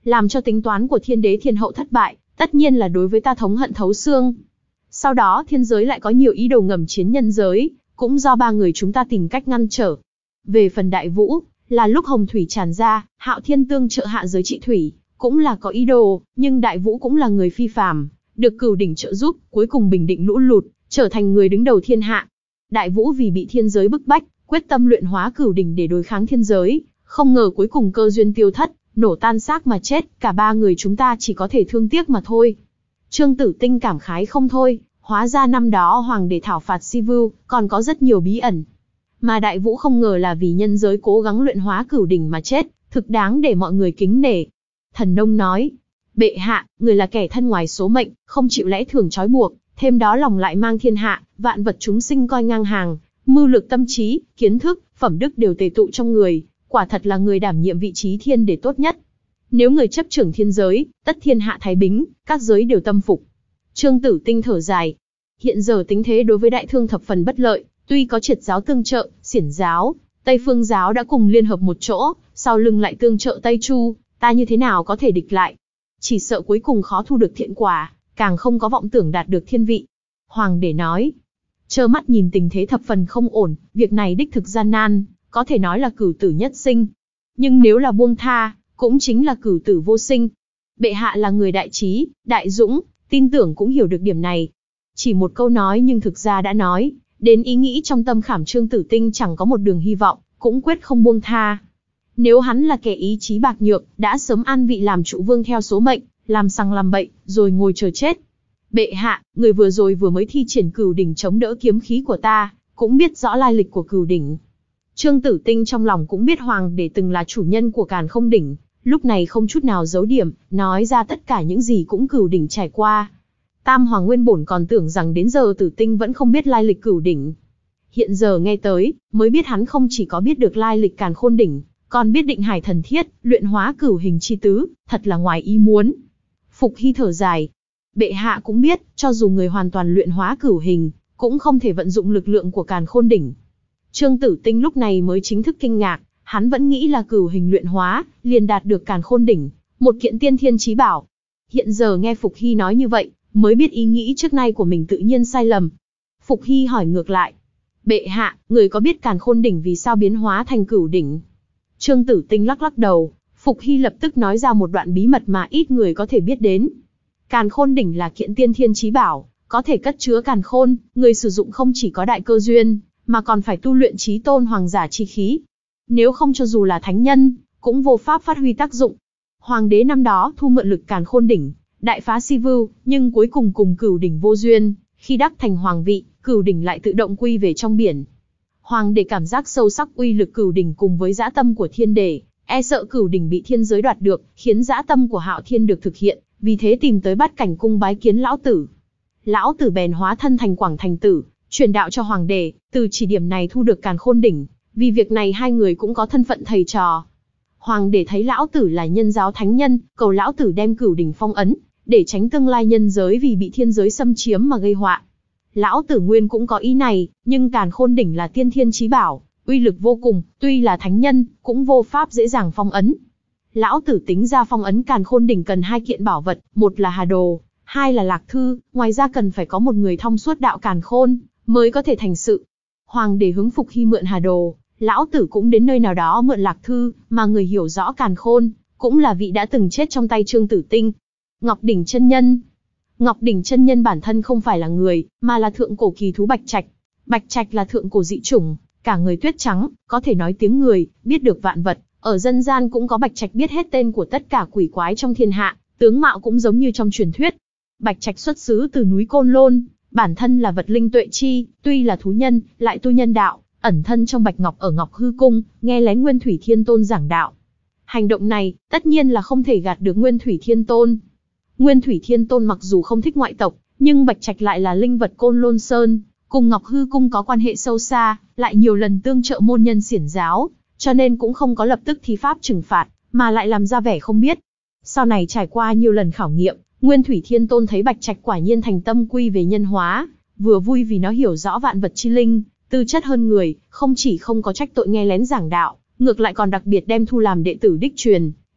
làm cho tính toán của thiên đế thiên hậu thất bại, tất nhiên là đối với ta thống hận thấu xương. Sau đó thiên giới lại có nhiều ý đồ ngầm chiến nhân giới, cũng do ba người chúng ta tìm cách ngăn trở. Về phần Đại Vũ, là lúc hồng thủy tràn ra, Hạo Thiên tương trợ hạ giới trị thủy, cũng là có ý đồ, nhưng Đại Vũ cũng là người phi phàm, được Cửu đỉnh trợ giúp, cuối cùng bình định lũ lụt, trở thành người đứng đầu thiên hạ. Đại Vũ vì bị thiên giới bức bách, quyết tâm luyện hóa Cửu đỉnh để đối kháng thiên giới, không ngờ cuối cùng cơ duyên tiêu thất, nổ tan xác mà chết, cả ba người chúng ta chỉ có thể thương tiếc mà thôi. Trương Tử Tinh cảm khái không thôi, hóa ra năm đó hoàng đế thảo phạt Sivu, còn có rất nhiều bí ẩn. Mà Đại Vũ không ngờ là vì nhân giới cố gắng luyện hóa Cửu đỉnh mà chết, thực đáng để mọi người kính nể. Thần Nông nói, bệ hạ, người là kẻ thân ngoài số mệnh, không chịu lẽ thường trói buộc, thêm đó lòng lại mang thiên hạ, vạn vật chúng sinh coi ngang hàng, mưu lược tâm trí, kiến thức, phẩm đức đều tề tụ trong người, quả thật là người đảm nhiệm vị trí thiên để tốt nhất. Nếu người chấp trưởng thiên giới, tất thiên hạ thái bình, các giới đều tâm phục. Trương Tử Tinh thở dài. Hiện giờ tính thế đối với Đại Thương thập phần bất lợi, tuy có Triệt giáo tương trợ, Xiển giáo, Tây Phương giáo đã cùng liên hợp một chỗ, sau lưng lại tương trợ Tây Chu, ta như thế nào có thể địch lại? Chỉ sợ cuối cùng khó thu được thiện quả, càng không có vọng tưởng đạt được thiên vị. Hoàng đế nói, trơ mắt nhìn tình thế thập phần không ổn, việc này đích thực gian nan, có thể nói là cửu tử nhất sinh. Nhưng nếu là buông tha, cũng chính là cửu tử vô sinh. Bệ hạ là người đại trí, đại dũng, tin tưởng cũng hiểu được điểm này. Chỉ một câu nói nhưng thực ra đã nói, đến ý nghĩ trong tâm khảm Trương Tử Tinh chẳng có một đường hy vọng, cũng quyết không buông tha. Nếu hắn là kẻ ý chí bạc nhược, đã sớm an vị làm trụ vương theo số mệnh, làm sằng làm bậy, rồi ngồi chờ chết. Bệ hạ, người vừa rồi vừa mới thi triển Cửu đỉnh chống đỡ kiếm khí của ta, cũng biết rõ lai lịch của Cửu đỉnh. Trương Tử Tinh trong lòng cũng biết hoàng đế từng là chủ nhân của Càn Khôn đỉnh, lúc này không chút nào giấu điểm, nói ra tất cả những gì cũng Cửu đỉnh trải qua. Tam Hoàng nguyên bổn còn tưởng rằng đến giờ Tử Tinh vẫn không biết lai lịch Cửu đỉnh. Hiện giờ nghe tới, mới biết hắn không chỉ có biết được lai lịch Càn Khôn đỉnh, còn biết định hải thần thiết, luyện hóa cửu hình chi tứ, thật là ngoài ý muốn. Phục Hy thở dài. Bệ hạ cũng biết, cho dù người hoàn toàn luyện hóa cửu hình, cũng không thể vận dụng lực lượng của Càn Khôn đỉnh. Trương Tử Tinh lúc này mới chính thức kinh ngạc, hắn vẫn nghĩ là cửu hình luyện hóa, liền đạt được Càn Khôn đỉnh, một kiện tiên thiên chí bảo. Hiện giờ nghe Phục Hy nói như vậy, mới biết ý nghĩ trước nay của mình tự nhiên sai lầm. Phục Hy hỏi ngược lại. Bệ hạ, người có biết Càn Khôn đỉnh vì sao biến hóa thành cửu đỉnh? Trương Tử Tinh lắc lắc đầu, Phục Hy lập tức nói ra một đoạn bí mật mà ít người có thể biết đến. Càn Khôn đỉnh là kiện tiên thiên chí bảo, có thể cất chứa càn khôn, người sử dụng không chỉ có đại cơ duyên, mà còn phải tu luyện chí tôn hoàng giả chi khí. Nếu không cho dù là thánh nhân, cũng vô pháp phát huy tác dụng. Hoàng đế năm đó thu mượn lực Càn Khôn đỉnh, đại phá Sivu, nhưng cuối cùng cùng Cửu đỉnh vô duyên, khi đắc thành hoàng vị, Cửu đỉnh lại tự động quy về trong biển. Hoàng đế cảm giác sâu sắc uy lực Cửu đỉnh cùng với dã tâm của thiên đế, e sợ Cửu đỉnh bị thiên giới đoạt được, khiến dã tâm của Hạo Thiên được thực hiện, vì thế tìm tới Bát Cảnh cung bái kiến lão tử. Lão tử bèn hóa thân thành Quảng Thành Tử, truyền đạo cho hoàng đế, từ chỉ điểm này thu được Càn Khôn đỉnh, vì việc này hai người cũng có thân phận thầy trò. Hoàng đế thấy lão tử là nhân giáo thánh nhân, cầu lão tử đem Cửu đỉnh phong ấn, để tránh tương lai nhân giới vì bị thiên giới xâm chiếm mà gây họa. Lão tử nguyên cũng có ý này, nhưng Càn Khôn đỉnh là tiên thiên chí bảo, uy lực vô cùng, tuy là thánh nhân, cũng vô pháp dễ dàng phong ấn. Lão tử tính ra phong ấn Càn Khôn đỉnh cần hai kiện bảo vật, một là Hà Đồ, hai là Lạc Thư, ngoài ra cần phải có một người thông suốt đạo Càn Khôn, mới có thể thành sự. Hoàng đế hướng Phục Hy mượn Hà Đồ, lão tử cũng đến nơi nào đó mượn Lạc Thư, mà người hiểu rõ Càn Khôn, cũng là vị đã từng chết trong tay Trương Tử Tinh. Ngọc Đỉnh chân nhân. Ngọc Đỉnh chân nhân bản thân không phải là người, mà là thượng cổ kỳ thú Bạch Trạch. Bạch Trạch là thượng cổ dị chủng, cả người tuyết trắng, có thể nói tiếng người, biết được vạn vật. Ở dân gian cũng có Bạch Trạch biết hết tên của tất cả quỷ quái trong thiên hạ, tướng mạo cũng giống như trong truyền thuyết. Bạch Trạch xuất xứ từ núi Côn Lôn, bản thân là vật linh tuệ chi, tuy là thú nhân, lại tu nhân đạo, ẩn thân trong Bạch Ngọc ở Ngọc Hư Cung, nghe lén Nguyên Thủy Thiên Tôn giảng đạo. Hành động này, tất nhiên là không thể gạt được Nguyên Thủy Thiên Tôn. Nguyên Thủy Thiên Tôn mặc dù không thích ngoại tộc, nhưng Bạch Trạch lại là linh vật Côn Lôn Sơn, cùng Ngọc Hư Cung có quan hệ sâu xa, lại nhiều lần tương trợ môn nhân Xiển giáo, cho nên cũng không có lập tức thi pháp trừng phạt, mà lại làm ra vẻ không biết. Sau này trải qua nhiều lần khảo nghiệm, Nguyên Thủy Thiên Tôn thấy Bạch Trạch quả nhiên thành tâm quy về nhân hóa, vừa vui vì nó hiểu rõ vạn vật chi linh, tư chất hơn người, không chỉ không có trách tội nghe lén giảng đạo, ngược lại còn đặc biệt đem thu làm đệ tử đích truyền,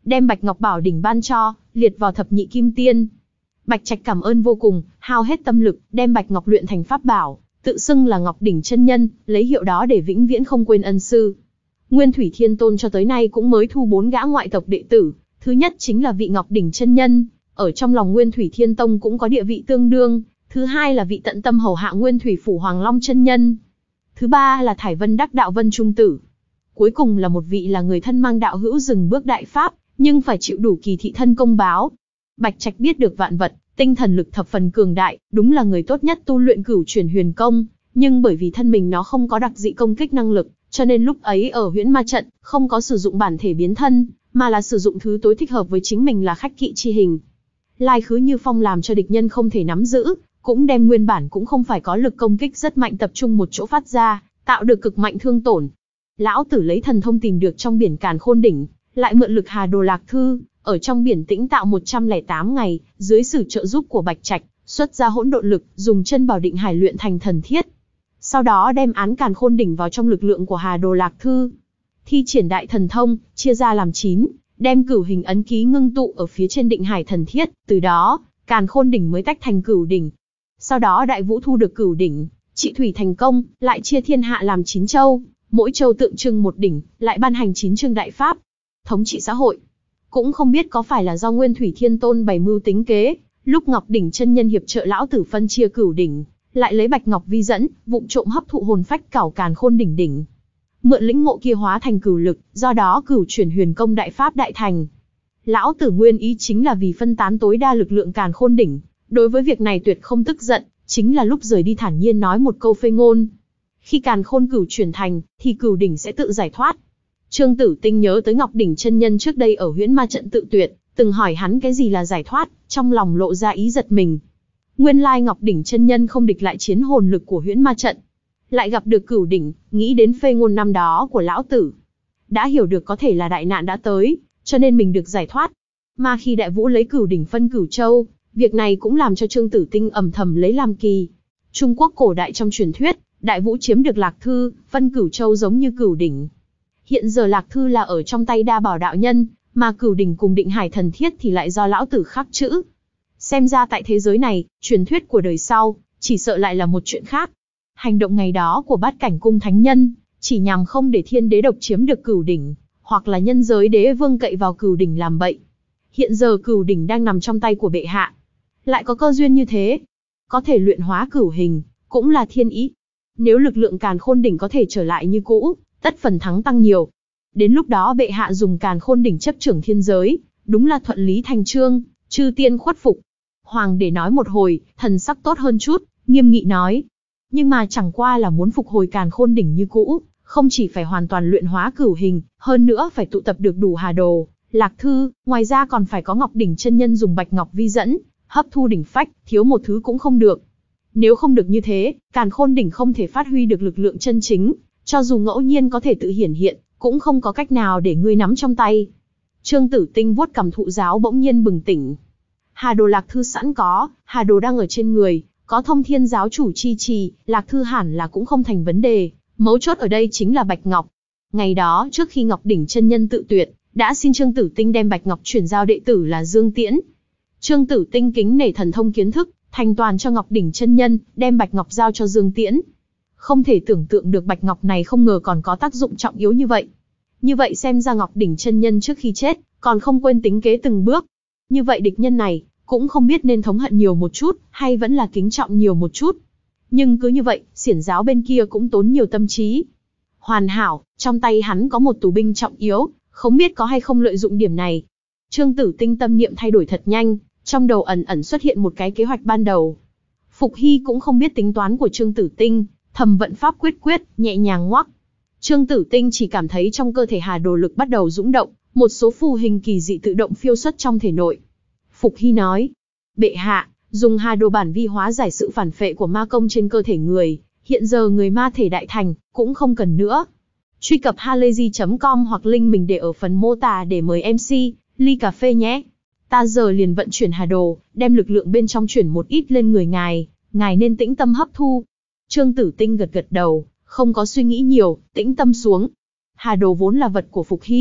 đem Bạch Ngọc Bảo đỉnh ban cho, liệt vào thập nhị kim tiên. Bạch Trạch cảm ơn vô cùng, hao hết tâm lực, đem Bạch Ngọc luyện thành pháp bảo, tự xưng là Ngọc Đỉnh chân nhân, lấy hiệu đó để vĩnh viễn không quên ân sư. Nguyên Thủy Thiên Tôn cho tới nay cũng mới thu bốn gã ngoại tộc đệ tử, thứ nhất chính là vị Ngọc Đỉnh chân nhân, ở trong lòng Nguyên Thủy Thiên Tông cũng có địa vị tương đương, thứ hai là vị tận tâm hầu hạ Nguyên Thủy Phủ Hoàng Long chân nhân, thứ ba là Thải Vân Đắc đạo Vân Trung tử, cuối cùng là một vị là người thân mang đạo hữu dừng bước đại pháp, nhưng phải chịu đủ kỳ thị thân công báo. Bạch Trạch biết được vạn vật, tinh thần lực thập phần cường đại, đúng là người tốt nhất tu luyện Cửu Chuyển Huyền Công, nhưng bởi vì thân mình nó không có đặc dị công kích năng lực, cho nên lúc ấy ở Huyễn Ma trận không có sử dụng bản thể biến thân, mà là sử dụng thứ tối thích hợp với chính mình là khách kỵ chi hình. Lai khứ như phong làm cho địch nhân không thể nắm giữ, cũng đem nguyên bản cũng không phải có lực công kích rất mạnh tập trung một chỗ phát ra, tạo được cực mạnh thương tổn. Lão tử lấy thần thông tìm được trong biển Càn Khôn đỉnh, lại mượn lực Hà Đồ Lạc Thư, ở trong biển tĩnh tạo một trăm lẻ tám ngày, dưới sự trợ giúp của Bạch Trạch, xuất ra hỗn độn lực, dùng chân bảo định hải luyện thành thần thiết. Sau đó đem án Càn Khôn đỉnh vào trong lực lượng của Hà Đồ Lạc Thư, thi triển đại thần thông, chia ra làm chín, đem cửu hình ấn ký ngưng tụ ở phía trên định hải thần thiết, từ đó, Càn Khôn đỉnh mới tách thành cửu đỉnh. Sau đó Đại Vũ thu được cửu đỉnh, trị thủy thành công, lại chia thiên hạ làm chín châu, mỗi châu tượng trưng một đỉnh, lại ban hành chín chương đại pháp, thống trị xã hội. Cũng không biết có phải là do Nguyên Thủy Thiên Tôn bày mưu tính kế, lúc Ngọc Đỉnh chân nhân hiệp trợ lão tử phân chia cửu đỉnh, lại lấy Bạch Ngọc vi dẫn, vụng trộm hấp thụ hồn phách cảo Càn Khôn đỉnh đỉnh. Mượn lĩnh ngộ kia hóa thành cửu lực, do đó Cửu Chuyển Huyền Công đại pháp đại thành. Lão tử nguyên ý chính là vì phân tán tối đa lực lượng Càn Khôn đỉnh, đối với việc này tuyệt không tức giận, chính là lúc rời đi thản nhiên nói một câu phê ngôn. Khi Càn Khôn cửu chuyển thành, thì cửu đỉnh sẽ tự giải thoát. Trương Tử Tinh nhớ tới Ngọc Đỉnh chân nhân trước đây ở Huyễn Ma trận tự tuyệt, từng hỏi hắn cái gì là giải thoát, trong lòng lộ ra ý giật mình. Nguyên lai Ngọc Đỉnh chân nhân không địch lại chiến hồn lực của Huyễn Ma trận, lại gặp được cửu đỉnh, nghĩ đến phê ngôn năm đó của lão tử, đã hiểu được có thể là đại nạn đã tới, cho nên mình được giải thoát. Mà khi Đại Vũ lấy cửu đỉnh phân cửu châu, việc này cũng làm cho Trương Tử Tinh ầm thầm lấy làm kỳ. Trung Quốc cổ đại trong truyền thuyết, Đại Vũ chiếm được Lạc Thư, phân cửu châu giống như cửu đỉnh. Hiện giờ Lạc Thư là ở trong tay Đa Bảo đạo nhân, mà cửu đỉnh cùng định hải thần thiết thì lại do lão tử khắc chữ. Xem ra tại thế giới này, truyền thuyết của đời sau, chỉ sợ lại là một chuyện khác. Hành động ngày đó của Bát Cảnh cung thánh nhân, chỉ nhằm không để Thiên Đế độc chiếm được cửu đỉnh, hoặc là nhân giới đế vương cậy vào cửu đỉnh làm bậy. Hiện giờ cửu đỉnh đang nằm trong tay của bệ hạ, lại có cơ duyên như thế, có thể luyện hóa cửu hình, cũng là thiên ý. Nếu lực lượng Càn Khôn đỉnh có thể trở lại như cũ, tất phần thắng tăng nhiều. Đến lúc đó bệ hạ dùng Càn Khôn đỉnh chấp trưởng thiên giới, đúng là thuận lý thành chương, chư tiên khuất phục. Hoàng đế nói một hồi, thần sắc tốt hơn chút, nghiêm nghị nói: nhưng mà chẳng qua là muốn phục hồi Càn Khôn đỉnh như cũ, không chỉ phải hoàn toàn luyện hóa cửu hình, hơn nữa phải tụ tập được đủ Hà Đồ, Lạc Thư, ngoài ra còn phải có Ngọc Đỉnh chân nhân dùng Bạch Ngọc vi dẫn, hấp thu đỉnh phách, thiếu một thứ cũng không được. Nếu không được như thế, Càn Khôn đỉnh không thể phát huy được lực lượng chân chính, cho dù ngẫu nhiên có thể tự hiển hiện, cũng không có cách nào để ngươi nắm trong tay. Trương Tử Tinh vuốt cằm thụ giáo bỗng nhiên bừng tỉnh. Hà Đồ Lạc Thư sẵn có, Hà Đồ đang ở trên người, có Thông Thiên giáo chủ chi trì, Lạc Thư hẳn là cũng không thành vấn đề, mấu chốt ở đây chính là Bạch Ngọc. Ngày đó trước khi Ngọc Đỉnh chân nhân tự tuyệt, đã xin Trương Tử Tinh đem Bạch Ngọc chuyển giao đệ tử là Dương Tiễn. Trương Tử Tinh kính nể thần thông kiến thức, thành toàn cho Ngọc Đỉnh chân nhân, đem Bạch Ngọc giao cho Dương Tiễn. Không thể tưởng tượng được Bạch Ngọc này không ngờ còn có tác dụng trọng yếu như vậy. Như vậy xem ra Ngọc Đỉnh chân nhân trước khi chết, còn không quên tính kế từng bước. Như vậy địch nhân này, cũng không biết nên thống hận nhiều một chút, hay vẫn là kính trọng nhiều một chút. Nhưng cứ như vậy, xiển giáo bên kia cũng tốn nhiều tâm trí. Hoàn hảo, trong tay hắn có một tù binh trọng yếu, không biết có hay không lợi dụng điểm này. Trương Tử Tinh tâm niệm thay đổi thật nhanh, trong đầu ẩn ẩn xuất hiện một cái kế hoạch ban đầu. Phục Hy cũng không biết tính toán của Trương Tử Tinh, thầm vận pháp quyết quyết, nhẹ nhàng ngoắc. Trương Tử Tinh chỉ cảm thấy trong cơ thể Hà Đồ lực bắt đầu dũng động, một số phù hình kỳ dị tự động phiêu xuất trong thể nội. Phục Hy nói: bệ hạ, dùng Hà Đồ bản vi hóa giải sự phản phệ của ma công trên cơ thể người, hiện giờ người ma thể đại thành, cũng không cần nữa. Truy cập halayzi chấm com hoặc link mình để ở phần mô tả để mời em xê, ly cà phê nhé. Ta giờ liền vận chuyển Hà Đồ, đem lực lượng bên trong chuyển một ít lên người ngài, ngài nên tĩnh tâm hấp thu. Trương Tử Tinh gật gật đầu, không có suy nghĩ nhiều, tĩnh tâm xuống. Hà Đồ vốn là vật của Phục Hy,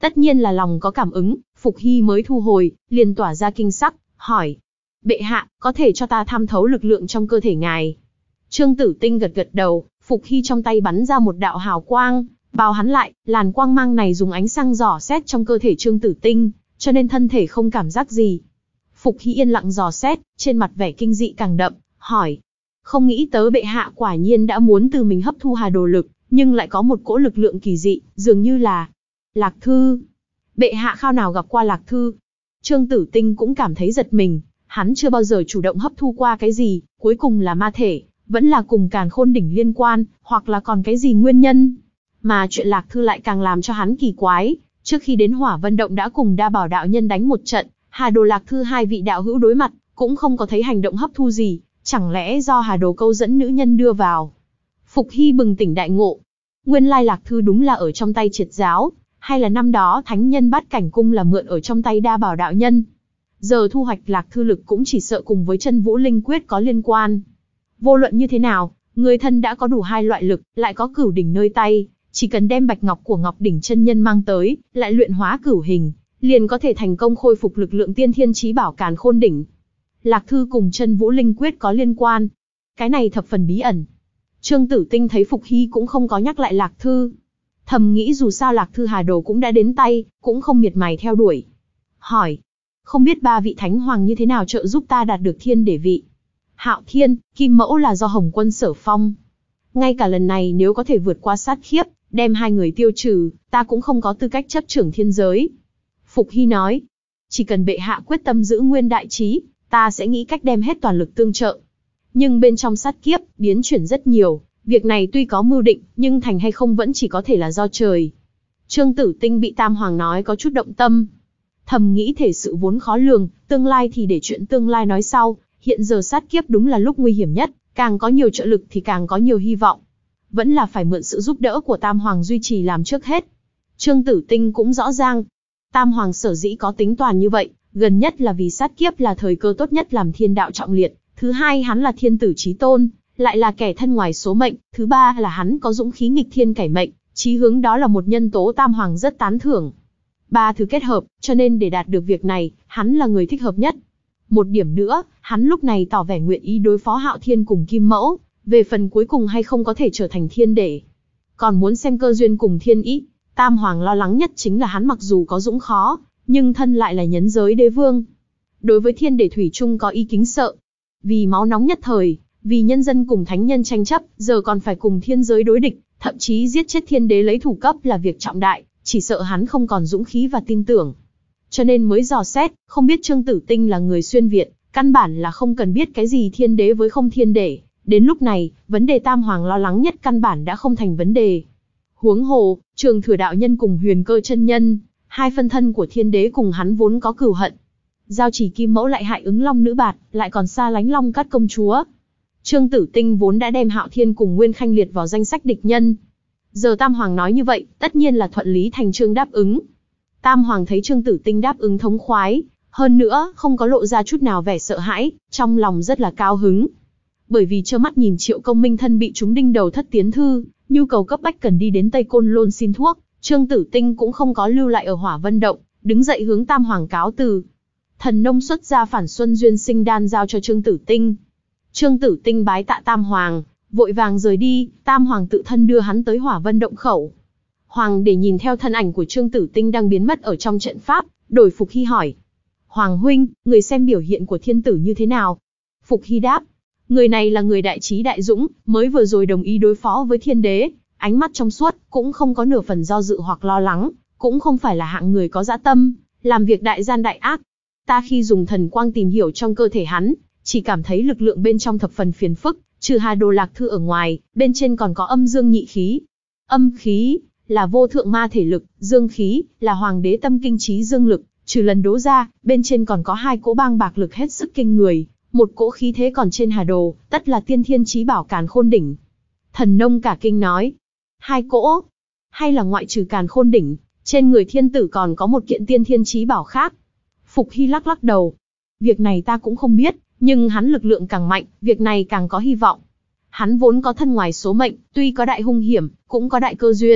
Tất nhiên là lòng có cảm ứng, Phục Hy mới thu hồi, liền tỏa ra kinh sắc, hỏi. Bệ hạ, có thể cho ta tham thấu lực lượng trong cơ thể ngài? Trương Tử Tinh gật gật đầu, Phục Hy trong tay bắn ra một đạo hào quang, bao hắn lại, làn quang mang này dùng ánh sáng dò xét trong cơ thể Trương Tử Tinh, cho nên thân thể không cảm giác gì. Phục Hy yên lặng dò xét, trên mặt vẻ kinh dị càng đậm, hỏi. Không nghĩ tới bệ hạ quả nhiên đã muốn từ mình hấp thu hà đồ lực, nhưng lại có một cỗ lực lượng kỳ dị, dường như là Lạc Thư. Bệ hạ khao nào gặp qua Lạc Thư? Trương Tử Tinh cũng cảm thấy giật mình, hắn chưa bao giờ chủ động hấp thu qua cái gì, cuối cùng là ma thể, vẫn là cùng Càn Khôn đỉnh liên quan, hoặc là còn cái gì nguyên nhân. Mà chuyện Lạc Thư lại càng làm cho hắn kỳ quái, trước khi đến Hỏa Vân Động đã cùng Đa Bảo đạo nhân đánh một trận, Hà Đồ Lạc Thư hai vị đạo hữu đối mặt, cũng không có thấy hành động hấp thu gì, chẳng lẽ do Hà Đồ câu dẫn nữ nhân đưa vào? Phục Hy bừng tỉnh đại ngộ, nguyên lai Lạc Thư đúng là ở trong tay Triệt giáo, hay là năm đó thánh nhân Bát Cảnh Cung là mượn ở trong tay Đa Bảo đạo nhân. Giờ thu hoạch Lạc Thư lực cũng chỉ sợ cùng với Chân Vũ Linh Quyết có liên quan. Vô luận như thế nào, người thân đã có đủ hai loại lực, lại có Cửu đỉnh nơi tay, chỉ cần đem bạch ngọc của Ngọc đỉnh chân nhân mang tới, lại luyện hóa cửu hình, liền có thể thành công khôi phục lực lượng tiên thiên chí bảo Càn Khôn đỉnh. Lạc Thư cùng Chân Vũ Linh Quyết có liên quan. Cái này thập phần bí ẩn. Trương Tử Tinh thấy Phục Hy cũng không có nhắc lại Lạc Thư, thầm nghĩ dù sao Lạc Thư Hà Đồ cũng đã đến tay, cũng không miệt mài theo đuổi. Hỏi, không biết ba vị thánh hoàng như thế nào trợ giúp ta đạt được thiên đế vị? Hạo Thiên, Kim Mẫu là do Hồng Quân sở phong. Ngay cả lần này nếu có thể vượt qua sát khiếp, đem hai người tiêu trừ, ta cũng không có tư cách chấp trưởng thiên giới. Phục Hy nói, chỉ cần bệ hạ quyết tâm giữ nguyên đại trí, ta sẽ nghĩ cách đem hết toàn lực tương trợ. Nhưng bên trong sát kiếp, biến chuyển rất nhiều, việc này tuy có mưu định, nhưng thành hay không vẫn chỉ có thể là do trời. Trương Tử Tinh bị Tam Hoàng nói có chút động tâm. Thầm nghĩ thể sự vốn khó lường, tương lai thì để chuyện tương lai nói sau, hiện giờ sát kiếp đúng là lúc nguy hiểm nhất, càng có nhiều trợ lực thì càng có nhiều hy vọng. Vẫn là phải mượn sự giúp đỡ của Tam Hoàng duy trì làm trước hết. Trương Tử Tinh cũng rõ ràng, Tam Hoàng sở dĩ có tính toán như vậy, gần nhất là vì sát kiếp là thời cơ tốt nhất làm thiên đạo trọng liệt, thứ hai hắn là thiên tử chí tôn, lại là kẻ thân ngoài số mệnh, thứ ba là hắn có dũng khí nghịch thiên cải mệnh, chí hướng đó là một nhân tố Tam Hoàng rất tán thưởng. Ba thứ kết hợp, cho nên để đạt được việc này, hắn là người thích hợp nhất. Một điểm nữa, hắn lúc này tỏ vẻ nguyện ý đối phó Hạo Thiên cùng Kim Mẫu, về phần cuối cùng hay không có thể trở thành thiên đế. Còn muốn xem cơ duyên cùng thiên ý, Tam Hoàng lo lắng nhất chính là hắn mặc dù có dũng khó, nhưng thân lại là nhân giới đế vương. Đối với thiên đế thủy chung có ý kính sợ. Vì máu nóng nhất thời, vì nhân dân cùng thánh nhân tranh chấp, giờ còn phải cùng thiên giới đối địch, thậm chí giết chết thiên đế lấy thủ cấp là việc trọng đại, chỉ sợ hắn không còn dũng khí và tin tưởng. Cho nên mới dò xét, không biết Trương Tử Tinh là người xuyên Việt, căn bản là không cần biết cái gì thiên đế với không thiên đế. Đến lúc này, vấn đề Tam Hoàng lo lắng nhất căn bản đã không thành vấn đề. Huống hồ, Trường Thừa đạo nhân cùng Huyền Cơ chân nhân, hai phân thân của thiên đế cùng hắn vốn có cửu hận. Giao Chỉ Kim Mẫu lại hại ứng Long nữ bạt, lại còn xa lánh Long Cát công chúa. Trương Tử Tinh vốn đã đem Hạo Thiên cùng Nguyên Khanh liệt vào danh sách địch nhân. Giờ Tam Hoàng nói như vậy, tất nhiên là thuận lý thành chương đáp ứng. Tam Hoàng thấy Trương Tử Tinh đáp ứng thống khoái, hơn nữa không có lộ ra chút nào vẻ sợ hãi, trong lòng rất là cao hứng. Bởi vì trơ mắt nhìn Triệu Công Minh thân bị trúng đinh đầu thất tiến thư, nhu cầu cấp bách cần đi đến Tây Côn Lôn xin thuốc, Trương Tử Tinh cũng không có lưu lại ở Hỏa Vân Động, đứng dậy hướng Tam Hoàng cáo từ. Thần nông xuất ra Phản Xuân Duyên Sinh đan giao cho Trương Tử Tinh. Trương Tử Tinh bái tạ Tam Hoàng, vội vàng rời đi, Tam Hoàng tự thân đưa hắn tới Hỏa Vân Động khẩu. Hoàng để nhìn theo thân ảnh của Trương Tử Tinh đang biến mất ở trong trận pháp, đổi Phục Hy hỏi. Hoàng huynh, người xem biểu hiện của thiên tử như thế nào? Phục Hy đáp. Người này là người đại trí đại dũng, mới vừa rồi đồng ý đối phó với thiên đế, ánh mắt trong suốt, cũng không có nửa phần do dự hoặc lo lắng, cũng không phải là hạng người có dã tâm, làm việc đại gian đại ác. Ta khi dùng thần quang tìm hiểu trong cơ thể hắn, chỉ cảm thấy lực lượng bên trong thập phần phiền phức, trừ Hà Đồ Lạc Thư ở ngoài, bên trên còn có âm dương nhị khí. Âm khí là vô thượng ma thể lực, dương khí là hoàng đế tâm kinh trí dương lực, trừ lần đố ra, bên trên còn có hai cỗ bang bạc lực hết sức kinh người, một cỗ khí thế còn trên Hà Đồ, tất là tiên thiên chí bảo Càn Khôn đỉnh. Thần nông cả kinh nói, hai cỗ, hay là ngoại trừ Càn Khôn đỉnh, trên người thiên tử còn có một kiện tiên thiên chí bảo khác? Phục Hy lắc lắc đầu, việc này ta cũng không biết, nhưng hắn lực lượng càng mạnh, việc này càng có hy vọng. Hắn vốn có thân ngoài số mệnh, tuy có đại hung hiểm, cũng có đại cơ duyên,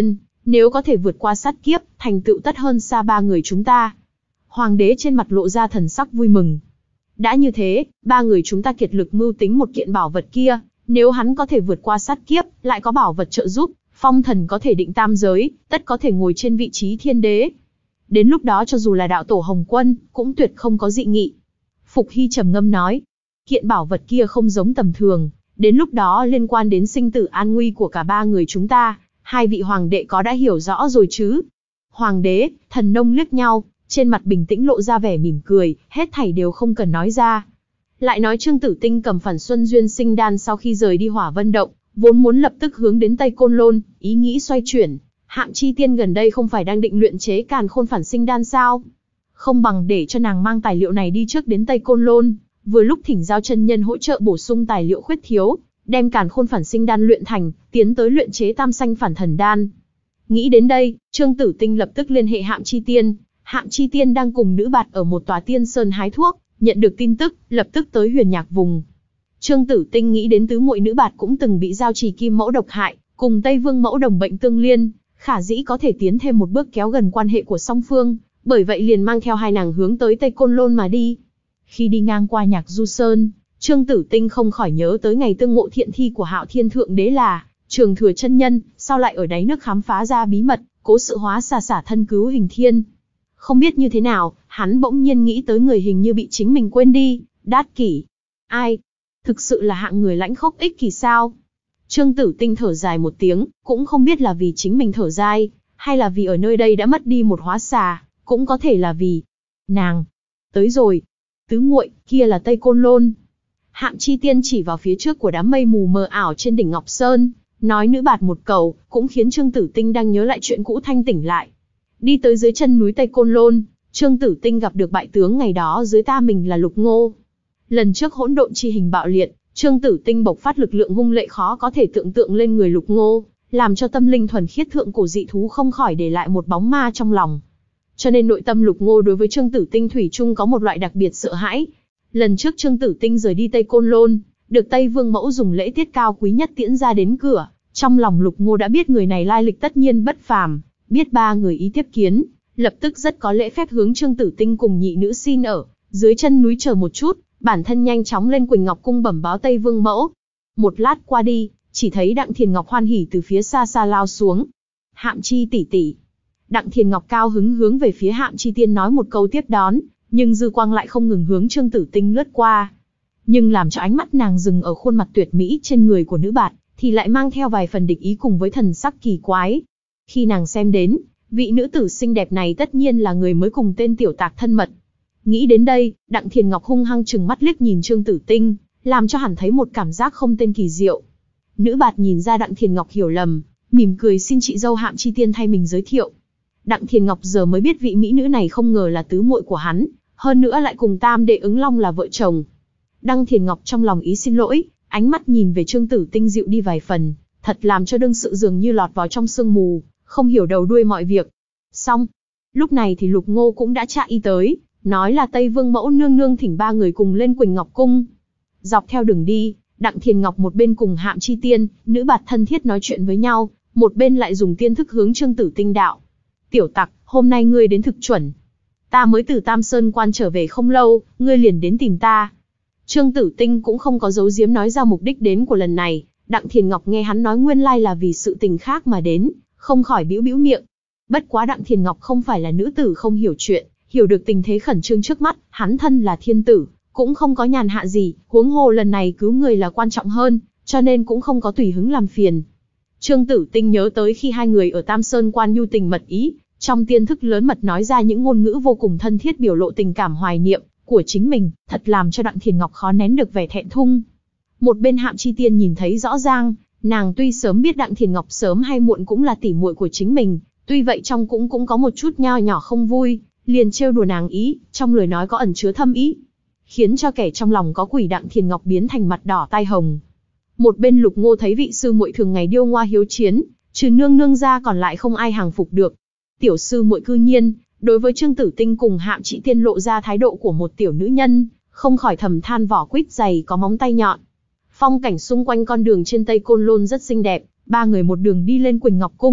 Nếu có thể vượt qua sát kiếp, thành tựu tất hơn xa ba người chúng ta. Hoàng đế trên mặt lộ ra thần sắc vui mừng. Đã như thế, ba người chúng ta kiệt lực mưu tính một kiện bảo vật kia, nếu hắn có thể vượt qua sát kiếp, lại có bảo vật trợ giúp, phong thần có thể định tam giới, tất có thể ngồi trên vị trí thiên đế. Đến lúc đó cho dù là đạo tổ Hồng Quân, cũng tuyệt không có dị nghị. Phục Hy trầm ngâm nói, kiện bảo vật kia không giống tầm thường, đến lúc đó liên quan đến sinh tử an nguy của cả ba người chúng ta, hai vị hoàng đệ có đã hiểu rõ rồi chứ? Hoàng đế, thần nông liếc nhau, trên mặt bình tĩnh lộ ra vẻ mỉm cười, hết thảy đều không cần nói ra. Lại nói Trương Tử Tinh cầm Phản Xuân Duyên Sinh Đan sau khi rời đi Hỏa Vân Động, vốn muốn lập tức hướng đến Tây Côn Lôn, ý nghĩ xoay chuyển. Hạm Chi Tiên gần đây không phải đang định luyện chế Càn Khôn Phản Sinh Đan sao? Không bằng để cho nàng mang tài liệu này đi trước đến Tây Côn Lôn, vừa lúc thỉnh Giao chân nhân hỗ trợ bổ sung tài liệu khuyết thiếu, đem Càn Khôn Phản Sinh Đan luyện thành, tiến tới luyện chế Tam Sanh Phản Thần Đan. Nghĩ đến đây, Trương Tử Tinh lập tức liên hệ Hạm Chi Tiên. Hạm Chi Tiên đang cùng nữ bạt ở một tòa tiên sơn hái thuốc, nhận được tin tức, lập tức tới Huyền Nhạc vùng. Trương Tử Tinh nghĩ đến tứ muội nữ bạt cũng từng bị Giao Trì Kim Mẫu độc hại, cùng Tây Vương Mẫu đồng bệnh tương liên, khả dĩ có thể tiến thêm một bước kéo gần quan hệ của song phương, bởi vậy liền mang theo hai nàng hướng tới Tây Côn Lôn mà đi. Khi đi ngang qua Nhạc Du Sơn, Trương Tử Tinh không khỏi nhớ tới ngày tương ngộ thiện thi của Hạo Thiên Thượng Đế là Trường Thừa chân nhân, sao lại ở đáy nước khám phá ra bí mật, cố sự hóa xà xả thân cứu Hình Thiên. Không biết như thế nào, hắn bỗng nhiên nghĩ tới người hình như bị chính mình quên đi, Đát Kỷ. Ai? Thực sự là hạng người lãnh khốc ích kỷ sao? Trương Tử Tinh thở dài một tiếng, cũng không biết là vì chính mình thở dài, hay là vì ở nơi đây đã mất đi một hóa xà, cũng có thể là vì nàng. Tới rồi. Tứ muội, kia là Tây Côn Lôn. Hạm Chi Tiên chỉ vào phía trước của đám mây mù mờ ảo trên đỉnh Ngọc Sơn, nói nữ bạt một câu, cũng khiến Trương Tử Tinh đang nhớ lại chuyện cũ thanh tỉnh lại. Đi tới dưới chân núi Tây Côn Lôn, Trương Tử Tinh gặp được bại tướng ngày đó dưới ta mình là Lục Ngô. Lần trước hỗn độn chi hình bạo liệt, Trương Tử Tinh bộc phát lực lượng hung lệ khó có thể tưởng tượng lên người Lục Ngô, làm cho tâm linh thuần khiết thượng cổ dị thú không khỏi để lại một bóng ma trong lòng. Cho nên nội tâm Lục Ngô đối với Trương Tử Tinh thủy chung có một loại đặc biệt sợ hãi. Lần trước Trương Tử Tinh rời đi Tây Côn Lôn, được Tây Vương Mẫu dùng lễ tiết cao quý nhất tiễn ra đến cửa, trong lòng Lục Ngô đã biết người này lai lịch tất nhiên bất phàm, biết ba người ý tiếp kiến, lập tức rất có lễ phép hướng Trương Tử Tinh cùng nhị nữ xin ở dưới chân núi chờ một chút, bản thân nhanh chóng lên Quỳnh Ngọc cung bẩm báo Tây Vương Mẫu. Một lát qua đi, chỉ thấy Đặng Thiền Ngọc hoan hỉ từ phía xa xa lao xuống. Hạm Chi tỷ tỷ. Đặng Thiền Ngọc cao hứng hướng về phía Hạm Chi Tiên nói một câu tiếp đón, nhưng dư quang lại không ngừng hướng Trương Tử Tinh lướt qua. Nhưng làm cho ánh mắt nàng dừng ở khuôn mặt tuyệt mỹ trên người của nữ bạt, thì lại mang theo vài phần địch ý cùng với thần sắc kỳ quái. Khi nàng xem đến, vị nữ tử xinh đẹp này tất nhiên là người mới cùng tên tiểu tạc thân mật. Nghĩ đến đây, Đặng Thiền Ngọc hung hăng trừng mắt liếc nhìn Trương Tử Tinh, làm cho hẳn thấy một cảm giác không tên kỳ diệu. Nữ bạt nhìn ra Đặng Thiền Ngọc hiểu lầm, mỉm cười xin chị dâu Hạm Chi Tiên thay mình giới thiệu. Đặng Thiền Ngọc giờ mới biết vị mỹ nữ này không ngờ là tứ muội của hắn, hơn nữa lại cùng tam đệ Ứng Long là vợ chồng. Đặng Thiền Ngọc trong lòng ý xin lỗi, ánh mắt nhìn về Trương Tử Tinh dịu đi vài phần, thật làm cho đương sự dường như lọt vào trong sương mù, không hiểu đầu đuôi mọi việc. Xong, lúc này thì Lục Ngô cũng đã chạy y tới, nói là Tây Vương Mẫu nương nương thỉnh ba người cùng lên Quỳnh Ngọc cung. Dọc theo đường đi, Đặng Thiền Ngọc một bên cùng Hạm Chi Tiên, nữ bạt thân thiết nói chuyện với nhau, một bên lại dùng tiên thức hướng Trương Tử Tinh đạo. Tiểu tặc, hôm nay ngươi đến thực chuẩn. Ta mới từ Tam Sơn quan trở về không lâu, ngươi liền đến tìm ta. Trương Tử Tinh cũng không có giấu giếm nói ra mục đích đến của lần này. Đặng Thiền Ngọc nghe hắn nói nguyên lai là vì sự tình khác mà đến, không khỏi bĩu bĩu miệng. Bất quá Đặng Thiền Ngọc không phải là nữ tử không hiểu chuyện, hiểu được tình thế khẩn trương trước mắt, hắn thân là thiên tử, cũng không có nhàn hạ gì, huống hồ lần này cứu người là quan trọng hơn, cho nên cũng không có tùy hứng làm phiền. Trương Tử Tinh nhớ tới khi hai người ở Tam Sơn quan nhu tình mật ý, trong tiên thức lớn mật nói ra những ngôn ngữ vô cùng thân thiết biểu lộ tình cảm hoài niệm của chính mình, thật làm cho Đặng Thiền Ngọc khó nén được vẻ thẹn thùng. Một bên Hạm Chi Tiên nhìn thấy rõ ràng, nàng tuy sớm biết Đặng Thiền Ngọc sớm hay muộn cũng là tỷ muội của chính mình, tuy vậy trong cũng cũng có một chút nho nhỏ không vui, liền trêu đùa nàng ý, trong lời nói có ẩn chứa thâm ý, khiến cho kẻ trong lòng có quỷ Đặng Thiền Ngọc biến thành mặt đỏ tai hồng. Một bên Lục Ngô thấy vị sư muội thường ngày điêu ngoa hiếu chiến, trừ nương nương ra còn lại không ai hàng phục được. Tiểu sư muội cư nhiên, đối với Trương Tử Tinh cùng Hạm Chi Tiên lộ ra thái độ của một tiểu nữ nhân, không khỏi thầm than vỏ quýt dày có móng tay nhọn. Phong cảnh xung quanh con đường trên Tây Côn Lôn rất xinh đẹp, ba người một đường đi lên Quỳnh Ngọc cung,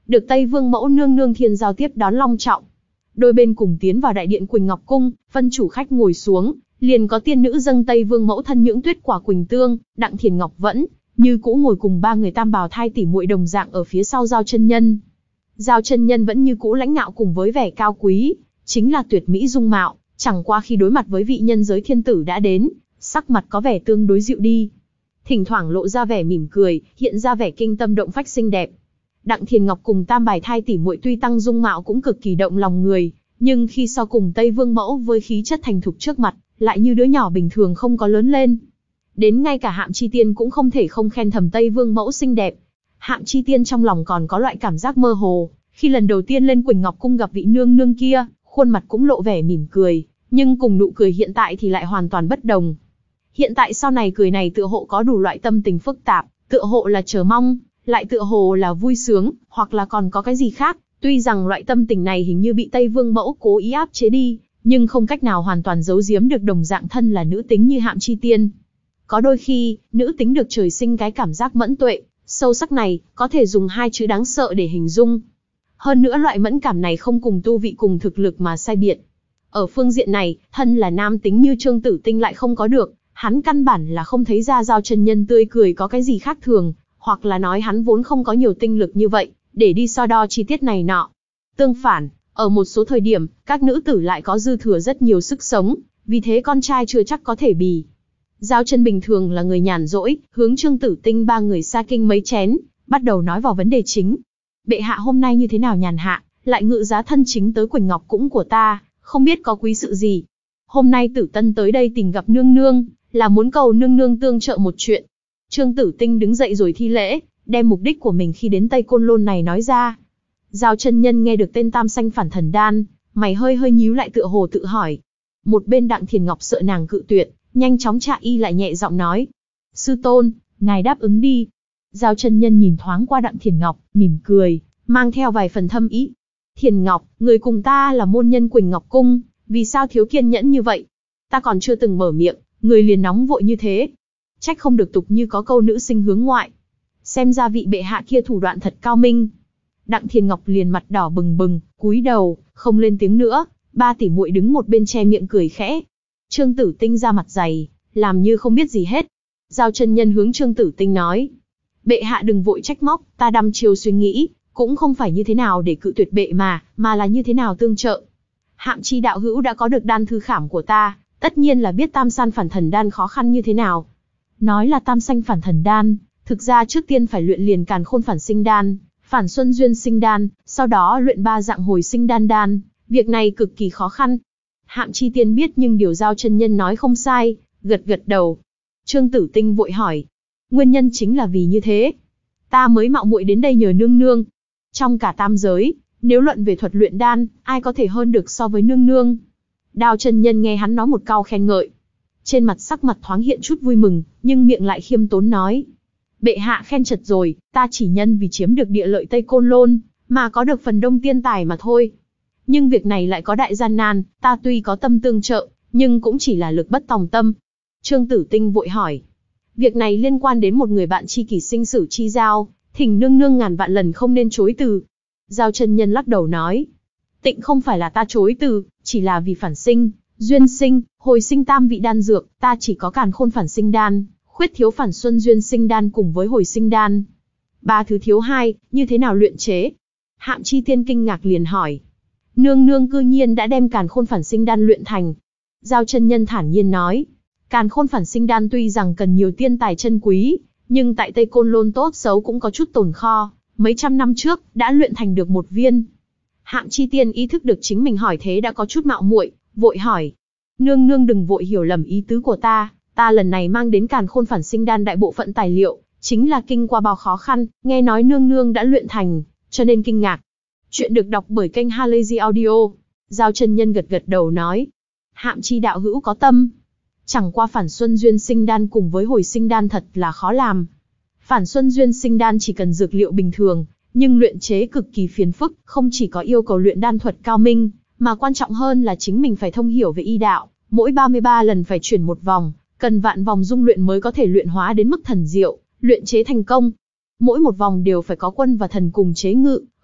được Tây Vương mẫu nương nương thiên giao tiếp đón long trọng. Đôi bên cùng tiến vào đại điện Quỳnh Ngọc Cung, phân chủ khách ngồi xuống, liền có tiên nữ dâng Tây Vương mẫu thân nhưỡng tuyết quả Quỳnh Tương, Đặng Thiền Ngọc vẫn như cũ ngồi cùng ba người tam bào thai tỷ muội đồng dạng ở phía sau Giao chân nhân. Giao chân nhân vẫn như cũ lãnh ngạo cùng với vẻ cao quý, chính là tuyệt mỹ dung mạo, chẳng qua khi đối mặt với vị nhân giới thiên tử đã đến, sắc mặt có vẻ tương đối dịu đi. Thỉnh thoảng lộ ra vẻ mỉm cười, hiện ra vẻ kinh tâm động phách xinh đẹp. Đặng Thiền Ngọc cùng tam bài thai tỷ muội tuy tăng dung mạo cũng cực kỳ động lòng người, nhưng khi so cùng Tây Vương mẫu với khí chất thành thục trước mặt, lại như đứa nhỏ bình thường không có lớn lên. Đến ngay cả Hạm Chi Tiên cũng không thể không khen thầm Tây Vương mẫu xinh đẹp. Hạm Chi Tiên trong lòng còn có loại cảm giác mơ hồ, khi lần đầu tiên lên Quỳnh Ngọc Cung gặp vị nương nương kia, khuôn mặt cũng lộ vẻ mỉm cười, nhưng cùng nụ cười hiện tại thì lại hoàn toàn bất đồng. Hiện tại sau này cười này tựa hộ có đủ loại tâm tình phức tạp, tựa hộ là chờ mong, lại tựa hồ là vui sướng, hoặc là còn có cái gì khác. Tuy rằng loại tâm tình này hình như bị Tây Vương mẫu cố ý áp chế đi, nhưng không cách nào hoàn toàn giấu giếm được đồng dạng thân là nữ tính như Hạm Chi Tiên. Có đôi khi, nữ tính được trời sinh cái cảm giác mẫn tuệ, sâu sắc này, có thể dùng hai chữ đáng sợ để hình dung. Hơn nữa loại mẫn cảm này không cùng tu vị cùng thực lực mà sai biệt. Ở phương diện này, thân là nam tính như Trương Tử Tinh lại không có được, hắn căn bản là không thấy ra Giao chân nhân tươi cười có cái gì khác thường, hoặc là nói hắn vốn không có nhiều tinh lực như vậy, để đi so đo chi tiết này nọ. Tương phản, ở một số thời điểm, các nữ tử lại có dư thừa rất nhiều sức sống, vì thế con trai chưa chắc có thể bì. Giao chân bình thường là người nhàn rỗi, hướng Trương Tử Tinh ba người xa kinh mấy chén, bắt đầu nói vào vấn đề chính. Bệ hạ hôm nay như thế nào nhàn hạ, lại ngự giá thân chính tới Quỳnh Ngọc Cung của ta, không biết có quý sự gì. Hôm nay Tử Tân tới đây tìm gặp nương nương, là muốn cầu nương nương tương trợ một chuyện. Trương Tử Tinh đứng dậy rồi thi lễ, đem mục đích của mình khi đến Tây Côn Lôn này nói ra. Giao chân nhân nghe được tên Tam Sanh Phản Thần Đan, mày hơi hơi nhíu lại tựa hồ tự hỏi. Một bên Đặng Thiền Ngọc sợ nàng cự tuyệt, nhanh chóng trả y lại nhẹ giọng nói. Sư tôn, ngài đáp ứng đi. Giao chân nhân nhìn thoáng qua Đặng Thiền Ngọc, mỉm cười, mang theo vài phần thâm ý. Thiền Ngọc, người cùng ta là môn nhân Quỳnh Ngọc Cung, vì sao thiếu kiên nhẫn như vậy? Ta còn chưa từng mở miệng, người liền nóng vội như thế. Trách không được tục như có câu nữ sinh hướng ngoại. Xem ra vị bệ hạ kia thủ đoạn thật cao minh. Đặng Thiền Ngọc liền mặt đỏ bừng bừng, cúi đầu, không lên tiếng nữa. Ba tỷ muội đứng một bên che miệng cười khẽ. Trương Tử Tinh ra mặt dày, làm như không biết gì hết. Giao chân nhân hướng Trương Tử Tinh nói. Bệ hạ đừng vội trách móc, ta đăm chiêu suy nghĩ, cũng không phải như thế nào để cự tuyệt bệ mà, mà là như thế nào tương trợ. Hạm Chi đạo hữu đã có được đan thư khảm của ta, tất nhiên là biết Tam San Phản Thần Đan khó khăn như thế nào. Nói là Tam Sanh Phản Thần Đan, thực ra trước tiên phải luyện liền Càn Khôn Phản Sinh Đan, Phản Xuân Duyên Sinh Đan, sau đó luyện ba dạng Hồi Sinh Đan đan, việc này cực kỳ khó khăn. Hạm Chi Tiên biết nhưng điều Giao chân nhân nói không sai, gật gật đầu. Trương Tử Tinh vội hỏi, nguyên nhân chính là vì như thế, ta mới mạo muội đến đây nhờ nương nương. Trong cả tam giới, nếu luận về thuật luyện đan, ai có thể hơn được so với nương nương? Đao chân nhân nghe hắn nói một câu khen ngợi, trên mặt sắc mặt thoáng hiện chút vui mừng, nhưng miệng lại khiêm tốn nói. Bệ hạ khen chật rồi, ta chỉ nhân vì chiếm được địa lợi Tây Côn Lôn, mà có được phần đông tiên tài mà thôi. Nhưng việc này lại có đại gian nan, ta tuy có tâm tương trợ, nhưng cũng chỉ là lực bất tòng tâm. Trương Tử Tinh vội hỏi. Việc này liên quan đến một người bạn tri kỷ sinh sử chi giao, thỉnh nương nương ngàn vạn lần không nên chối từ. Giao chân nhân lắc đầu nói. Tịnh không phải là ta chối từ, chỉ là vì phản sinh, duyên sinh, hồi sinh tam vị đan dược, ta chỉ có Càn Khôn Phản Sinh Đan, khuyết thiếu Phản Xuân Duyên Sinh Đan cùng với Hồi Sinh Đan. Ba thứ thiếu hai, như thế nào luyện chế? Hạm Chi Tiên kinh ngạc liền hỏi. Nương nương cư nhiên đã đem Càn Khôn Phản Sinh Đan luyện thành. Giao chân nhân thản nhiên nói. Càn Khôn Phản Sinh Đan tuy rằng cần nhiều tiên tài chân quý, nhưng tại Tây Côn Lôn tốt xấu cũng có chút tồn kho, mấy trăm năm trước đã luyện thành được một viên. Hạm Chi Tiên ý thức được chính mình hỏi thế đã có chút mạo muội, vội hỏi. Nương nương đừng vội hiểu lầm ý tứ của ta, ta lần này mang đến Càn Khôn Phản Sinh Đan đại bộ phận tài liệu, chính là kinh qua bao khó khăn, nghe nói nương nương đã luyện thành, cho nên kinh ngạc. Chuyện được đọc bởi kênh Halazy Audio. Giao chân nhân gật gật đầu nói. Hạm Chi đạo hữu có tâm. Chẳng qua Phản Xuân Duyên Sinh Đan cùng với Hồi Sinh Đan thật là khó làm. Phản Xuân Duyên Sinh Đan chỉ cần dược liệu bình thường, nhưng luyện chế cực kỳ phiền phức, không chỉ có yêu cầu luyện đan thuật cao minh, mà quan trọng hơn là chính mình phải thông hiểu về y đạo, mỗi ba mươi ba lần phải chuyển một vòng, cần vạn vòng dung luyện mới có thể luyện hóa đến mức thần diệu, luyện chế thành công. Mỗi một vòng đều phải có quân và thần cùng chế ngự,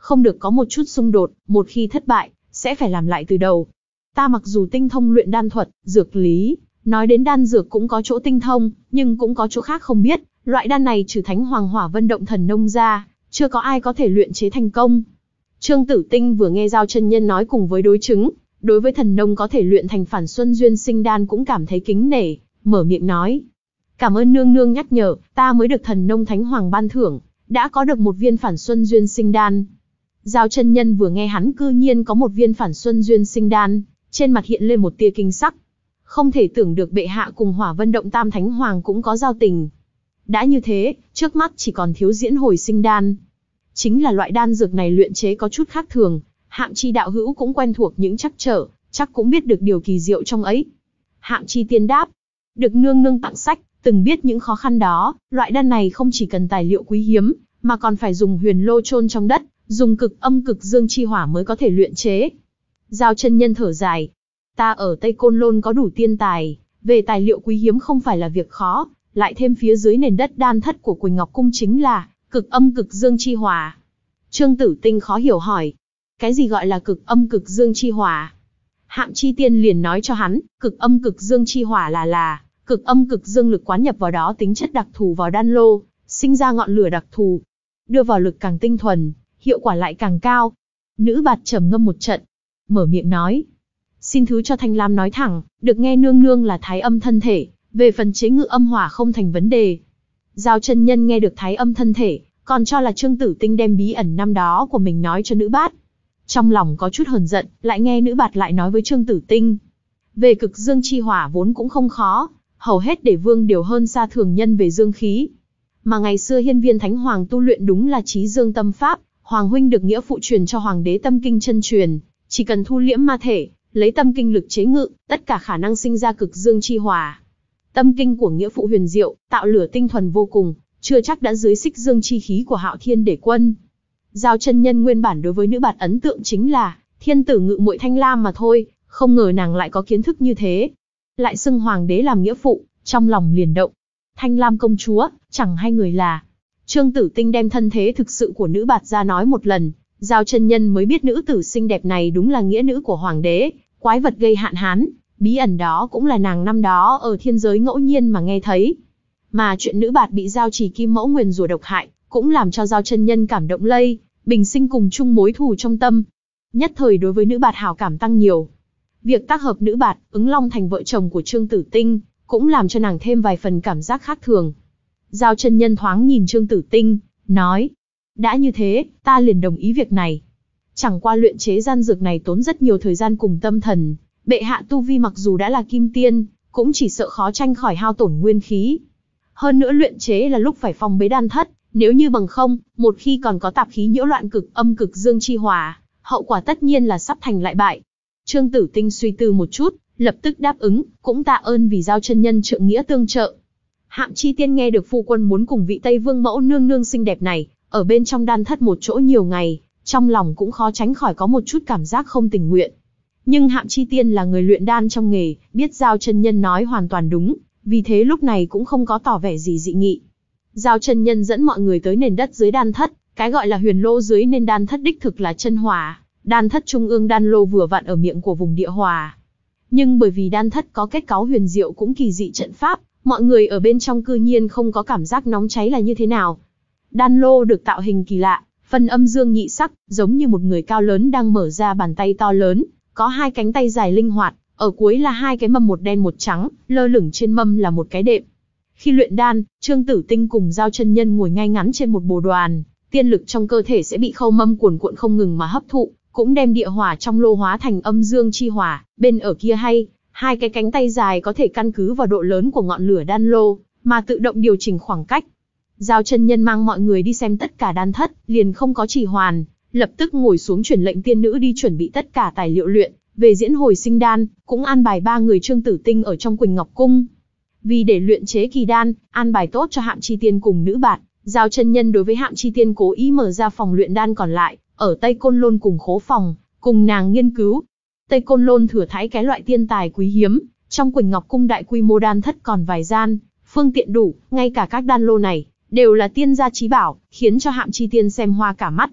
không được có một chút xung đột, một khi thất bại, sẽ phải làm lại từ đầu. Ta mặc dù tinh thông luyện đan thuật, dược lý, nói đến đan dược cũng có chỗ tinh thông, nhưng cũng có chỗ khác không biết, loại đan này trừ Thánh Hoàng Hỏa Vân Động Thần Nông ra, chưa có ai có thể luyện chế thành công. Trương Tử Tinh vừa nghe Giao chân nhân nói cùng với đối chứng, đối với thần nông có thể luyện thành Phản Xuân Duyên Sinh Đan cũng cảm thấy kính nể, mở miệng nói: "Cảm ơn nương nương nhắc nhở, ta mới được thần nông Thánh Hoàng ban thưởng, đã có được một viên Phản Xuân Duyên Sinh Đan." Giao chân nhân vừa nghe hắn cư nhiên có một viên Phản Xuân Duyên Sinh Đan, trên mặt hiện lên một tia kinh sắc. Không thể tưởng được bệ hạ cùng Hỏa Vân Động Tam Thánh Hoàng cũng có giao tình. Đã như thế, trước mắt chỉ còn thiếu Diễn Hồi Sinh Đan. Chính là loại đan dược này luyện chế có chút khác thường, Hạng Chi đạo hữu cũng quen thuộc những trắc trở, chắc cũng biết được điều kỳ diệu trong ấy. Hạng Chi tiên đáp: "Được nương nương tặng sách, từng biết những khó khăn đó, loại đan này không chỉ cần tài liệu quý hiếm, mà còn phải dùng huyền lô chôn trong đất, dùng cực âm cực dương chi hỏa mới có thể luyện chế." Giao chân nhân thở dài: "Ta ở Tây Côn Lôn có đủ tiên tài, về tài liệu quý hiếm không phải là việc khó, lại thêm phía dưới nền đất đan thất của Quỳnh Ngọc Cung chính là cực âm cực dương chi hỏa." Trương Tử Tinh khó hiểu hỏi: "Cái gì gọi là cực âm cực dương chi hỏa?" Hạng Chi tiên liền nói cho hắn, cực âm cực dương chi hỏa là là cực âm cực dương lực quán nhập vào đó tính chất đặc thù vào đan lô, sinh ra ngọn lửa đặc thù, đưa vào lực càng tinh thuần, hiệu quả lại càng cao. Nữ bạt trầm ngâm một trận, mở miệng nói: "Xin thứ cho Thanh Lam nói thẳng, được nghe nương nương là thái âm thân thể, về phần chế ngự âm hỏa không thành vấn đề." Giao chân nhân nghe được thái âm thân thể, còn cho là Trương Tử Tinh đem bí ẩn năm đó của mình nói cho nữ bát. Trong lòng có chút hờn giận, lại nghe nữ bạt lại nói với Trương Tử Tinh: "Về cực dương chi hỏa vốn cũng không khó, hầu hết để vương điều hơn xa thường nhân về dương khí. Mà ngày xưa Hiên Viên Thánh Hoàng tu luyện đúng là trí dương tâm pháp, Hoàng huynh được nghĩa phụ truyền cho Hoàng đế tâm kinh chân truyền, chỉ cần thu liễm ma thể, lấy tâm kinh lực chế ngự, tất cả khả năng sinh ra cực dương chi hỏa. Tâm kinh của nghĩa phụ huyền diệu, tạo lửa tinh thuần vô cùng, chưa chắc đã dưới xích dương chi khí của Hạo Thiên Đế Quân." Giao chân nhân nguyên bản đối với nữ bạt ấn tượng chính là thiên tử ngự muội Thanh Lam mà thôi, không ngờ nàng lại có kiến thức như thế. Lại xưng hoàng đế làm nghĩa phụ, trong lòng liền động. Thanh Lam công chúa, chẳng hai người là. Trương Tử Tinh đem thân thế thực sự của nữ bạt ra nói một lần, Giao chân nhân mới biết nữ tử xinh đẹp này đúng là nghĩa nữ của hoàng đế, quái vật gây hạn hán, bí ẩn đó cũng là nàng năm đó ở thiên giới ngẫu nhiên mà nghe thấy. Mà chuyện nữ bạt bị Giao Trì Kim Mẫu nguyền rủa độc hại, cũng làm cho Giao chân nhân cảm động lây, bình sinh cùng chung mối thù trong tâm. Nhất thời đối với nữ bạt hảo cảm tăng nhiều. Việc tác hợp nữ bạt, ứng long thành vợ chồng của Trương Tử Tinh, cũng làm cho nàng thêm vài phần cảm giác khác thường. Giao chân nhân thoáng nhìn Trương Tử Tinh, nói: "Đã như thế, ta liền đồng ý việc này. Chẳng qua luyện chế gian dược này tốn rất nhiều thời gian cùng tâm thần, bệ hạ tu vi mặc dù đã là kim tiên, cũng chỉ sợ khó tranh khỏi hao tổn nguyên khí. Hơn nữa luyện chế là lúc phải phong bế đan thất, nếu như bằng không, một khi còn có tạp khí nhiễu loạn cực âm cực dương chi hỏa, hậu quả tất nhiên là sắp thành lại bại." Trương Tử Tinh suy tư một chút, lập tức đáp ứng, cũng tạ ơn vì Giao chân nhân trượng nghĩa tương trợ. Hạng Chi tiên nghe được phu quân muốn cùng vị Tây Vương mẫu nương nương xinh đẹp này, ở bên trong đan thất một chỗ nhiều ngày, trong lòng cũng khó tránh khỏi có một chút cảm giác không tình nguyện. Nhưng Hạng Chi tiên là người luyện đan trong nghề, biết Giao chân nhân nói hoàn toàn đúng, vì thế lúc này cũng không có tỏ vẻ gì dị nghị. Giao chân nhân dẫn mọi người tới nền đất dưới đan thất, cái gọi là huyền lô dưới nền đan thất đích thực là chân hỏa, đan thất trung ương đan lô vừa vặn ở miệng của vùng địa hỏa. Nhưng bởi vì đan thất có kết cấu huyền diệu cũng kỳ dị trận pháp, mọi người ở bên trong cư nhiên không có cảm giác nóng cháy là như thế nào. Đan lô được tạo hình kỳ lạ, phân âm dương nhị sắc, giống như một người cao lớn đang mở ra bàn tay to lớn, có hai cánh tay dài linh hoạt, ở cuối là hai cái mâm một đen một trắng, lơ lửng trên mâm là một cái đệm. Khi luyện đan, Trương Tử Tinh cùng Giao chân nhân ngồi ngay ngắn trên một bồ đoàn, tiên lực trong cơ thể sẽ bị khâu mâm cuồn cuộn không ngừng mà hấp thụ, cũng đem địa hỏa trong lô hóa thành âm dương chi hỏa. Bên ở kia hay, hai cái cánh tay dài có thể căn cứ vào độ lớn của ngọn lửa đan lô, mà tự động điều chỉnh khoảng cách. Giao chân nhân mang mọi người đi xem tất cả đan thất, liền không có trì hoãn, lập tức ngồi xuống truyền lệnh tiên nữ đi chuẩn bị tất cả tài liệu luyện, về diễn hồi sinh đan, cũng an bài ba người Trương Tử Tinh ở trong Quỳnh Ngọc Cung. Vì để luyện chế kỳ đan, an bài tốt cho Hạng Chi tiên cùng nữ bạt, Giao chân nhân đối với Hạng Chi tiên cố ý mở ra phòng luyện đan còn lại, ở Tây Côn Lôn cùng khố phòng, cùng nàng nghiên cứu. Tây Côn Lôn thừa thãi cái loại tiên tài quý hiếm, trong Quỳnh Ngọc Cung đại quy mô đan thất còn vài gian, phương tiện đủ, ngay cả các đan lô này đều là tiên gia chí bảo, khiến cho Hạng Chi tiên xem hoa cả mắt.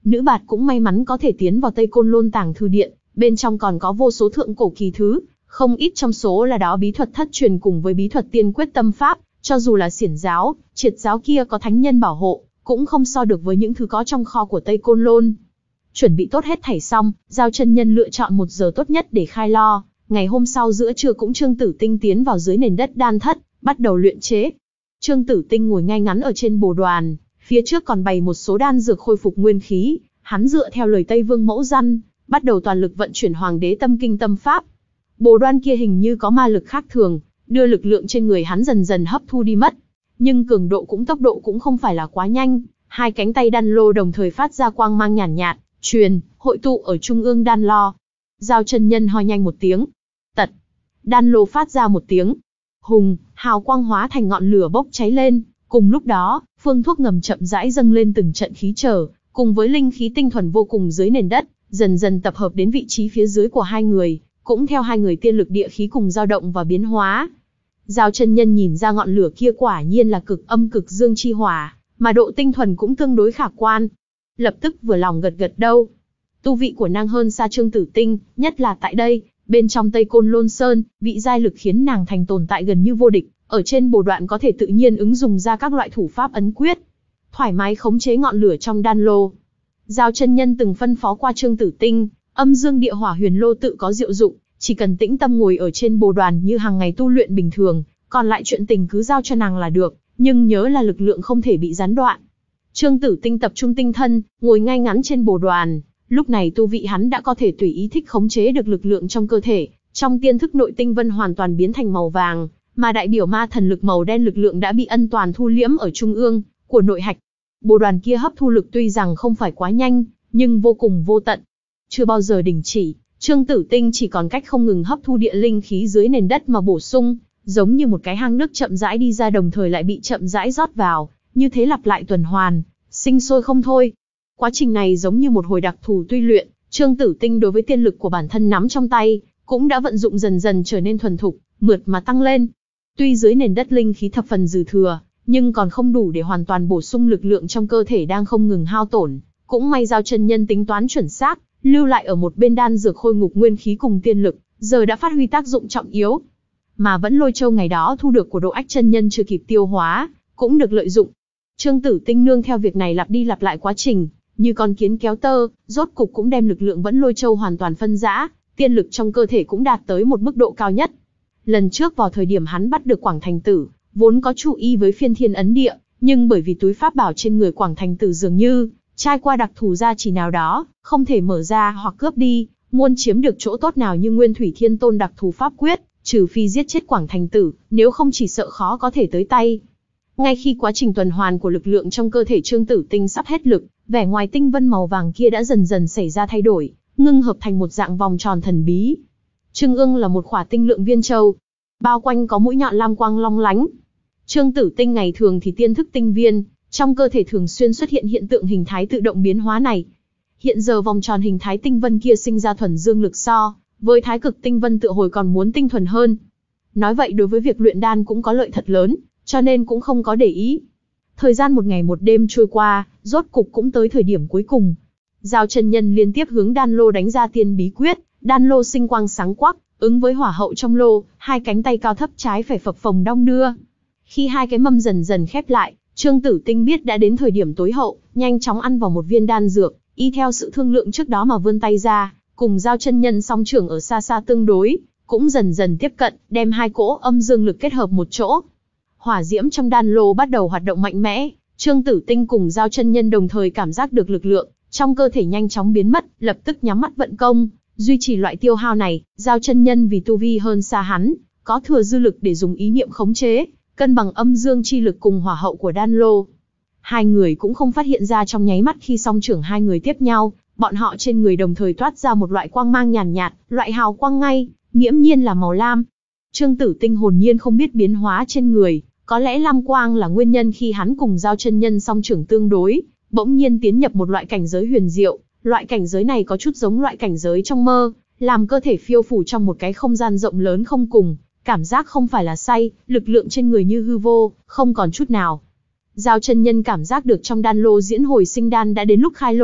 Nữ bạt cũng may mắn có thể tiến vào Tây Côn Lôn Tàng Thư Điện, bên trong còn có vô số thượng cổ kỳ thứ, không ít trong số là đó bí thuật thất truyền cùng với bí thuật tiên quyết tâm pháp, cho dù là xiển giáo, triệt giáo kia có thánh nhân bảo hộ, cũng không so được với những thứ có trong kho của Tây Côn Lôn. Chuẩn bị tốt hết thảy xong, Giao chân nhân lựa chọn một giờ tốt nhất để khai lo. Ngày hôm sau giữa trưa cũng Trương Tử Tinh tiến vào dưới nền đất đan thất, bắt đầu luyện chế. Trương Tử Tinh ngồi ngay ngắn ở trên bồ đoàn, phía trước còn bày một số đan dược khôi phục nguyên khí. Hắn dựa theo lời Tây Vương mẫu răn, bắt đầu toàn lực vận chuyển Hoàng đế tâm kinh tâm pháp. Bồ đoan kia hình như có ma lực khác thường, đưa lực lượng trên người hắn dần dần hấp thu đi mất. Nhưng cường độ cũng tốc độ cũng không phải là quá nhanh, hai cánh tay đan lô đồng thời phát ra quang mang nhàn nhạt, nhạt, truyền, hội tụ ở trung ương đan lo. Giao chân nhân ho nhanh một tiếng. Tật. Đan lô phát ra một tiếng. Hùng, hào quang hóa thành ngọn lửa bốc cháy lên. Cùng lúc đó, phương thuốc ngầm chậm rãi dâng lên từng trận khí trở, cùng với linh khí tinh thuần vô cùng dưới nền đất, dần dần tập hợp đến vị trí phía dưới của hai người, cũng theo hai người tiên lực địa khí cùng dao động và biến hóa. Giao chân nhân nhìn ra ngọn lửa kia quả nhiên là cực âm cực dương chi hỏa, mà độ tinh thuần cũng tương đối khả quan. Lập tức vừa lòng gật gật đầu. Tu vị của nàng hơn xa Trương Tử Tinh, nhất là tại đây, bên trong Tây Côn Lôn Sơn, vị giai lực khiến nàng thành tồn tại gần như vô địch, ở trên bồ đoạn có thể tự nhiên ứng dùng ra các loại thủ pháp ấn quyết, thoải mái khống chế ngọn lửa trong đan lô. Giao chân nhân từng phân phó qua Trương Tử Tinh, âm dương địa hỏa huyền lô tự có diệu dụng, chỉ cần tĩnh tâm ngồi ở trên bồ đoàn như hàng ngày tu luyện bình thường, còn lại chuyện tình cứ giao cho nàng là được, nhưng nhớ là lực lượng không thể bị gián đoạn. Trương Tử Tinh tập trung tinh thân, ngồi ngay ngắn trên bồ đoàn, lúc này tu vị hắn đã có thể tùy ý thích khống chế được lực lượng trong cơ thể, trong tiên thức nội tinh vân hoàn toàn biến thành màu vàng, mà đại biểu ma thần lực màu đen lực lượng đã bị ân toàn thu liễm ở trung ương của nội hạch. Bồ đoàn kia hấp thu lực tuy rằng không phải quá nhanh, nhưng vô cùng vô tận, chưa bao giờ đình chỉ. Trương Tử Tinh chỉ còn cách không ngừng hấp thu địa linh khí dưới nền đất mà bổ sung, giống như một cái hang nước chậm rãi đi ra đồng thời lại bị chậm rãi rót vào, như thế lặp lại tuần hoàn, sinh sôi không thôi. Quá trình này giống như một hồi đặc thù tuy luyện, Trương Tử Tinh đối với tiên lực của bản thân nắm trong tay, cũng đã vận dụng dần dần trở nên thuần thục, mượt mà tăng lên. Tuy dưới nền đất linh khí thập phần dư thừa, nhưng còn không đủ để hoàn toàn bổ sung lực lượng trong cơ thể đang không ngừng hao tổn. Cũng may Giao chân nhân tính toán chuẩn xác, lưu lại ở một bên đan dược khôi ngục nguyên khí cùng tiên lực, giờ đã phát huy tác dụng trọng yếu. Mà vẫn lôi châu ngày đó thu được của Độ Ách chân nhân chưa kịp tiêu hóa, cũng được lợi dụng. Trương Tử Tinh nương theo việc này lặp đi lặp lại quá trình, như con kiến kéo tơ, rốt cục cũng đem lực lượng vẫn lôi châu hoàn toàn phân rã, tiên lực trong cơ thể cũng đạt tới một mức độ cao nhất. Lần trước vào thời điểm hắn bắt được Quảng Thành Tử, vốn có chú ý với phiên thiên ấn địa, nhưng bởi vì túi pháp bảo trên người Quảng Thành Tử dường như trải qua đặc thù gia chỉ nào đó, không thể mở ra hoặc cướp đi, muốn chiếm được chỗ tốt nào như Nguyên Thủy Thiên Tôn đặc thù pháp quyết, trừ phi giết chết Quảng Thành Tử, nếu không chỉ sợ khó có thể tới tay. Ngay khi quá trình tuần hoàn của lực lượng trong cơ thể Trương Tử Tinh sắp hết lực, vẻ ngoài tinh vân màu vàng kia đã dần dần xảy ra thay đổi, ngưng hợp thành một dạng vòng tròn thần bí. Trung ương là một khỏa tinh lượng viên châu, bao quanh có mũi nhọn lam quang long lánh. Trương Tử Tinh ngày thường thì tiên thức tinh viên, trong cơ thể thường xuyên xuất hiện hiện tượng hình thái tự động biến hóa này. Hiện giờ vòng tròn hình thái tinh vân kia sinh ra thuần dương lực so với thái cực tinh vân tựa hồi còn muốn tinh thuần hơn. Nói vậy đối với việc luyện đan cũng có lợi thật lớn, cho nên cũng không có để ý. Thời gian một ngày một đêm trôi qua, rốt cục cũng tới thời điểm cuối cùng. Giao chân nhân liên tiếp hướng đan lô đánh ra tiên bí quyết, đan lô sinh quang sáng quắc, ứng với hỏa hậu trong lô, hai cánh tay cao thấp trái phải phập phồng đong đưa. Khi hai cái mâm dần dần khép lại, Trương Tử Tinh biết đã đến thời điểm tối hậu, nhanh chóng ăn vào một viên đan dược, y theo sự thương lượng trước đó mà vươn tay ra, cùng Giao chân nhân song trưởng ở xa xa tương đối, cũng dần dần tiếp cận, đem hai cỗ âm dương lực kết hợp một chỗ. Hỏa diễm trong đan lô bắt đầu hoạt động mạnh mẽ, Trương Tử Tinh cùng Giao chân nhân đồng thời cảm giác được lực lượng trong cơ thể nhanh chóng biến mất, lập tức nhắm mắt vận công, duy trì loại tiêu hao này. Giao chân nhân vì tu vi hơn xa hắn, có thừa dư lực để dùng ý niệm khống chế, cân bằng âm dương chi lực cùng hỏa hậu của đan lô. Hai người cũng không phát hiện ra trong nháy mắt khi song trưởng hai người tiếp nhau, bọn họ trên người đồng thời toát ra một loại quang mang nhàn nhạt, nhạt, loại hào quang ngay, nghiễm nhiên là màu lam. Trương Tử Tinh hồn nhiên không biết biến hóa trên người, có lẽ lam quang là nguyên nhân khi hắn cùng Giao chân nhân song trưởng tương đối, bỗng nhiên tiến nhập một loại cảnh giới huyền diệu, loại cảnh giới này có chút giống loại cảnh giới trong mơ, làm cơ thể phiêu phù trong một cái không gian rộng lớn không cùng, cảm giác không phải là say, lực lượng trên người như hư vô, không còn chút nào. Giao chân nhân cảm giác được trong đan lô diễn hồi sinh đan đã đến lúc khai lô,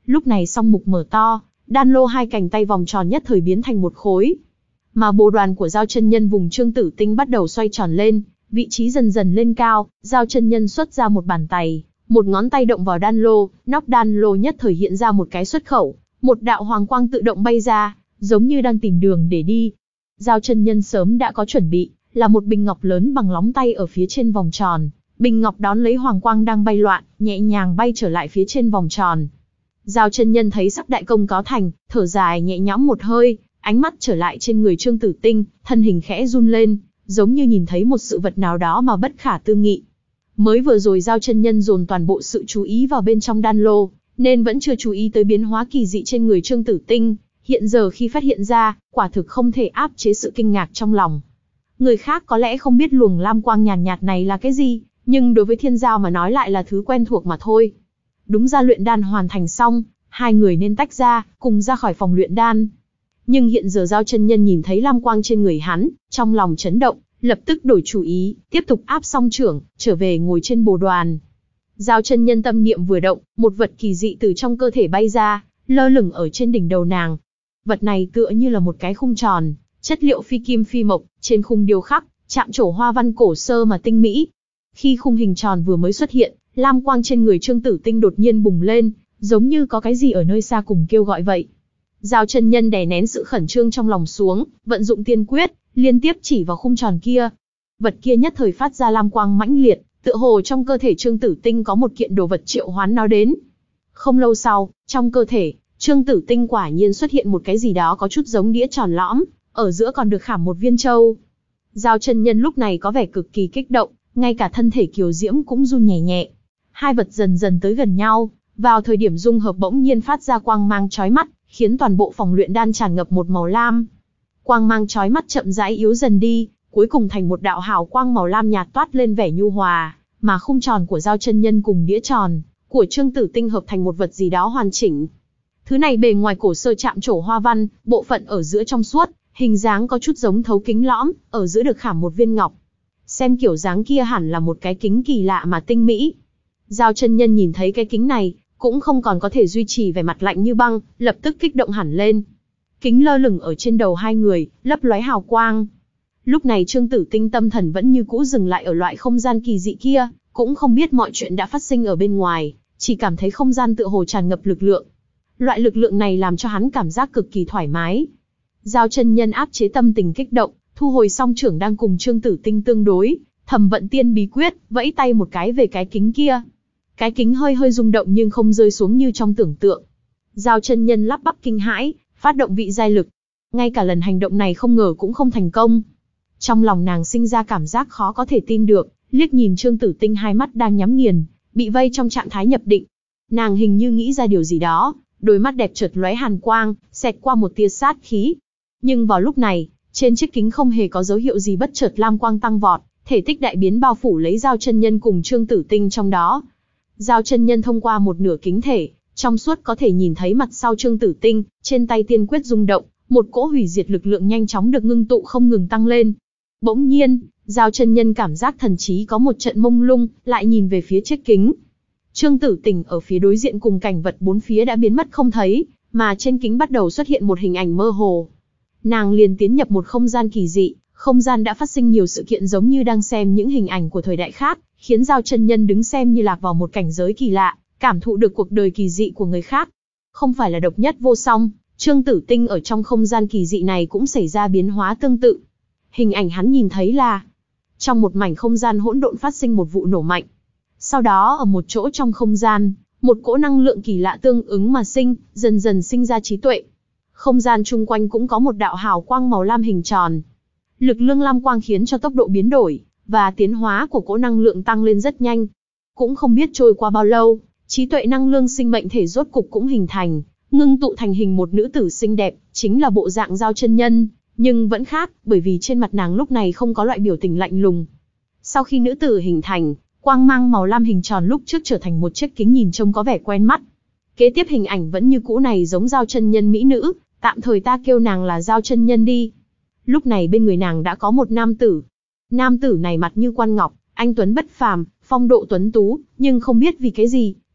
Lúc này song mục mở to, đan lô hai cành tay vòng tròn nhất thời biến thành một khối. Mà bồ đoàn của Giao chân nhân vùng Trương Tử Tinh bắt đầu xoay tròn lên, vị trí dần dần lên cao, Giao chân nhân xuất ra một bàn tay, một ngón tay động vào đan lô, nóc đan lô nhất thời hiện ra một cái xuất khẩu, một đạo hoàng quang tự động bay ra, giống như đang tìm đường để đi. Giao chân nhân sớm đã có chuẩn bị, là một bình ngọc lớn bằng lóng tay ở phía trên vòng tròn, bình ngọc đón lấy hoàng quang đang bay loạn, nhẹ nhàng bay trở lại phía trên vòng tròn. Giao chân nhân thấy sắp đại công có thành, thở dài nhẹ nhõm một hơi, ánh mắt trở lại trên người Trương Tử Tinh, thân hình khẽ run lên, giống như nhìn thấy một sự vật nào đó mà bất khả tư nghị. Mới vừa rồi Giao chân nhân dồn toàn bộ sự chú ý vào bên trong đan lô, nên vẫn chưa chú ý tới biến hóa kỳ dị trên người Trương Tử Tinh. Hiện giờ khi phát hiện ra, quả thực không thể áp chế sự kinh ngạc trong lòng. Người khác có lẽ không biết luồng lam quang nhàn nhạt, nhạt này là cái gì, nhưng đối với Thiên Giao mà nói lại là thứ quen thuộc mà thôi. Đúng ra luyện đan hoàn thành xong, hai người nên tách ra, cùng ra khỏi phòng luyện đan. Nhưng hiện giờ Giao chân nhân nhìn thấy lam quang trên người hắn, trong lòng chấn động, lập tức đổi chủ ý, tiếp tục áp song trưởng, trở về ngồi trên bồ đoàn. Giao chân nhân tâm niệm vừa động, một vật kỳ dị từ trong cơ thể bay ra, lơ lửng ở trên đỉnh đầu nàng. Vật này tựa như là một cái khung tròn, chất liệu phi kim phi mộc, trên khung điêu khắc, chạm trổ hoa văn cổ sơ mà tinh mỹ. Khi khung hình tròn vừa mới xuất hiện, lam quang trên người Trương Tử Tinh đột nhiên bùng lên, giống như có cái gì ở nơi xa cùng kêu gọi vậy. Giao chân nhân đè nén sự khẩn trương trong lòng xuống, vận dụng tiên quyết, liên tiếp chỉ vào khung tròn kia. Vật kia nhất thời phát ra lam quang mãnh liệt, tựa hồ trong cơ thể Trương Tử Tinh có một kiện đồ vật triệu hoán nó đến. Không lâu sau, trong cơ thể Trương Tử Tinh quả nhiên xuất hiện một cái gì đó có chút giống đĩa tròn lõm, ở giữa còn được khảm một viên châu. Giao chân nhân lúc này có vẻ cực kỳ kích động, ngay cả thân thể kiều diễm cũng run nhẹ nhẹ. Hai vật dần dần tới gần nhau, vào thời điểm dung hợp bỗng nhiên phát ra quang mang chói mắt, khiến toàn bộ phòng luyện đan tràn ngập một màu lam. Quang mang chói mắt chậm rãi yếu dần đi, cuối cùng thành một đạo hào quang màu lam nhạt toát lên vẻ nhu hòa, mà khung tròn của Giao chân nhân cùng đĩa tròn của Trương Tử Tinh hợp thành một vật gì đó hoàn chỉnh. Thứ này bề ngoài cổ sơ chạm trổ hoa văn, bộ phận ở giữa trong suốt, hình dáng có chút giống thấu kính lõm, ở giữa được khảm một viên ngọc. Xem kiểu dáng kia hẳn là một cái kính kỳ lạ mà tinh mỹ. Giao chân nhân nhìn thấy cái kính này, cũng không còn có thể duy trì vẻ mặt lạnh như băng, lập tức kích động hẳn lên. Kính lơ lửng ở trên đầu hai người, lấp lóe hào quang. Lúc này Trương Tử Tinh tâm thần vẫn như cũ dừng lại ở loại không gian kỳ dị kia, cũng không biết mọi chuyện đã phát sinh ở bên ngoài, chỉ cảm thấy không gian tựa hồ tràn ngập lực lượng. Loại lực lượng này làm cho hắn cảm giác cực kỳ thoải mái. Giao chân nhân áp chế tâm tình kích động, thu hồi song trưởng đang cùng Trương Tử Tinh tương đối, thầm vận tiên bí quyết, vẫy tay một cái về cái kính kia. Cái kính hơi hơi rung động nhưng không rơi xuống như trong tưởng tượng. Giao chân nhân lắp bắp kinh hãi, phát động vị giai lực. Ngay cả lần hành động này không ngờ cũng không thành công. Trong lòng nàng sinh ra cảm giác khó có thể tin được, liếc nhìn Trương Tử Tinh hai mắt đang nhắm nghiền, bị vây trong trạng thái nhập định. Nàng hình như nghĩ ra điều gì đó, đôi mắt đẹp chợt lóe hàn quang, xẹt qua một tia sát khí. Nhưng vào lúc này, trên chiếc kính không hề có dấu hiệu gì bất chợt lam quang tăng vọt, thể tích đại biến bao phủ lấy Giao chân nhân cùng Trương Tử Tinh trong đó. Giao chân nhân thông qua một nửa kính thể, trong suốt có thể nhìn thấy mặt sau Trương Tử Tinh, trên tay tiên quyết rung động, một cỗ hủy diệt lực lượng nhanh chóng được ngưng tụ không ngừng tăng lên. Bỗng nhiên, Giao chân nhân cảm giác thần trí có một trận mông lung, lại nhìn về phía chiếc kính. Trương Tử Tinh ở phía đối diện cùng cảnh vật bốn phía đã biến mất không thấy, mà trên kính bắt đầu xuất hiện một hình ảnh mơ hồ. Nàng liền tiến nhập một không gian kỳ dị, không gian đã phát sinh nhiều sự kiện giống như đang xem những hình ảnh của thời đại khác, khiến Giao chân nhân đứng xem như lạc vào một cảnh giới kỳ lạ, cảm thụ được cuộc đời kỳ dị của người khác. Không phải là độc nhất vô song, Trương Tử Tinh ở trong không gian kỳ dị này cũng xảy ra biến hóa tương tự. Hình ảnh hắn nhìn thấy là, trong một mảnh không gian hỗn độn phát sinh một vụ nổ mạnh. Sau đó ở một chỗ trong không gian, một cỗ năng lượng kỳ lạ tương ứng mà sinh, dần dần sinh ra trí tuệ. Không gian chung quanh cũng có một đạo hào quang màu lam hình tròn. Lực lượng lam quang khiến cho tốc độ biến đổi và tiến hóa của cỗ năng lượng tăng lên rất nhanh. Cũng không biết trôi qua bao lâu, trí tuệ năng lượng sinh mệnh thể rốt cục cũng hình thành, ngưng tụ thành hình một nữ tử xinh đẹp, chính là bộ dạng Giao chân nhân, nhưng vẫn khác, bởi vì trên mặt nàng lúc này không có loại biểu tình lạnh lùng. Sau khi nữ tử hình thành, quang mang màu lam hình tròn lúc trước trở thành một chiếc kính nhìn trông có vẻ quen mắt. Kế tiếp hình ảnh vẫn như cũ này giống Giao chân nhân mỹ nữ, tạm thời ta kêu nàng là Giao chân nhân đi. Lúc này bên người nàng đã có một nam tử. Nam tử này mặt như quan ngọc, anh tuấn bất phàm, phong độ tuấn tú, nhưng không biết vì cái gì,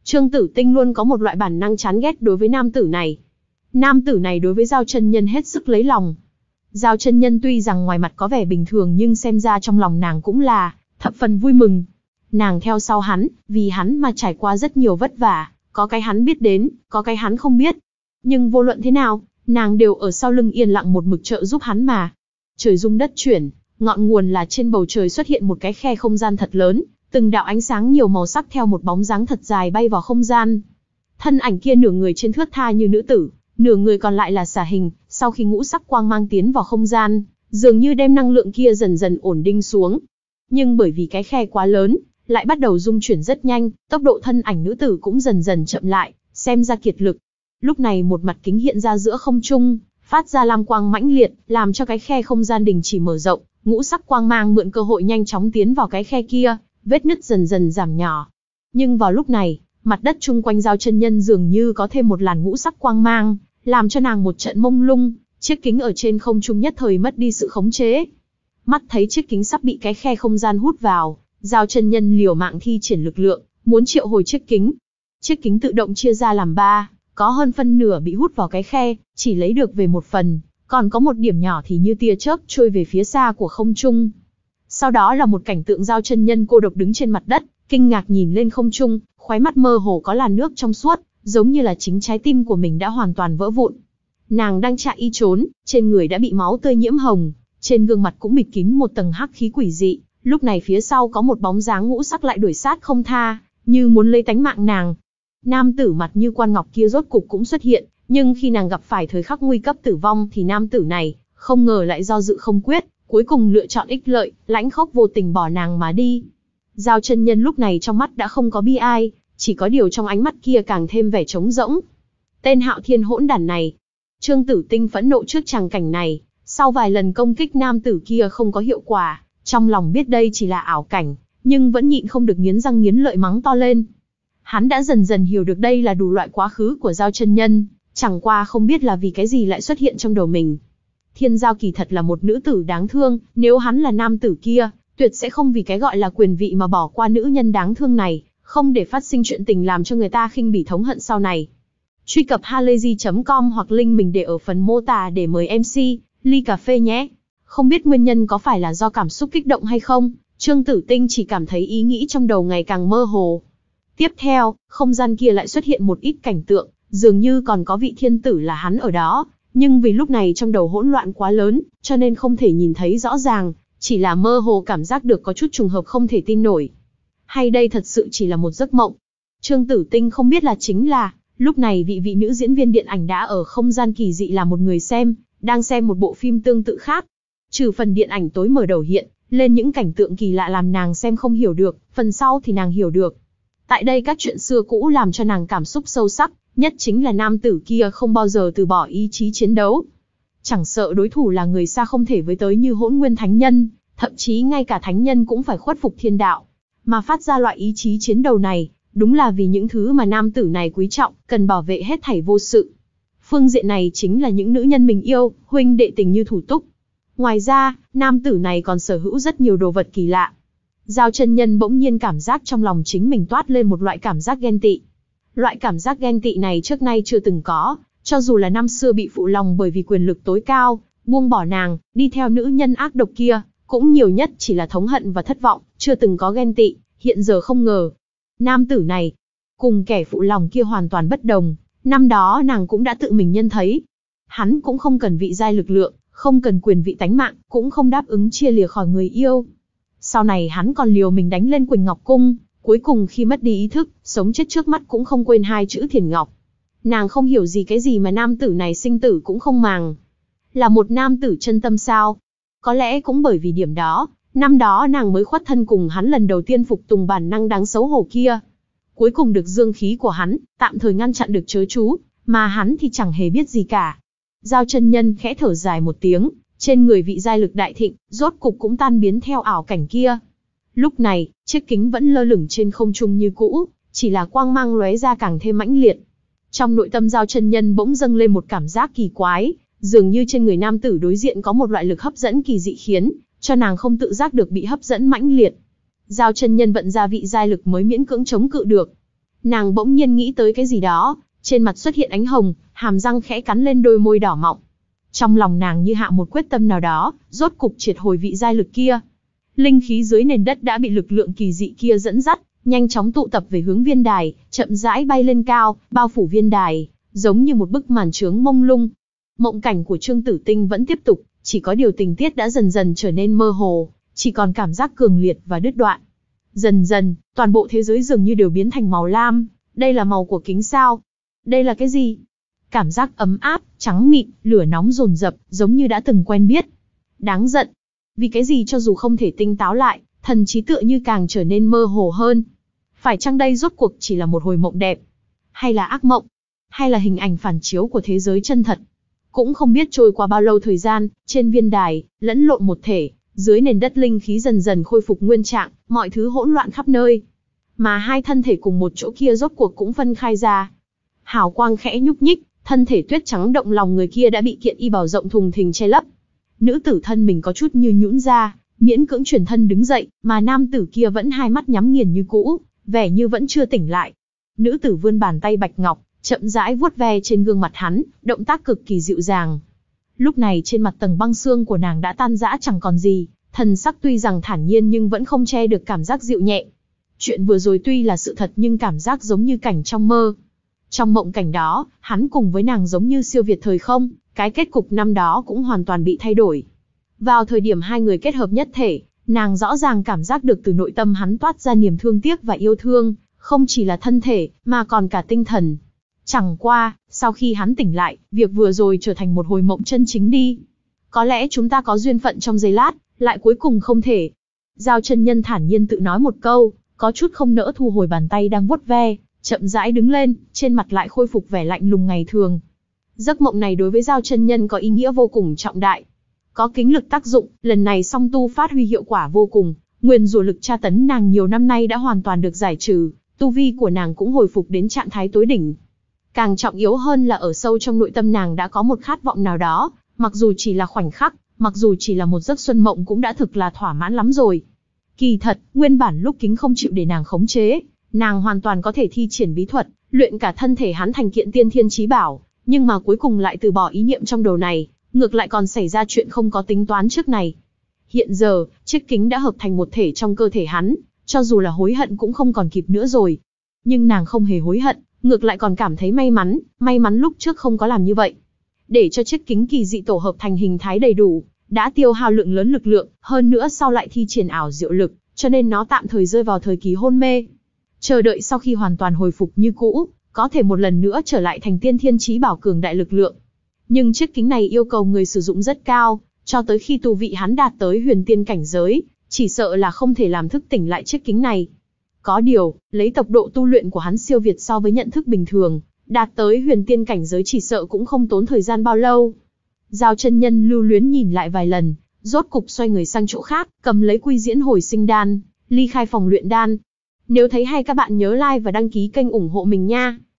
Trương Tử Tinh luôn có một loại bản năng chán ghét đối với nam tử này. Nam tử này đối với Giao chân nhân hết sức lấy lòng. Giao chân nhân tuy rằng ngoài mặt có vẻ bình thường nhưng xem ra trong lòng nàng cũng là thập phần vui mừng. Nàng theo sau hắn, vì hắn mà trải qua rất nhiều vất vả, có cái hắn biết đến, có cái hắn không biết. Nhưng vô luận thế nào, nàng đều ở sau lưng yên lặng một mực trợ giúp hắn mà. Trời rung đất chuyển, ngọn nguồn là trên bầu trời xuất hiện một cái khe không gian thật lớn, từng đạo ánh sáng nhiều màu sắc theo một bóng dáng thật dài bay vào không gian. Thân ảnh kia nửa người trên thướt tha như nữ tử, nửa người còn lại là xà hình, sau khi ngũ sắc quang mang tiến vào không gian, dường như đem năng lượng kia dần dần ổn định xuống. Nhưng bởi vì cái khe quá lớn, lại bắt đầu rung chuyển rất nhanh, tốc độ thân ảnh nữ tử cũng dần dần chậm lại, xem ra kiệt lực. Lúc này một mặt kính hiện ra giữa không trung, phát ra lam quang mãnh liệt, làm cho cái khe không gian đình chỉ mở rộng, ngũ sắc quang mang mượn cơ hội nhanh chóng tiến vào cái khe kia, vết nứt dần dần giảm nhỏ. Nhưng vào lúc này, mặt đất chung quanh Giao chân nhân dường như có thêm một làn ngũ sắc quang mang, làm cho nàng một trận mông lung, chiếc kính ở trên không trung nhất thời mất đi sự khống chế. Mắt thấy chiếc kính sắp bị cái khe không gian hút vào, Giao chân nhân liều mạng thi triển lực lượng, muốn triệu hồi chiếc kính. Chiếc kính tự động chia ra làm ba, có hơn phân nửa bị hút vào cái khe, chỉ lấy được về một phần, còn có một điểm nhỏ thì như tia chớp trôi về phía xa của không trung. Sau đó là một cảnh tượng Giao chân nhân cô độc đứng trên mặt đất, kinh ngạc nhìn lên không trung, khóe mắt mơ hồ có làn nước trong suốt, giống như là chính trái tim của mình đã hoàn toàn vỡ vụn. Nàng đang chạy y trốn, trên người đã bị máu tươi nhiễm hồng, trên gương mặt cũng bịt kín một tầng hắc khí quỷ dị. Lúc này phía sau có một bóng dáng ngũ sắc lại đuổi sát không tha, như muốn lấy tánh mạng nàng. Nam tử mặt như quan ngọc kia rốt cục cũng xuất hiện, nhưng khi nàng gặp phải thời khắc nguy cấp tử vong thì nam tử này không ngờ lại do dự không quyết, cuối cùng lựa chọn ích lợi, lãnh khốc vô tình bỏ nàng mà đi. Giao chân nhân lúc này trong mắt đã không có bi ai, chỉ có điều trong ánh mắt kia càng thêm vẻ trống rỗng. Tên Hạo Thiên hỗn đản này. Trương Tử Tinh phẫn nộ trước tràng cảnh này, sau vài lần công kích nam tử kia không có hiệu quả, trong lòng biết đây chỉ là ảo cảnh, nhưng vẫn nhịn không được nghiến răng nghiến lợi mắng to lên. Hắn đã dần dần hiểu được đây là đủ loại quá khứ của Giao chân nhân, chẳng qua không biết là vì cái gì lại xuất hiện trong đầu mình. Thiên Giao kỳ thật là một nữ tử đáng thương, nếu hắn là nam tử kia, tuyệt sẽ không vì cái gọi là quyền vị mà bỏ qua nữ nhân đáng thương này, không để phát sinh chuyện tình làm cho người ta khinh bỉ thống hận sau này. Truy cập halayzi chấm com hoặc link mình để ở phần mô tả để mời em xê, ly cà phê nhé. Không biết nguyên nhân có phải là do cảm xúc kích động hay không, Trương Tử Tinh chỉ cảm thấy ý nghĩ trong đầu ngày càng mơ hồ. Tiếp theo, không gian kia lại xuất hiện một ít cảnh tượng, dường như còn có vị thiên tử là hắn ở đó, nhưng vì lúc này trong đầu hỗn loạn quá lớn, cho nên không thể nhìn thấy rõ ràng, chỉ là mơ hồ cảm giác được có chút trùng hợp không thể tin nổi. Hay đây thật sự chỉ là một giấc mộng? Trương Tử Tinh không biết là chính là, lúc này vị vị nữ diễn viên điện ảnh đã ở không gian kỳ dị là một người xem, đang xem một bộ phim tương tự khác. Trừ phần điện ảnh tối mở đầu hiện lên những cảnh tượng kỳ lạ làm nàng xem không hiểu được, phần sau thì nàng hiểu được. Tại đây các chuyện xưa cũ làm cho nàng cảm xúc sâu sắc, nhất chính là nam tử kia không bao giờ từ bỏ ý chí chiến đấu. Chẳng sợ đối thủ là người xa không thể với tới như Hỗn Nguyên Thánh Nhân, thậm chí ngay cả Thánh Nhân cũng phải khuất phục thiên đạo. Mà phát ra loại ý chí chiến đấu này, đúng là vì những thứ mà nam tử này quý trọng, cần bảo vệ hết thảy vô sự. Phương diện này chính là những nữ nhân mình yêu, huynh đệ tình như thủ túc. Ngoài ra, nam tử này còn sở hữu rất nhiều đồ vật kỳ lạ. Giao chân nhân bỗng nhiên cảm giác trong lòng chính mình toát lên một loại cảm giác ghen tị. Loại cảm giác ghen tị này trước nay chưa từng có, cho dù là năm xưa bị phụ lòng bởi vì quyền lực tối cao, buông bỏ nàng, đi theo nữ nhân ác độc kia, cũng nhiều nhất chỉ là thống hận và thất vọng, chưa từng có ghen tị, hiện giờ không ngờ. Nam tử này, cùng kẻ phụ lòng kia hoàn toàn bất đồng, năm đó nàng cũng đã tự mình nhân thấy. Hắn cũng không cần vị giai lực lượng, không cần quyền vị tánh mạng, cũng không đáp ứng chia lìa khỏi người yêu. Sau này hắn còn liều mình đánh lên Quỳnh Ngọc Cung, cuối cùng khi mất đi ý thức, sống chết trước mắt cũng không quên hai chữ Thiền Ngọc. Nàng không hiểu gì cái gì mà nam tử này sinh tử cũng không màng. Là một nam tử chân tâm sao? Có lẽ cũng bởi vì điểm đó, năm đó nàng mới khuất thân cùng hắn lần đầu tiên phục tùng bản năng đáng xấu hổ kia. Cuối cùng được dương khí của hắn, tạm thời ngăn chặn được chớ chú, mà hắn thì chẳng hề biết gì cả. Giao chân nhân khẽ thở dài một tiếng, trên người vị giai lực đại thịnh, rốt cục cũng tan biến theo ảo cảnh kia. Lúc này, chiếc kính vẫn lơ lửng trên không trung như cũ, chỉ là quang mang lóe ra càng thêm mãnh liệt. Trong nội tâm Giao chân nhân bỗng dâng lên một cảm giác kỳ quái, dường như trên người nam tử đối diện có một loại lực hấp dẫn kỳ dị khiến cho nàng không tự giác được bị hấp dẫn mãnh liệt. Giao chân nhân vận ra vị giai lực mới miễn cưỡng chống cự được. Nàng bỗng nhiên nghĩ tới cái gì đó, trên mặt xuất hiện ánh hồng, hàm răng khẽ cắn lên đôi môi đỏ mọng. Trong lòng nàng như hạ một quyết tâm nào đó, rốt cục triệt hồi vị giai lực kia. Linh khí dưới nền đất đã bị lực lượng kỳ dị kia dẫn dắt, nhanh chóng tụ tập về hướng viên đài, chậm rãi bay lên cao, bao phủ viên đài, giống như một bức màn trướng mông lung. Mộng cảnh của Trương Tử Tinh vẫn tiếp tục, chỉ có điều tình tiết đã dần dần trở nên mơ hồ, chỉ còn cảm giác cường liệt và đứt đoạn. Dần dần, toàn bộ thế giới dường như đều biến thành màu lam. Đây là màu của kính sao? Đây là cái gì? Cảm giác ấm áp, trắng mịn, lửa nóng dồn dập, giống như đã từng quen biết. Đáng giận. Vì cái gì cho dù không thể tinh táo lại, thần trí tựa như càng trở nên mơ hồ hơn. Phải chăng đây rốt cuộc chỉ là một hồi mộng đẹp? Hay là ác mộng? Hay là hình ảnh phản chiếu của thế giới chân thật? Cũng không biết trôi qua bao lâu thời gian, trên viên đài, lẫn lộn một thể, dưới nền đất linh khí dần dần khôi phục nguyên trạng, mọi thứ hỗn loạn khắp nơi. Mà hai thân thể cùng một chỗ kia rốt cuộc cũng phân khai ra. Hào quang khẽ nhúc nhích, thân thể tuyết trắng động lòng người kia đã bị kiện y bào rộng thùng thình che lấp. Nữ tử thân mình có chút như nhũn ra, miễn cưỡng chuyển thân đứng dậy, mà nam tử kia vẫn hai mắt nhắm nghiền như cũ, vẻ như vẫn chưa tỉnh lại. Nữ tử vươn bàn tay bạch ngọc, chậm rãi vuốt ve trên gương mặt hắn, động tác cực kỳ dịu dàng. Lúc này trên mặt tầng băng xương của nàng đã tan rã chẳng còn gì, thần sắc tuy rằng thản nhiên nhưng vẫn không che được cảm giác dịu nhẹ. Chuyện vừa rồi tuy là sự thật nhưng cảm giác giống như cảnh trong mơ. Trong mộng cảnh đó, hắn cùng với nàng giống như siêu việt thời không, cái kết cục năm đó cũng hoàn toàn bị thay đổi. Vào thời điểm hai người kết hợp nhất thể, nàng rõ ràng cảm giác được từ nội tâm hắn toát ra niềm thương tiếc và yêu thương, không chỉ là thân thể, mà còn cả tinh thần. Chẳng qua, sau khi hắn tỉnh lại, việc vừa rồi trở thành một hồi mộng chân chính đi. Có lẽ chúng ta có duyên phận trong giây lát, lại cuối cùng không thể. Giao chân nhân thản nhiên tự nói một câu, có chút không nỡ thu hồi bàn tay đang vuốt ve, chậm rãi đứng lên, trên mặt lại khôi phục vẻ lạnh lùng ngày thường. Giấc mộng này đối với Giao chân nhân có ý nghĩa vô cùng trọng đại. Có kính lực tác dụng, lần này song tu phát huy hiệu quả vô cùng, nguyền rủa lực tra tấn nàng nhiều năm nay đã hoàn toàn được giải trừ, tu vi của nàng cũng hồi phục đến trạng thái tối đỉnh. Càng trọng yếu hơn là ở sâu trong nội tâm nàng đã có một khát vọng nào đó, mặc dù chỉ là khoảnh khắc, mặc dù chỉ là một giấc xuân mộng cũng đã thực là thỏa mãn lắm rồi. Kỳ thật, nguyên bản lúc kính không chịu để nàng khống chế, nàng hoàn toàn có thể thi triển bí thuật, luyện cả thân thể hắn thành kiện tiên thiên chí bảo, nhưng mà cuối cùng lại từ bỏ ý niệm trong đầu này, ngược lại còn xảy ra chuyện không có tính toán trước này. Hiện giờ, chiếc kính đã hợp thành một thể trong cơ thể hắn, cho dù là hối hận cũng không còn kịp nữa rồi. Nhưng nàng không hề hối hận, ngược lại còn cảm thấy may mắn, may mắn lúc trước không có làm như vậy. Để cho chiếc kính kỳ dị tổ hợp thành hình thái đầy đủ, đã tiêu hao lượng lớn lực lượng, hơn nữa sau lại thi triển ảo diệu lực, cho nên nó tạm thời rơi vào thời kỳ hôn mê. Chờ đợi sau khi hoàn toàn hồi phục như cũ, có thể một lần nữa trở lại thành tiên thiên chí bảo cường đại lực lượng. Nhưng chiếc kính này yêu cầu người sử dụng rất cao, cho tới khi tu vị hắn đạt tới huyền tiên cảnh giới, chỉ sợ là không thể làm thức tỉnh lại chiếc kính này. Có điều, lấy tốc độ tu luyện của hắn siêu việt so với nhận thức bình thường, đạt tới huyền tiên cảnh giới chỉ sợ cũng không tốn thời gian bao lâu. Giao chân nhân lưu luyến nhìn lại vài lần, rốt cục xoay người sang chỗ khác, cầm lấy quy diễn hồi sinh đan, ly khai phòng luyện đan. Nếu thấy hay các bạn nhớ like và đăng ký kênh ủng hộ mình nha.